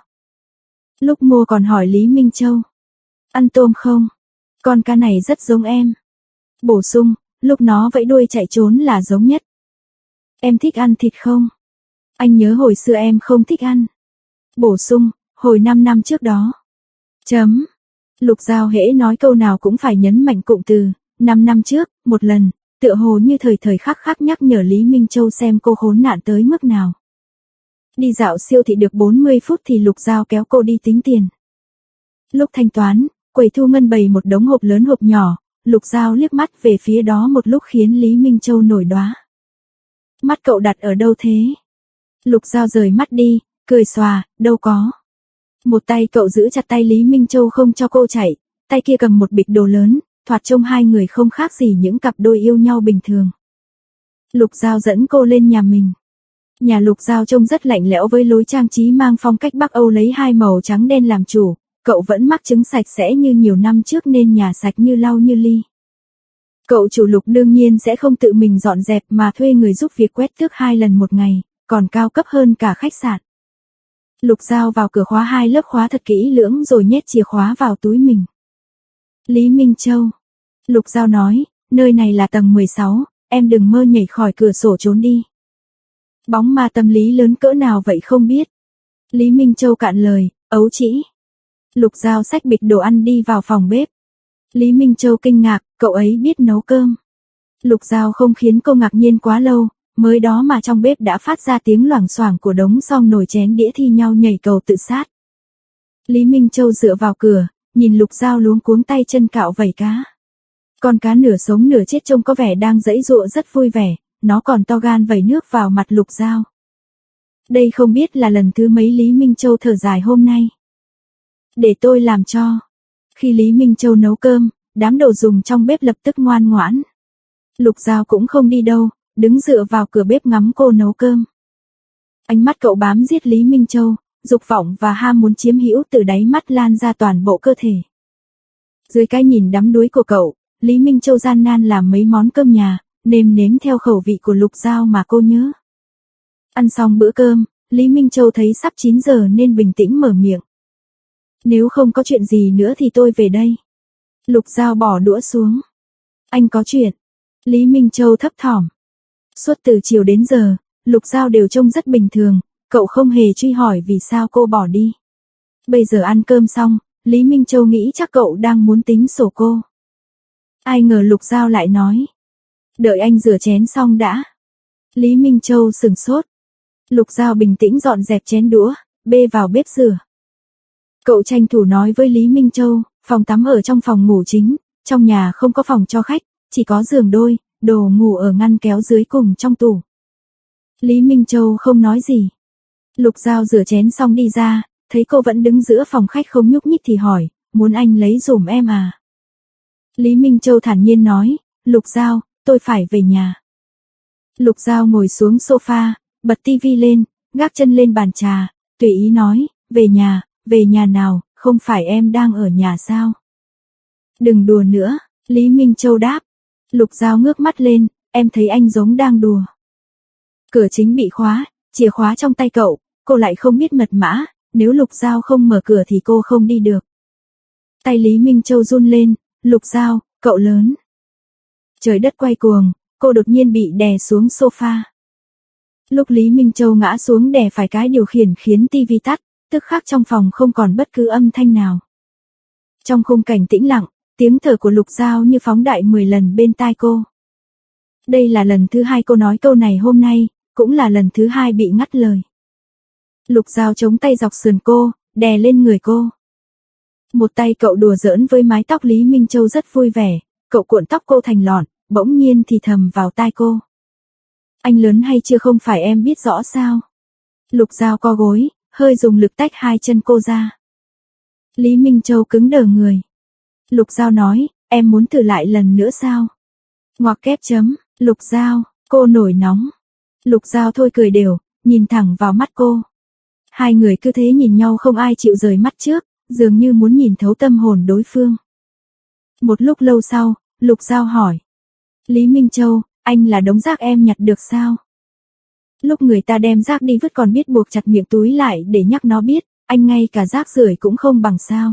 Lúc mua còn hỏi Lý Minh Châu, ăn tôm không? Con cá này rất giống em. Bổ sung, lúc nó vẫy đuôi chạy trốn là giống nhất. Em thích ăn thịt không? Anh nhớ hồi xưa em không thích ăn. Bổ sung, hồi năm năm trước đó. Chấm. Lục Giao hễ nói câu nào cũng phải nhấn mạnh cụm từ, năm năm trước, một lần, tựa hồ như thời thời khắc khắc nhắc nhở Lý Minh Châu xem cô khốn nạn tới mức nào. Đi dạo siêu thị được bốn mươi phút thì Lục Giao kéo cô đi tính tiền. Lúc thanh toán, quầy thu ngân bày một đống hộp lớn hộp nhỏ, Lục Giao liếc mắt về phía đó một lúc khiến Lý Minh Châu nổi đoá. Mắt cậu đặt ở đâu thế? Lục Giao rời mắt đi, cười xòa, đâu có. Một tay cậu giữ chặt tay Lý Minh Châu không cho cô chạy, tay kia cầm một bịch đồ lớn, thoạt trông hai người không khác gì những cặp đôi yêu nhau bình thường. Lục Giao dẫn cô lên nhà mình. Nhà Lục Giao trông rất lạnh lẽo với lối trang trí mang phong cách Bắc Âu lấy hai màu trắng đen làm chủ, cậu vẫn mắc chứng sạch sẽ như nhiều năm trước nên nhà sạch như lau như ly. Cậu chủ Lục đương nhiên sẽ không tự mình dọn dẹp mà thuê người giúp việc quét tước hai lần một ngày, còn cao cấp hơn cả khách sạn. Lục Giao vào cửa khóa hai lớp khóa thật kỹ lưỡng rồi nhét chìa khóa vào túi mình. Lý Minh Châu. Lục Giao nói, nơi này là tầng mười sáu, em đừng mơ nhảy khỏi cửa sổ trốn đi. Bóng ma tâm lý lớn cỡ nào vậy không biết. Lý Minh Châu cạn lời, ấu trĩ. Lục Giao xách bịch đồ ăn đi vào phòng bếp. Lý Minh Châu kinh ngạc, cậu ấy biết nấu cơm. Lục Giao không khiến cô ngạc nhiên quá lâu, mới đó mà trong bếp đã phát ra tiếng loảng xoảng của đống xong nồi chén đĩa thi nhau nhảy cầu tự sát. Lý Minh Châu dựa vào cửa, nhìn Lục Giao luống cuống tay chân cạo vẩy cá. Con cá nửa sống nửa chết trông có vẻ đang giãy giụa rất vui vẻ, nó còn to gan vẩy nước vào mặt Lục Giao. Đây không biết là lần thứ mấy Lý Minh Châu thở dài hôm nay. Để tôi làm cho. Khi Lý Minh Châu nấu cơm, đám đồ dùng trong bếp lập tức ngoan ngoãn. Lục Giao cũng không đi đâu, đứng dựa vào cửa bếp ngắm cô nấu cơm. Ánh mắt cậu bám giết Lý Minh Châu, dục vọng và ham muốn chiếm hữu từ đáy mắt lan ra toàn bộ cơ thể. Dưới cái nhìn đắm đuối của cậu, Lý Minh Châu gian nan làm mấy món cơm nhà, nêm nếm theo khẩu vị của Lục Giao mà cô nhớ. Ăn xong bữa cơm, Lý Minh Châu thấy sắp chín giờ nên bình tĩnh mở miệng. Nếu không có chuyện gì nữa thì tôi về đây. Lục Giao bỏ đũa xuống. Anh có chuyện. Lý Minh Châu thấp thỏm. Suốt từ chiều đến giờ, Lục Giao đều trông rất bình thường, cậu không hề truy hỏi vì sao cô bỏ đi. Bây giờ ăn cơm xong, Lý Minh Châu nghĩ chắc cậu đang muốn tính sổ cô. Ai ngờ Lục Giao lại nói. Đợi anh rửa chén xong đã. Lý Minh Châu sửng sốt. Lục Giao bình tĩnh dọn dẹp chén đũa, bê vào bếp rửa. Cậu tranh thủ nói với Lý Minh Châu, phòng tắm ở trong phòng ngủ chính, trong nhà không có phòng cho khách, chỉ có giường đôi, đồ ngủ ở ngăn kéo dưới cùng trong tủ. Lý Minh Châu không nói gì. Lục Giao rửa chén xong đi ra, thấy cô vẫn đứng giữa phòng khách không nhúc nhích thì hỏi, muốn anh lấy dùm em à? Lý Minh Châu thản nhiên nói, Lục Giao, tôi phải về nhà. Lục Giao ngồi xuống sofa, bật tivi lên, gác chân lên bàn trà, tùy ý nói, về nhà, về nhà nào, không phải em đang ở nhà sao? Đừng đùa nữa, Lý Minh Châu đáp. Lục Giao ngước mắt lên, em thấy anh giống đang đùa. Cửa chính bị khóa, chìa khóa trong tay cậu, cô lại không biết mật mã, nếu Lục Giao không mở cửa thì cô không đi được. Tay Lý Minh Châu run lên, Lục Giao, cậu lớn. Trời đất quay cuồng, cô đột nhiên bị đè xuống sofa. Lúc Lý Minh Châu ngã xuống đè phải cái điều khiển khiến tivi tắt, tức khắc trong phòng không còn bất cứ âm thanh nào. Trong khung cảnh tĩnh lặng, tiếng thở của Lục Giao như phóng đại mười lần bên tai cô. Đây là lần thứ hai cô nói câu này hôm nay, cũng là lần thứ hai bị ngắt lời. Lục Giao chống tay dọc sườn cô, đè lên người cô. Một tay cậu đùa giỡn với mái tóc Lý Minh Châu rất vui vẻ, cậu cuộn tóc cô thành lọn, bỗng nhiên thì thầm vào tai cô. Anh lớn hay chưa không phải em biết rõ sao? Lục Giao co gối, hơi dùng lực tách hai chân cô ra. Lý Minh Châu cứng đờ người. Lục Giao nói, em muốn thử lại lần nữa sao? Ngoặc kép chấm, Lục Giao, cô nổi nóng. Lục Giao thôi cười đều, nhìn thẳng vào mắt cô. Hai người cứ thế nhìn nhau không ai chịu rời mắt trước, dường như muốn nhìn thấu tâm hồn đối phương. Một lúc lâu sau, Lục Giao hỏi. Lý Minh Châu, anh là đống rác em nhặt được sao? Lúc người ta đem rác đi vứt còn biết buộc chặt miệng túi lại để nhắc nó biết, anh ngay cả rác rưởi cũng không bằng sao.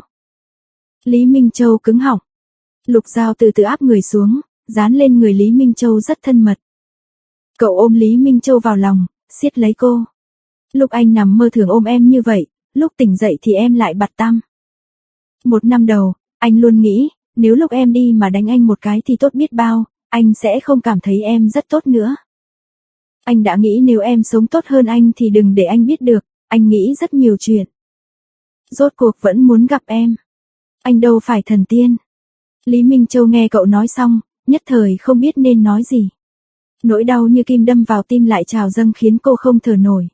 Lý Minh Châu cứng họng. Lục Giao từ từ áp người xuống, dán lên người Lý Minh Châu rất thân mật. Cậu ôm Lý Minh Châu vào lòng, siết lấy cô. Lúc anh nằm mơ thường ôm em như vậy, lúc tỉnh dậy thì em lại bặt tăm. Một năm đầu, anh luôn nghĩ, nếu lúc em đi mà đánh anh một cái thì tốt biết bao, anh sẽ không cảm thấy em rất tốt nữa. Anh đã nghĩ nếu em sống tốt hơn anh thì đừng để anh biết được, anh nghĩ rất nhiều chuyện. Rốt cuộc vẫn muốn gặp em. Anh đâu phải thần tiên. Lý Minh Châu nghe cậu nói xong, nhất thời không biết nên nói gì. Nỗi đau như kim đâm vào tim lại trào dâng khiến cô không thở nổi.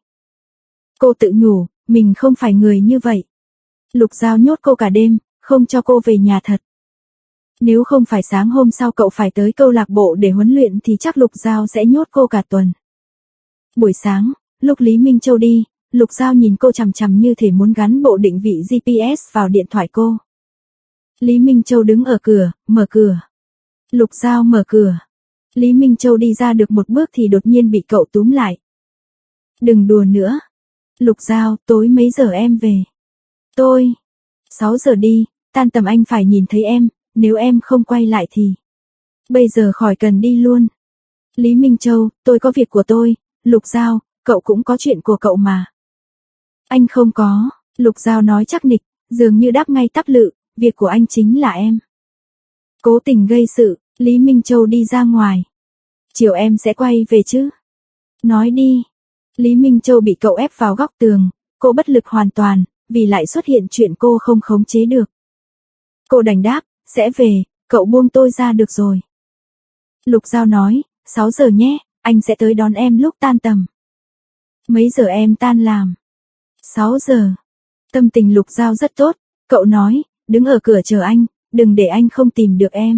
Cô tự nhủ, mình không phải người như vậy. Lục Giao nhốt cô cả đêm, không cho cô về nhà thật. Nếu không phải sáng hôm sau cậu phải tới câu lạc bộ để huấn luyện thì chắc Lục Giao sẽ nhốt cô cả tuần. Buổi sáng, lúc Lý Minh Châu đi, Lục Giao nhìn cô chằm chằm như thể muốn gắn bộ định vị giê pê ét vào điện thoại cô. Lý Minh Châu đứng ở cửa, mở cửa. Lục Giao mở cửa. Lý Minh Châu đi ra được một bước thì đột nhiên bị cậu túm lại. Đừng đùa nữa. Lục Giao, tối mấy giờ em về? Tôi. sáu giờ đi, tan tầm anh phải nhìn thấy em, nếu em không quay lại thì bây giờ khỏi cần đi luôn. Lý Minh Châu, tôi có việc của tôi, Lục Giao, cậu cũng có chuyện của cậu mà. Anh không có, Lục Giao nói chắc nịch, dường như đáp ngay tắp lự, việc của anh chính là em. Cố tình gây sự, Lý Minh Châu đi ra ngoài. Chiều em sẽ quay về chứ? Nói đi. Lý Minh Châu bị cậu ép vào góc tường, cô bất lực hoàn toàn, vì lại xuất hiện chuyện cô không khống chế được. Cô đành đáp, sẽ về, cậu buông tôi ra được rồi. Lục Giao nói, sáu giờ nhé, anh sẽ tới đón em lúc tan tầm. Mấy giờ em tan làm? sáu giờ. Tâm tình Lục Giao rất tốt, cậu nói, đứng ở cửa chờ anh, đừng để anh không tìm được em.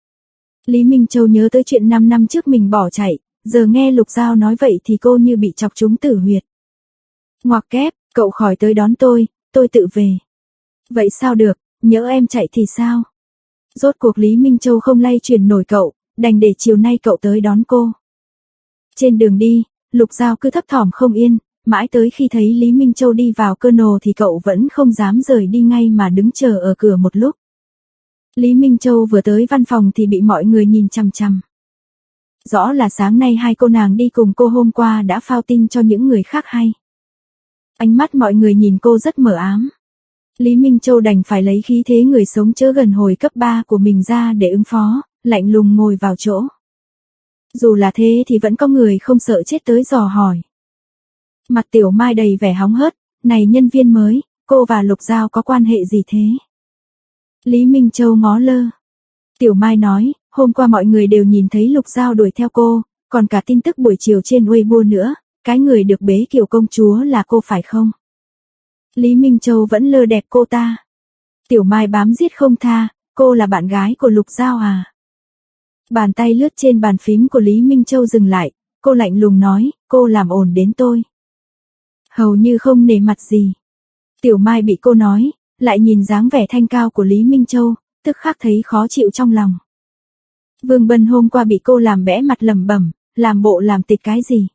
Lý Minh Châu nhớ tới chuyện năm năm trước mình bỏ chạy, giờ nghe Lục Giao nói vậy thì cô như bị chọc trúng tử huyệt. Ngoặc kép, cậu khỏi tới đón tôi, tôi tự về. Vậy sao được, nhỡ em chạy thì sao? Rốt cuộc Lý Minh Châu không lay chuyển nổi cậu, đành để chiều nay cậu tới đón cô. Trên đường đi, Lục Giao cứ thấp thỏm không yên, mãi tới khi thấy Lý Minh Châu đi vào Colonel thì cậu vẫn không dám rời đi ngay mà đứng chờ ở cửa một lúc. Lý Minh Châu vừa tới văn phòng thì bị mọi người nhìn chằm chằm. Rõ là sáng nay hai cô nàng đi cùng cô hôm qua đã phao tin cho những người khác hay. Ánh mắt mọi người nhìn cô rất mờ ám. Lý Minh Châu đành phải lấy khí thế người sống chớ gần hồi cấp ba của mình ra để ứng phó, lạnh lùng ngồi vào chỗ. Dù là thế thì vẫn có người không sợ chết tới dò hỏi. Mặt Tiểu Mai đầy vẻ hóng hớt, này nhân viên mới, cô và Lục Giao có quan hệ gì thế? Lý Minh Châu ngó lơ. Tiểu Mai nói, hôm qua mọi người đều nhìn thấy Lục Giao đuổi theo cô, còn cả tin tức buổi chiều trên Weibo nữa, cái người được bế kiểu công chúa là cô phải không? Lý Minh Châu vẫn lơ đẹp cô ta. Tiểu Mai bám giết không tha, cô là bạn gái của Lục Giao à? Bàn tay lướt trên bàn phím của Lý Minh Châu dừng lại, cô lạnh lùng nói, cô làm ồn đến tôi. Hầu như không nể mặt gì. Tiểu Mai bị cô nói, lại nhìn dáng vẻ thanh cao của Lý Minh Châu, tức khắc thấy khó chịu trong lòng. Vương Bân hôm qua bị cô làm bẽ mặt lẩm bẩm, làm bộ làm tịch cái gì.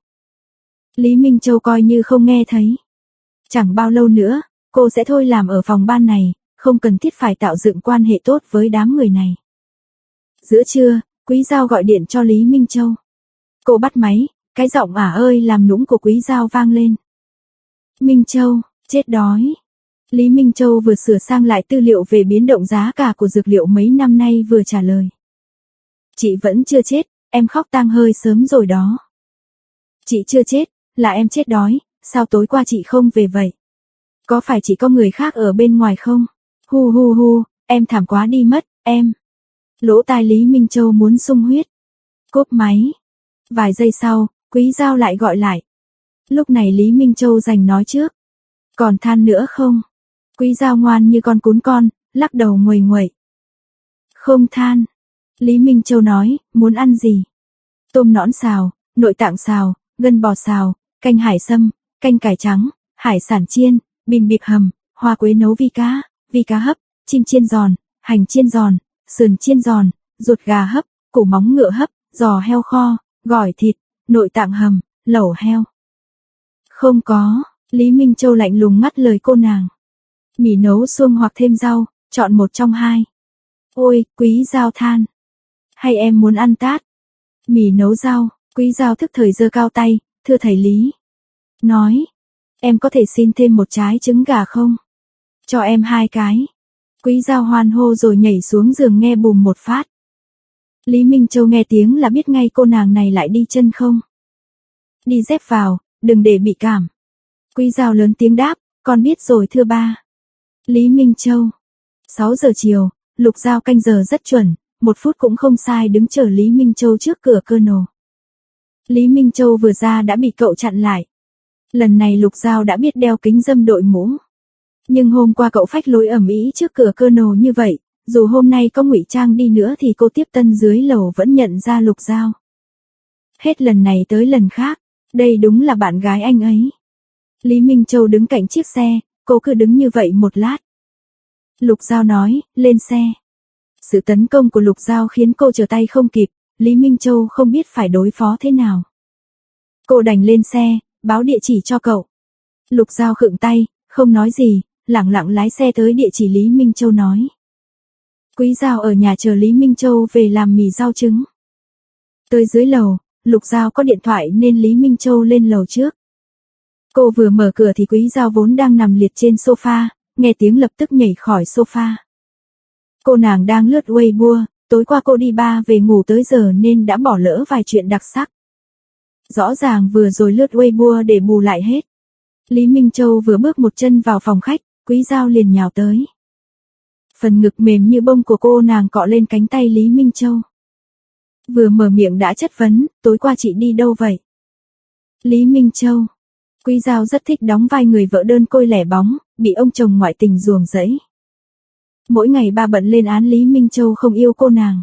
Lý Minh Châu coi như không nghe thấy. Chẳng bao lâu nữa, cô sẽ thôi làm ở phòng ban này, không cần thiết phải tạo dựng quan hệ tốt với đám người này. Giữa trưa, Quý Giao gọi điện cho Lý Minh Châu. Cô bắt máy, cái giọng ả ơi làm nũng của Quý Giao vang lên. Minh Châu, chết đói. Lý Minh Châu vừa sửa sang lại tư liệu về biến động giá cả của dược liệu mấy năm nay vừa trả lời. Chị vẫn chưa chết, em khóc tang hơi sớm rồi đó. Chị chưa chết, là em chết đói, sao tối qua chị không về vậy? Có phải chị có người khác ở bên ngoài không? Hu hu hu, em thảm quá đi mất, em. Lỗ tai Lý Minh Châu muốn sung huyết. Cốp máy. Vài giây sau, Quý Giao lại gọi lại. Lúc này Lý Minh Châu giành nói trước. Còn than nữa không? Quý Giao ngoan như con cún con, lắc đầu nguầy nguậy. Không than. Lý Minh Châu nói, muốn ăn gì? Tôm nõn xào, nội tạng xào, gân bò xào, canh hải sâm, canh cải trắng, hải sản chiên, bìm bịp hầm, hoa quế nấu vi cá, vi cá hấp, chim chiên giòn, hành chiên giòn, sườn chiên giòn, ruột gà hấp, củ móng ngựa hấp, giò heo kho, gỏi thịt, nội tạng hầm, lẩu heo. Không có, Lý Minh Châu lạnh lùng ngắt lời cô nàng. Mì nấu xuông hoặc thêm rau, chọn một trong hai. Ôi, Quý Giao than. Hay em muốn ăn tát? Mì nấu rau, Quý Giao thức thời giơ cao tay, thưa thầy Lý. Nói, em có thể xin thêm một trái trứng gà không? Cho em hai cái. Quý Giao hoan hô rồi nhảy xuống giường nghe bùm một phát. Lý Minh Châu nghe tiếng là biết ngay cô nàng này lại đi chân không. Đi dép vào, đừng để bị cảm. Quý Giao lớn tiếng đáp, con biết rồi thưa ba. Lý Minh Châu. sáu giờ chiều, Lục Giao canh giờ rất chuẩn, một phút cũng không sai đứng chờ Lý Minh Châu trước cửa Colonel. Lý Minh Châu vừa ra đã bị cậu chặn lại. Lần này Lục Giao đã biết đeo kính râm đội mũ. Nhưng hôm qua cậu phách lối ầm ĩ trước cửa Colonel như vậy, dù hôm nay có ngụy trang đi nữa thì cô tiếp tân dưới lầu vẫn nhận ra Lục Giao. Hết lần này tới lần khác, đây đúng là bạn gái anh ấy. Lý Minh Châu đứng cạnh chiếc xe, cô cứ đứng như vậy một lát. Lục Giao nói, lên xe. Sự tấn công của Lục Giao khiến cô trở tay không kịp, Lý Minh Châu không biết phải đối phó thế nào. Cô đành lên xe, báo địa chỉ cho cậu. Lục Giao khựng tay, không nói gì, lẳng lặng lái xe tới địa chỉ Lý Minh Châu nói. Quý Giao ở nhà chờ Lý Minh Châu về làm mì rau trứng. Tới dưới lầu, Lục Giao có điện thoại nên Lý Minh Châu lên lầu trước. Cô vừa mở cửa thì Quý Giao vốn đang nằm liệt trên sofa, nghe tiếng lập tức nhảy khỏi sofa. Cô nàng đang lướt Weibo, tối qua cô đi bar về ngủ tới giờ nên đã bỏ lỡ vài chuyện đặc sắc. Rõ ràng vừa rồi lướt Weibo để bù lại hết. Lý Minh Châu vừa bước một chân vào phòng khách, Quý Giao liền nhào tới. Phần ngực mềm như bông của cô nàng cọ lên cánh tay Lý Minh Châu. Vừa mở miệng đã chất vấn, tối qua chị đi đâu vậy? Lý Minh Châu. Quý Giao rất thích đóng vai người vợ đơn côi lẻ bóng, bị ông chồng ngoại tình ruồng rẫy. Mỗi ngày ba bận lên án Lý Minh Châu không yêu cô nàng.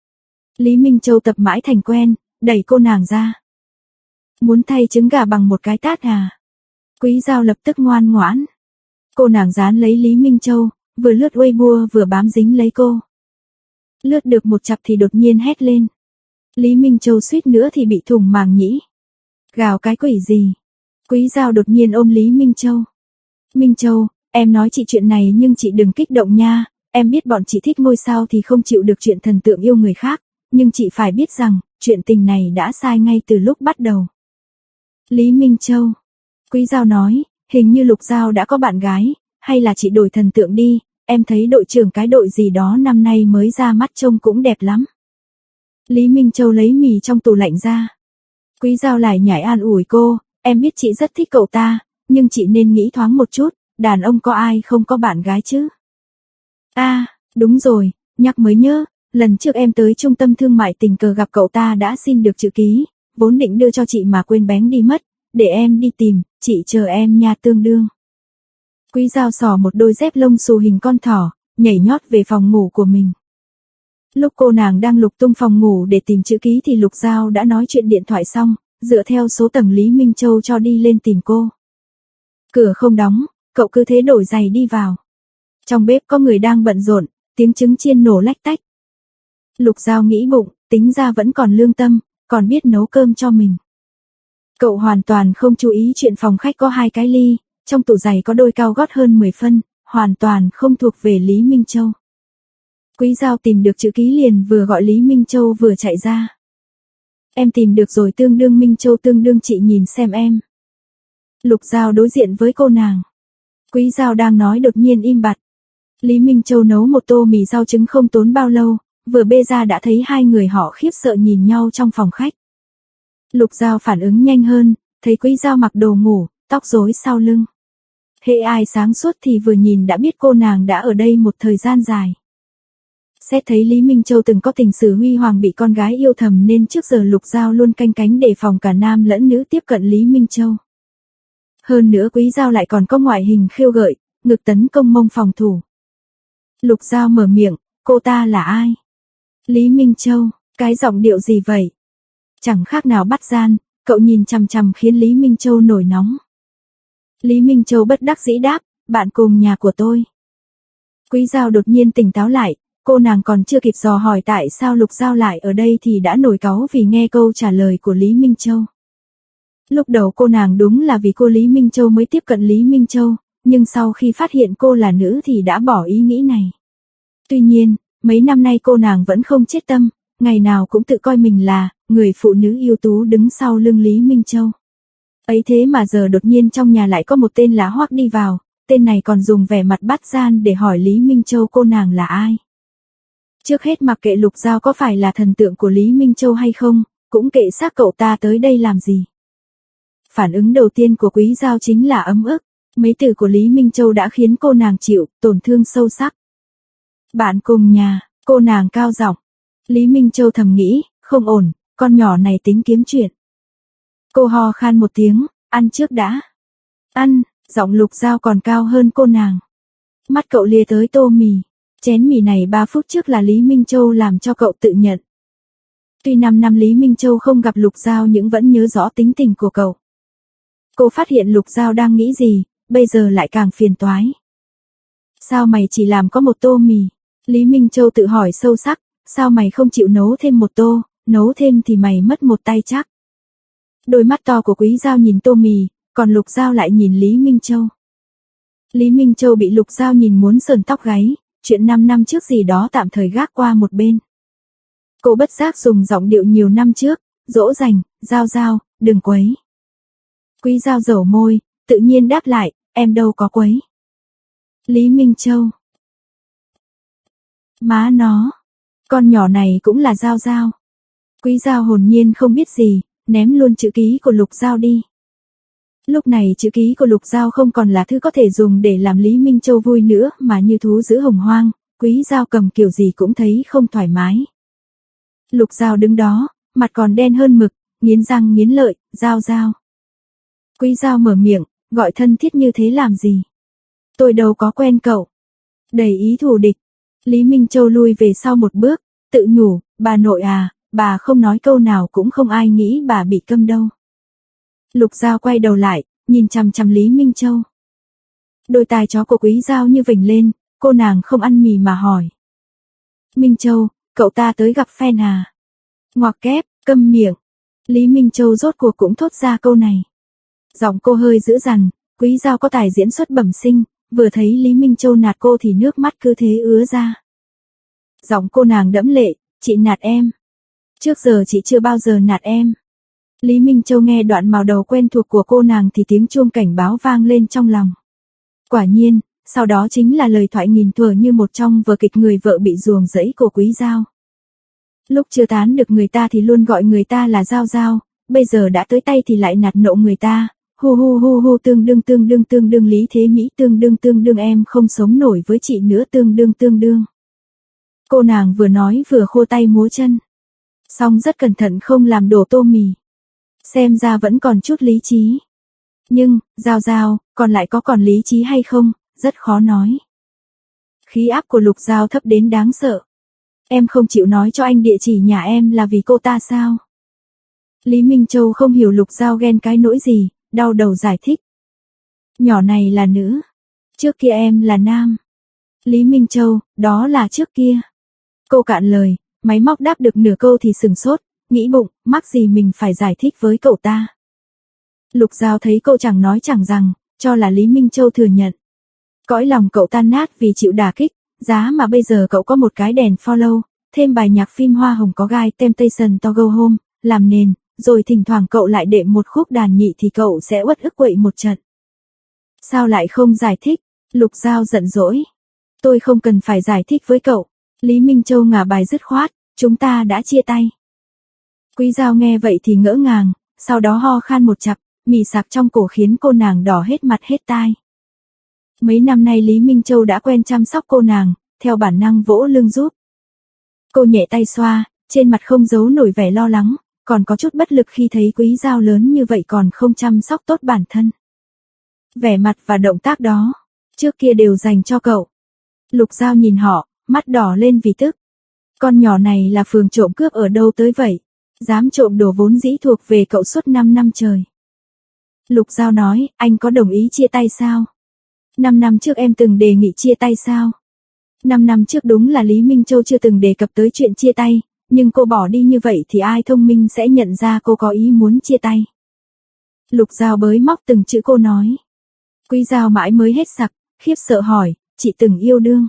Lý Minh Châu tập mãi thành quen, đẩy cô nàng ra. Muốn thay trứng gà bằng một cái tát à? Quý Giao lập tức ngoan ngoãn. Cô nàng dán lấy Lý Minh Châu, vừa lướt Weibo vừa bám dính lấy cô. Lướt được một chặp thì đột nhiên hét lên. Lý Minh Châu suýt nữa thì bị thủng màng nhĩ. Gào cái quỷ gì? Quý Giao đột nhiên ôm Lý Minh Châu. Minh Châu, em nói chị chuyện này nhưng chị đừng kích động nha, em biết bọn chị thích ngôi sao thì không chịu được chuyện thần tượng yêu người khác, nhưng chị phải biết rằng, chuyện tình này đã sai ngay từ lúc bắt đầu. Lý Minh Châu. Quý Giao nói, hình như Lục Giao đã có bạn gái, hay là chị đổi thần tượng đi, em thấy đội trưởng cái đội gì đó năm nay mới ra mắt trông cũng đẹp lắm. Lý Minh Châu lấy mì trong tủ lạnh ra. Quý Giao lại nhảy an ủi cô, em biết chị rất thích cậu ta, nhưng chị nên nghĩ thoáng một chút, đàn ông có ai không có bạn gái chứ? À, đúng rồi, nhắc mới nhớ, lần trước em tới trung tâm thương mại tình cờ gặp cậu ta đã xin được chữ ký, vốn định đưa cho chị mà quên bén đi mất, để em đi tìm, chị chờ em nha tương đương. Quý Giao xỏ một đôi dép lông xù hình con thỏ, nhảy nhót về phòng ngủ của mình. Lúc cô nàng đang lục tung phòng ngủ để tìm chữ ký thì Lục Giao đã nói chuyện điện thoại xong, dựa theo số tầng Lý Minh Châu cho đi lên tìm cô. Cửa không đóng, cậu cứ thế đổi giày đi vào. Trong bếp có người đang bận rộn, tiếng trứng chiên nổ lách tách. Lục Giao nghĩ bụng, tính ra vẫn còn lương tâm, còn biết nấu cơm cho mình. Cậu hoàn toàn không chú ý chuyện phòng khách có hai cái ly, trong tủ giày có đôi cao gót hơn mười phân, hoàn toàn không thuộc về Lý Minh Châu. Quý Giao tìm được chữ ký liền vừa gọi Lý Minh Châu vừa chạy ra. Em tìm được rồi tương đương Minh Châu tương đương chị nhìn xem em. Lục Giao đối diện với cô nàng. Quý Giao đang nói đột nhiên im bặt. Lý Minh Châu nấu một tô mì rau trứng không tốn bao lâu, vừa bê ra đã thấy hai người họ khiếp sợ nhìn nhau trong phòng khách. Lục Giao phản ứng nhanh hơn, thấy Quý Giao mặc đồ ngủ, tóc rối sau lưng. Hễ ai sáng suốt thì vừa nhìn đã biết cô nàng đã ở đây một thời gian dài. Xét thấy Lý Minh Châu từng có tình sử huy hoàng bị con gái yêu thầm nên trước giờ Lục Giao luôn canh cánh đề phòng cả nam lẫn nữ tiếp cận Lý Minh Châu. Hơn nữa Quý Giao lại còn có ngoại hình khiêu gợi, ngực tấn công mông phòng thủ. Lục Giao mở miệng, cô ta là ai? Lý Minh Châu, cái giọng điệu gì vậy? Chẳng khác nào bắt gian, cậu nhìn chằm chằm khiến Lý Minh Châu nổi nóng. Lý Minh Châu bất đắc dĩ đáp, bạn cùng nhà của tôi. Quý Giao đột nhiên tỉnh táo lại, cô nàng còn chưa kịp dò hỏi tại sao Lục Giao lại ở đây thì đã nổi cáu vì nghe câu trả lời của Lý Minh Châu. Lúc đầu cô nàng đúng là vì cô Lý Minh Châu mới tiếp cận Lý Minh Châu, nhưng sau khi phát hiện cô là nữ thì đã bỏ ý nghĩ này. Tuy nhiên, mấy năm nay cô nàng vẫn không chết tâm, ngày nào cũng tự coi mình là người phụ nữ ưu tú đứng sau lưng Lý Minh Châu. Ấy thế mà giờ đột nhiên trong nhà lại có một tên lá hoắc đi vào, tên này còn dùng vẻ mặt bắt gian để hỏi Lý Minh Châu cô nàng là ai. Trước hết mặc kệ Lục Giao có phải là thần tượng của Lý Minh Châu hay không, cũng kệ xác cậu ta tới đây làm gì. Phản ứng đầu tiên của Quý Giao chính là ấm ức, mấy từ của Lý Minh Châu đã khiến cô nàng chịu tổn thương sâu sắc. Bạn cùng nhà, cô nàng cao giọng. Lý Minh Châu thầm nghĩ, không ổn, con nhỏ này tính kiếm chuyện. Cô ho khan một tiếng, ăn trước đã. Ăn, giọng Lục Giao còn cao hơn cô nàng. Mắt cậu lia tới tô mì. Chén mì này ba phút trước là Lý Minh Châu làm cho cậu tự nhận. Tuy năm năm Lý Minh Châu không gặp Lục Giao nhưng vẫn nhớ rõ tính tình của cậu. Cô phát hiện Lục Giao đang nghĩ gì, bây giờ lại càng phiền toái. Sao mày chỉ làm có một tô mì? Lý Minh Châu tự hỏi sâu sắc, sao mày không chịu nấu thêm một tô, nấu thêm thì mày mất một tay chắc. Đôi mắt to của Quý Giao nhìn tô mì, còn Lục Giao lại nhìn Lý Minh Châu. Lý Minh Châu bị Lục Giao nhìn muốn sờn tóc gáy, chuyện năm năm trước gì đó tạm thời gác qua một bên. Cô bất giác dùng giọng điệu nhiều năm trước, dỗ dành, Giao Giao, đừng quấy. Quý Giao dẩu môi, tự nhiên đáp lại, em đâu có quấy. Lý Minh Châu. Má nó, con nhỏ này cũng là Giao Giao. Quý Giao hồn nhiên không biết gì, ném luôn chữ ký của Lục Giao đi. Lúc này chữ ký của Lục Giao không còn là thứ có thể dùng để làm Lý Minh Châu vui nữa mà như thú giữ hồng hoang, Quý Giao cầm kiểu gì cũng thấy không thoải mái. Lục Giao đứng đó, mặt còn đen hơn mực, nghiến răng nghiến lợi, Giao Giao. Quý Giao mở miệng, gọi thân thiết như thế làm gì? Tôi đâu có quen cậu. Đầy ý thù địch. Lý Minh Châu lui về sau một bước, tự nhủ, bà nội à, bà không nói câu nào cũng không ai nghĩ bà bị câm đâu. Lục Giao quay đầu lại, nhìn chằm chằm Lý Minh Châu. Đôi tai chó của Quý Giao như vểnh lên, cô nàng không ăn mì mà hỏi. Minh Châu, cậu ta tới gặp fan à? Ngoặc kép, câm miệng. Lý Minh Châu rốt cuộc cũng thốt ra câu này. Giọng cô hơi dữ dằn, Quý Giao có tài diễn xuất bẩm sinh, vừa thấy Lý Minh Châu nạt cô thì nước mắt cứ thế ứa ra. Giọng cô nàng đẫm lệ, chị nạt em. Trước giờ chị chưa bao giờ nạt em. Lý Minh Châu nghe đoạn màu đầu quen thuộc của cô nàng thì tiếng chuông cảnh báo vang lên trong lòng. Quả nhiên, sau đó chính là lời thoại nghìn thuở như một trong vở kịch người vợ bị ruồng rẫy của Quý Giao. Lúc chưa tán được người ta thì luôn gọi người ta là Giao Giao, bây giờ đã tới tay thì lại nạt nộ người ta. Hu hu hu hu tương đương tương đương tương đương Lý Thế Mỹ tương đương tương đương em không sống nổi với chị nữa tương đương tương đương. Cô nàng vừa nói vừa khô tay múa chân. Xong rất cẩn thận không làm đổ tô mì. Xem ra vẫn còn chút lý trí. Nhưng, Giao Giao, còn lại có còn lý trí hay không, rất khó nói. Khí áp của Lục Giao thấp đến đáng sợ. Em không chịu nói cho anh địa chỉ nhà em là vì cô ta sao? Lý Minh Châu không hiểu Lục Giao ghen cái nỗi gì, đau đầu giải thích. Nhỏ này là nữ. Trước kia em là nam. Lý Minh Châu, đó là trước kia. Cô cạn lời, máy móc đáp được nửa câu thì sừng sốt, nghĩ bụng, mắc gì mình phải giải thích với cậu ta. Lục Giao thấy cô chẳng nói chẳng rằng, cho là Lý Minh Châu thừa nhận. Cõi lòng cậu tan nát vì chịu đả kích, giá mà bây giờ cậu có một cái đèn follow, thêm bài nhạc phim Hoa Hồng có gai Temptation to Go Home, làm nền, rồi thỉnh thoảng cậu lại đệm một khúc đàn nhị thì cậu sẽ uất ức quậy một trận. Sao lại không giải thích? Lục Giao giận dỗi. Tôi không cần phải giải thích với cậu. Lý Minh Châu ngả bài dứt khoát, chúng ta đã chia tay. Quý Giao nghe vậy thì ngỡ ngàng, sau đó ho khan một chặp, mì sặc trong cổ khiến cô nàng đỏ hết mặt hết tai. Mấy năm nay Lý Minh Châu đã quen chăm sóc cô nàng, theo bản năng vỗ lưng giúp. Cô nhẹ tay xoa, trên mặt không giấu nổi vẻ lo lắng, còn có chút bất lực khi thấy Quý Giao lớn như vậy còn không chăm sóc tốt bản thân. Vẻ mặt và động tác đó, trước kia đều dành cho cậu. Lục Giao nhìn họ, mắt đỏ lên vì tức. Con nhỏ này là phường trộm cướp ở đâu tới vậy? Dám trộm đồ vốn dĩ thuộc về cậu suốt năm năm trời. Lục Giao nói, anh có đồng ý chia tay sao? Năm năm trước em từng đề nghị chia tay sao? Năm năm trước đúng là Lý Minh Châu chưa từng đề cập tới chuyện chia tay, nhưng cô bỏ đi như vậy thì ai thông minh sẽ nhận ra cô có ý muốn chia tay. Lục Giao bới móc từng chữ cô nói. Quý Giao mãi mới hết sặc, khiếp sợ hỏi, chị từng yêu đương.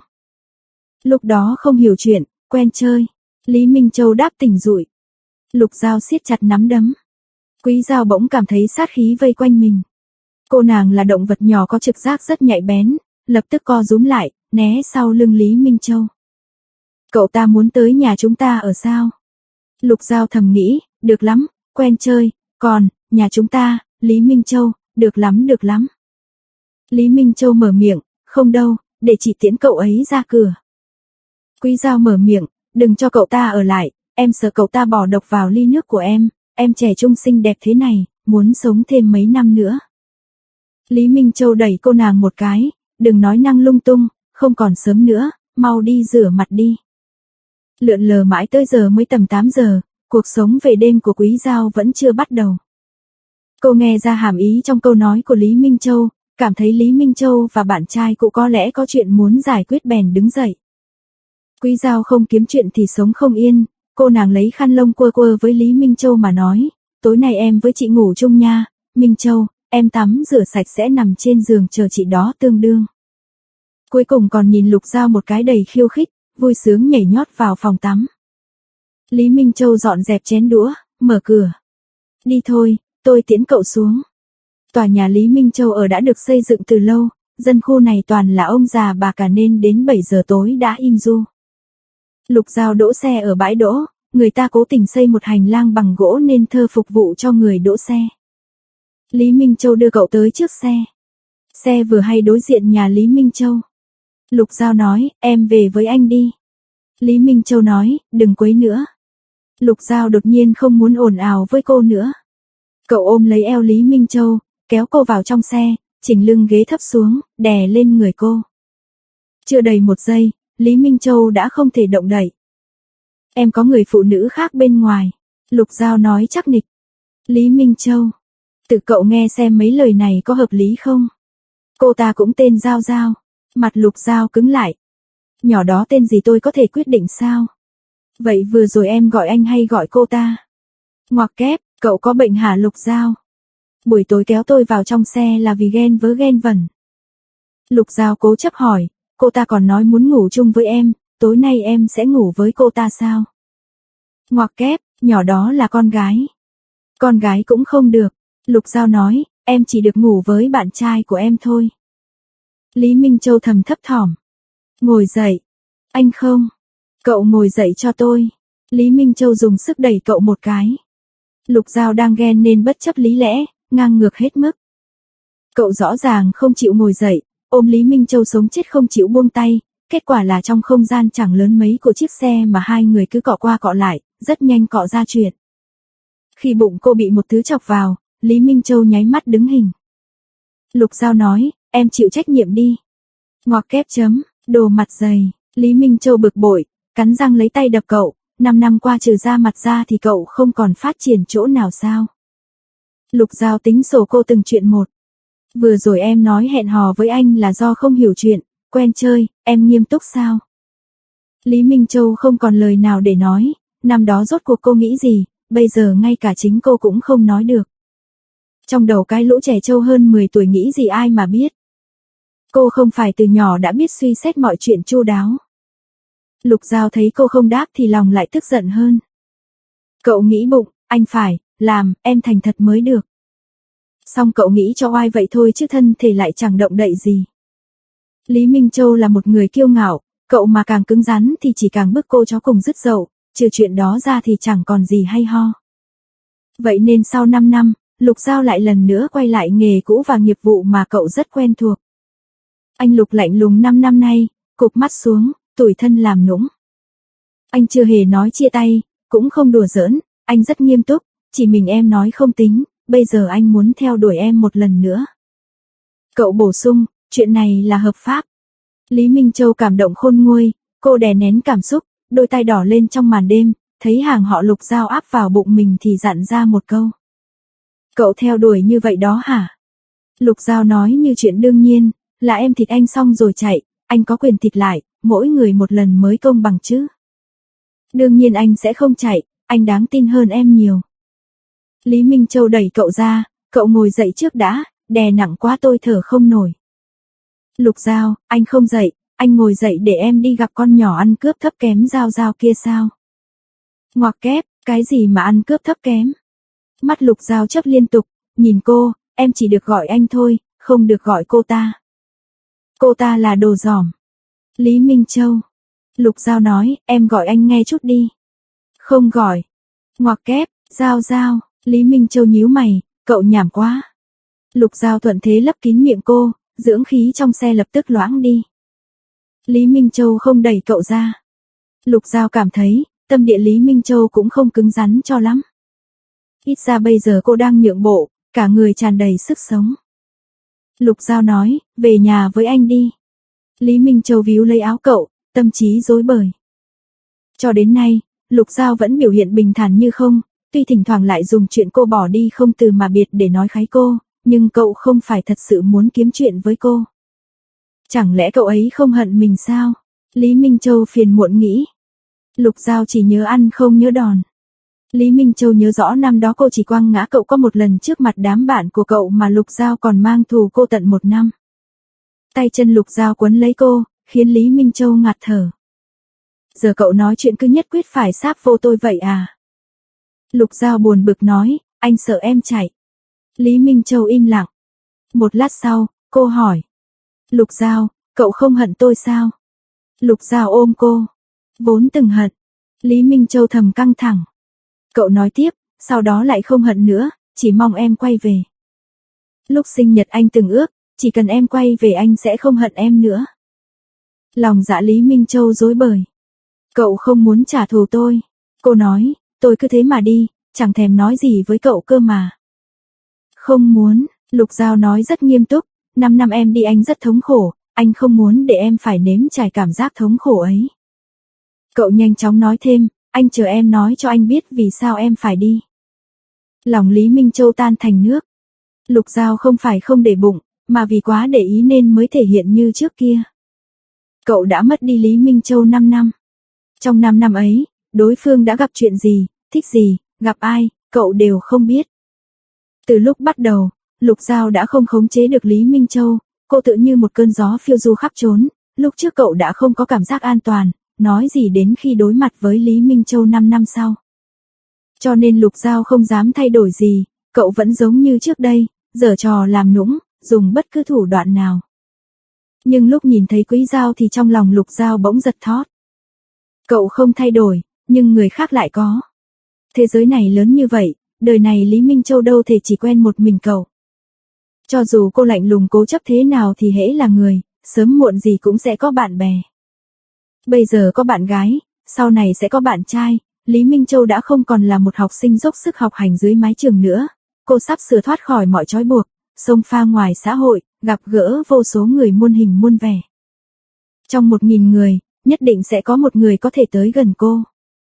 Lúc đó không hiểu chuyện, quen chơi. Lý Minh Châu đáp tỉnh rụi. Lục Giao siết chặt nắm đấm. Quý Giao bỗng cảm thấy sát khí vây quanh mình. Cô nàng là động vật nhỏ có trực giác rất nhạy bén, lập tức co rúm lại, né sau lưng Lý Minh Châu. Cậu ta muốn tới nhà chúng ta ở sao? Lục Giao thầm nghĩ, được lắm, quen chơi, còn, nhà chúng ta, Lý Minh Châu, được lắm được lắm. Lý Minh Châu mở miệng, không đâu, để chị tiễn cậu ấy ra cửa. Quý Giao mở miệng, đừng cho cậu ta ở lại, em sợ cậu ta bỏ độc vào ly nước của em, em trẻ trung xinh đẹp thế này, muốn sống thêm mấy năm nữa. Lý Minh Châu đẩy cô nàng một cái, đừng nói năng lung tung, không còn sớm nữa, mau đi rửa mặt đi. Lượn lờ mãi tới giờ mới tầm tám giờ, cuộc sống về đêm của Quý Giao vẫn chưa bắt đầu. Cô nghe ra hàm ý trong câu nói của Lý Minh Châu, cảm thấy Lý Minh Châu và bạn trai cũng có lẽ có chuyện muốn giải quyết bèn đứng dậy. Quý Giao không kiếm chuyện thì sống không yên, cô nàng lấy khăn lông quơ quơ với Lý Minh Châu mà nói, tối nay em với chị ngủ chung nha, Minh Châu, em tắm rửa sạch sẽ nằm trên giường chờ chị đó tương đương. Cuối cùng còn nhìn Lục Giao một cái đầy khiêu khích, vui sướng nhảy nhót vào phòng tắm. Lý Minh Châu dọn dẹp chén đũa, mở cửa. Đi thôi, tôi tiễn cậu xuống. Tòa nhà Lý Minh Châu ở đã được xây dựng từ lâu, dân khu này toàn là ông già bà cả nên đến bảy giờ tối đã im ru. Lục Giao đỗ xe ở bãi đỗ, người ta cố tình xây một hành lang bằng gỗ nên thơ phục vụ cho người đỗ xe. Lý Minh Châu đưa cậu tới trước xe. Xe vừa hay đối diện nhà Lý Minh Châu. Lục Giao nói, em về với anh đi. Lý Minh Châu nói, đừng quấy nữa. Lục Giao đột nhiên không muốn ồn ào với cô nữa. Cậu ôm lấy eo Lý Minh Châu, kéo cô vào trong xe, chỉnh lưng ghế thấp xuống, đè lên người cô. Chưa đầy một giây, Lý Minh Châu đã không thể động đậy. Em có người phụ nữ khác bên ngoài. Lục Giao nói chắc nịch. Lý Minh Châu, tự cậu nghe xem mấy lời này có hợp lý không? Cô ta cũng tên Giao Giao. Mặt Lục Giao cứng lại. Nhỏ đó tên gì tôi có thể quyết định sao? Vậy vừa rồi em gọi anh hay gọi cô ta? Ngoặc kép, cậu có bệnh hả Lục Giao? Buổi tối kéo tôi vào trong xe là vì ghen vớ ghen vẩn. Lục Giao cố chấp hỏi, cô ta còn nói muốn ngủ chung với em, tối nay em sẽ ngủ với cô ta sao? Ngoặc kép, nhỏ đó là con gái. Con gái cũng không được. Lục Giao nói, em chỉ được ngủ với bạn trai của em thôi. Lý Minh Châu thầm thấp thỏm. Ngồi dậy. Anh không. Cậu ngồi dậy cho tôi. Lý Minh Châu dùng sức đẩy cậu một cái. Lục Giao đang ghen nên bất chấp lý lẽ, ngang ngược hết mức. Cậu rõ ràng không chịu ngồi dậy, ôm Lý Minh Châu sống chết không chịu buông tay, kết quả là trong không gian chẳng lớn mấy của chiếc xe mà hai người cứ cọ qua cọ lại, rất nhanh cọ ra chuyện. Khi bụng cô bị một thứ chọc vào, Lý Minh Châu nháy mắt đứng hình. Lục Giao nói, em chịu trách nhiệm đi. Ngoặc kép chấm, đồ mặt dày. Lý Minh Châu bực bội, cắn răng lấy tay đập cậu, năm năm qua trừ ra mặt ra thì cậu không còn phát triển chỗ nào sao? Lục Giao tính sổ cô từng chuyện một. Vừa rồi em nói hẹn hò với anh là do không hiểu chuyện, quen chơi, em nghiêm túc sao? Lý Minh Châu không còn lời nào để nói, năm đó rốt cuộc cô nghĩ gì, bây giờ ngay cả chính cô cũng không nói được. Trong đầu cái lũ trẻ trâu hơn mười tuổi nghĩ gì ai mà biết. Cô không phải từ nhỏ đã biết suy xét mọi chuyện chu đáo. Lục Giao thấy cô không đáp thì lòng lại tức giận hơn. Cậu nghĩ bụng, anh phải, làm, em thành thật mới được. Xong cậu nghĩ cho oai vậy thôi chứ thân thể lại chẳng động đậy gì. Lý Minh Châu là một người kiêu ngạo, cậu mà càng cứng rắn thì chỉ càng bức cô chó cùng dứt dậu, trừ chuyện đó ra thì chẳng còn gì hay ho. Vậy nên sau năm năm, Lục Giao lại lần nữa quay lại nghề cũ và nghiệp vụ mà cậu rất quen thuộc. Anh Lục lạnh lùng năm năm nay, cụp mắt xuống, tủi thân làm nũng. Anh chưa hề nói chia tay, cũng không đùa giỡn, anh rất nghiêm túc, chỉ mình em nói không tính, bây giờ anh muốn theo đuổi em một lần nữa. Cậu bổ sung, chuyện này là hợp pháp. Lý Minh Châu cảm động khôn nguôi, cô đè nén cảm xúc, đôi tay đỏ lên trong màn đêm, thấy hàng họ Lục Giao áp vào bụng mình thì dặn ra một câu. Cậu theo đuổi như vậy đó hả? Lục Giao nói như chuyện đương nhiên, là em thịt anh xong rồi chạy, anh có quyền thịt lại, mỗi người một lần mới công bằng chứ. Đương nhiên anh sẽ không chạy, anh đáng tin hơn em nhiều. Lý Minh Châu đẩy cậu ra, cậu ngồi dậy trước đã, đè nặng quá tôi thở không nổi. Lục Giao, anh không dậy, anh ngồi dậy để em đi gặp con nhỏ ăn cướp thấp kém Giao Giao kia sao? Ngoặc kép, cái gì mà ăn cướp thấp kém? Mắt Lục Giao chớp liên tục, nhìn cô, em chỉ được gọi anh thôi, không được gọi cô ta. Cô ta là đồ dỏm. Lý Minh Châu. Lục Giao nói, em gọi anh nghe chút đi. Không gọi. Ngoặc kép, Giao Giao, Lý Minh Châu nhíu mày, cậu nhảm quá. Lục Giao thuận thế lấp kín miệng cô, dưỡng khí trong xe lập tức loãng đi. Lý Minh Châu không đẩy cậu ra. Lục Giao cảm thấy, tâm địa Lý Minh Châu cũng không cứng rắn cho lắm. Ít ra bây giờ cô đang nhượng bộ, cả người tràn đầy sức sống. Lục Giao nói, về nhà với anh đi. Lý Minh Châu víu lấy áo cậu, tâm trí rối bời. Cho đến nay, Lục Giao vẫn biểu hiện bình thản như không, tuy thỉnh thoảng lại dùng chuyện cô bỏ đi không từ mà biệt để nói kháy cô, nhưng cậu không phải thật sự muốn kiếm chuyện với cô. Chẳng lẽ cậu ấy không hận mình sao? Lý Minh Châu phiền muộn nghĩ. Lục Giao chỉ nhớ ăn không nhớ đòn. Lý Minh Châu nhớ rõ năm đó cô chỉ quăng ngã cậu có một lần trước mặt đám bạn của cậu mà Lục Giao còn mang thù cô tận một năm. Tay chân Lục Giao quấn lấy cô, khiến Lý Minh Châu ngạt thở. Giờ cậu nói chuyện cứ nhất quyết phải sáp vô tôi vậy à? Lục Giao buồn bực nói, anh sợ em chạy. Lý Minh Châu im lặng. Một lát sau, cô hỏi. Lục Giao, cậu không hận tôi sao? Lục Giao ôm cô. Vốn từng hận. Lý Minh Châu thầm căng thẳng. Cậu nói tiếp, sau đó lại không hận nữa, chỉ mong em quay về. Lúc sinh nhật anh từng ước, chỉ cần em quay về anh sẽ không hận em nữa. Lòng dạ Lý Minh Châu rối bời. Cậu không muốn trả thù tôi. Cô nói, tôi cứ thế mà đi, chẳng thèm nói gì với cậu cơ mà. Không muốn, Lục Giao nói rất nghiêm túc, năm năm em đi anh rất thống khổ, anh không muốn để em phải nếm trải cảm giác thống khổ ấy. Cậu nhanh chóng nói thêm, anh chờ em nói cho anh biết vì sao em phải đi. Lòng Lý Minh Châu tan thành nước. Lục Giao không phải không để bụng, mà vì quá để ý nên mới thể hiện như trước kia. Cậu đã mất đi Lý Minh Châu năm năm. Trong năm năm ấy, đối phương đã gặp chuyện gì, thích gì, gặp ai, cậu đều không biết. Từ lúc bắt đầu, Lục Giao đã không khống chế được Lý Minh Châu, cô tự như một cơn gió phiêu du khắp trốn, lúc trước cậu đã không có cảm giác an toàn, nói gì đến khi đối mặt với Lý Minh Châu năm năm sau. Cho nên Lục Giao không dám thay đổi gì, cậu vẫn giống như trước đây, giở trò làm nũng, dùng bất cứ thủ đoạn nào. Nhưng lúc nhìn thấy Quý Giao thì trong lòng Lục Giao bỗng giật thót. Cậu không thay đổi, nhưng người khác lại có. Thế giới này lớn như vậy, đời này Lý Minh Châu đâu thể chỉ quen một mình cậu. Cho dù cô lạnh lùng cố chấp thế nào thì hễ là người, sớm muộn gì cũng sẽ có bạn bè. Bây giờ có bạn gái, sau này sẽ có bạn trai, Lý Minh Châu đã không còn là một học sinh dốc sức học hành dưới mái trường nữa. Cô sắp sửa thoát khỏi mọi trói buộc, xông pha ngoài xã hội, gặp gỡ vô số người muôn hình muôn vẻ. Trong một nghìn người, nhất định sẽ có một người có thể tới gần cô.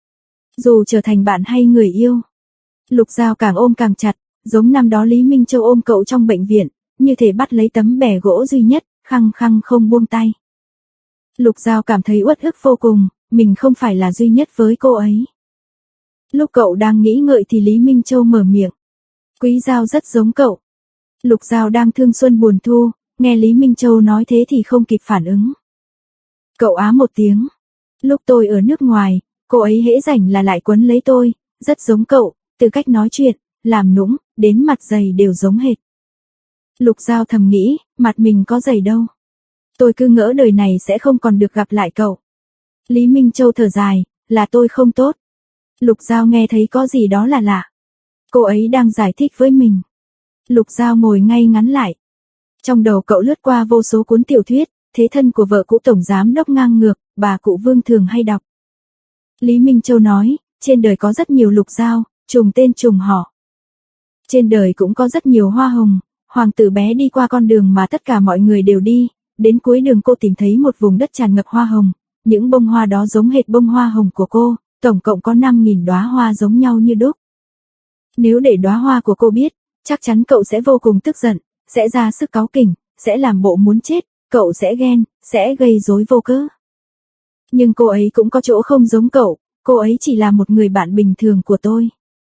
Dù trở thành bạn hay người yêu. Lục Giao càng ôm càng chặt, giống năm đó Lý Minh Châu ôm cậu trong bệnh viện, như thể bắt lấy tấm bè gỗ duy nhất, khăng khăng không buông tay. Lục Giao cảm thấy uất ức vô cùng, mình không phải là duy nhất với cô ấy. Lúc cậu đang nghĩ ngợi thì Lý Minh Châu mở miệng. Quý Giao rất giống cậu. Lục Giao đang thương xuân buồn thu, nghe Lý Minh Châu nói thế thì không kịp phản ứng. Cậu á một tiếng. Lúc tôi ở nước ngoài, cô ấy hễ rảnh là lại quấn lấy tôi, rất giống cậu, từ cách nói chuyện, làm nũng, đến mặt dày đều giống hệt. Lục Giao thầm nghĩ, mặt mình có dày đâu. Tôi cứ ngỡ đời này sẽ không còn được gặp lại cậu. Lý Minh Châu thở dài, là tôi không tốt. Lục Giao nghe thấy có gì đó là lạ. Cô ấy đang giải thích với mình. Lục Giao ngồi ngay ngắn lại. Trong đầu cậu lướt qua vô số cuốn tiểu thuyết, thế thân của vợ cũ tổng giám đốc ngang ngược, bà cụ Vương thường hay đọc. Lý Minh Châu nói, trên đời có rất nhiều Lục Giao, trùng tên trùng họ. Trên đời cũng có rất nhiều hoa hồng, hoàng tử bé đi qua con đường mà tất cả mọi người đều đi, đến cuối đường cô tìm thấy một vùng đất tràn ngập hoa hồng, những bông hoa đó giống hệt bông hoa hồng của cô, tổng cộng có năm nghìn đóa hoa giống nhau như đúc. Nếu để đóa hoa của cô biết, chắc chắn cậu sẽ vô cùng tức giận, sẽ ra sức cáu kỉnh, sẽ làm bộ muốn chết, cậu sẽ ghen, sẽ gây rối vô cớ. Nhưng cô ấy cũng có chỗ không giống cậu, cô ấy chỉ là một người bạn bình thường của tôi.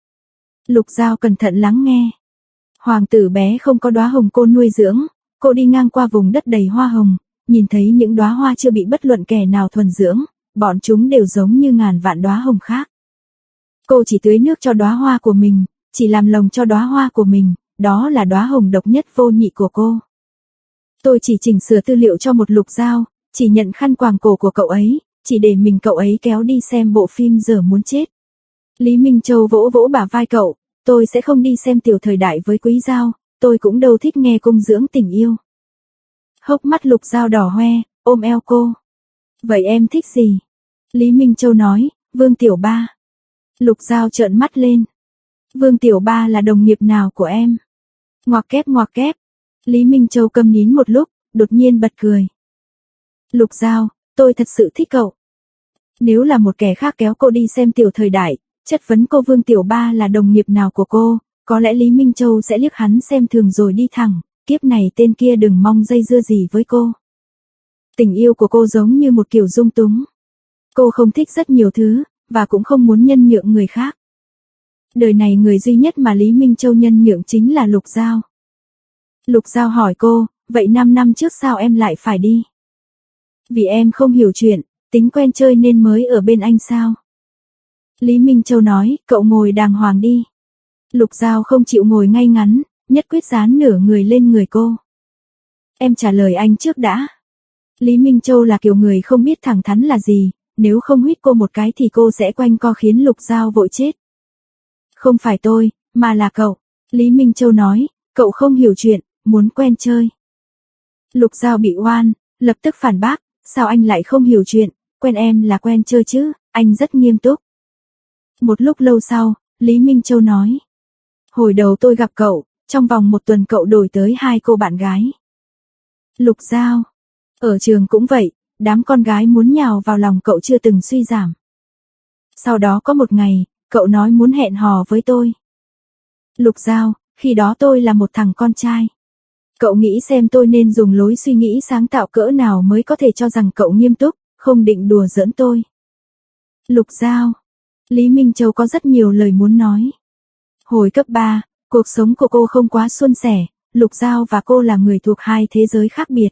Lục Giao cẩn thận lắng nghe. Hoàng tử bé không có đóa hồng cô nuôi dưỡng, cô đi ngang qua vùng đất đầy hoa hồng, nhìn thấy những đóa hoa chưa bị bất luận kẻ nào thuần dưỡng, bọn chúng đều giống như ngàn vạn đóa hồng khác. Cô chỉ tưới nước cho đóa hoa của mình, chỉ làm lồng cho đóa hoa của mình, đó là đóa hồng độc nhất vô nhị của cô. Tôi chỉ chỉnh sửa tư liệu cho một Lục Giao, chỉ nhận khăn quàng cổ của cậu ấy, chỉ để mình cậu ấy kéo đi xem bộ phim Giờ Muốn Chết. Lý Minh Châu vỗ vỗ bả vai cậu, tôi sẽ không đi xem Tiểu Thời Đại với Quý Giao, tôi cũng đâu thích nghe cung dưỡng tình yêu. Hốc mắt Lục Giao đỏ hoe, ôm eo cô. Vậy em thích gì? Lý Minh Châu nói, Vương Tiểu Ba. Lục Giao trợn mắt lên. Vương Tiểu Ba là đồng nghiệp nào của em? Ngoặc kép ngoặc kép. Lý Minh Châu câm nín một lúc, đột nhiên bật cười. Lục Giao, tôi thật sự thích cậu. Nếu là một kẻ khác kéo cô đi xem Tiểu Thời Đại, chất vấn cô Vương Tiểu Ba là đồng nghiệp nào của cô, có lẽ Lý Minh Châu sẽ liếc hắn xem thường rồi đi thẳng, kiếp này tên kia đừng mong dây dưa gì với cô. Tình yêu của cô giống như một kiểu dung túng. Cô không thích rất nhiều thứ, và cũng không muốn nhân nhượng người khác. Đời này người duy nhất mà Lý Minh Châu nhân nhượng chính là Lục Giao. Lục Giao hỏi cô, vậy năm năm trước sao em lại phải đi? Vì em không hiểu chuyện, tính quen chơi nên mới ở bên anh sao? Lý Minh Châu nói, cậu ngồi đàng hoàng đi. Lục Giao không chịu ngồi ngay ngắn, nhất quyết dán nửa người lên người cô. Em trả lời anh trước đã. Lý Minh Châu là kiểu người không biết thẳng thắn là gì, nếu không huýt cô một cái thì cô sẽ quanh co khiến Lục Giao vội chết. Không phải tôi, mà là cậu. Lý Minh Châu nói, cậu không hiểu chuyện, muốn quen chơi. Lục Giao bị oan, lập tức phản bác, sao anh lại không hiểu chuyện, quen em là quen chơi chứ, anh rất nghiêm túc. Một lúc lâu sau, Lý Minh Châu nói, hồi đầu tôi gặp cậu, trong vòng một tuần cậu đổi tới hai cô bạn gái. Lục Giao, ở trường cũng vậy, đám con gái muốn nhào vào lòng cậu chưa từng suy giảm. Sau đó có một ngày, cậu nói muốn hẹn hò với tôi. Lục Giao, khi đó tôi là một thằng con trai. Cậu nghĩ xem tôi nên dùng lối suy nghĩ sáng tạo cỡ nào mới có thể cho rằng cậu nghiêm túc, không định đùa giỡn tôi. Lục Giao, Lý Minh Châu có rất nhiều lời muốn nói. Hồi cấp ba, cuộc sống của cô không quá suôn sẻ, Lục Giao và cô là người thuộc hai thế giới khác biệt.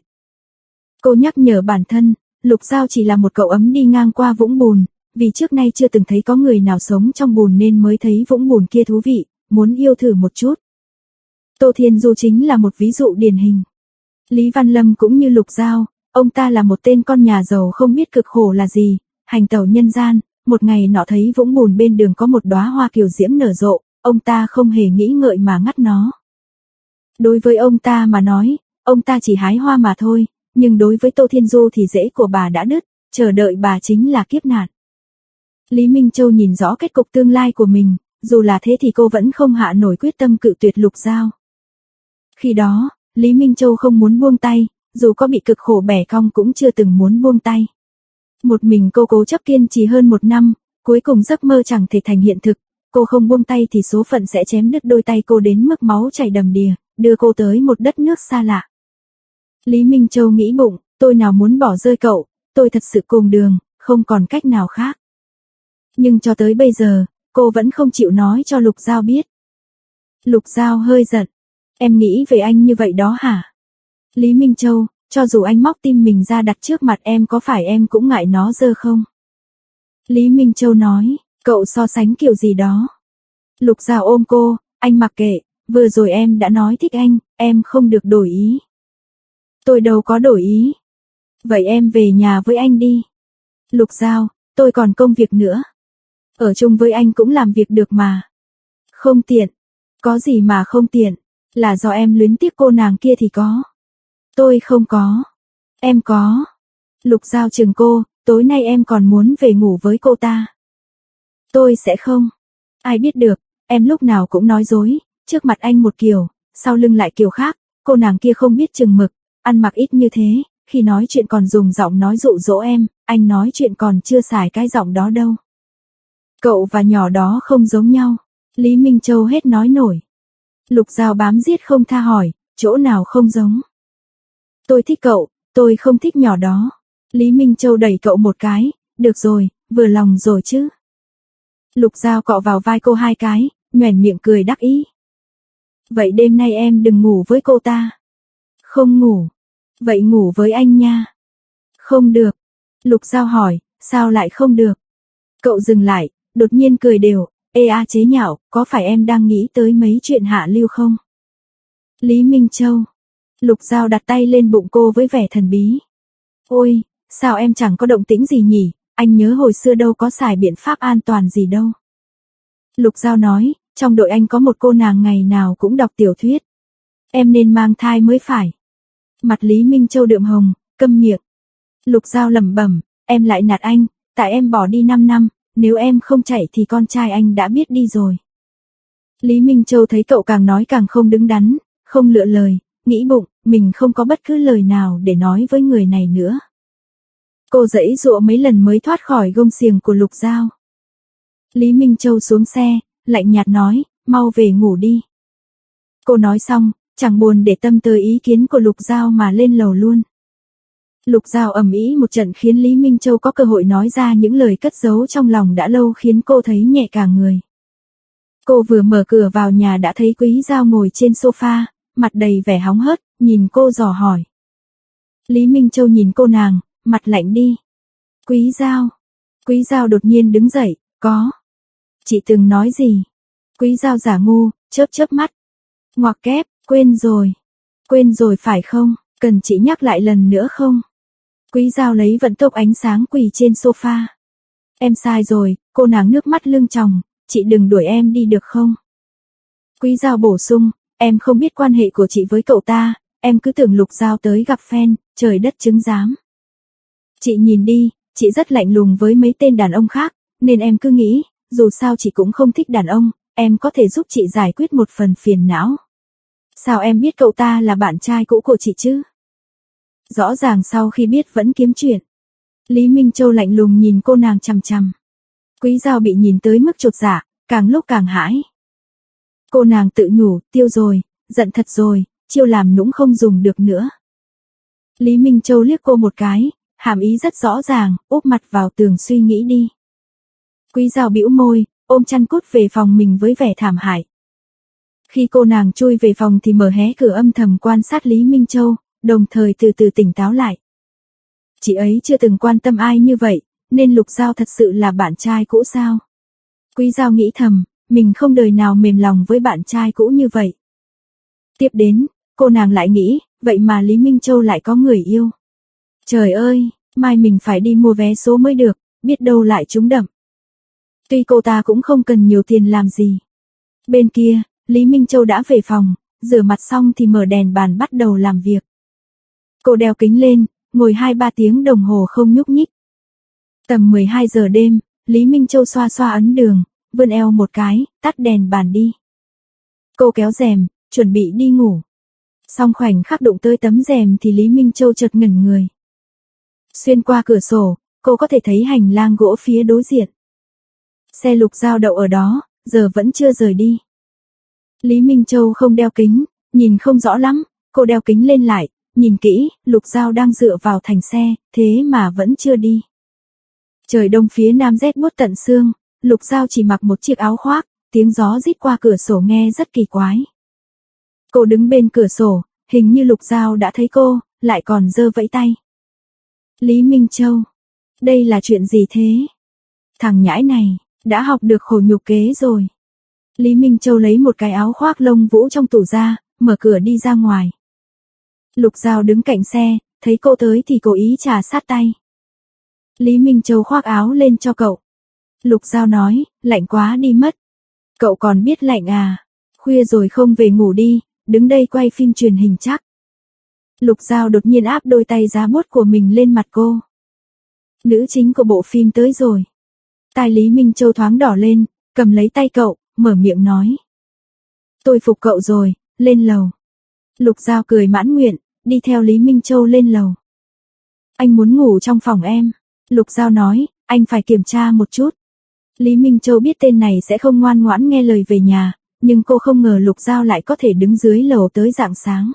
Cô nhắc nhở bản thân, Lục Giao chỉ là một cậu ấm đi ngang qua vũng bùn, vì trước nay chưa từng thấy có người nào sống trong bùn nên mới thấy vũng bùn kia thú vị, muốn yêu thử một chút. Tô Thiên Du chính là một ví dụ điển hình. Lý Văn Lâm cũng như Lục Giao, ông ta là một tên con nhà giàu không biết cực khổ là gì, hành tẩu nhân gian, một ngày nọ thấy vũng bùn bên đường có một đóa hoa kiều diễm nở rộ, ông ta không hề nghĩ ngợi mà ngắt nó. Đối với ông ta mà nói, ông ta chỉ hái hoa mà thôi, nhưng đối với Tô Thiên Du thì rễ của bà đã đứt, chờ đợi bà chính là kiếp nạn. Lý Minh Châu nhìn rõ kết cục tương lai của mình, dù là thế thì cô vẫn không hạ nổi quyết tâm cự tuyệt Lục Giao. Khi đó, Lý Minh Châu không muốn buông tay, dù có bị cực khổ bẻ cong cũng chưa từng muốn buông tay. Một mình cô cố chấp kiên trì hơn một năm, cuối cùng giấc mơ chẳng thể thành hiện thực, cô không buông tay thì số phận sẽ chém đứt đôi tay cô đến mức máu chảy đầm đìa, đưa cô tới một đất nước xa lạ. Lý Minh Châu nghĩ bụng, tôi nào muốn bỏ rơi cậu, tôi thật sự cùng đường, không còn cách nào khác. Nhưng cho tới bây giờ, cô vẫn không chịu nói cho Lục Giao biết. Lục Giao hơi giận, em nghĩ về anh như vậy đó hả? Lý Minh Châu, cho dù anh móc tim mình ra đặt trước mặt em có phải em cũng ngại nó dơ không? Lý Minh Châu nói, cậu so sánh kiểu gì đó. Lục Giao ôm cô, anh mặc kệ, vừa rồi em đã nói thích anh, em không được đổi ý. Tôi đâu có đổi ý. Vậy em về nhà với anh đi. Lục Giao, tôi còn công việc nữa. Ở chung với anh cũng làm việc được mà. Không tiện. Có gì mà không tiện, là do em luyến tiếc cô nàng kia thì có. Tôi không có. Em có. Lục Giao chừng cô, tối nay em còn muốn về ngủ với cô ta. Tôi sẽ không. Ai biết được, em lúc nào cũng nói dối, trước mặt anh một kiểu, sau lưng lại kiểu khác, cô nàng kia không biết chừng mực, ăn mặc ít như thế, khi nói chuyện còn dùng giọng nói dụ dỗ em, anh nói chuyện còn chưa xài cái giọng đó đâu. Cậu và nhỏ đó không giống nhau. Lý Minh Châu hết nói nổi. Lục Giao bám giết không tha hỏi, chỗ nào không giống? Tôi thích cậu, tôi không thích nhỏ đó. Lý Minh Châu đẩy cậu một cái, được rồi, vừa lòng rồi chứ. Lục Giao cọ vào vai cô hai cái, nhoẻn miệng cười đắc ý. Vậy đêm nay em đừng ngủ với cô ta. Không ngủ. Vậy ngủ với anh nha. Không được. Lục Giao hỏi, sao lại không được? Cậu dừng lại, đột nhiên cười đều, ê a chế nhạo, có phải em đang nghĩ tới mấy chuyện hạ lưu không? Lý Minh Châu. Lục Giao đặt tay lên bụng cô với vẻ thần bí. Ôi, sao em chẳng có động tĩnh gì nhỉ, anh nhớ hồi xưa đâu có xài biện pháp an toàn gì đâu. Lục Giao nói, trong đội anh có một cô nàng ngày nào cũng đọc tiểu thuyết. Em nên mang thai mới phải. Mặt Lý Minh Châu đượm hồng, câm miệng. Lục Giao lẩm bẩm, em lại nạt anh, tại em bỏ đi năm năm, nếu em không chạy thì con trai anh đã biết đi rồi. Lý Minh Châu thấy cậu càng nói càng không đứng đắn, không lựa lời, nghĩ bụng, mình không có bất cứ lời nào để nói với người này nữa. Cô giãy giụa mấy lần mới thoát khỏi gông xiềng của Lục Giao. Lý Minh Châu xuống xe, lạnh nhạt nói, mau về ngủ đi. Cô nói xong, chẳng buồn để tâm tới ý kiến của Lục Giao mà lên lầu luôn. Lục Giao ầm ĩ một trận khiến Lý Minh Châu có cơ hội nói ra những lời cất giấu trong lòng đã lâu khiến cô thấy nhẹ cả người. Cô vừa mở cửa vào nhà đã thấy Quý Giao ngồi trên sofa, mặt đầy vẻ hóng hớt, nhìn cô dò hỏi. Lý Minh Châu nhìn cô nàng, mặt lạnh đi. Quý Giao. Quý Giao đột nhiên đứng dậy, có. Chị từng nói gì? Quý Giao giả ngu, chớp chớp mắt. Ngoặc kép, quên rồi. Quên rồi phải không, cần chị nhắc lại lần nữa không? Quý Giao lấy vận tốc ánh sáng quỳ trên sofa. Em sai rồi, cô nàng nước mắt lưng tròng, chị đừng đuổi em đi được không? Quý Giao bổ sung, em không biết quan hệ của chị với cậu ta, em cứ tưởng Lục Giao tới gặp fan, trời đất chứng giám. Chị nhìn đi, chị rất lạnh lùng với mấy tên đàn ông khác, nên em cứ nghĩ, dù sao chị cũng không thích đàn ông, em có thể giúp chị giải quyết một phần phiền não. Sao em biết cậu ta là bạn trai cũ của chị chứ? Rõ ràng sau khi biết vẫn kiếm chuyện. Lý Minh Châu lạnh lùng nhìn cô nàng chằm chằm. Quý Giao bị nhìn tới mức chột dạ, càng lúc càng hãi. Cô nàng tự nhủ, tiêu rồi, giận thật rồi, chiêu làm nũng không dùng được nữa. Lý Minh Châu liếc cô một cái, hàm ý rất rõ ràng, úp mặt vào tường suy nghĩ đi. Quý Giao bĩu môi, ôm chăn cút về phòng mình với vẻ thảm hại. Khi cô nàng chui về phòng thì mở hé cửa âm thầm quan sát Lý Minh Châu, đồng thời từ từ tỉnh táo lại. Chị ấy chưa từng quan tâm ai như vậy, nên Lục Giao thật sự là bạn trai cũ sao? Quý Giao nghĩ thầm, mình không đời nào mềm lòng với bạn trai cũ như vậy. Tiếp đến, cô nàng lại nghĩ, vậy mà Lý Minh Châu lại có người yêu. Trời ơi, mai mình phải đi mua vé số mới được, biết đâu lại trúng đậm. Tuy cô ta cũng không cần nhiều tiền làm gì. Bên kia, Lý Minh Châu đã về phòng, rửa mặt xong thì mở đèn bàn bắt đầu làm việc. Cô đeo kính lên, ngồi hai ba tiếng đồng hồ không nhúc nhích. Tầm mười hai giờ đêm, Lý Minh Châu xoa xoa ấn đường, vươn eo một cái, tắt đèn bàn đi. Cô kéo rèm, chuẩn bị đi ngủ. Song khoảnh khắc đụng tới tấm rèm thì Lý Minh Châu chợt ngẩn người. Xuyên qua cửa sổ, cô có thể thấy hành lang gỗ phía đối diện. Xe Lục Giao đậu ở đó, giờ vẫn chưa rời đi. Lý Minh Châu không đeo kính, nhìn không rõ lắm, cô đeo kính lên lại, nhìn kỹ, Lục Giao đang dựa vào thành xe, thế mà vẫn chưa đi. Trời đông phía nam rét buốt tận xương, Lục Giao chỉ mặc một chiếc áo khoác, tiếng gió rít qua cửa sổ nghe rất kỳ quái. Cô đứng bên cửa sổ, hình như Lục Giao đã thấy cô, lại còn giơ vẫy tay. Lý Minh Châu, đây là chuyện gì thế? Thằng nhãi này, đã học được khổ nhục kế rồi. Lý Minh Châu lấy một cái áo khoác lông vũ trong tủ ra, mở cửa đi ra ngoài. Lục Giao đứng cạnh xe, thấy cô tới thì cố ý trà sát tay. Lý Minh Châu khoác áo lên cho cậu. Lục Giao nói, lạnh quá đi mất. Cậu còn biết lạnh à? Khuya rồi không về ngủ đi, đứng đây quay phim truyền hình chắc. Lục Giao đột nhiên áp đôi tay giá buốt của mình lên mặt cô. Nữ chính của bộ phim tới rồi. Tai Lý Minh Châu thoáng đỏ lên, cầm lấy tay cậu, mở miệng nói. Tôi phục cậu rồi, lên lầu. Lục Giao cười mãn nguyện, đi theo Lý Minh Châu lên lầu. Anh muốn ngủ trong phòng em. Lục Giao nói, anh phải kiểm tra một chút. Lý Minh Châu biết tên này sẽ không ngoan ngoãn nghe lời về nhà, nhưng cô không ngờ Lục Giao lại có thể đứng dưới lầu tới rạng sáng.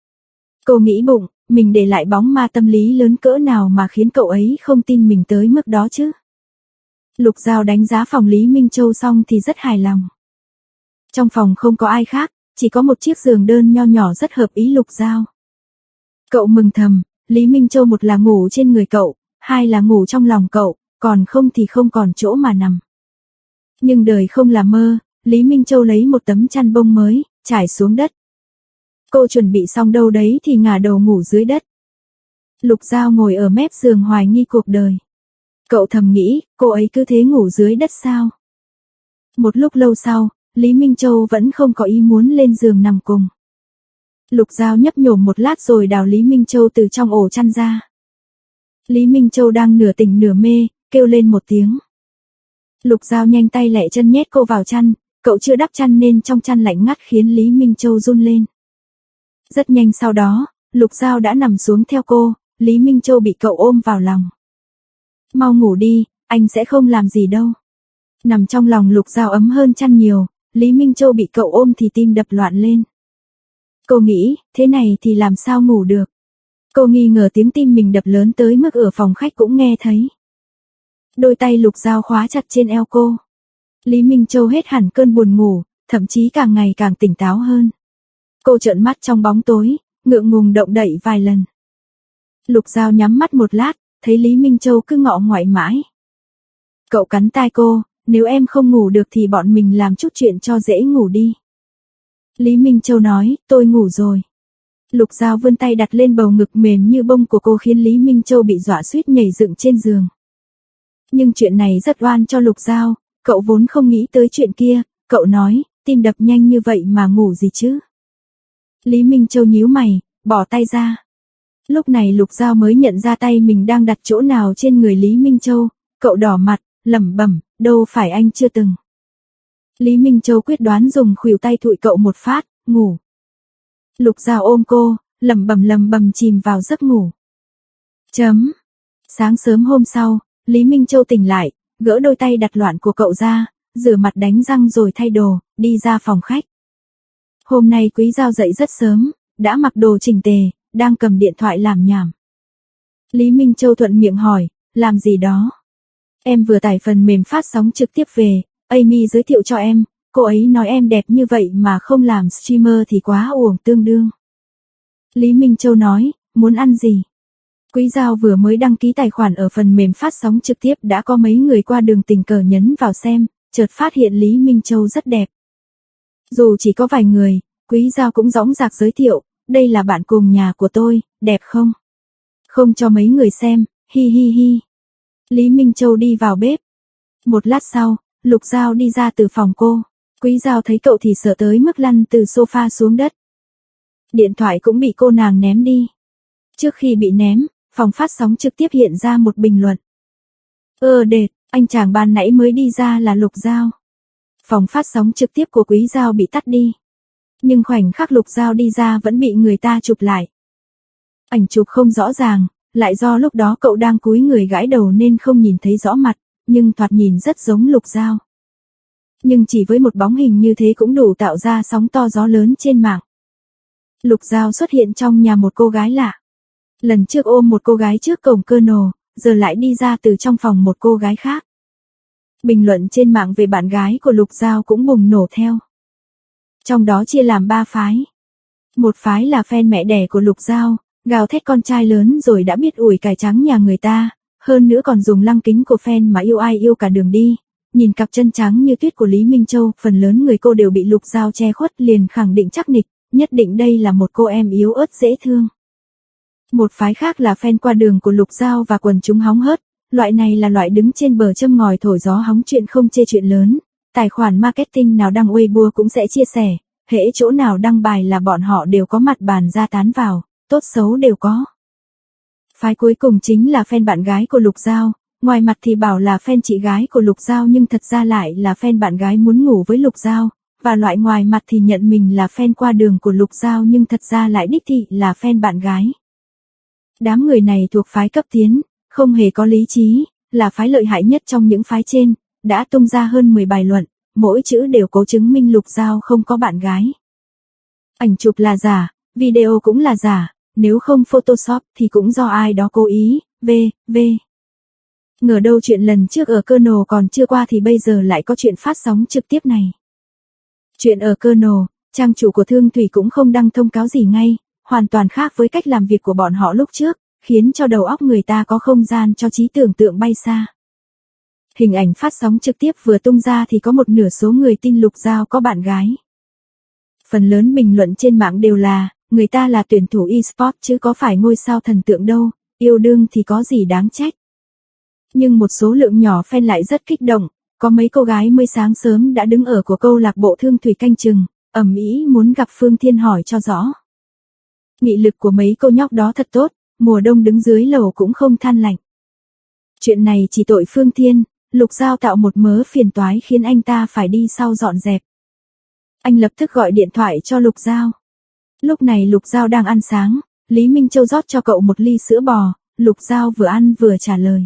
Cô nghĩ bụng, mình để lại bóng ma tâm lý lớn cỡ nào mà khiến cậu ấy không tin mình tới mức đó chứ. Lục Giao đánh giá phòng Lý Minh Châu xong thì rất hài lòng. Trong phòng không có ai khác, chỉ có một chiếc giường đơn nho nhỏ rất hợp ý Lục Giao. Cậu mừng thầm, Lý Minh Châu một là ngủ trên người cậu, hai là ngủ trong lòng cậu, còn không thì không còn chỗ mà nằm. Nhưng đời không là mơ, Lý Minh Châu lấy một tấm chăn bông mới, trải xuống đất. Cô chuẩn bị xong đâu đấy thì ngả đầu ngủ dưới đất. Lục Giao ngồi ở mép giường hoài nghi cuộc đời. Cậu thầm nghĩ, cô ấy cứ thế ngủ dưới đất sao? Một lúc lâu sau, Lý Minh Châu vẫn không có ý muốn lên giường nằm cùng. Lục Giao nhấp nhổm một lát rồi đào Lý Minh Châu từ trong ổ chăn ra. Lý Minh Châu đang nửa tỉnh nửa mê, kêu lên một tiếng. Lục Giao nhanh tay lẹ chân nhét cô vào chăn, cậu chưa đắp chăn nên trong chăn lạnh ngắt khiến Lý Minh Châu run lên. Rất nhanh sau đó, Lục Giao đã nằm xuống theo cô, Lý Minh Châu bị cậu ôm vào lòng. Mau ngủ đi, anh sẽ không làm gì đâu. Nằm trong lòng Lục Giao ấm hơn chăn nhiều, Lý Minh Châu bị cậu ôm thì tim đập loạn lên. Cô nghĩ, thế này thì làm sao ngủ được. Cô nghi ngờ tiếng tim mình đập lớn tới mức ở phòng khách cũng nghe thấy. Đôi tay Lục Giao khóa chặt trên eo cô. Lý Minh Châu hết hẳn cơn buồn ngủ, thậm chí càng ngày càng tỉnh táo hơn. Cô trợn mắt trong bóng tối, ngượng ngùng động đậy vài lần. Lục Giao nhắm mắt một lát, thấy Lý Minh Châu cứ ngọ ngoại mãi. Cậu cắn tai cô, nếu em không ngủ được thì bọn mình làm chút chuyện cho dễ ngủ đi. Lý Minh Châu nói, tôi ngủ rồi. Lục Giao vươn tay đặt lên bầu ngực mềm như bông của cô khiến Lý Minh Châu bị dọa suýt nhảy dựng trên giường. Nhưng chuyện này rất oan cho Lục Giao, cậu vốn không nghĩ tới chuyện kia, cậu nói, tim đập nhanh như vậy mà ngủ gì chứ. Lý Minh Châu nhíu mày, bỏ tay ra. Lúc này Lục Giao mới nhận ra tay mình đang đặt chỗ nào trên người Lý Minh Châu, cậu đỏ mặt, lẩm bẩm, đâu phải anh chưa từng. Lý Minh Châu quyết đoán dùng khuỷu tay thụi cậu một phát, ngủ. Lục Giao ôm cô, lẩm bẩm lẩm bẩm chìm vào giấc ngủ. Chấm. Sáng sớm hôm sau, Lý Minh Châu tỉnh lại, gỡ đôi tay đặt loạn của cậu ra, rửa mặt đánh răng rồi thay đồ, đi ra phòng khách. Hôm nay Quý Giao dậy rất sớm, đã mặc đồ chỉnh tề, đang cầm điện thoại làm nhảm. Lý Minh Châu thuận miệng hỏi, làm gì đó? Em vừa tải phần mềm phát sóng trực tiếp về, Amy giới thiệu cho em, cô ấy nói em đẹp như vậy mà không làm streamer thì quá uổng tương đương. Lý Minh Châu nói, muốn ăn gì? Quý Giao vừa mới đăng ký tài khoản ở phần mềm phát sóng trực tiếp đã có mấy người qua đường tình cờ nhấn vào xem, chợt phát hiện Lý Minh Châu rất đẹp. Dù chỉ có vài người, Quý Giao cũng dõng dạc giới thiệu, đây là bạn cùng nhà của tôi, đẹp không? Không cho mấy người xem, hi hi hi. Lý Minh Châu đi vào bếp. Một lát sau, Lục Giao đi ra từ phòng cô. Quý Giao thấy cậu thì sợ tới mức lăn từ sofa xuống đất. Điện thoại cũng bị cô nàng ném đi. Trước khi bị ném, phòng phát sóng trực tiếp hiện ra một bình luận. Ơ đệt, anh chàng ban nãy mới đi ra là Lục Giao. Phòng phát sóng trực tiếp của Quý Giao bị tắt đi. Nhưng khoảnh khắc Lục Giao đi ra vẫn bị người ta chụp lại. Ảnh chụp không rõ ràng, lại do lúc đó cậu đang cúi người gãi đầu nên không nhìn thấy rõ mặt, nhưng thoạt nhìn rất giống Lục Giao. Nhưng chỉ với một bóng hình như thế cũng đủ tạo ra sóng to gió lớn trên mạng. Lục Giao xuất hiện trong nhà một cô gái lạ. Lần trước ôm một cô gái trước cổng Colonel, giờ lại đi ra từ trong phòng một cô gái khác. Bình luận trên mạng về bạn gái của Lục Giao cũng bùng nổ theo. Trong đó chia làm ba phái. Một phái là fan mẹ đẻ của Lục Giao, gào thét con trai lớn rồi đã biết ủi cải trắng nhà người ta, hơn nữa còn dùng lăng kính của fan mà yêu ai yêu cả đường đi. Nhìn cặp chân trắng như tuyết của Lý Minh Châu, phần lớn người cô đều bị Lục Giao che khuất liền khẳng định chắc nịch, nhất định đây là một cô em yếu ớt dễ thương. Một phái khác là fan qua đường của Lục Giao và quần chúng hóng hớt, loại này là loại đứng trên bờ châm ngòi thổi gió hóng chuyện không chê chuyện lớn, tài khoản marketing nào đăng Weibo cũng sẽ chia sẻ, hễ chỗ nào đăng bài là bọn họ đều có mặt bàn ra tán vào, tốt xấu đều có. Phái cuối cùng chính là fan bạn gái của Lục Giao, ngoài mặt thì bảo là fan chị gái của Lục Giao nhưng thật ra lại là fan bạn gái muốn ngủ với Lục Giao, và loại ngoài mặt thì nhận mình là fan qua đường của Lục Giao nhưng thật ra lại đích thị là fan bạn gái. Đám người này thuộc phái cấp tiến, không hề có lý trí, là phái lợi hại nhất trong những phái trên, đã tung ra hơn mười bài luận, mỗi chữ đều cố chứng minh Lục Giao không có bạn gái. Ảnh chụp là giả, video cũng là giả, nếu không Photoshop thì cũng do ai đó cố ý, vv. Ngờ đâu chuyện lần trước ở Colonel còn chưa qua thì bây giờ lại có chuyện phát sóng trực tiếp này. Chuyện ở Colonel, trang chủ của Thương Thủy cũng không đăng thông cáo gì ngay, hoàn toàn khác với cách làm việc của bọn họ lúc trước, khiến cho đầu óc người ta có không gian cho trí tưởng tượng bay xa. Hình ảnh phát sóng trực tiếp vừa tung ra thì có một nửa số người tin Lục Giao có bạn gái. Phần lớn bình luận trên mạng đều là, người ta là tuyển thủ e-sport chứ có phải ngôi sao thần tượng đâu, yêu đương thì có gì đáng trách. Nhưng một số lượng nhỏ fan lại rất kích động, có mấy cô gái mới sáng sớm đã đứng ở của câu lạc bộ Thương Thủy canh chừng, ầm ĩ muốn gặp Phương Thiên hỏi cho rõ. Nghị lực của mấy cô nhóc đó thật tốt, mùa đông đứng dưới lầu cũng không than lạnh. Chuyện này chỉ tội Phương Thiên, Lục Giao tạo một mớ phiền toái khiến anh ta phải đi sau dọn dẹp. Anh lập tức gọi điện thoại cho Lục Giao. Lúc này Lục Giao đang ăn sáng, Lý Minh Châu rót cho cậu một ly sữa bò, Lục Giao vừa ăn vừa trả lời.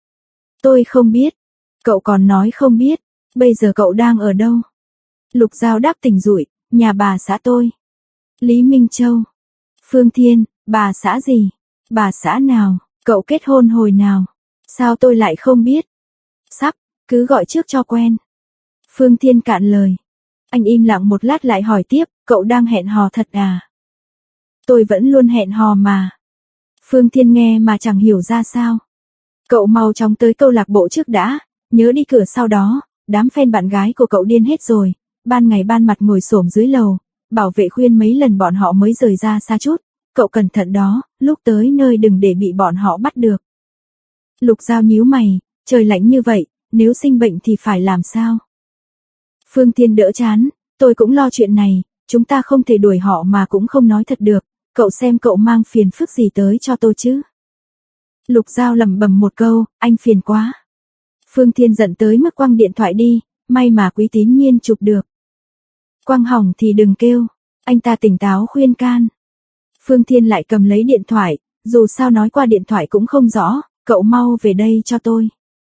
Tôi không biết. Cậu còn nói không biết, bây giờ cậu đang ở đâu? Lục Giao đáp tỉnh rụi, nhà bà xã tôi. Lý Minh Châu. Phương Thiên, bà xã gì? Bà xã nào? Cậu kết hôn hồi nào? Sao tôi lại không biết? Sắp, cứ gọi trước cho quen. Phương Thiên cạn lời. Anh im lặng một lát lại hỏi tiếp, cậu đang hẹn hò thật à? tôi vẫn luôn hẹn hò mà. Phương Thiên nghe mà chẳng hiểu ra sao. Cậu mau chóng tới câu lạc bộ trước đã, nhớ đi cửa sau đó, đám fan bạn gái của cậu điên hết rồi, ban ngày ban mặt ngồi xổm dưới lầu, bảo vệ khuyên mấy lần bọn họ mới rời ra xa chút, cậu cẩn thận đó, lúc tới nơi đừng để bị bọn họ bắt được. Lục Giao nhíu mày, trời lạnh như vậy, nếu sinh bệnh thì phải làm sao? Phương Thiên đỡ chán, tôi cũng lo chuyện này, chúng ta không thể đuổi họ mà cũng không nói thật được, cậu xem cậu mang phiền phức gì tới cho tôi chứ. Lục Giao lẩm bẩm một câu, anh phiền quá. Phương Thiên giận tới mức quăng điện thoại đi, may mà Quý Tín Nhiên chụp được. Quăng hỏng thì đừng kêu, anh ta tỉnh táo khuyên can. Phương Thiên lại cầm lấy điện thoại, dù sao nói qua điện thoại cũng không rõ, cậu mau về đây cho tôi.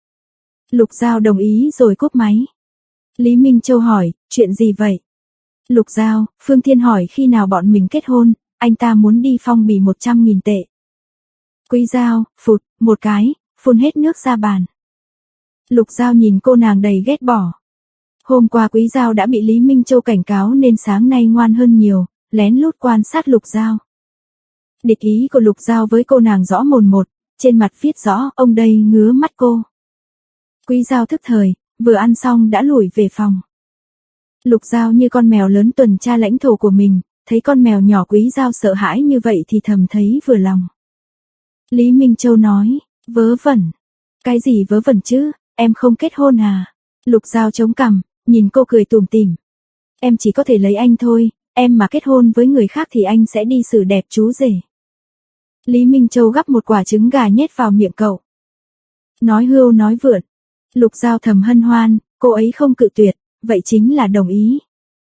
Lục Giao đồng ý rồi cúp máy. Lý Minh Châu hỏi, chuyện gì vậy? Lục Giao, Phương Thiên hỏi khi nào bọn mình kết hôn, anh ta muốn đi phong bì một trăm nghìn tệ. Quý Giao, phụt, một cái, phun hết nước ra bàn. Lục Giao nhìn cô nàng đầy ghét bỏ. Hôm qua Quý Giao đã bị Lý Minh Châu cảnh cáo nên sáng nay ngoan hơn nhiều, lén lút quan sát Lục Giao. Địch ý của Lục Giao với cô nàng rõ mồn một, trên mặt viết rõ ông đây ngứa mắt cô. Quý Giao thức thời, vừa ăn xong đã lủi về phòng. Lục Giao như con mèo lớn tuần tra lãnh thổ của mình, thấy con mèo nhỏ Quý Giao sợ hãi như vậy thì thầm thấy vừa lòng. Lý Minh Châu nói, vớ vẩn. Cái gì vớ vẩn chứ, em không kết hôn à? Lục Giao chống cằm, nhìn cô cười tủm tỉm. Em chỉ có thể lấy anh thôi, em mà kết hôn với người khác thì anh sẽ đi xử đẹp chú rể. Lý Minh Châu gắp một quả trứng gà nhét vào miệng cậu. Nói hưu nói vượn. Lục Giao thầm hân hoan, cô ấy không cự tuyệt, vậy chính là đồng ý.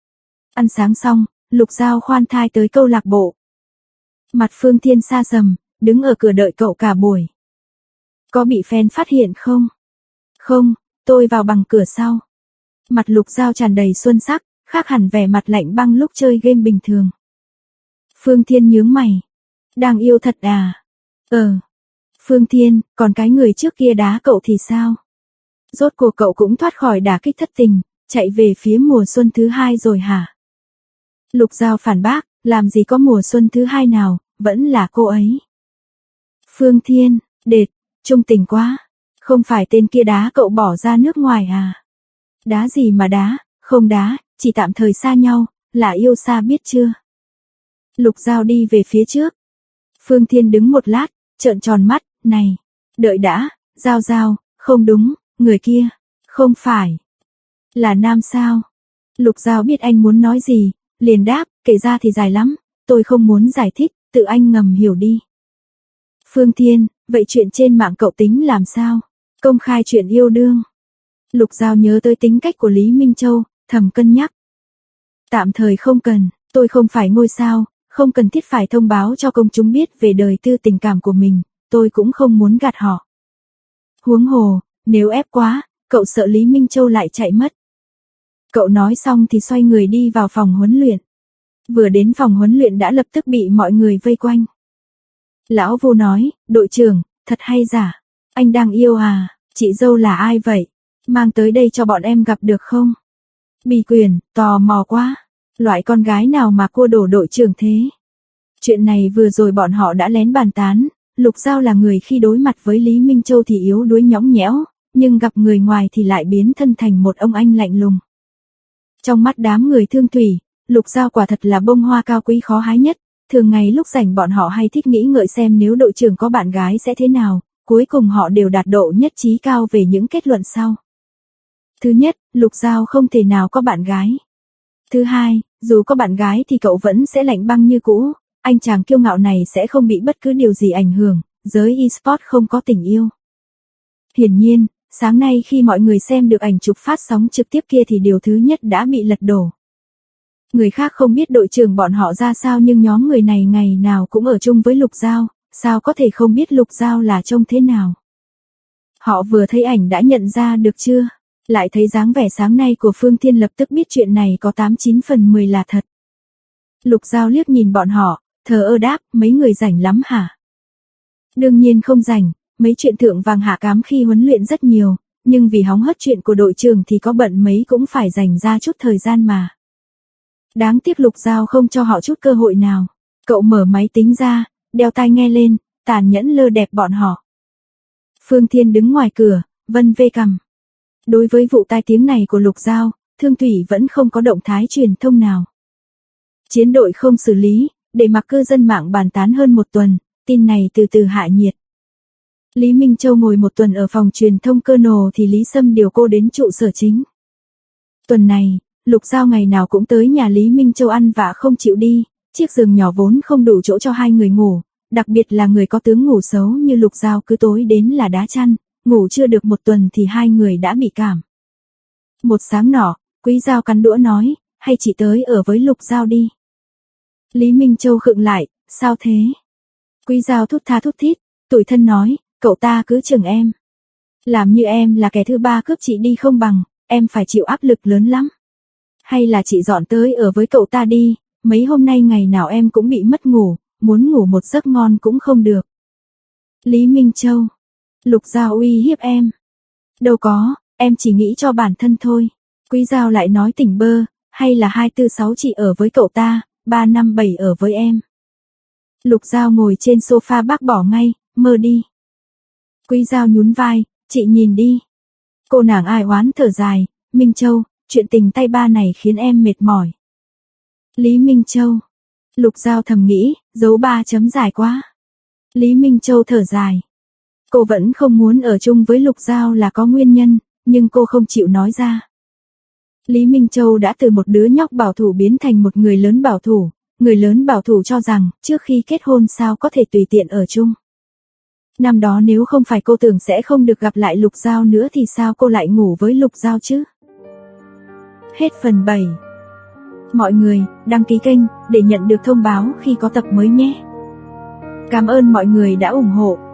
Ăn sáng xong, Lục Giao khoan thai tới câu lạc bộ. Mặt Phương Thiên xa sầm, đứng ở cửa đợi cậu cả buổi. Có bị fan phát hiện không? Không, tôi vào bằng cửa sau. Mặt Lục Giao tràn đầy xuân sắc, khác hẳn vẻ mặt lạnh băng lúc chơi game bình thường. Phương Thiên nhướng mày. Đang yêu thật à? Ờ. Phương Thiên, còn cái người trước kia đá cậu thì sao? Rốt cuộc cậu cũng thoát khỏi đả kích thất tình, chạy về phía mùa xuân thứ hai rồi hả? Lục Giao phản bác, làm gì có mùa xuân thứ hai nào, vẫn là cô ấy. Phương Thiên, đệt, trung tình quá. Không phải tên kia đá cậu bỏ ra nước ngoài à? Đá gì mà đá, không đá, chỉ tạm thời xa nhau, là yêu xa biết chưa? Lục Giao đi về phía trước. Phương Thiên đứng một lát, trợn tròn mắt, này, đợi đã, Giao Giao, không đúng, người kia, không phải, là nam sao? Lục Giao biết anh muốn nói gì, liền đáp, kể ra thì dài lắm, tôi không muốn giải thích, tự anh ngầm hiểu đi. Phương Thiên, vậy chuyện trên mạng cậu tính làm sao? Công khai chuyện yêu đương. Lục Giao nhớ tới tính cách của Lý Minh Châu, thầm cân nhắc. Tạm thời không cần, tôi không phải ngôi sao, không cần thiết phải thông báo cho công chúng biết về đời tư tình cảm của mình, tôi cũng không muốn gạt họ. Huống hồ, nếu ép quá, cậu sợ Lý Minh Châu lại chạy mất. Cậu nói xong thì xoay người đi vào phòng huấn luyện. Vừa đến phòng huấn luyện đã lập tức bị mọi người vây quanh. Lão Vu nói, đội trưởng, thật hay giả, anh đang yêu à, chị dâu là ai vậy? Mang tới đây cho bọn em gặp được không? Bì Quyền, tò mò quá, loại con gái nào mà cua đổ đội trưởng thế? Chuyện này vừa rồi bọn họ đã lén bàn tán, Lục Giao là người khi đối mặt với Lý Minh Châu thì yếu đuối nhõng nhẽo, nhưng gặp người ngoài thì lại biến thân thành một ông anh lạnh lùng. Trong mắt đám người Thương Thủy, Lục Giao quả thật là bông hoa cao quý khó hái nhất, thường ngày lúc rảnh bọn họ hay thích nghĩ ngợi xem nếu đội trưởng có bạn gái sẽ thế nào, cuối cùng họ đều đạt độ nhất trí cao về những kết luận sau. Thứ nhất, Lục Giao không thể nào có bạn gái. Thứ hai, dù có bạn gái thì cậu vẫn sẽ lạnh băng như cũ, anh chàng kiêu ngạo này sẽ không bị bất cứ điều gì ảnh hưởng, giới e-sport không có tình yêu. Hiển nhiên, sáng nay khi mọi người xem được ảnh chụp phát sóng trực tiếp kia thì điều thứ nhất đã bị lật đổ. Người khác không biết đội trưởng bọn họ ra sao nhưng nhóm người này ngày nào cũng ở chung với Lục Giao, sao có thể không biết Lục Giao là trông thế nào. Họ vừa thấy ảnh đã nhận ra được chưa? Lại thấy dáng vẻ sáng nay của Phương Thiên lập tức biết chuyện này có tám chín phần mười là thật. Lục Giao liếc nhìn bọn họ, thờ ơ đáp, mấy người rảnh lắm hả? Đương nhiên không rảnh, mấy chuyện thượng vàng hạ cám khi huấn luyện rất nhiều, nhưng vì hóng hớt chuyện của đội trưởng thì có bận mấy cũng phải dành ra chút thời gian mà. Đáng tiếc Lục Giao không cho họ chút cơ hội nào. Cậu mở máy tính ra, đeo tai nghe lên, tàn nhẫn lơ đẹp bọn họ. Phương Thiên đứng ngoài cửa, vân vê cằm. Đối với vụ tai tiếng này của Lục Giao, Thương Thủy vẫn không có động thái truyền thông nào. Chiến đội không xử lý, để mặc cư dân mạng bàn tán hơn một tuần, tin này từ từ hạ nhiệt. Lý Minh Châu ngồi một tuần ở phòng truyền thông cơ nồ thì Lý Sâm điều cô đến trụ sở chính. Tuần này, Lục Giao ngày nào cũng tới nhà Lý Minh Châu ăn vạ không chịu đi, chiếc giường nhỏ vốn không đủ chỗ cho hai người ngủ, đặc biệt là người có tướng ngủ xấu như Lục Giao cứ tối đến là đá chăn, ngủ chưa được một tuần thì hai người đã bị cảm. Một sáng nọ, Quý Giao cắn đũa nói, hay chị tới ở với Lục Giao đi. Lý Minh Châu khựng lại, sao thế? Quý Giao thút tha thút thít, tủi thân nói, cậu ta cứ chừng em. Làm như em là kẻ thứ ba cướp chị đi không bằng, em phải chịu áp lực lớn lắm. Hay là chị dọn tới ở với cậu ta đi, mấy hôm nay ngày nào em cũng bị mất ngủ, muốn ngủ một giấc ngon cũng không được. Lý Minh Châu, Lục Giao uy hiếp em. Đâu có, em chỉ nghĩ cho bản thân thôi. Quý Giao lại nói tỉnh bơ, hay là hai tư sáu chị ở với cậu ta, ba năm bảy ở với em. Lục Giao ngồi trên sofa bác bỏ ngay, mơ đi. Quý Giao nhún vai, chị nhìn đi. Cô nàng ai oán thở dài, Minh Châu, chuyện tình tay ba này khiến em mệt mỏi. Lý Minh Châu, Lục Giao thầm nghĩ, dấu ba chấm dài quá. Lý Minh Châu thở dài. Cô vẫn không muốn ở chung với Lục Giao là có nguyên nhân, nhưng cô không chịu nói ra. Lý Minh Châu đã từ một đứa nhóc bảo thủ biến thành một người lớn bảo thủ, người lớn bảo thủ cho rằng trước khi kết hôn sao có thể tùy tiện ở chung. Năm đó nếu không phải cô tưởng sẽ không được gặp lại Lục Giao nữa thì sao cô lại ngủ với Lục Giao chứ? Hết phần bảy. Mọi người, đăng ký kênh để nhận được thông báo khi có tập mới nhé. Cảm ơn mọi người đã ủng hộ.